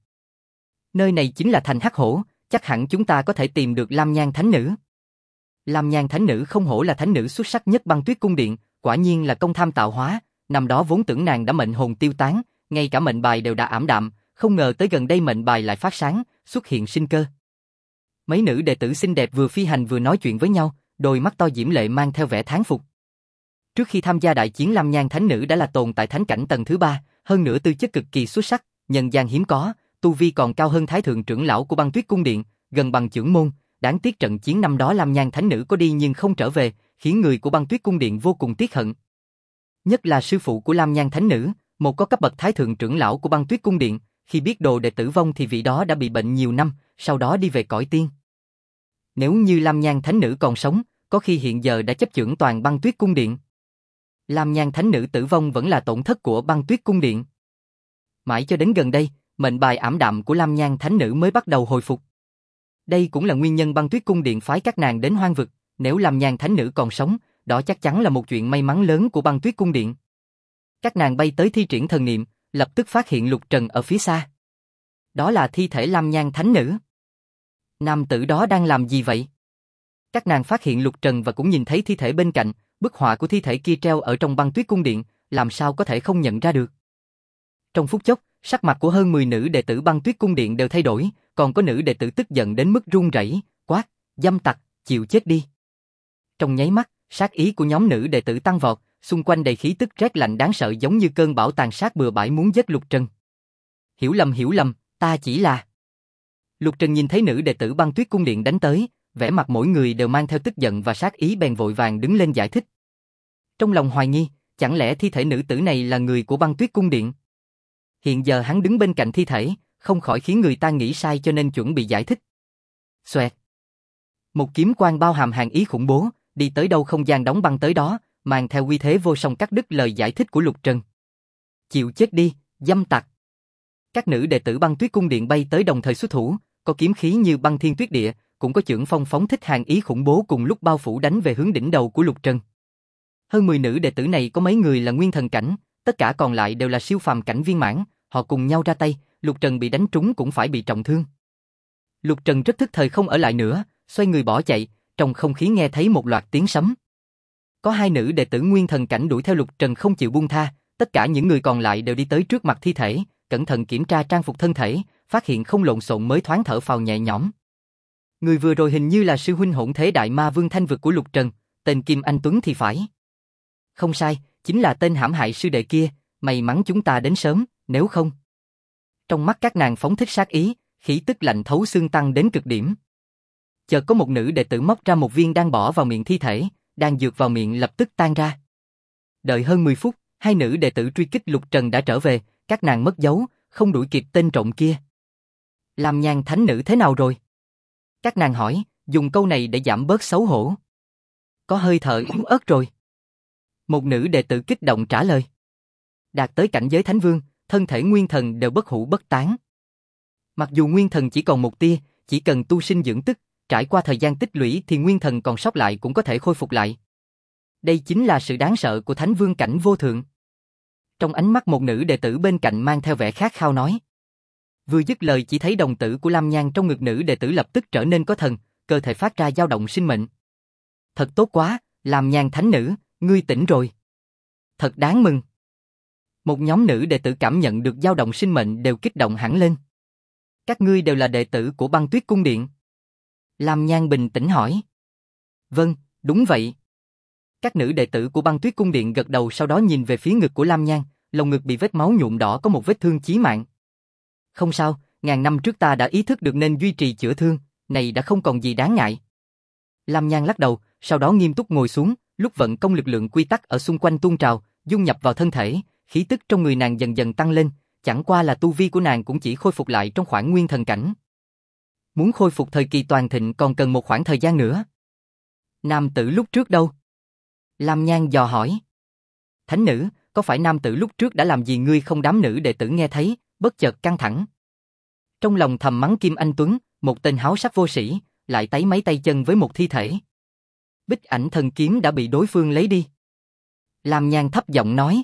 Nơi này chính là thành Hắc Hổ, chắc hẳn chúng ta có thể tìm được Lam Nhan Thánh Nữ. Lam Nhan Thánh Nữ không hổ là thánh nữ xuất sắc nhất Băng Tuyết Cung Điện, quả nhiên là công tham tạo hóa, năm đó vốn tưởng nàng đã mệnh hồn tiêu tán, ngay cả mệnh bài đều đã ảm đạm, không ngờ tới gần đây mệnh bài lại phát sáng, xuất hiện sinh cơ. Mấy nữ đệ tử xinh đẹp vừa phi hành vừa nói chuyện với nhau, đôi mắt to diễm lệ mang theo vẻ thán phục. Trước khi tham gia đại chiến Lam Nhan Thánh Nữ đã là tồn tại thánh cảnh tầng thứ 3, hơn nữa tư chất cực kỳ xuất sắc, nhân gian hiếm có, tu vi còn cao hơn Thái Thượng trưởng lão của Băng Tuyết Cung Điện, gần bằng chưởng môn. Đáng tiếc trận chiến năm đó Lam Nhan Thánh Nữ có đi nhưng không trở về, khiến người của Băng Tuyết Cung Điện vô cùng tiếc hận. Nhất là sư phụ của Lam Nhan Thánh Nữ, một có cấp bậc thái thượng trưởng lão của Băng Tuyết Cung Điện, khi biết đồ đệ tử vong thì vị đó đã bị bệnh nhiều năm, sau đó đi về cõi tiên. Nếu như Lam Nhan Thánh Nữ còn sống, có khi hiện giờ đã chấp chưởng toàn Băng Tuyết Cung Điện. Lam Nhan Thánh Nữ tử vong vẫn là tổn thất của Băng Tuyết Cung Điện. Mãi cho đến gần đây, mệnh bài ảm đạm của Lam Nhan Thánh Nữ mới bắt đầu hồi phục. Đây cũng là nguyên nhân Băng Tuyết Cung Điện phái các nàng đến Hoang Vực, nếu Lam Nhan Thánh Nữ còn sống, đó chắc chắn là một chuyện may mắn lớn của Băng Tuyết Cung Điện. Các nàng bay tới thi triển thần niệm, lập tức phát hiện Lục Trần ở phía xa. Đó là thi thể Lam Nhan Thánh Nữ. Nam tử đó đang làm gì vậy? Các nàng phát hiện Lục Trần và cũng nhìn thấy thi thể bên cạnh, bức họa của thi thể kia treo ở trong Băng Tuyết Cung Điện, làm sao có thể không nhận ra được. Trong phút chốc, sắc mặt của hơn 10 nữ đệ tử Băng Tuyết Cung Điện đều thay đổi, còn có nữ đệ tử tức giận đến mức run rẩy, quát, dâm tặc, chịu chết đi. Trong nháy mắt, sát ý của nhóm nữ đệ tử tăng vọt, xung quanh đầy khí tức rét lạnh đáng sợ giống như cơn bão tàn sát bừa bãi muốn giết Lục Trần. Hiểu lầm, ta chỉ là... Lục Trần nhìn thấy nữ đệ tử Băng Tuyết Cung Điện đánh tới, vẻ mặt mỗi người đều mang theo tức giận và sát ý bèn vội vàng đứng lên giải thích. Trong lòng hoài nghi, chẳng lẽ thi thể nữ tử này là người của Băng Tuyết Cung Điện? Hiện giờ hắn đứng bên cạnh thi thể, không khỏi khiến người ta nghĩ sai cho nên chuẩn bị giải thích. Xoẹt. Một kiếm quang bao hàm hàn ý khủng bố, đi tới đâu không gian đóng băng tới đó, mang theo uy thế vô song cắt đứt lời giải thích của Lục Trần. Chịu chết đi, dâm tặc. Các nữ đệ tử Băng Tuyết Cung Điện bay tới đồng thời xuất thủ, có kiếm khí như băng thiên tuyết địa, cũng có chưởng phong phóng thích hàn ý khủng bố cùng lúc bao phủ đánh về hướng đỉnh đầu của Lục Trần. Hơn 10 nữ đệ tử này có mấy người là nguyên thần cảnh, tất cả còn lại đều là siêu phàm cảnh viên mãn, họ cùng nhau ra tay, Lục Trần bị đánh trúng cũng phải bị trọng thương. Lục Trần rất thức thời không ở lại nữa, xoay người bỏ chạy, trong không khí nghe thấy một loạt tiếng sấm. Có 2 nữ đệ tử nguyên thần cảnh đuổi theo Lục Trần không chịu buông tha, tất cả những người còn lại đều đi tới trước mặt thi thể, cẩn thận kiểm tra trang phục thân thể, phát hiện không lộn xộn mới thoáng thở phào nhẹ nhõm. Người vừa rồi hình như là sư huynh Hỗn Thế Đại Ma Vương Thanh Vực của Lục Trần, tên Kim Anh Tuấn thì phải. Không sai, chính là tên hãm hại sư đệ kia, may mắn chúng ta đến sớm, nếu không. Trong mắt các nàng phóng thích sát ý, khí tức lạnh thấu xương tăng đến cực điểm. Chợt có một nữ đệ tử móc ra một viên đan bỏ vào miệng thi thể, đan dược vào miệng lập tức tan ra. Đợi hơn 10 phút, 2 nữ đệ tử truy kích Lục Trần đã trở về, các nàng mất dấu, không đuổi kịp tên trộm kia. Lam Nhan Thánh Nữ thế nào rồi? Các nàng hỏi, dùng câu này để giảm bớt xấu hổ. Có hơi thở yếu ớt rồi. Một nữ đệ tử kích động trả lời. Đạt tới cảnh giới Thánh Vương, thân thể nguyên thần đều bất hủ bất tán. Mặc dù nguyên thần chỉ còn một tia, chỉ cần tu sinh dưỡng tức, trải qua thời gian tích lũy thì nguyên thần còn sót lại cũng có thể khôi phục lại. Đây chính là sự đáng sợ của Thánh Vương cảnh vô thượng. Trong ánh mắt một nữ đệ tử bên cạnh mang theo vẻ khát khao nói. Vừa dứt lời chỉ thấy đồng tử của Lam Nhan trong ngực nữ đệ tử lập tức trở nên có thần, cơ thể phát ra dao động sinh mệnh. Thật tốt quá, Lam Nhan Thánh Nữ, ngươi tỉnh rồi. Thật đáng mừng. Một nhóm nữ đệ tử cảm nhận được dao động sinh mệnh đều kích động hẳn lên. Các ngươi đều là đệ tử của Băng Tuyết Cung Điện. Lam Nhan bình tĩnh hỏi. Vâng, đúng vậy. Các nữ đệ tử của Băng Tuyết Cung Điện gật đầu sau đó nhìn về phía ngực của Lam Nhan, lồng ngực bị vết máu nhuộm đỏ có một vết thương chí mạng. Không sao, ngàn năm trước ta đã ý thức được nên duy trì chữa thương, này đã không còn gì đáng ngại. Lam Nhan lắc đầu, sau đó nghiêm túc ngồi xuống, lúc vận công lực lượng quy tắc ở xung quanh tuôn trào, dung nhập vào thân thể, khí tức trong người nàng dần dần tăng lên, chẳng qua là tu vi của nàng cũng chỉ khôi phục lại trong khoảng nguyên thần cảnh. Muốn khôi phục thời kỳ toàn thịnh còn cần một khoảng thời gian nữa. Nam tử lúc trước đâu? Lam Nhan dò hỏi. Thánh nữ, có phải nam tử lúc trước đã làm gì ngươi không? Đám nữ đệ tử nghe thấy, bất chợt căng thẳng. Trong lòng thầm mắng Kim Anh Tuấn, một tên háo sắc vô sĩ, lại tấy mấy tay chân với một thi thể. Bích Ảnh Thần Kiếm đã bị đối phương lấy đi. Lam Nhan thấp giọng nói.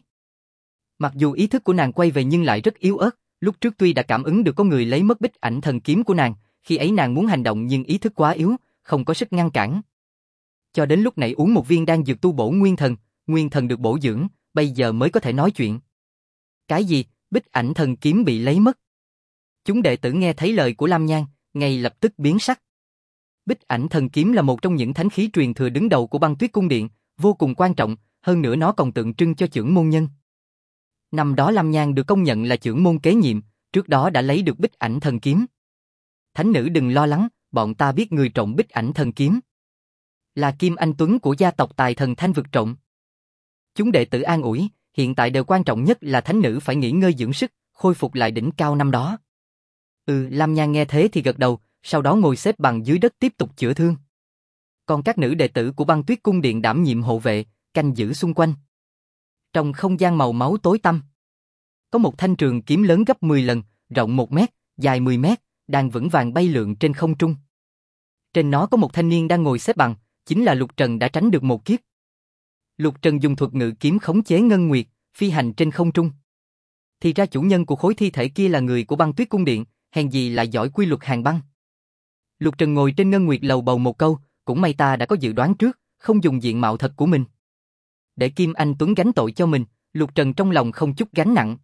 Mặc dù ý thức của nàng quay về nhưng lại rất yếu ớt, lúc trước tuy đã cảm ứng được có người lấy mất Bích Ảnh Thần Kiếm của nàng, khi ấy nàng muốn hành động nhưng ý thức quá yếu, không có sức ngăn cản. Cho đến lúc này uống một viên đan dược tu bổ nguyên thần được bổ dưỡng, bây giờ mới có thể nói chuyện. Cái gì? Bích Ảnh Thần Kiếm bị lấy mất? Chúng đệ tử nghe thấy lời của Lam Nhan, ngay lập tức biến sắc. Bích Ảnh Thần Kiếm là một trong những thánh khí truyền thừa đứng đầu của Băng Tuyết Cung Điện, vô cùng quan trọng, hơn nữa nó còn tượng trưng cho chưởng môn nhân. Năm đó Lam Nhan được công nhận là chưởng môn kế nhiệm, trước đó đã lấy được Bích Ảnh Thần Kiếm. Thánh nữ đừng lo lắng, bọn ta biết người trộm Bích Ảnh Thần Kiếm là Kim Anh Tuấn của gia tộc Tài Thần Thanh Vực trộm. Chúng đệ tử an ủi, hiện tại điều quan trọng nhất là thánh nữ phải nghỉ ngơi dưỡng sức, khôi phục lại đỉnh cao năm đó. Lam Nhan nghe thế thì gật đầu, sau đó ngồi xếp bằng dưới đất tiếp tục chữa thương. Còn các nữ đệ tử của Băng Tuyết Cung Điện đảm nhiệm hộ vệ, canh giữ xung quanh. Trong không gian màu máu tối tăm, có một thanh trường kiếm lớn gấp 10 lần, rộng 1 mét, dài 10 mét, đang vững vàng bay lượn trên không trung. Trên nó có một thanh niên đang ngồi xếp bằng, chính là Lục Trần đã tránh được một kiếp. Lục Trần dùng thuật ngự kiếm khống chế Ngân Nguyệt, phi hành trên không trung. Thì ra chủ nhân của khối thi thể kia là người của Băng Tuyết Cung Điện, hèn gì lại giỏi quy luật hàn băng. Lục Trần ngồi trên Ngân Nguyệt lầu bầu một câu, cũng may ta đã có dự đoán trước, không dùng diện mạo thật của mình. Để Kim Anh Tuấn gánh tội cho mình, Lục Trần trong lòng không chút gánh nặng.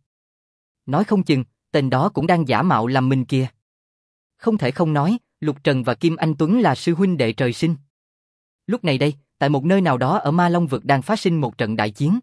Nói không chừng, tên đó cũng đang giả mạo làm mình kìa. Không thể không nói, Lục Trần và Kim Anh Tuấn là sư huynh đệ trời sinh. Lúc này đây, tại một nơi nào đó ở Ma Long vực đang phát sinh một trận đại chiến.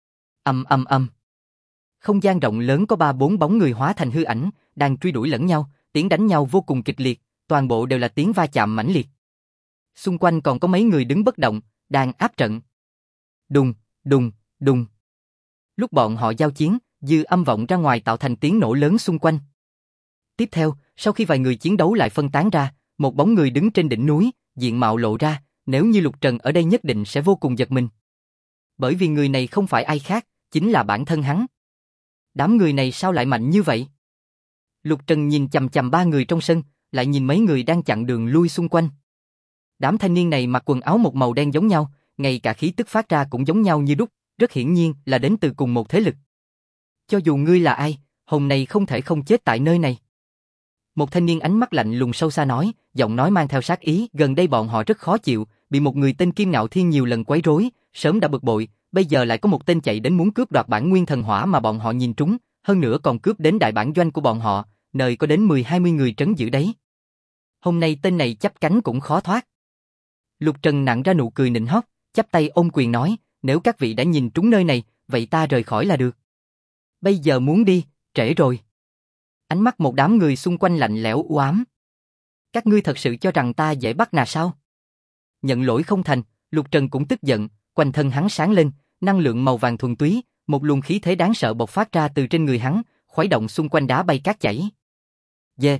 Ầm ầm ầm. Không gian rộng lớn có 3-4 bóng người hóa thành hư ảnh, đang truy đuổi lẫn nhau, tiếng đánh nhau vô cùng kịch liệt, toàn bộ đều là tiếng va chạm mãnh liệt. Xung quanh còn có mấy người đứng bất động, đang áp trận. Đùng, đùng, đùng. Lúc bọn họ giao chiến, dư âm vọng ra ngoài tạo thành tiếng nổ lớn xung quanh. Tiếp theo, sau khi vài người chiến đấu lại phân tán ra, một bóng người đứng trên đỉnh núi, diện mạo lộ ra, nếu như Lục Trần ở đây nhất định sẽ vô cùng giật mình. Bởi vì người này không phải ai khác, chính là bản thân hắn. Đám người này sao lại mạnh như vậy? Lục Trần nhìn chằm chằm 3 người trong sân, lại nhìn mấy người đang chặn đường lui xung quanh. Đám thanh niên này mặc quần áo một màu đen giống nhau, ngay cả khí tức phát ra cũng giống nhau như đúc, rất hiển nhiên là đến từ cùng một thế lực. Cho dù ngươi là ai, hôm nay không thể không chết tại nơi này. Một thanh niên ánh mắt lạnh lùng sâu xa nói, giọng nói mang theo sát ý, gần đây bọn họ rất khó chịu, bị một người tên Kim Ngạo Thiên nhiều lần quấy rối, sớm đã bực bội, bây giờ lại có một tên chạy đến muốn cướp đoạt bản nguyên thần hỏa mà bọn họ nhìn trúng, hơn nữa còn cướp đến đại bản doanh của bọn họ, nơi có đến 10-20 người trấn giữ đấy. Hôm nay tên này chắp cánh cũng khó thoát. Lục Trần nặn ra nụ cười nịnh hót, chắp tay ôm quyền nói, nếu các vị đã nhìn trúng nơi này, vậy ta rời khỏi là được. Bây giờ muốn đi, trễ rồi. Ánh mắt một đám người xung quanh lạnh lẽo u ám. Các ngươi thật sự cho rằng ta dễ bắt nà sao? Nhận lỗi không thành, Lục Trần cũng tức giận, quanh thân hắn sáng lên, năng lượng màu vàng thuần túy, một luồng khí thế đáng sợ bộc phát ra từ trên người hắn, khuấy động xung quanh đá bay cát chảy. Yeah.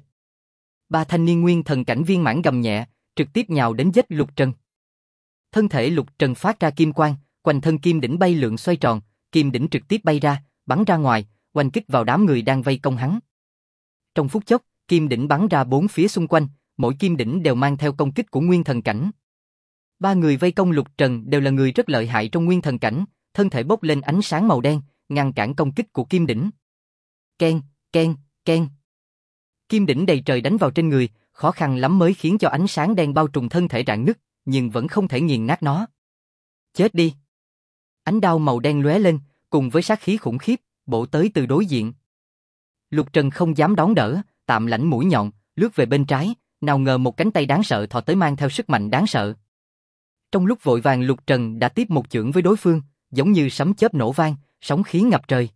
3 thanh niên nguyên thần cảnh viên mãn gầm nhẹ, trực tiếp nhào đến giết Lục Trần. Thân thể Lục Trần phát ra kim quang, quanh thân kim đỉnh bay lượn xoay tròn, kim đỉnh trực tiếp bay ra, bắn ra ngoài, oanh kích vào đám người đang vây công hắn. Trong phút chốc, kim đỉnh bắn ra 4 phía xung quanh, mỗi kim đỉnh đều mang theo công kích của nguyên thần cảnh. 3 người vây công Lục Trần đều là người rất lợi hại trong nguyên thần cảnh, thân thể bốc lên ánh sáng màu đen, ngăn cản công kích của kim đỉnh. Ken, ken, ken. Kim đỉnh đầy trời đánh vào trên người, khó khăn lắm mới khiến cho ánh sáng đen bao trùm thân thể rạn nứt, nhưng vẫn không thể nghiền nát nó. Chết đi. Ánh đao màu đen lóe lên, cùng với sát khí khủng khiếp, bổ tới từ đối diện. Lục Trần không dám đón đỡ, tạm lãnh mũi nhọn, lướt về bên trái, nào ngờ một cánh tay đáng sợ thò tới mang theo sức mạnh đáng sợ. Trong lúc vội vàng Lục Trần đã tiếp một chưởng với đối phương, giống như sấm chớp nổ vang, sóng khí ngập trời.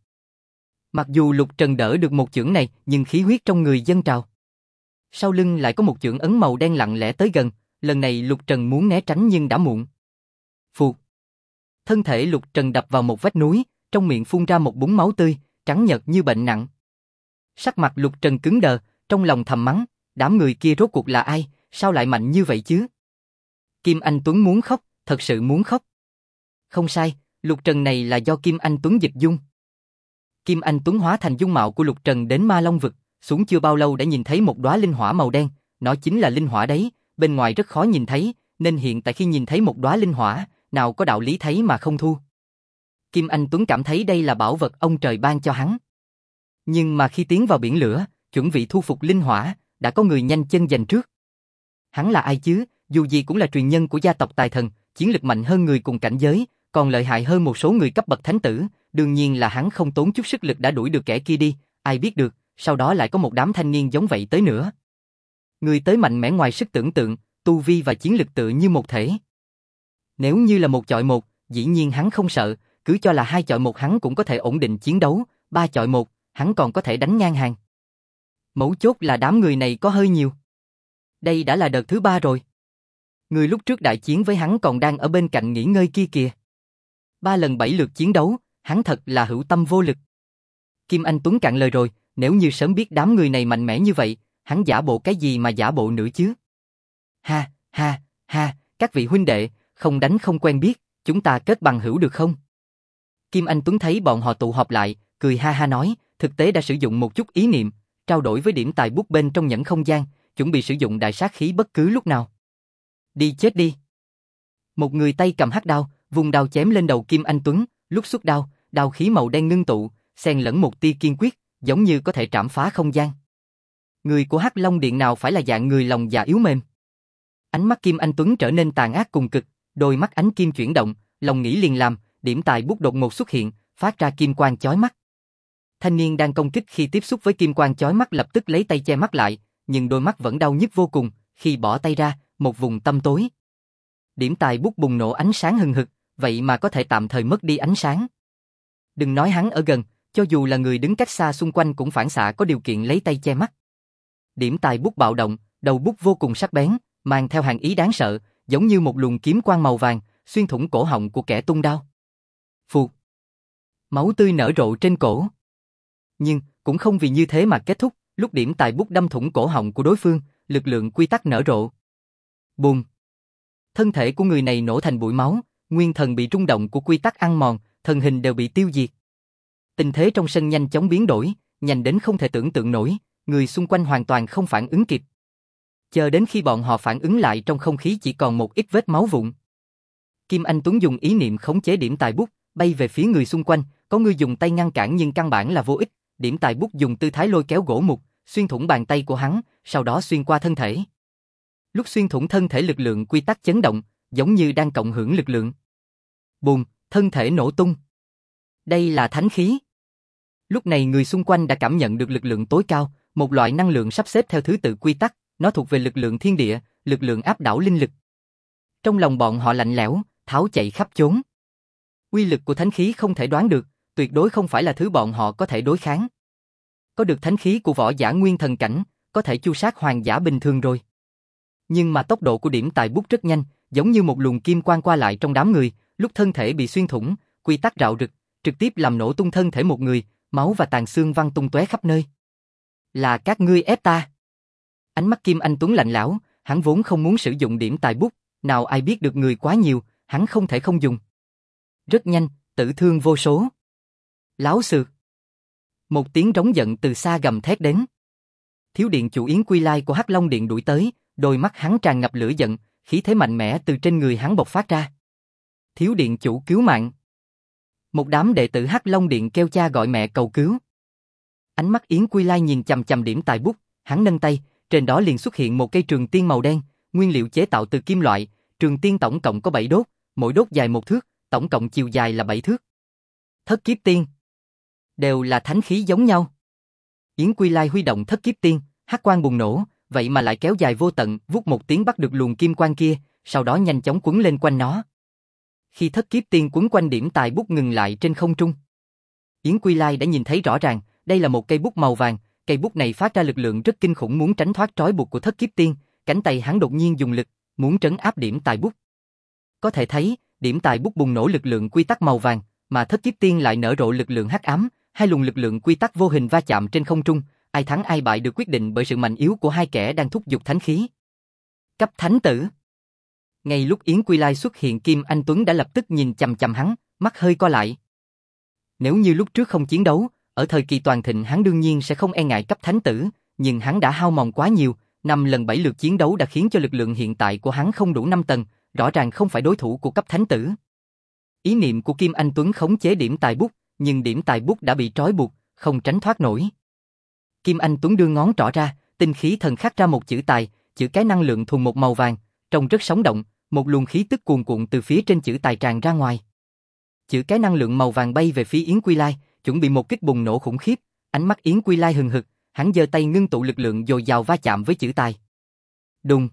Mặc dù Lục Trần đỡ được một chưởng này, nhưng khí huyết trong người dâng trào. Sau lưng lại có một chưởng ấn màu đen lặng lẽ tới gần, lần này Lục Trần muốn né tránh nhưng đã muộn. Phụt. Thân thể Lục Trần đập vào một vách núi, trong miệng phun ra một búng máu tươi, trắng nhợt như bệnh nặng. Sắc mặt Lục Trần cứng đờ, trong lòng thầm mắng, đám người kia rốt cuộc là ai, sao lại mạnh như vậy chứ? Kim Anh Tuấn muốn khóc, thật sự muốn khóc. Không sai, Lục Trần này là do Kim Anh Tuấn dịch dung. Kim Anh Tuấn hóa thành dung mạo của Lục Trần đến Ma Long vực, xuống chưa bao lâu đã nhìn thấy một đóa linh hỏa màu đen, nó chính là linh hỏa đấy, bên ngoài rất khó nhìn thấy, nên hiện tại khi nhìn thấy một đóa linh hỏa, nào có đạo lý thấy mà không thu. Kim Anh Tuấn cảm thấy đây là bảo vật ông trời ban cho hắn. Nhưng mà khi tiến vào biển lửa, chuẩn bị thu phục linh hỏa, đã có người nhanh chân giành trước. Hắn là ai chứ, dù gì cũng là truyền nhân của gia tộc tài thần, chiến lực mạnh hơn người cùng cảnh giới, còn lợi hại hơn một số người cấp bậc thánh tử, đương nhiên là hắn không tốn chút sức lực đã đuổi được kẻ kia đi, ai biết được, sau đó lại có một đám thanh niên giống vậy tới nữa. Người tới mạnh mẽ ngoài sức tưởng tượng, tu vi và chiến lực tự như một thể. Nếu như là 1 chọi 1, dĩ nhiên hắn không sợ, cứ cho là 2 chọi 1 hắn cũng có thể ổn định chiến đấu, 3 chọi 1, hắn còn có thể đánh ngang hàng. Mấu chốt là đám người này có hơi nhiều. Đây đã là đợt thứ 3 rồi. Người lúc trước đại chiến với hắn còn đang ở bên cạnh nghỉ ngơi kia kìa. 3 lần 7 lượt chiến đấu, hắn thật là hữu tâm vô lực. Kim Anh Tuấn cạn lời rồi, nếu như sớm biết đám người này mạnh mẽ như vậy, hắn giả bộ cái gì mà giả bộ nữa chứ? Ha, ha, ha, các vị huynh đệ, không đánh không quen biết, chúng ta kết bằng hữu được không? Kim Anh Tuấn thấy bọn họ tụ họp lại, cười ha ha nói, thực tế đã sử dụng một chút ý niệm, trao đổi với điểm tài bút bên trong nhẫn không gian, chuẩn bị sử dụng đại sát khí bất cứ lúc nào. Đi chết đi. Một người tay cầm hắc đao, vùng đao chém lên đầu Kim Anh Tuấn, lúc xuất đao, đao khí màu đen ngưng tụ, xen lẫn một tia kiên quyết, giống như có thể trảm phá không gian. Người của Hắc Long Điện nào phải là dạng người lòng dạ yếu mềm. Ánh mắt Kim Anh Tuấn trở nên tàn ác cùng cực, đôi mắt ánh kim chuyển động, lòng nghĩ liền làm, điểm tài bút đột ngột xuất hiện, phát ra kim quang chói mắt. Thanh niên đang công kích khi tiếp xúc với kim quang chói mắt lập tức lấy tay che mắt lại, nhưng đôi mắt vẫn đau nhức vô cùng, khi bỏ tay ra, một vùng tăm tối. Điểm tài bút bùng nổ ánh sáng hừng hực, vậy mà có thể tạm thời mất đi ánh sáng. Đừng nói hắn ở gần, cho dù là người đứng cách xa xung quanh cũng phản xạ có điều kiện lấy tay che mắt. Điểm tài bút bạo động, đầu bút vô cùng sắc bén, mang theo hàn ý đáng sợ, giống như một luồng kiếm quang màu vàng, xuyên thủng cổ họng của kẻ tung đao. Phụt. Máu tươi nở rộ trên cổ. Nhưng, cũng không vì như thế mà kết thúc, lúc điểm tài bút đâm thủng cổ họng của đối phương, lực lượng quy tắc nở rộ. Bùm. Thân thể của người này nổ thành bụi máu, nguyên thần bị rung động của quy tắc ăn mòn, thần hình đều bị tiêu diệt. Tình thế trong sân nhanh chóng biến đổi, nhanh đến không thể tưởng tượng nổi, người xung quanh hoàn toàn không phản ứng kịp. Chờ đến khi bọn họ phản ứng lại trong không khí chỉ còn một ít vết máu vụn. Kim Anh Tuấn dùng ý niệm khống chế điểm tài bút, bay về phía người xung quanh, có người dùng tay ngăn cản nhưng căn bản là vô ích, điểm tài bút dùng tư thái lôi kéo gỗ mục, xuyên thủng bàn tay của hắn, sau đó xuyên qua thân thể. Lúc xuyên thủng thân thể lực lượng quy tắc chấn động, giống như đang cộng hưởng lực lượng. Bùm, thân thể nổ tung. Đây là thánh khí. Lúc này người xung quanh đã cảm nhận được lực lượng tối cao, một loại năng lượng sắp xếp theo thứ tự quy tắc, nó thuộc về lực lượng thiên địa, lực lượng áp đảo linh lực. Trong lòng bọn họ lạnh lẽo, tháo chạy khắp chốn. Uy lực của thánh khí không thể đoán được, tuyệt đối không phải là thứ bọn họ có thể đối kháng. Có được thánh khí của võ giả nguyên thần cảnh, có thể chu sát hoàng giả bình thường rồi. Nhưng mà tốc độ của điểm tài bút rất nhanh, giống như một luồng kim quang qua lại trong đám người, lúc thân thể bị xuyên thủng, quy tắc rạo rực, trực tiếp làm nổ tung thân thể một người, máu và tàn xương văng tung tóe khắp nơi. Là các ngươi ép ta. Ánh mắt Kim Anh Tuấn lạnh lẽo, hắn vốn không muốn sử dụng điểm tài bút, nào ai biết được người quá nhiều, hắn không thể không dùng. Rất nhanh, tử thương vô số. Láo xược. Một tiếng rống giận từ xa gầm thét đến. Thiếu điện chủ Yến Quy Lai của Hắc Long Điện đuổi tới, đôi mắt hắn tràn ngập lửa giận, khí thế mạnh mẽ từ trên người hắn bộc phát ra. Thiếu điện chủ cứu mạng. Một đám đệ tử Hắc Long Điện kêu cha gọi mẹ cầu cứu. Ánh mắt Yến Quy Lai nhìn chằm chằm điểm tài bút, hắn nâng tay, trên đó liền xuất hiện một cây trường tiên màu đen, nguyên liệu chế tạo từ kim loại, trường tiên tổng cộng có 7 đốt, mỗi đốt dài 1 thước, tổng cộng chiều dài là 7 thước. Thất kiếp tiên. Đều là thánh khí giống nhau. Yến Quy Lai huy động thất kiếp tiên, hắc quang bùng nổ, vậy mà lại kéo dài vô tận, vút một tiếng bắt được luồng kim quang kia, sau đó nhanh chóng quấn lên quanh nó. Khi thất kiếp tiên quấn quanh điểm tài bút ngừng lại trên không trung, Yến Quy Lai đã nhìn thấy rõ ràng, đây là một cây bút màu vàng, cây bút này phát ra lực lượng rất kinh khủng muốn tránh thoát trói buộc của thất kiếp tiên, cánh tay hắn đột nhiên dùng lực, muốn trấn áp điểm tài bút. Có thể thấy, điểm tài bút bùng nổ lực lượng quy tắc màu vàng, mà thất kiếp tiên lại nở rộ lực lượng hắc ám, hai luồng lực lượng quy tắc vô hình va chạm trên không trung, ai thắng ai bại được quyết định bởi sự mạnh yếu của hai kẻ đang thúc giục thánh khí. Cấp thánh tử. Ngay lúc Yến Quy Lai xuất hiện, Kim Anh Tuấn đã lập tức nhìn chằm chằm hắn, mắt hơi co lại. Nếu như lúc trước không chiến đấu, ở thời kỳ toàn thịnh hắn đương nhiên sẽ không e ngại cấp thánh tử, nhưng hắn đã hao mòn quá nhiều, 5 lần 7 lượt chiến đấu đã khiến cho lực lượng hiện tại của hắn không đủ 5 tầng, rõ ràng không phải đối thủ của cấp thánh tử. Ý niệm của Kim Anh Tuấn khống chế điểm tài bút, nhưng điểm tài bút đã bị trói buộc, không tránh thoát nổi. Kim Anh Tuấn đưa ngón trỏ ra, tinh khí thần khắc ra một chữ tài, chữ cái năng lượng thuần một màu vàng, trông rất sống động, một luồng khí tức cuồn cuộn từ phía trên chữ tài tràn ra ngoài. Chữ cái năng lượng màu vàng bay về phía Yến Quy Lai, chuẩn bị một kích bùng nổ khủng khiếp, ánh mắt Yến Quy Lai hừng hực, hắn giơ tay ngưng tụ lực lượng dồi dào va chạm với chữ tài. Đùng.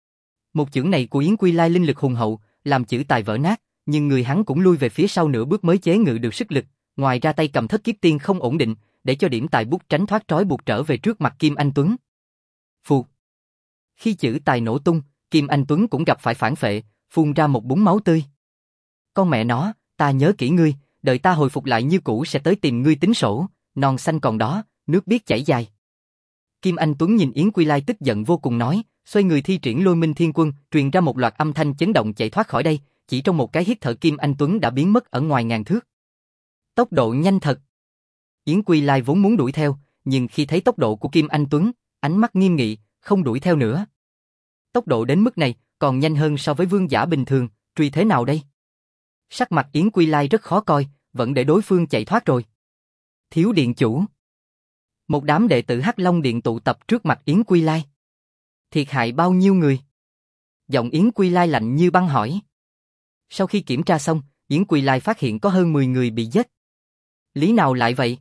Một chưởng này của Yến Quy Lai linh lực hùng hậu, làm chữ tài vỡ nát, nhưng người hắn cũng lui về phía sau nửa bước mới chế ngự được sức lực, ngoài ra tay cầm thất kiếp tiên không ổn định, để cho điểm tài bút tránh thoát trói buộc trở về trước mặt Kim Anh Tuấn. Phụt. Khi chữ tài nổ tung, Kim Anh Tuấn cũng gặp phải phản phệ, phun ra một búng máu tươi. Con mẹ nó, ta nhớ kỹ ngươi, đợi ta hồi phục lại như cũ sẽ tới tìm ngươi tính sổ, non xanh còn đó, nước biết chảy dài. Kim Anh Tuấn nhìn Yến Quy Lai tức giận vô cùng nói, xoay người thi triển Lôi Minh Thiên Quân, truyền ra một loạt âm thanh chấn động chạy thoát khỏi đây, chỉ trong một cái hít thở Kim Anh Tuấn đã biến mất ở ngoài ngàn thước. Tốc độ nhanh thật. Yến Quy Lai vốn muốn đuổi theo, nhưng khi thấy tốc độ của Kim Anh Tuấn, ánh mắt nghiêm nghị, không đuổi theo nữa. Tốc độ đến mức này, còn nhanh hơn so với vương giả bình thường, truy thế nào đây? Sắc mặt Yến Quy Lai rất khó coi, vẫn để đối phương chạy thoát rồi. Thiếu điện chủ. Một đám đệ tử Hắc Long Điện tụ tập trước mặt Yến Quy Lai. Thiệt hại bao nhiêu người? Giọng Yến Quy Lai lạnh như băng hỏi. Sau khi kiểm tra xong, Yến Quy Lai phát hiện có hơn 10 người bị giết. Lý nào lại vậy?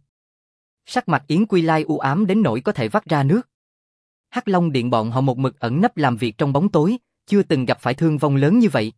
Sắc mặt Yến Quy Lai u ám đến nỗi có thể vắt ra nước. Hắc Long Điện bọn họ một mực ẩn nấp làm việc trong bóng tối, chưa từng gặp phải thương vong lớn như vậy.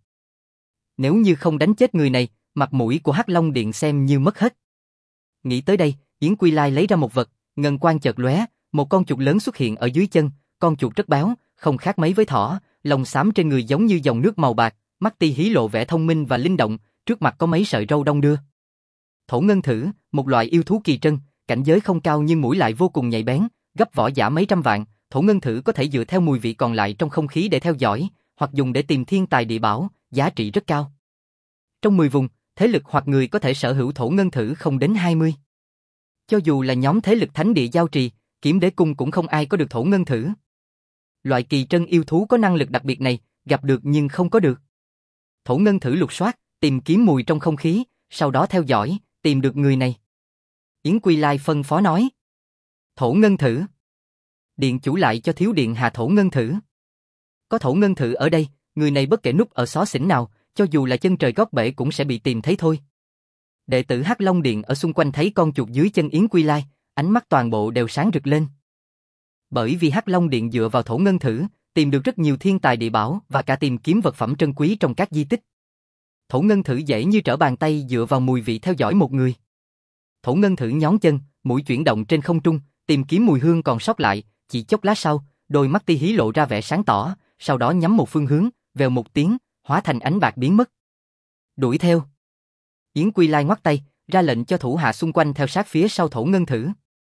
Nếu như không đánh chết người này, mặt mũi của Hắc Long Điện xem như mất hết. Nghĩ tới đây, Yến Quy Lai lấy ra một vật, ngân quang chợt lóe, một con chuột lớn xuất hiện ở dưới chân, con chuột rất béo, không khác mấy với thỏ, lông xám trên người giống như dòng nước màu bạc, mắt ti hí lộ vẻ thông minh và linh động, trước mặt có mấy sợi râu đong đưa. Thổ ngân thử, một loại yêu thú kỳ trân, cảnh giới không cao nhưng mũi lại vô cùng nhạy bén, gấp võ giả mấy trăm vạn, thổ ngân thử có thể dựa theo mùi vị còn lại trong không khí để theo dõi, hoặc dùng để tìm thiên tài địa bảo, giá trị rất cao. Trong 10 vùng, thế lực hoặc người có thể sở hữu thổ ngân thử không đến 20. Cho dù là nhóm thế lực thánh địa giao trì, Kiếm Đế Cung cũng không ai có được thổ ngân thử. Loại kỳ trân yêu thú có năng lực đặc biệt này, gặp được nhưng không có được. Thổ ngân thử lục soát, tìm kiếm mùi trong không khí, sau đó theo dõi, tìm được người này. Yến Quy Lai phân phó nói. Thổ ngân thử. Điện chủ lại cho thiếu điện hạ thổ ngân thử. Có thổ ngân thử ở đây, người này bất kể núp ở xó xỉnh nào, cho dù là chân trời góc bể cũng sẽ bị tìm thấy thôi. Đệ tử Hắc Long Điện ở xung quanh thấy con chuột dưới chân Yến Quy Lai, ánh mắt toàn bộ đều sáng rực lên. Bởi vì Hắc Long Điện dựa vào thổ ngân thử, tìm được rất nhiều thiên tài địa bảo và cả tìm kiếm vật phẩm trân quý trong các di tích. Thổ ngân thử dễ như trở bàn tay dựa vào mùi vị theo dõi một người. Thổ ngân thử nhón chân, mũi chuyển động trên không trung, tìm kiếm mùi hương còn sót lại, chỉ chốc lát sau, đôi mắt ti hí lộ ra vẻ sáng tỏ, sau đó nhắm một phương hướng, vèo một tiếng, hóa thành ánh bạc biến mất. Đuổi theo. Yến Quy Lai ngoắt tay, ra lệnh cho thủ hạ xung quanh theo sát phía sau thổ ngân thử.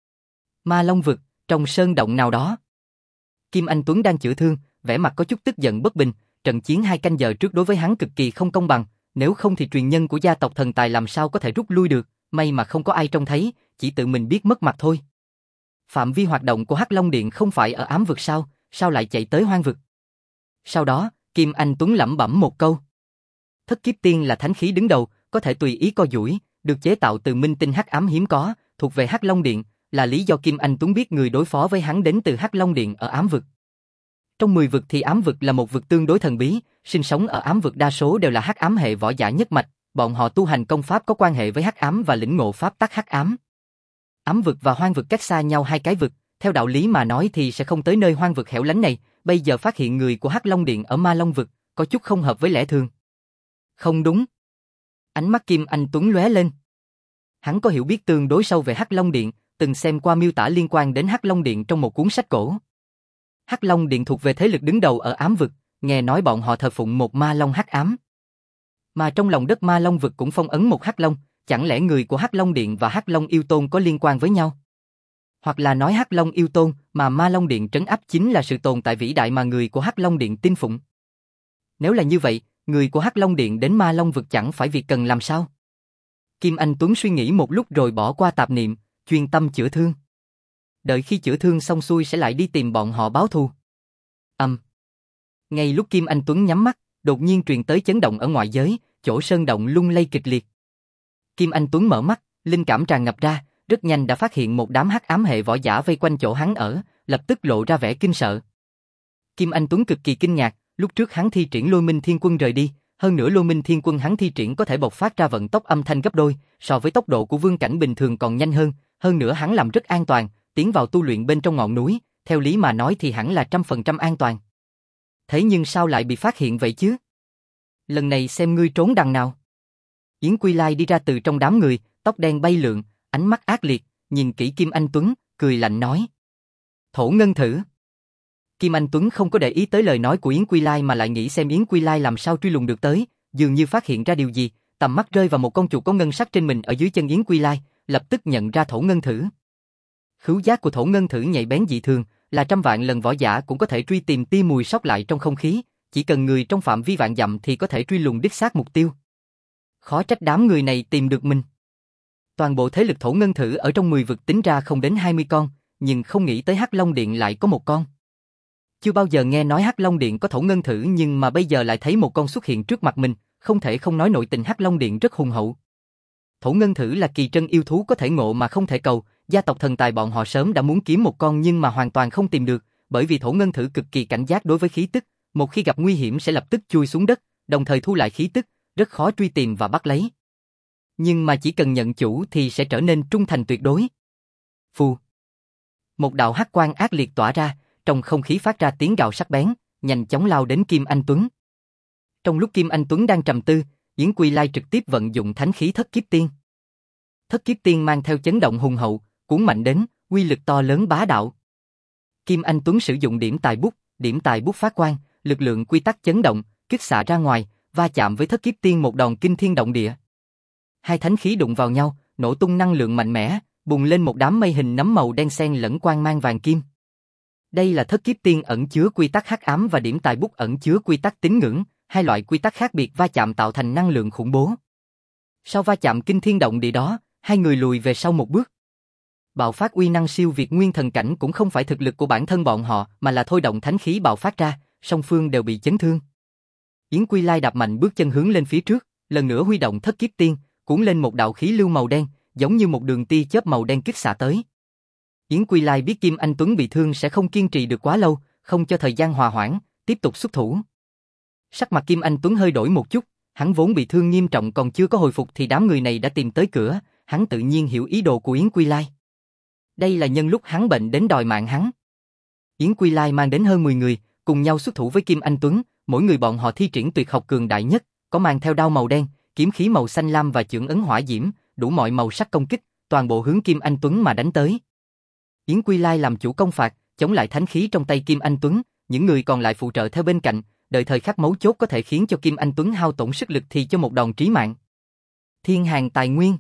Ma Long vực, trong sơn động nào đó. Kim Anh Tuấn đang chữa thương, vẻ mặt có chút tức giận bất bình, trận chiến 2 canh giờ trước đối với hắn cực kỳ không công bằng, nếu không thì truyền nhân của gia tộc thần tài làm sao có thể rút lui được, may mà không có ai trông thấy, chỉ tự mình biết mất mặt thôi. Phạm vi hoạt động của Hắc Long Điện không phải ở ám vực sao lại chạy tới hoang vực? Sau đó, Kim Anh Tuấn lẩm bẩm một câu. Thất kiếp tiên là thánh khí đứng đầu, có thể tùy ý co duỗi, được chế tạo từ minh tinh hắc ám hiếm có, thuộc về Hắc Long Điện, là lý do Kim Anh Tuấn biết người đối phó với hắn đến từ Hắc Long Điện ở ám vực. Trong 10 vực thì ám vực là một vực tương đối thần bí, sinh sống ở ám vực đa số đều là hắc ám hệ võ giả nhất mạch, bọn họ tu hành công pháp có quan hệ với hắc ám và lĩnh ngộ pháp tắc hắc ám. Ám vực và hoang vực cách xa nhau 2 cái vực, theo đạo lý mà nói thì sẽ không tới nơi hoang vực hẻo lánh này, bây giờ phát hiện người của Hắc Long Điện ở Ma Long vực, có chút không hợp với lẽ thường. Không đúng. Ánh mắt Kim Anh Tuấn lóe lên. Hắn có hiểu biết tương đối sâu về Hắc Long Điện, từng xem qua miêu tả liên quan đến Hắc Long Điện trong một cuốn sách cổ. Hắc Long Điện thuộc về thế lực đứng đầu ở ám vực, nghe nói bọn họ thờ phụng một ma long hắc ám. Mà trong lòng đất Ma Long vực cũng phong ấn một hắc long, chẳng lẽ người của Hắc Long Điện và Hắc Long Yêu Tôn có liên quan với nhau? Hoặc là nói Hắc Long Yêu Tôn mà Ma Long Điện trấn áp chính là sự tồn tại vĩ đại mà người của Hắc Long Điện tin phụng. Nếu là như vậy, người của Hắc Long Điện đến Ma Long vực chẳng phải việc cần làm sao? Kim Anh Tuấn suy nghĩ một lúc rồi bỏ qua tạp niệm, chuyên tâm chữa thương. Đợi khi chữa thương xong xuôi sẽ lại đi tìm bọn họ báo thù. Ngay lúc Kim Anh Tuấn nhắm mắt, đột nhiên truyền tới chấn động ở ngoại giới, chỗ sơn động lung lay kịch liệt. Kim Anh Tuấn mở mắt, linh cảm tràn ngập ra, rất nhanh đã phát hiện một đám hắc ám hệ võ giả vây quanh chỗ hắn ở, lập tức lộ ra vẻ kinh sợ. Kim Anh Tuấn cực kỳ kinh ngạc, lúc trước hắn thi triển Lôi Minh Thiên Quân rời đi, hơn nữa Lôi Minh Thiên Quân hắn thi triển có thể bộc phát ra vận tốc âm thanh gấp đôi, so với tốc độ của vương cảnh bình thường còn nhanh hơn nữa hắn làm rất an toàn, tiến vào tu luyện bên trong ngọn núi, theo lý mà nói thì hẳn là 100% an toàn. Thế nhưng sao lại bị phát hiện vậy chứ? Lần này xem ngươi trốn đằng nào. Yến Quy Lai đi ra từ trong đám người, tóc đen bay lượn, ánh mắt ác liệt, nhìn kỹ Kim Anh Tuấn, cười lạnh nói. Thổ ngân thử. Kim Anh Tuấn không có để ý tới lời nói của Yến Quy Lai mà lại nghĩ xem Yến Quy Lai làm sao truy lùng được tới, dường như phát hiện ra điều gì, tầm mắt rơi vào một con chuột có ngân sắc trên mình ở dưới chân Yến Quy Lai, lập tức nhận ra Thổ Ngân Thử. Khứu giác của Thổ Ngân Thử nhạy bén dị thường, là trăm vạn lần võ giả cũng có thể truy tìm tia mùi sót lại trong không khí, chỉ cần người trong phạm vi vạn dặm thì có thể truy lùng đích xác mục tiêu. Khó trách đám người này tìm được mình. Toàn bộ thế lực Thổ Ngân Thử ở trong 10 vực tính ra không đến 20 con, nhưng không nghĩ tới Hắc Long Điện lại có một con. Chưa bao giờ nghe nói Hắc Long Điện có Thổ Ngân Thử, nhưng mà bây giờ lại thấy một con xuất hiện trước mặt mình, không thể không nói nội tình Hắc Long Điện rất hùng hậu. Thổ Ngân Thử là kỳ trân yêu thú có thể ngộ mà không thể cầu, gia tộc thần tài bọn họ sớm đã muốn kiếm một con nhưng mà hoàn toàn không tìm được, bởi vì Thổ Ngân Thử cực kỳ cảnh giác đối với khí tức, một khi gặp nguy hiểm sẽ lập tức chui xuống đất, đồng thời thu lại khí tức, rất khó truy tìm và bắt lấy. Nhưng mà chỉ cần nhận chủ thì sẽ trở nên trung thành tuyệt đối. Phù. Một đạo hắc quang ác liệt tỏa ra, trong không khí phát ra tiếng gào sắc bén, nhanh chóng lao đến Kim Anh Tuấn. Trong lúc Kim Anh Tuấn đang trầm tư, Yến Quy Lai trực tiếp vận dụng thánh khí Thất Kiếp Tiên. Thất Kiếp Tiên mang theo chấn động hùng hậu, cuốn mạnh đến, uy lực to lớn bá đạo. Kim Anh Tuấn sử dụng điểm tài bút phát quang, lực lượng quy tắc chấn động, kích xạ ra ngoài, va chạm với Thất Kiếp Tiên một đòn kinh thiên động địa. Hai thánh khí đụng vào nhau, nổ tung năng lượng mạnh mẽ, bùng lên một đám mây hình nấm màu đen xen lẫn quang mang vàng kim. Đây là Thất Kiếp Tiên ẩn chứa quy tắc hắc ám và điểm tài bút ẩn chứa quy tắc tín ngưỡng, hai loại quy tắc khác biệt va chạm tạo thành năng lượng khủng bố. Sau va chạm kinh thiên động địa đó, hai người lùi về sau một bước. Bạo phát uy năng siêu việt nguyên thần cảnh cũng không phải thực lực của bản thân bọn họ, mà là thôi động thánh khí bạo phát ra, song phương đều bị chấn thương. Yến Quy Lai đạp mạnh bước chân hướng lên phía trước, lần nữa huy động Thất Kiếp Tiên, cuốn lên một đạo khí lưu màu đen, giống như một đường tia chớp màu đen kích xạ tới. Yến Quy Lai biết Kim Anh Tuấn bị thương sẽ không kiên trì được quá lâu, không cho thời gian hòa hoãn, tiếp tục xuất thủ. Sắc mặt Kim Anh Tuấn hơi đổi một chút, hắn vốn bị thương nghiêm trọng còn chưa có hồi phục thì đám người này đã tìm tới cửa, hắn tự nhiên hiểu ý đồ của Yến Quy Lai. Đây là nhân lúc hắn bệnh đến đòi mạng hắn. Yến Quy Lai mang đến hơn 10 người, cùng nhau xuất thủ với Kim Anh Tuấn, mỗi người bọn họ thi triển tuyệt học cường đại nhất, có mang theo đao màu đen, kiếm khí màu xanh lam và chưởng ấn hỏa diễm, đủ mọi màu sắc công kích, toàn bộ hướng Kim Anh Tuấn mà đánh tới. Yến Quy Lai làm chủ công phạt, chống lại thánh khí trong tay Kim Anh Tuấn, những người còn lại phụ trợ theo bên cạnh, đợi thời khắc mấu chốt có thể khiến cho Kim Anh Tuấn hao tổn sức lực thì cho một đòn trí mạng. Thiên hàng tài nguyên.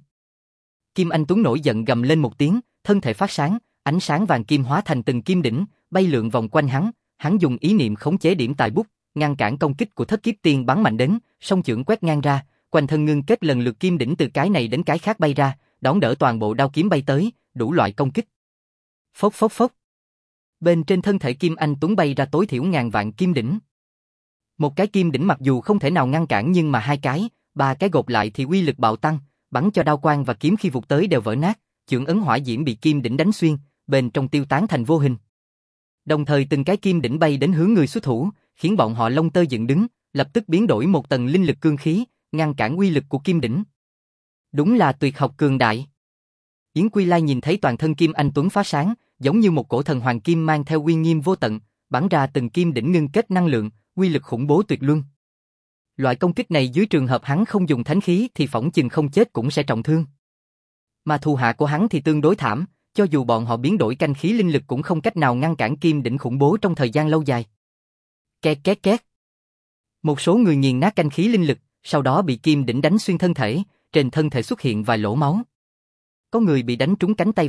Kim Anh Tuấn nổi giận gầm lên một tiếng, thân thể phát sáng, ánh sáng vàng kim hóa thành từng kim đỉnh, bay lượn vòng quanh hắn dùng ý niệm khống chế điểm tài bút, ngăn cản công kích của Thất Kiếp Tiên bắn mạnh đến, song chưởng quét ngang ra, quanh thân ngưng kết lần lượt kim đỉnh từ cái này đến cái khác bay ra, đón đỡ toàn bộ đao kiếm bay tới, đủ loại công kích. Phốc phốc phốc. Bên trên thân thể Kim Anh Tuấn bay ra tối thiểu ngàn vạn kim đỉnh. Một cái kim đỉnh mặc dù không thể nào ngăn cản nhưng mà hai cái, ba cái gộp lại thì uy lực bạo tăng, bắn cho đao quang và kiếm khi vụt tới đều vỡ nát, chưởng ấn hỏa diễm bị kim đỉnh đánh xuyên, bên trong tiêu tán thành vô hình. Đồng thời từng cái kim đỉnh bay đến hướng người xuất thủ, khiến bọn họ lông tơ dựng đứng, lập tức biến đổi một tầng linh lực cương khí, ngăn cản uy lực của kim đỉnh. Đúng là tuyệt học cường đại. Yến Quy Lai nhìn thấy toàn thân Kim Anh Tuấn phá sáng, giống như một cổ thần hoàng kim mang theo uy nghiêm vô tận, bắn ra từng kim đỉnh ngưng kết năng lượng, uy lực khủng bố tuyệt luân. Loại công kích này dưới trường hợp hắn không dùng thánh khí thì phỏng chừng không chết cũng sẽ trọng thương. Mà thù hạ của hắn thì tương đối thảm, cho dù bọn họ biến đổi canh khí linh lực cũng không cách nào ngăn cản kim đỉnh khủng bố trong thời gian lâu dài. Két két két. Một số người nghiền nát canh khí linh lực, sau đó bị kim đỉnh đánh xuyên thân thể, trên thân thể xuất hiện vài lỗ máu. Có người bị đánh trúng cánh tay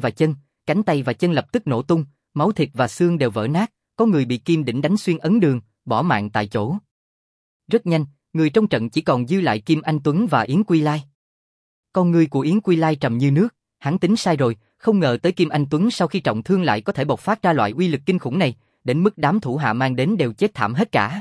và chân lập tức nổ tung, máu thịt và xương đều vỡ nát, có người bị kim đỉnh đánh xuyên ấn đường, bỏ mạng tại chỗ. Rất nhanh, người trong trận chỉ còn dư lại Kim Anh Tuấn và Yến Quy Lai. Con người của Yến Quy Lai trầm như nước, hắn tính sai rồi, không ngờ tới Kim Anh Tuấn sau khi trọng thương lại có thể bộc phát ra loại uy lực kinh khủng này, đến mức đám thủ hạ mang đến đều chết thảm hết cả.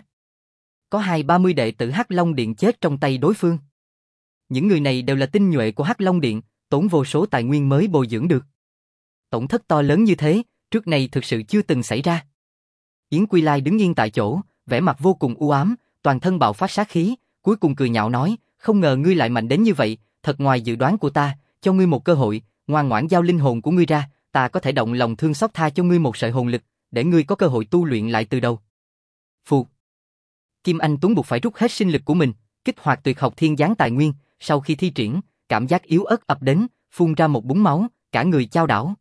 Có 20-30 đệ tử Hắc Long Điện chết trong tay đối phương. Những người này đều là tinh nhuệ của Hắc Long Điện, tốn vô số tài nguyên mới bồi dưỡng được. Tổn thất to lớn như thế, trước này thực sự chưa từng xảy ra. Yến Quy Lai đứng yên tại chỗ, vẻ mặt vô cùng u ám, toàn thân bạo phát sát khí, cuối cùng cười nhạo nói, không ngờ ngươi lại mạnh đến như vậy, thật ngoài dự đoán của ta, cho ngươi một cơ hội, ngoan ngoãn giao linh hồn của ngươi ra, ta có thể động lòng thương xót tha cho ngươi một sợi hồn lực, để ngươi có cơ hội tu luyện lại từ đầu. Phù. Kim Anh Tuấn buộc phải rút hết sinh lực của mình, kích hoạt tuyệt học thiên giáng tài nguyên, sau khi thi triển, cảm giác yếu ớt ập đến, phun ra một búng máu, cả người chao đảo.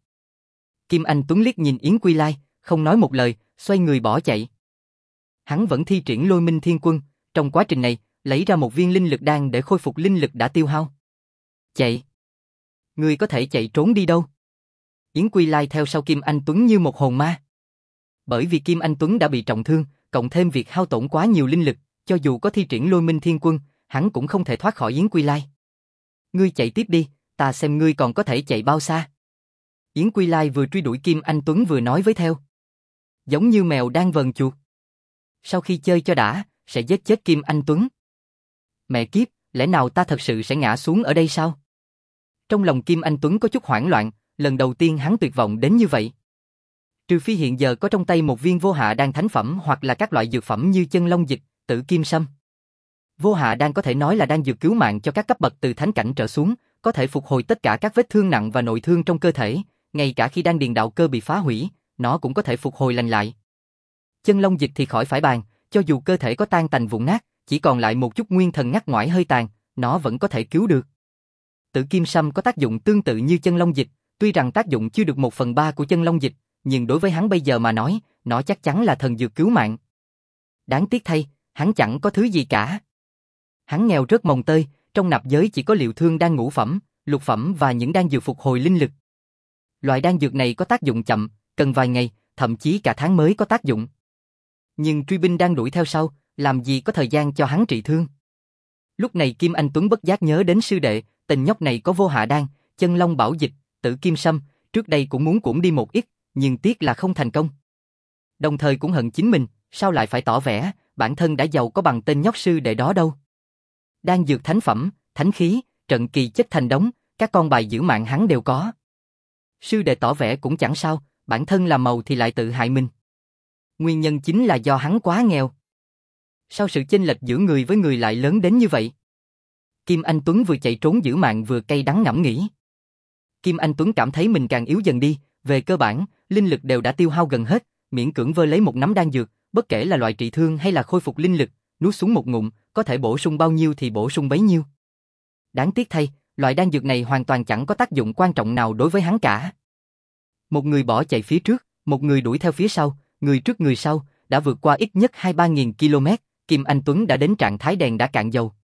Kim Anh Tuấn liếc nhìn Yến Quy Lai, không nói một lời, xoay người bỏ chạy. Hắn vẫn thi triển Lôi Minh Thiên Quân, trong quá trình này, lấy ra một viên linh lực đan để khôi phục linh lực đã tiêu hao. Chạy! Ngươi có thể chạy trốn đi đâu? Yến Quy Lai theo sau Kim Anh Tuấn như một hồn ma. Bởi vì Kim Anh Tuấn đã bị trọng thương, cộng thêm việc hao tổn quá nhiều linh lực, cho dù có thi triển Lôi Minh Thiên Quân, hắn cũng không thể thoát khỏi Yến Quy Lai. Ngươi chạy tiếp đi, ta xem ngươi còn có thể chạy bao xa. Yến Quy Lai vừa truy đuổi Kim Anh Tuấn vừa nói với theo. Giống như mèo đang vờn chuột. Sau khi chơi cho đã, sẽ giết chết Kim Anh Tuấn. Mẹ kiếp, lẽ nào ta thật sự sẽ ngã xuống ở đây sao? Trong lòng Kim Anh Tuấn có chút hoảng loạn, lần đầu tiên hắn tuyệt vọng đến như vậy. Trừ phi hiện giờ có trong tay một viên vô hạ đan thánh phẩm hoặc là các loại dược phẩm như chân long dịch, tử kim sâm. Vô hạ đan có thể nói là đan dược cứu mạng cho các cấp bậc từ thánh cảnh trở xuống, có thể phục hồi tất cả các vết thương nặng và nội thương trong cơ thể, ngay cả khi đan điền đạo cơ bị phá hủy, nó cũng có thể phục hồi lành lại. Chân long dịch thì khỏi phải bàn, cho dù cơ thể có tan tành vụn nát, chỉ còn lại một chút nguyên thần ngắt ngoải hơi tàn, nó vẫn có thể cứu được. Tử kim sâm có tác dụng tương tự như chân long dịch, tuy rằng tác dụng chưa được 1/3 của chân long dịch, nhưng đối với hắn bây giờ mà nói, nó chắc chắn là thần dược cứu mạng. Đáng tiếc thay, hắn chẳng có thứ gì cả. Hắn nghèo rất mồng tơi, trong nạp giới chỉ có liệu thương đan ngũ phẩm, lục phẩm và những đan dược phục hồi linh lực. Loại đan dược này có tác dụng chậm, cần vài ngày, thậm chí cả tháng mới có tác dụng. Nhưng truy binh đang đuổi theo sau, làm gì có thời gian cho hắn trị thương. Lúc này Kim Anh Tuấn bất giác nhớ đến sư đệ, tên nhóc này có vô hạ đan, chân long bảo dịch, tử kim sâm, trước đây cũng muốn cũng đi một ít, nhưng tiếc là không thành công. Đồng thời cũng hận chính mình, sao lại phải tỏ vẻ, bản thân đã giàu có bằng tên nhóc sư đệ đó đâu. Đan dược thánh phẩm, thánh khí, trận kỳ chất thành đống, các con bài giữ mạng hắn đều có. Sư đệ tỏ vẻ cũng chẳng sao, bản thân làm màu thì lại tự hại mình. Nguyên nhân chính là do hắn quá nghèo. Sao sự chênh lệch giữa người với người lại lớn đến như vậy? Kim Anh Tuấn vừa chạy trốn giữ mạng vừa cay đắng ngẫm nghĩ. Kim Anh Tuấn cảm thấy mình càng yếu dần đi, về cơ bản, linh lực đều đã tiêu hao gần hết, miễn cưỡng vơ lấy một nắm đan dược, bất kể là loại trị thương hay là khôi phục linh lực, nuốt xuống một ngụm, có thể bổ sung bao nhiêu thì bổ sung bấy nhiêu. Đáng tiếc thay, loại đan dược này hoàn toàn chẳng có tác dụng quan trọng nào đối với hắn cả. Một người bỏ chạy phía trước, một người đuổi theo phía sau, người trước người sau, đã vượt qua ít nhất 2-3 nghìn km, Kim Anh Tuấn đã đến trạng thái đèn đã cạn dầu.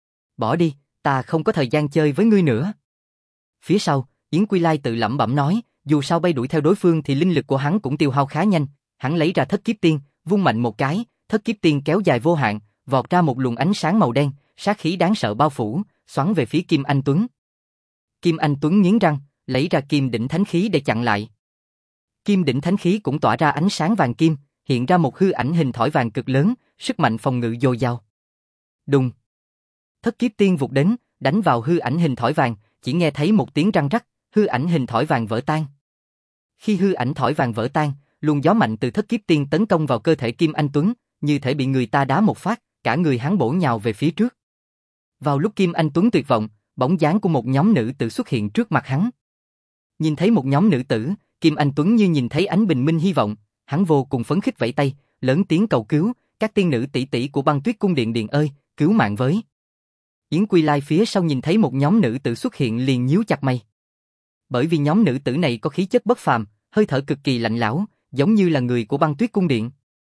Bỏ đi, ta không có thời gian chơi với ngươi nữa. Phía sau, Yến Quy Lai tự lẩm bẩm nói, dù sao bay đuổi theo đối phương thì linh lực của hắn cũng tiêu hao khá nhanh, hắn lấy ra thất kiếp tiên, vung mạnh một cái, thất kiếp tiên kéo dài vô hạn, vọt ra một luồng ánh sáng màu đen, sát khí đáng sợ bao phủ, xoắn về phía Kim Anh Tuấn. Kim Anh Tuấn nghiến răng, lấy ra kim đỉnh thánh khí để chặn lại. Kim đỉnh thánh khí cũng tỏa ra ánh sáng vàng kim, hiện ra một hư ảnh hình thỏi vàng cực lớn, sức mạnh phòng ngự dồi dào. Đùng. Thất kiếp tiên vụt đến, đánh vào hư ảnh hình thỏi vàng, chỉ nghe thấy một tiếng răng rắc, hư ảnh hình thỏi vàng vỡ tan. Khi hư ảnh thỏi vàng vỡ tan, luồng gió mạnh từ thất kiếp tiên tấn công vào cơ thể Kim Anh Tuấn, như thể bị người ta đá một phát, cả người hắn bổ nhào về phía trước. Vào lúc Kim Anh Tuấn tuyệt vọng, bóng dáng của một nhóm nữ tử xuất hiện trước mặt hắn. Nhìn thấy một nhóm nữ tử, Kim Anh Tuấn như nhìn thấy ánh bình minh hy vọng, hắn vô cùng phấn khích vẫy tay, lớn tiếng cầu cứu, các tiên nữ tỷ tỷ của Băng Tuyết cung điện điện ơi, cứu mạng với. Yến Quy Lai phía sau nhìn thấy một nhóm nữ tử xuất hiện liền nhíu chặt mày. Bởi vì nhóm nữ tử này có khí chất bất phàm, hơi thở cực kỳ lạnh lẽo, giống như là người của Băng Tuyết cung điện.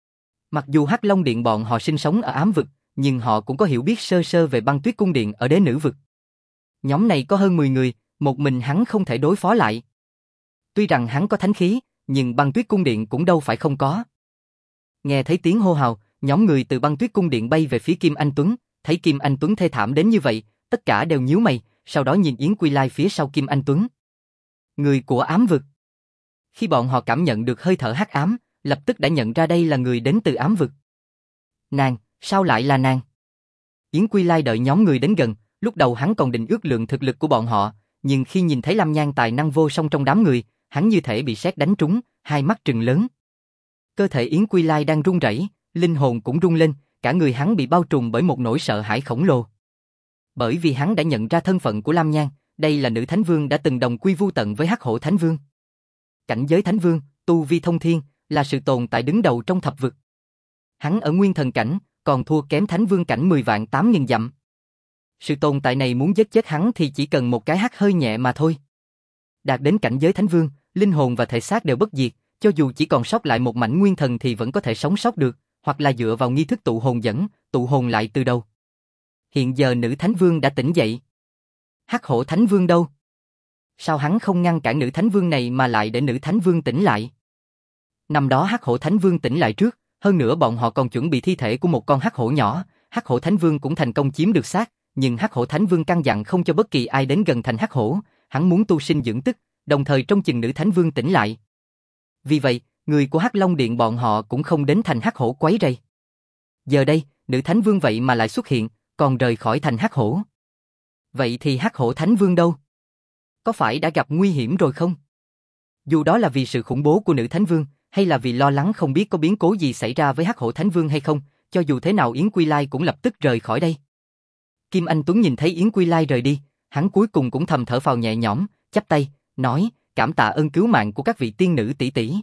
Mặc dù Hắc Long điện bọn họ sinh sống ở ám vực, nhưng họ cũng có hiểu biết sơ sơ về Băng Tuyết cung điện ở đế nữ vực. Nhóm này có hơn 10 người, một mình hắn không thể đối phó lại. Tuy rằng hắn có thánh khí, nhưng Băng Tuyết cung điện cũng đâu phải không có. Nghe thấy tiếng hô hào, nhóm người từ Băng Tuyết cung điện bay về phía Kim Anh Tuấn, thấy Kim Anh Tuấn thê thảm đến như vậy, tất cả đều nhíu mày, sau đó nhìn Yến Quy Lai phía sau Kim Anh Tuấn. Người của ám vực. Khi bọn họ cảm nhận được hơi thở hắc ám, lập tức đã nhận ra đây là người đến từ ám vực. Nàng, sao lại là nàng? Yến Quy Lai đợi nhóm người đến gần, lúc đầu hắn còn định ước lượng thực lực của bọn họ, nhưng khi nhìn thấy Lam Nhan tài năng vô song trong đám người, hắn như thể bị sét đánh trúng, hai mắt trừng lớn. Cơ thể Yến Quy Lai đang run rẩy, linh hồn cũng rung lên, cả người hắn bị bao trùm bởi một nỗi sợ hãi khổng lồ. Bởi vì hắn đã nhận ra thân phận của Lam Nhan, đây là nữ thánh vương đã từng đồng quy vu tận với Hắc Hổ Thánh Vương. Cảnh giới thánh vương, tu vi thông thiên, là sự tồn tại đứng đầu trong thập vực. Hắn ở nguyên thần cảnh, còn thua kém thánh vương cảnh 10.800.000 dặm. Sự tồn tại này muốn giết chết hắn thì chỉ cần một cái hắt hơi nhẹ mà thôi. Đạt đến cảnh giới thánh vương, linh hồn và thể xác đều bất diệt, cho dù chỉ còn sót lại một mảnh nguyên thần thì vẫn có thể sống sót được, hoặc là dựa vào nghi thức tụ hồn dẫn, tụ hồn lại từ đầu. Hiện giờ nữ Thánh Vương đã tỉnh dậy. Hắc Hổ Thánh Vương đâu? Sao hắn không ngăn cản nữ Thánh Vương này mà lại để nữ Thánh Vương tỉnh lại? Năm đó Hắc Hổ Thánh Vương tỉnh lại trước, hơn nữa bọn họ còn chuẩn bị thi thể của một con hắc hổ nhỏ, Hắc Hổ Thánh Vương cũng thành công chiếm được xác, nhưng Hắc Hổ Thánh Vương căn dặn không cho bất kỳ ai đến gần thành hắc hổ, hắn muốn tu sinh dưỡng tức, đồng thời trông chừng nữ Thánh Vương tỉnh lại. Vì vậy, người của Hắc Long Điện bọn họ cũng không đến thành hắc hổ quấy rầy. Giờ đây, nữ Thánh Vương vậy mà lại xuất hiện, còn rời khỏi thành hắc hổ. Vậy thì Hắc Hổ Thánh Vương đâu? Có phải đã gặp nguy hiểm rồi không? Dù đó là vì sự khủng bố của nữ Thánh Vương, hay là vì lo lắng không biết có biến cố gì xảy ra với Hắc Hổ Thánh Vương hay không, cho dù thế nào Yến Quy Lai cũng lập tức rời khỏi đây. Kim Anh Tuấn nhìn thấy Yến Quy Lai rời đi, hắn cuối cùng cũng thầm thở phào nhẹ nhõm, chắp tay, nói, cảm tạ ơn cứu mạng của các vị tiên nữ tỷ tỷ.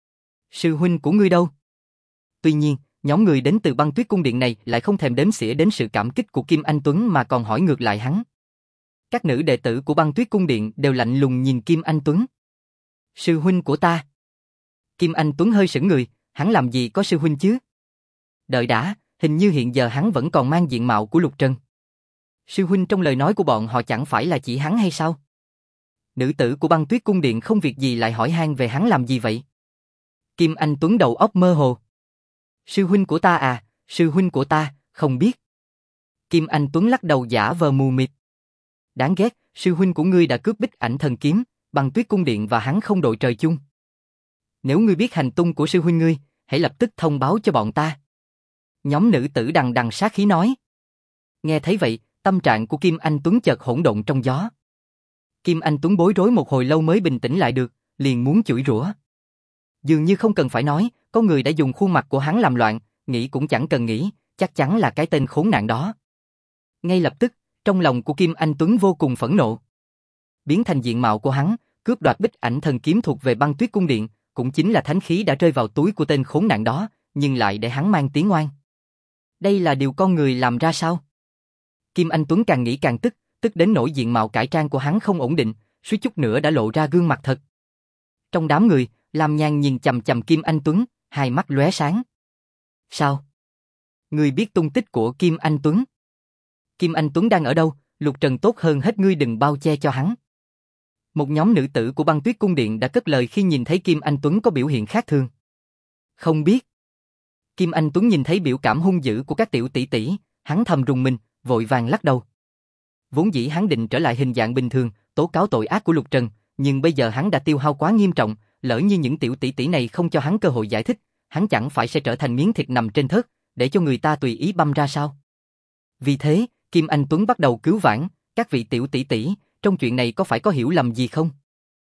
Sư huynh của ngươi đâu? Tuy nhiên, nhóm người đến từ Băng Tuyết Cung Điện này lại không thèm đếm xỉa đến sự cảm kích của Kim Anh Tuấn mà còn hỏi ngược lại hắn. Các nữ đệ tử của Băng Tuyết Cung Điện đều lạnh lùng nhìn Kim Anh Tuấn. Sư huynh của ta. Kim Anh Tuấn hơi sững người, hắn làm gì có sư huynh chứ? Đợi đã, hình như hiện giờ hắn vẫn còn mang diện mạo của Lục Trần. Sư huynh trong lời nói của bọn họ chẳng phải là chỉ hắn hay sao? Nữ tử của Băng Tuyết Cung Điện không việc gì lại hỏi han về hắn làm gì vậy? Kim Anh Tuấn đầu óc mơ hồ. Sư huynh của ta à, sư huynh của ta, không biết. Kim Anh Tuấn lắc đầu giả vờ mù mịt. Đáng ghét, sư huynh của ngươi đã cướp Bích Ảnh Thần Kiếm, Băng Tuyết Cung Điện và hắn không đội trời chung. Nếu ngươi biết hành tung của sư huynh ngươi, hãy lập tức thông báo cho bọn ta. Nhóm nữ tử đằng đằng sát khí nói. Nghe thấy vậy, tâm trạng của Kim Anh Tuấn chợt hỗn độn trong gió. Kim Anh Tuấn bối rối một hồi lâu mới bình tĩnh lại được, liền muốn chửi rủa. Dường như không cần phải nói, có người đã dùng khuôn mặt của hắn làm loạn, nghĩ cũng chẳng cần nghĩ, chắc chắn là cái tên khốn nạn đó. Ngay lập tức, trong lòng của Kim Anh Tuấn vô cùng phẫn nộ. Biến thành diện mạo của hắn, cướp đoạt Bích Ảnh Thần Kiếm thuộc về Băng Tuyết Cung Điện, cũng chính là thánh khí đã rơi vào túi của tên khốn nạn đó, nhưng lại để hắn mang tiếng oan. Đây là điều con người làm ra sao? Kim Anh Tuấn càng nghĩ càng tức, tức đến nỗi diện mạo cải trang của hắn không ổn định, suýt chút nữa đã lộ ra gương mặt thật. Trong đám người, Lam Nhan nhìn chằm chằm Kim Anh Tuấn, hai mắt lóe sáng. Sao? Ngươi biết tung tích của Kim Anh Tuấn? Kim Anh Tuấn đang ở đâu? Lục Trần tốt hơn hết ngươi đừng bao che cho hắn. Một nhóm nữ tử của Băng Tuyết Cung Điện đã cất lời khi nhìn thấy Kim Anh Tuấn có biểu hiện khác thường. Không biết. Kim Anh Tuấn nhìn thấy biểu cảm hung dữ của các tiểu tỷ tỷ, hắn thầm rùng mình, vội vàng lắc đầu. Vốn dĩ hắn định trở lại hình dạng bình thường, tố cáo tội ác của Lục Trần, nhưng bây giờ hắn đã tiêu hao quá nghiêm trọng, lỡ như những tiểu tỷ tỷ này không cho hắn cơ hội giải thích, hắn chẳng phải sẽ trở thành miếng thịt nằm trên thớt, để cho người ta tùy ý băm ra sao? Vì thế, Kim Anh Tuấn bắt đầu cứu vãn, các vị tiểu tỷ tỷ, trong chuyện này có phải có hiểu lầm gì không?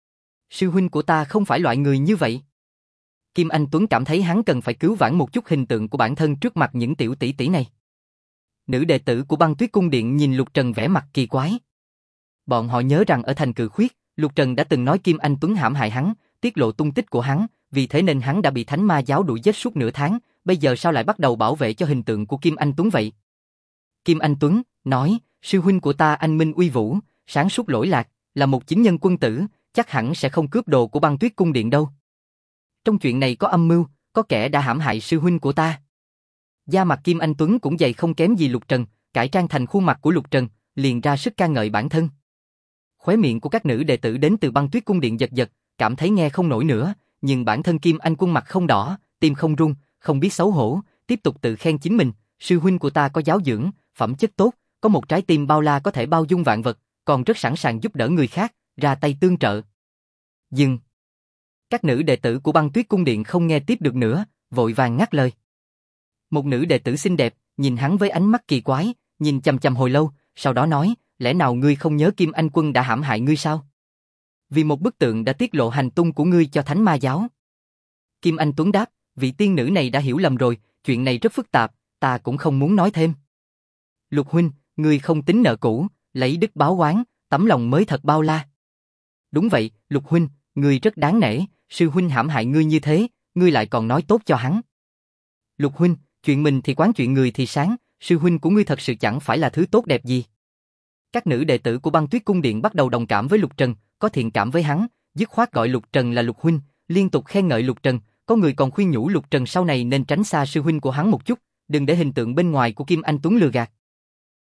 Sư huynh của ta không phải loại người như vậy. Kim Anh Tuấn cảm thấy hắn cần phải cứu vãn một chút hình tượng của bản thân trước mặt những tiểu tỷ tỷ này. Nữ đệ tử của Băng Tuyết Cung Điện nhìn Lục Trần vẻ mặt kỳ quái. Bọn họ nhớ rằng ở thành Cự Khuyết, Lục Trần đã từng nói Kim Anh Tuấn hãm hại hắn, tiết lộ tung tích của hắn, vì thế nên hắn đã bị Thánh Ma giáo đuổi giết suốt nửa tháng, bây giờ sao lại bắt đầu bảo vệ cho hình tượng của Kim Anh Tuấn vậy? Kim Anh Tuấn nói, sư huynh của ta anh minh uy vũ, sáng suốt lỗi lạc, là một chính nhân quân tử, chắc hẳn sẽ không cướp đồ của Băng Tuyết Cung Điện đâu. Trong chuyện này có âm mưu, có kẻ đã hãm hại sư huynh của ta. Da mặt Kim Anh Tuấn cũng dày không kém gì Lục Trần, cải trang thành khuôn mặt của Lục Trần, liền ra sức ca ngợi bản thân. Khóe miệng của các nữ đệ tử đến từ Băng Tuyết Cung Điện giật giật, cảm thấy nghe không nổi nữa, nhưng bản thân Kim Anh Quân mặt không đỏ, tim không run, không biết xấu hổ, tiếp tục tự khen chính mình, sư huynh của ta có giáo dưỡng, phẩm chất tốt, có một trái tim bao la có thể bao dung vạn vật, còn rất sẵn sàng giúp đỡ người khác, ra tay tương trợ. Dừng. Các nữ đệ tử của Băng Tuyết Cung Điện không nghe tiếp được nữa, vội vàng ngắt lời. Một nữ đệ tử xinh đẹp, nhìn hắn với ánh mắt kỳ quái, nhìn chằm chằm hồi lâu, sau đó nói, lẽ nào ngươi không nhớ Kim Anh Quân đã hãm hại ngươi sao? Vì một bức tượng đã tiết lộ hành tung của ngươi cho Thánh Ma giáo. Kim Anh Tuấn đáp, vị tiên nữ này đã hiểu lầm rồi, chuyện này rất phức tạp, ta cũng không muốn nói thêm. Lục huynh, ngươi không tính nợ cũ, lấy đức báo oán, tấm lòng mới thật bao la. Đúng vậy, Lục huynh, ngươi rất đáng nể, sư huynh hãm hại ngươi như thế, ngươi lại còn nói tốt cho hắn. Lục huynh, chuyện mình thì quán chuyện người thì sáng, sư huynh của ngươi thật sự chẳng phải là thứ tốt đẹp gì. Các nữ đệ tử của Băng Tuyết Cung Điện bắt đầu đồng cảm với Lục Trần, có thiện cảm với hắn, dứt khoát gọi Lục Trần là Lục huynh, liên tục khen ngợi Lục Trần, có người còn khuyên nhủ Lục Trần sau này nên tránh xa sư huynh của hắn một chút, đừng để hình tượng bên ngoài của Kim Anh Tuấn lừa gạt.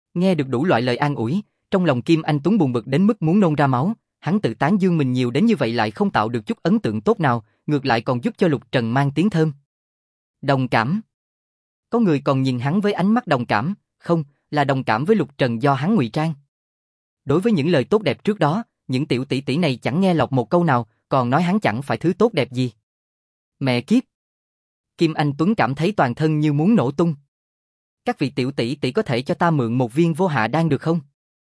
Nghe được đủ loại lời an ủi, trong lòng Kim Anh Tuấn buồn bực đến mức muốn nôn ra máu, hắn tự tán dương mình nhiều đến như vậy lại không tạo được chút ấn tượng tốt nào, ngược lại còn giúp cho Lục Trần mang tiếng thơm. Đồng cảm. Có người còn nhìn hắn với ánh mắt đồng cảm, không, là đồng cảm với Lục Trần do hắn ngụy trang. Đối với những lời tốt đẹp trước đó, những tiểu tỷ tỷ này chẳng nghe lọt một câu nào, còn nói hắn chẳng phải thứ tốt đẹp gì. Mẹ kiếp. Kim Anh Tuấn cảm thấy toàn thân như muốn nổ tung. Các vị tiểu tỷ tỷ có thể cho ta mượn một viên vô hạ đan được không?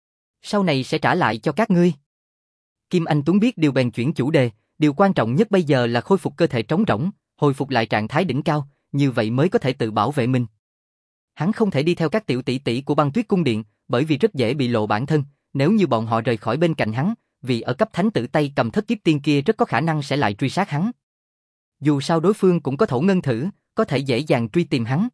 Sau này sẽ trả lại cho các ngươi. Kim Anh Tuấn biết điều bèn chuyển chủ đề, điều quan trọng nhất bây giờ là khôi phục cơ thể trống rỗng, hồi phục lại trạng thái đỉnh cao, như vậy mới có thể tự bảo vệ mình. Hắn không thể đi theo các tiểu tỷ tỷ của Băng Tuyết cung điện, bởi vì rất dễ bị lộ bản thân, nếu như bọn họ rời khỏi bên cạnh hắn, vì ở cấp thánh tử tay cầm thất kiếp tiên kia rất có khả năng sẽ lại truy sát hắn. Dù sao đối phương cũng có thổ ngân thử, có thể dễ dàng truy tìm hắn.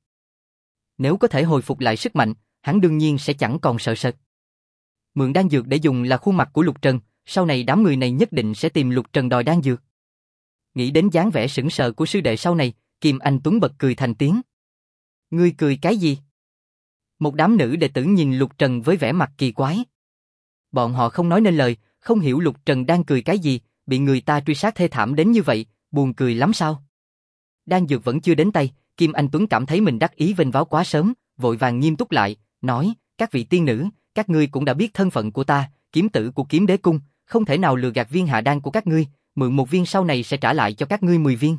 Nếu có thể hồi phục lại sức mạnh, hắn đương nhiên sẽ chẳng còn sợ sệt. Mượn đan dược để dùng là khuôn mặt của Lục Trần, sau này đám người này nhất định sẽ tìm Lục Trần đòi đan dược. Nghĩ đến dáng vẻ sững sờ của sư đệ sau này, Kim Anh Tuấn bật cười thành tiếng. Ngươi cười cái gì? Một đám nữ đệ tử nhìn Lục Trần với vẻ mặt kỳ quái. Bọn họ không nói nên lời, không hiểu Lục Trần đang cười cái gì, bị người ta truy sát thê thảm đến như vậy, buồn cười lắm sao? Đan dược vẫn chưa đến tay, Kim Anh Tuấn cảm thấy mình đắc ý vênh váo quá sớm, vội vàng nghiêm túc lại, nói, các vị tiên nữ, các ngươi cũng đã biết thân phận của ta, kiếm tử của Kiếm Đế Cung, không thể nào lừa gạt viên hạ đan của các ngươi, mượn một viên sau này sẽ trả lại cho các ngươi 10 viên.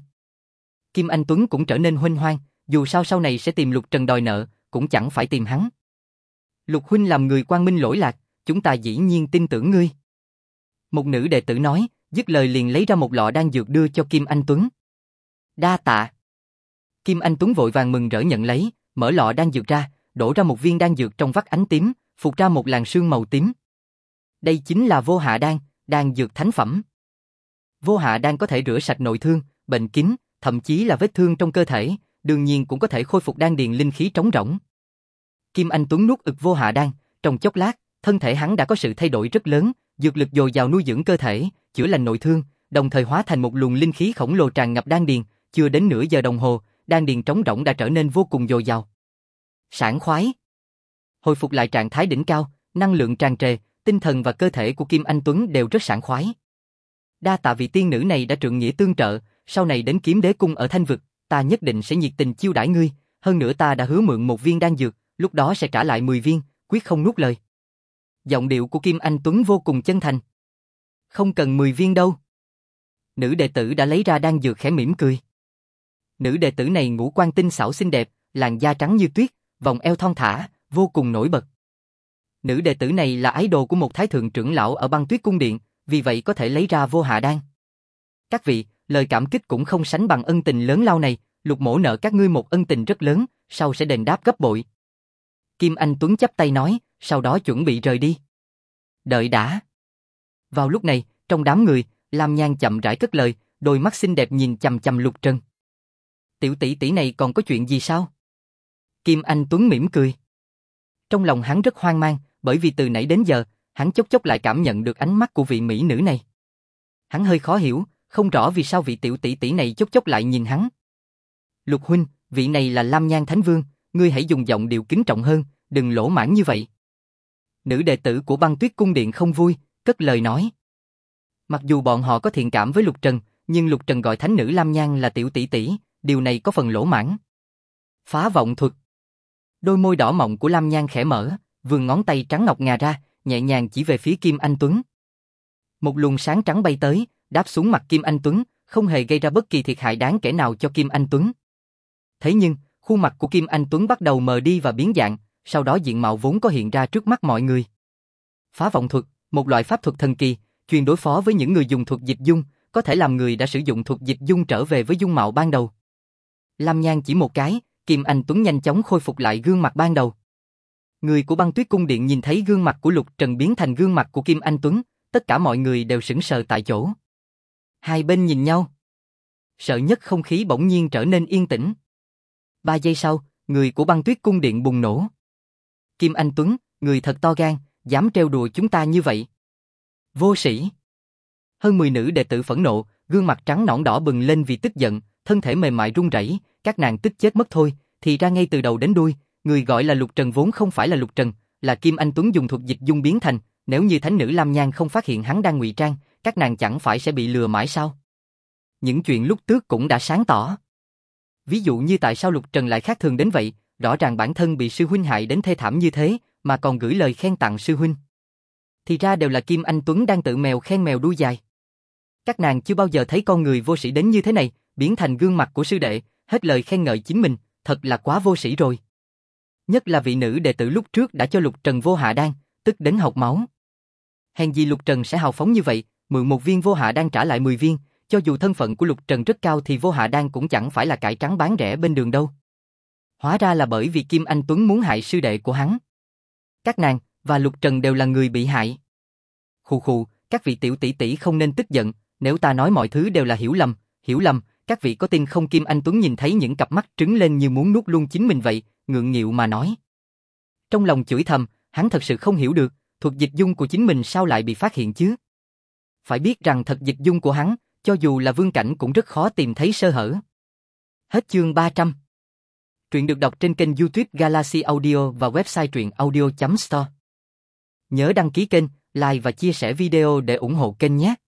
Kim Anh Tuấn cũng trở nên huênh hoang, dù sao sau này sẽ tìm Lục Trần đòi nợ, cũng chẳng phải tìm hắn. Lục huynh làm người quang minh lỗi lạc, chúng ta dĩ nhiên tin tưởng ngươi. Một nữ đệ tử nói, dứt lời liền lấy ra một lọ đan dược đưa cho Kim Anh Tuấn. Đa tạ. Kim Anh Tuấn vội vàng mừng rỡ nhận lấy, mở lọ đan dược ra, đổ ra một viên đan dược trong vắt ánh tím, phụt ra một làn sương màu tím. Đây chính là vô hạ đan, đan dược thánh phẩm. Vô hạ đan có thể rửa sạch nội thương, bệnh kín, thậm chí là vết thương trong cơ thể, đương nhiên cũng có thể khôi phục đan điền linh khí trống rỗng. Kim Anh Tuấn nuốt ực vô hạ đan, trong chốc lát, thân thể hắn đã có sự thay đổi rất lớn, dược lực dồi dào nuôi dưỡng cơ thể, chữa lành nội thương, đồng thời hóa thành một luồng linh khí khổng lồ tràn ngập đan điền, chưa đến nửa giờ đồng hồ, đan điền trống rỗng đã trở nên vô cùng dồi dào. Sảng khoái. Hồi phục lại trạng thái đỉnh cao, năng lượng tràn trề, tinh thần và cơ thể của Kim Anh Tuấn đều rất sảng khoái. Đa tạ vị tiên nữ này đã trượng nghĩa tương trợ, sau này đến Kiếm Đế Cung ở Thanh Vực, ta nhất định sẽ nhiệt tình chiêu đãi ngươi, hơn nữa ta đã hứa mượn một viên đan dược, lúc đó sẽ trả lại 10 viên, quyết không nuốt lời. Giọng điệu của Kim Anh Tuấn vô cùng chân thành. Không cần 10 viên đâu. Nữ đệ tử đã lấy ra đan dược khẽ mỉm cười. Nữ đệ tử này ngũ quan tinh xảo xinh đẹp, làn da trắng như tuyết, vòng eo thon thả, vô cùng nổi bật. Nữ đệ tử này là ái đồ của một thái thượng trưởng lão ở Băng Tuyết cung điện, vì vậy có thể lấy ra vô hạ đan. Các vị, lời cảm kích cũng không sánh bằng ân tình lớn lao này, Lục mỗ nợ các ngươi một ân tình rất lớn, sau sẽ đền đáp gấp bội. Kim Anh Tuấn chắp tay nói, sau đó chuẩn bị rời đi. Đợi đã. Vào lúc này, trong đám người, Lam Nhan chậm rãi cất lời, đôi mắt xinh đẹp nhìn chằm chằm Lục Trần. Tiểu tỷ tỷ này còn có chuyện gì sao? Kim Anh Tuấn mỉm cười. Trong lòng hắn rất hoang mang, bởi vì từ nãy đến giờ, hắn chốc chốc lại cảm nhận được ánh mắt của vị mỹ nữ này. Hắn hơi khó hiểu, không rõ vì sao vị tiểu tỷ tỷ này chốc chốc lại nhìn hắn. Lục huynh, vị này là Lam Nhan Thánh Vương, ngươi hãy dùng giọng điệu kính trọng hơn, đừng lỗ mãng như vậy. Nữ đệ tử của Băng Tuyết cung điện không vui, cất lời nói. Mặc dù bọn họ có thiện cảm với Lục Trần, nhưng Lục Trần gọi thánh nữ Lam Nhan là tiểu tỷ tỷ, điều này có phần lỗ mãng. Phá vọng thuật. Đôi môi đỏ mọng của Lam Nhan khẽ mở, vươn ngón tay trắng ngọc ngà ra, nhẹ nhàng chỉ về phía Kim Anh Tuấn. Một luồng sáng trắng bay tới, đáp xuống mặt Kim Anh Tuấn, không hề gây ra bất kỳ thiệt hại đáng kể nào cho Kim Anh Tuấn. Thế nhưng, khuôn mặt của Kim Anh Tuấn bắt đầu mờ đi và biến dạng, sau đó diện mạo vốn có hiện ra trước mắt mọi người. Phá vọng thuật, một loại pháp thuật thần kỳ, chuyên đối phó với những người dùng thuật dịch dung, có thể làm người đã sử dụng thuật dịch dung trở về với dung mạo ban đầu. Lam Nhan chỉ một cái, Kim Anh Tuấn nhanh chóng khôi phục lại gương mặt ban đầu. Người của Băng Tuyết cung điện nhìn thấy gương mặt của Lục Trần biến thành gương mặt của Kim Anh Tuấn, tất cả mọi người đều sững sờ tại chỗ. Hai bên nhìn nhau. Sợ nhất không khí bỗng nhiên trở nên yên tĩnh. 3 giây sau, người của Băng Tuyết cung điện bùng nổ. Kim Anh Tuấn, người thật to gan, dám trêu đùa chúng ta như vậy. Vô sĩ. Hơn 10 nữ đệ tử phẫn nộ, gương mặt trắng nõn đỏ bừng lên vì tức giận, thân thể mềm mại run rẩy, các nàng tức chết mất thôi, thì ra ngay từ đầu đến đuôi, người gọi là Lục Trần vốn không phải là Lục Trần, là Kim Anh Tuấn dùng thuật dịch dung biến thành, nếu như thánh nữ Lam Nhan không phát hiện hắn đang ngụy trang, các nàng chẳng phải sẽ bị lừa mãi sao? Những chuyện lúc trước cũng đã sáng tỏ. Ví dụ như tại sao Lục Trần lại khác thường đến vậy, rõ ràng bản thân bị sư huynh hại đến thê thảm như thế, mà còn gửi lời khen tặng sư huynh. Thì ra đều là Kim Anh Tuấn đang tự mèo khen mèo đuôi dài. Các nàng chưa bao giờ thấy con người vô sĩ đến như thế này, biến thành gương mặt của sư đệ, hết lời khen ngợi chính mình, thật là quá vô sĩ rồi. Nhất là vị nữ đệ tử lúc trước đã cho Lục Trần vô hạ đan, tức đến học máu. Hèn gì Lục Trần sẽ hào phóng như vậy, mượn một viên vô hạ đan trả lại 10 viên, cho dù thân phận của Lục Trần rất cao thì vô hạ đan cũng chẳng phải là cải trắng bán rẻ bên đường đâu. Hóa ra là bởi vì Kim Anh Tuấn muốn hại sư đệ của hắn. Các nàng và Lục Trần đều là người bị hại. Khù khù, các vị tiểu tỷ tỷ không nên tức giận, nếu ta nói mọi thứ đều là hiểu lầm, các vị có tin không? Kim Anh Tuấn nhìn thấy những cặp mắt trứng lên như muốn nuốt luôn chính mình vậy, ngượng nghịu mà nói. Trong lòng chửi thầm, hắn thật sự không hiểu được, thuật dịch dung của chính mình sao lại bị phát hiện chứ? Phải biết rằng thật dịch dung của hắn, cho dù là vương cảnh cũng rất khó tìm thấy sơ hở. Hết chương 300. Truyện được đọc trên kênh YouTube Galaxy Audio và website truyệnaudio.store. Nhớ đăng ký kênh, like và chia sẻ video để ủng hộ kênh nhé.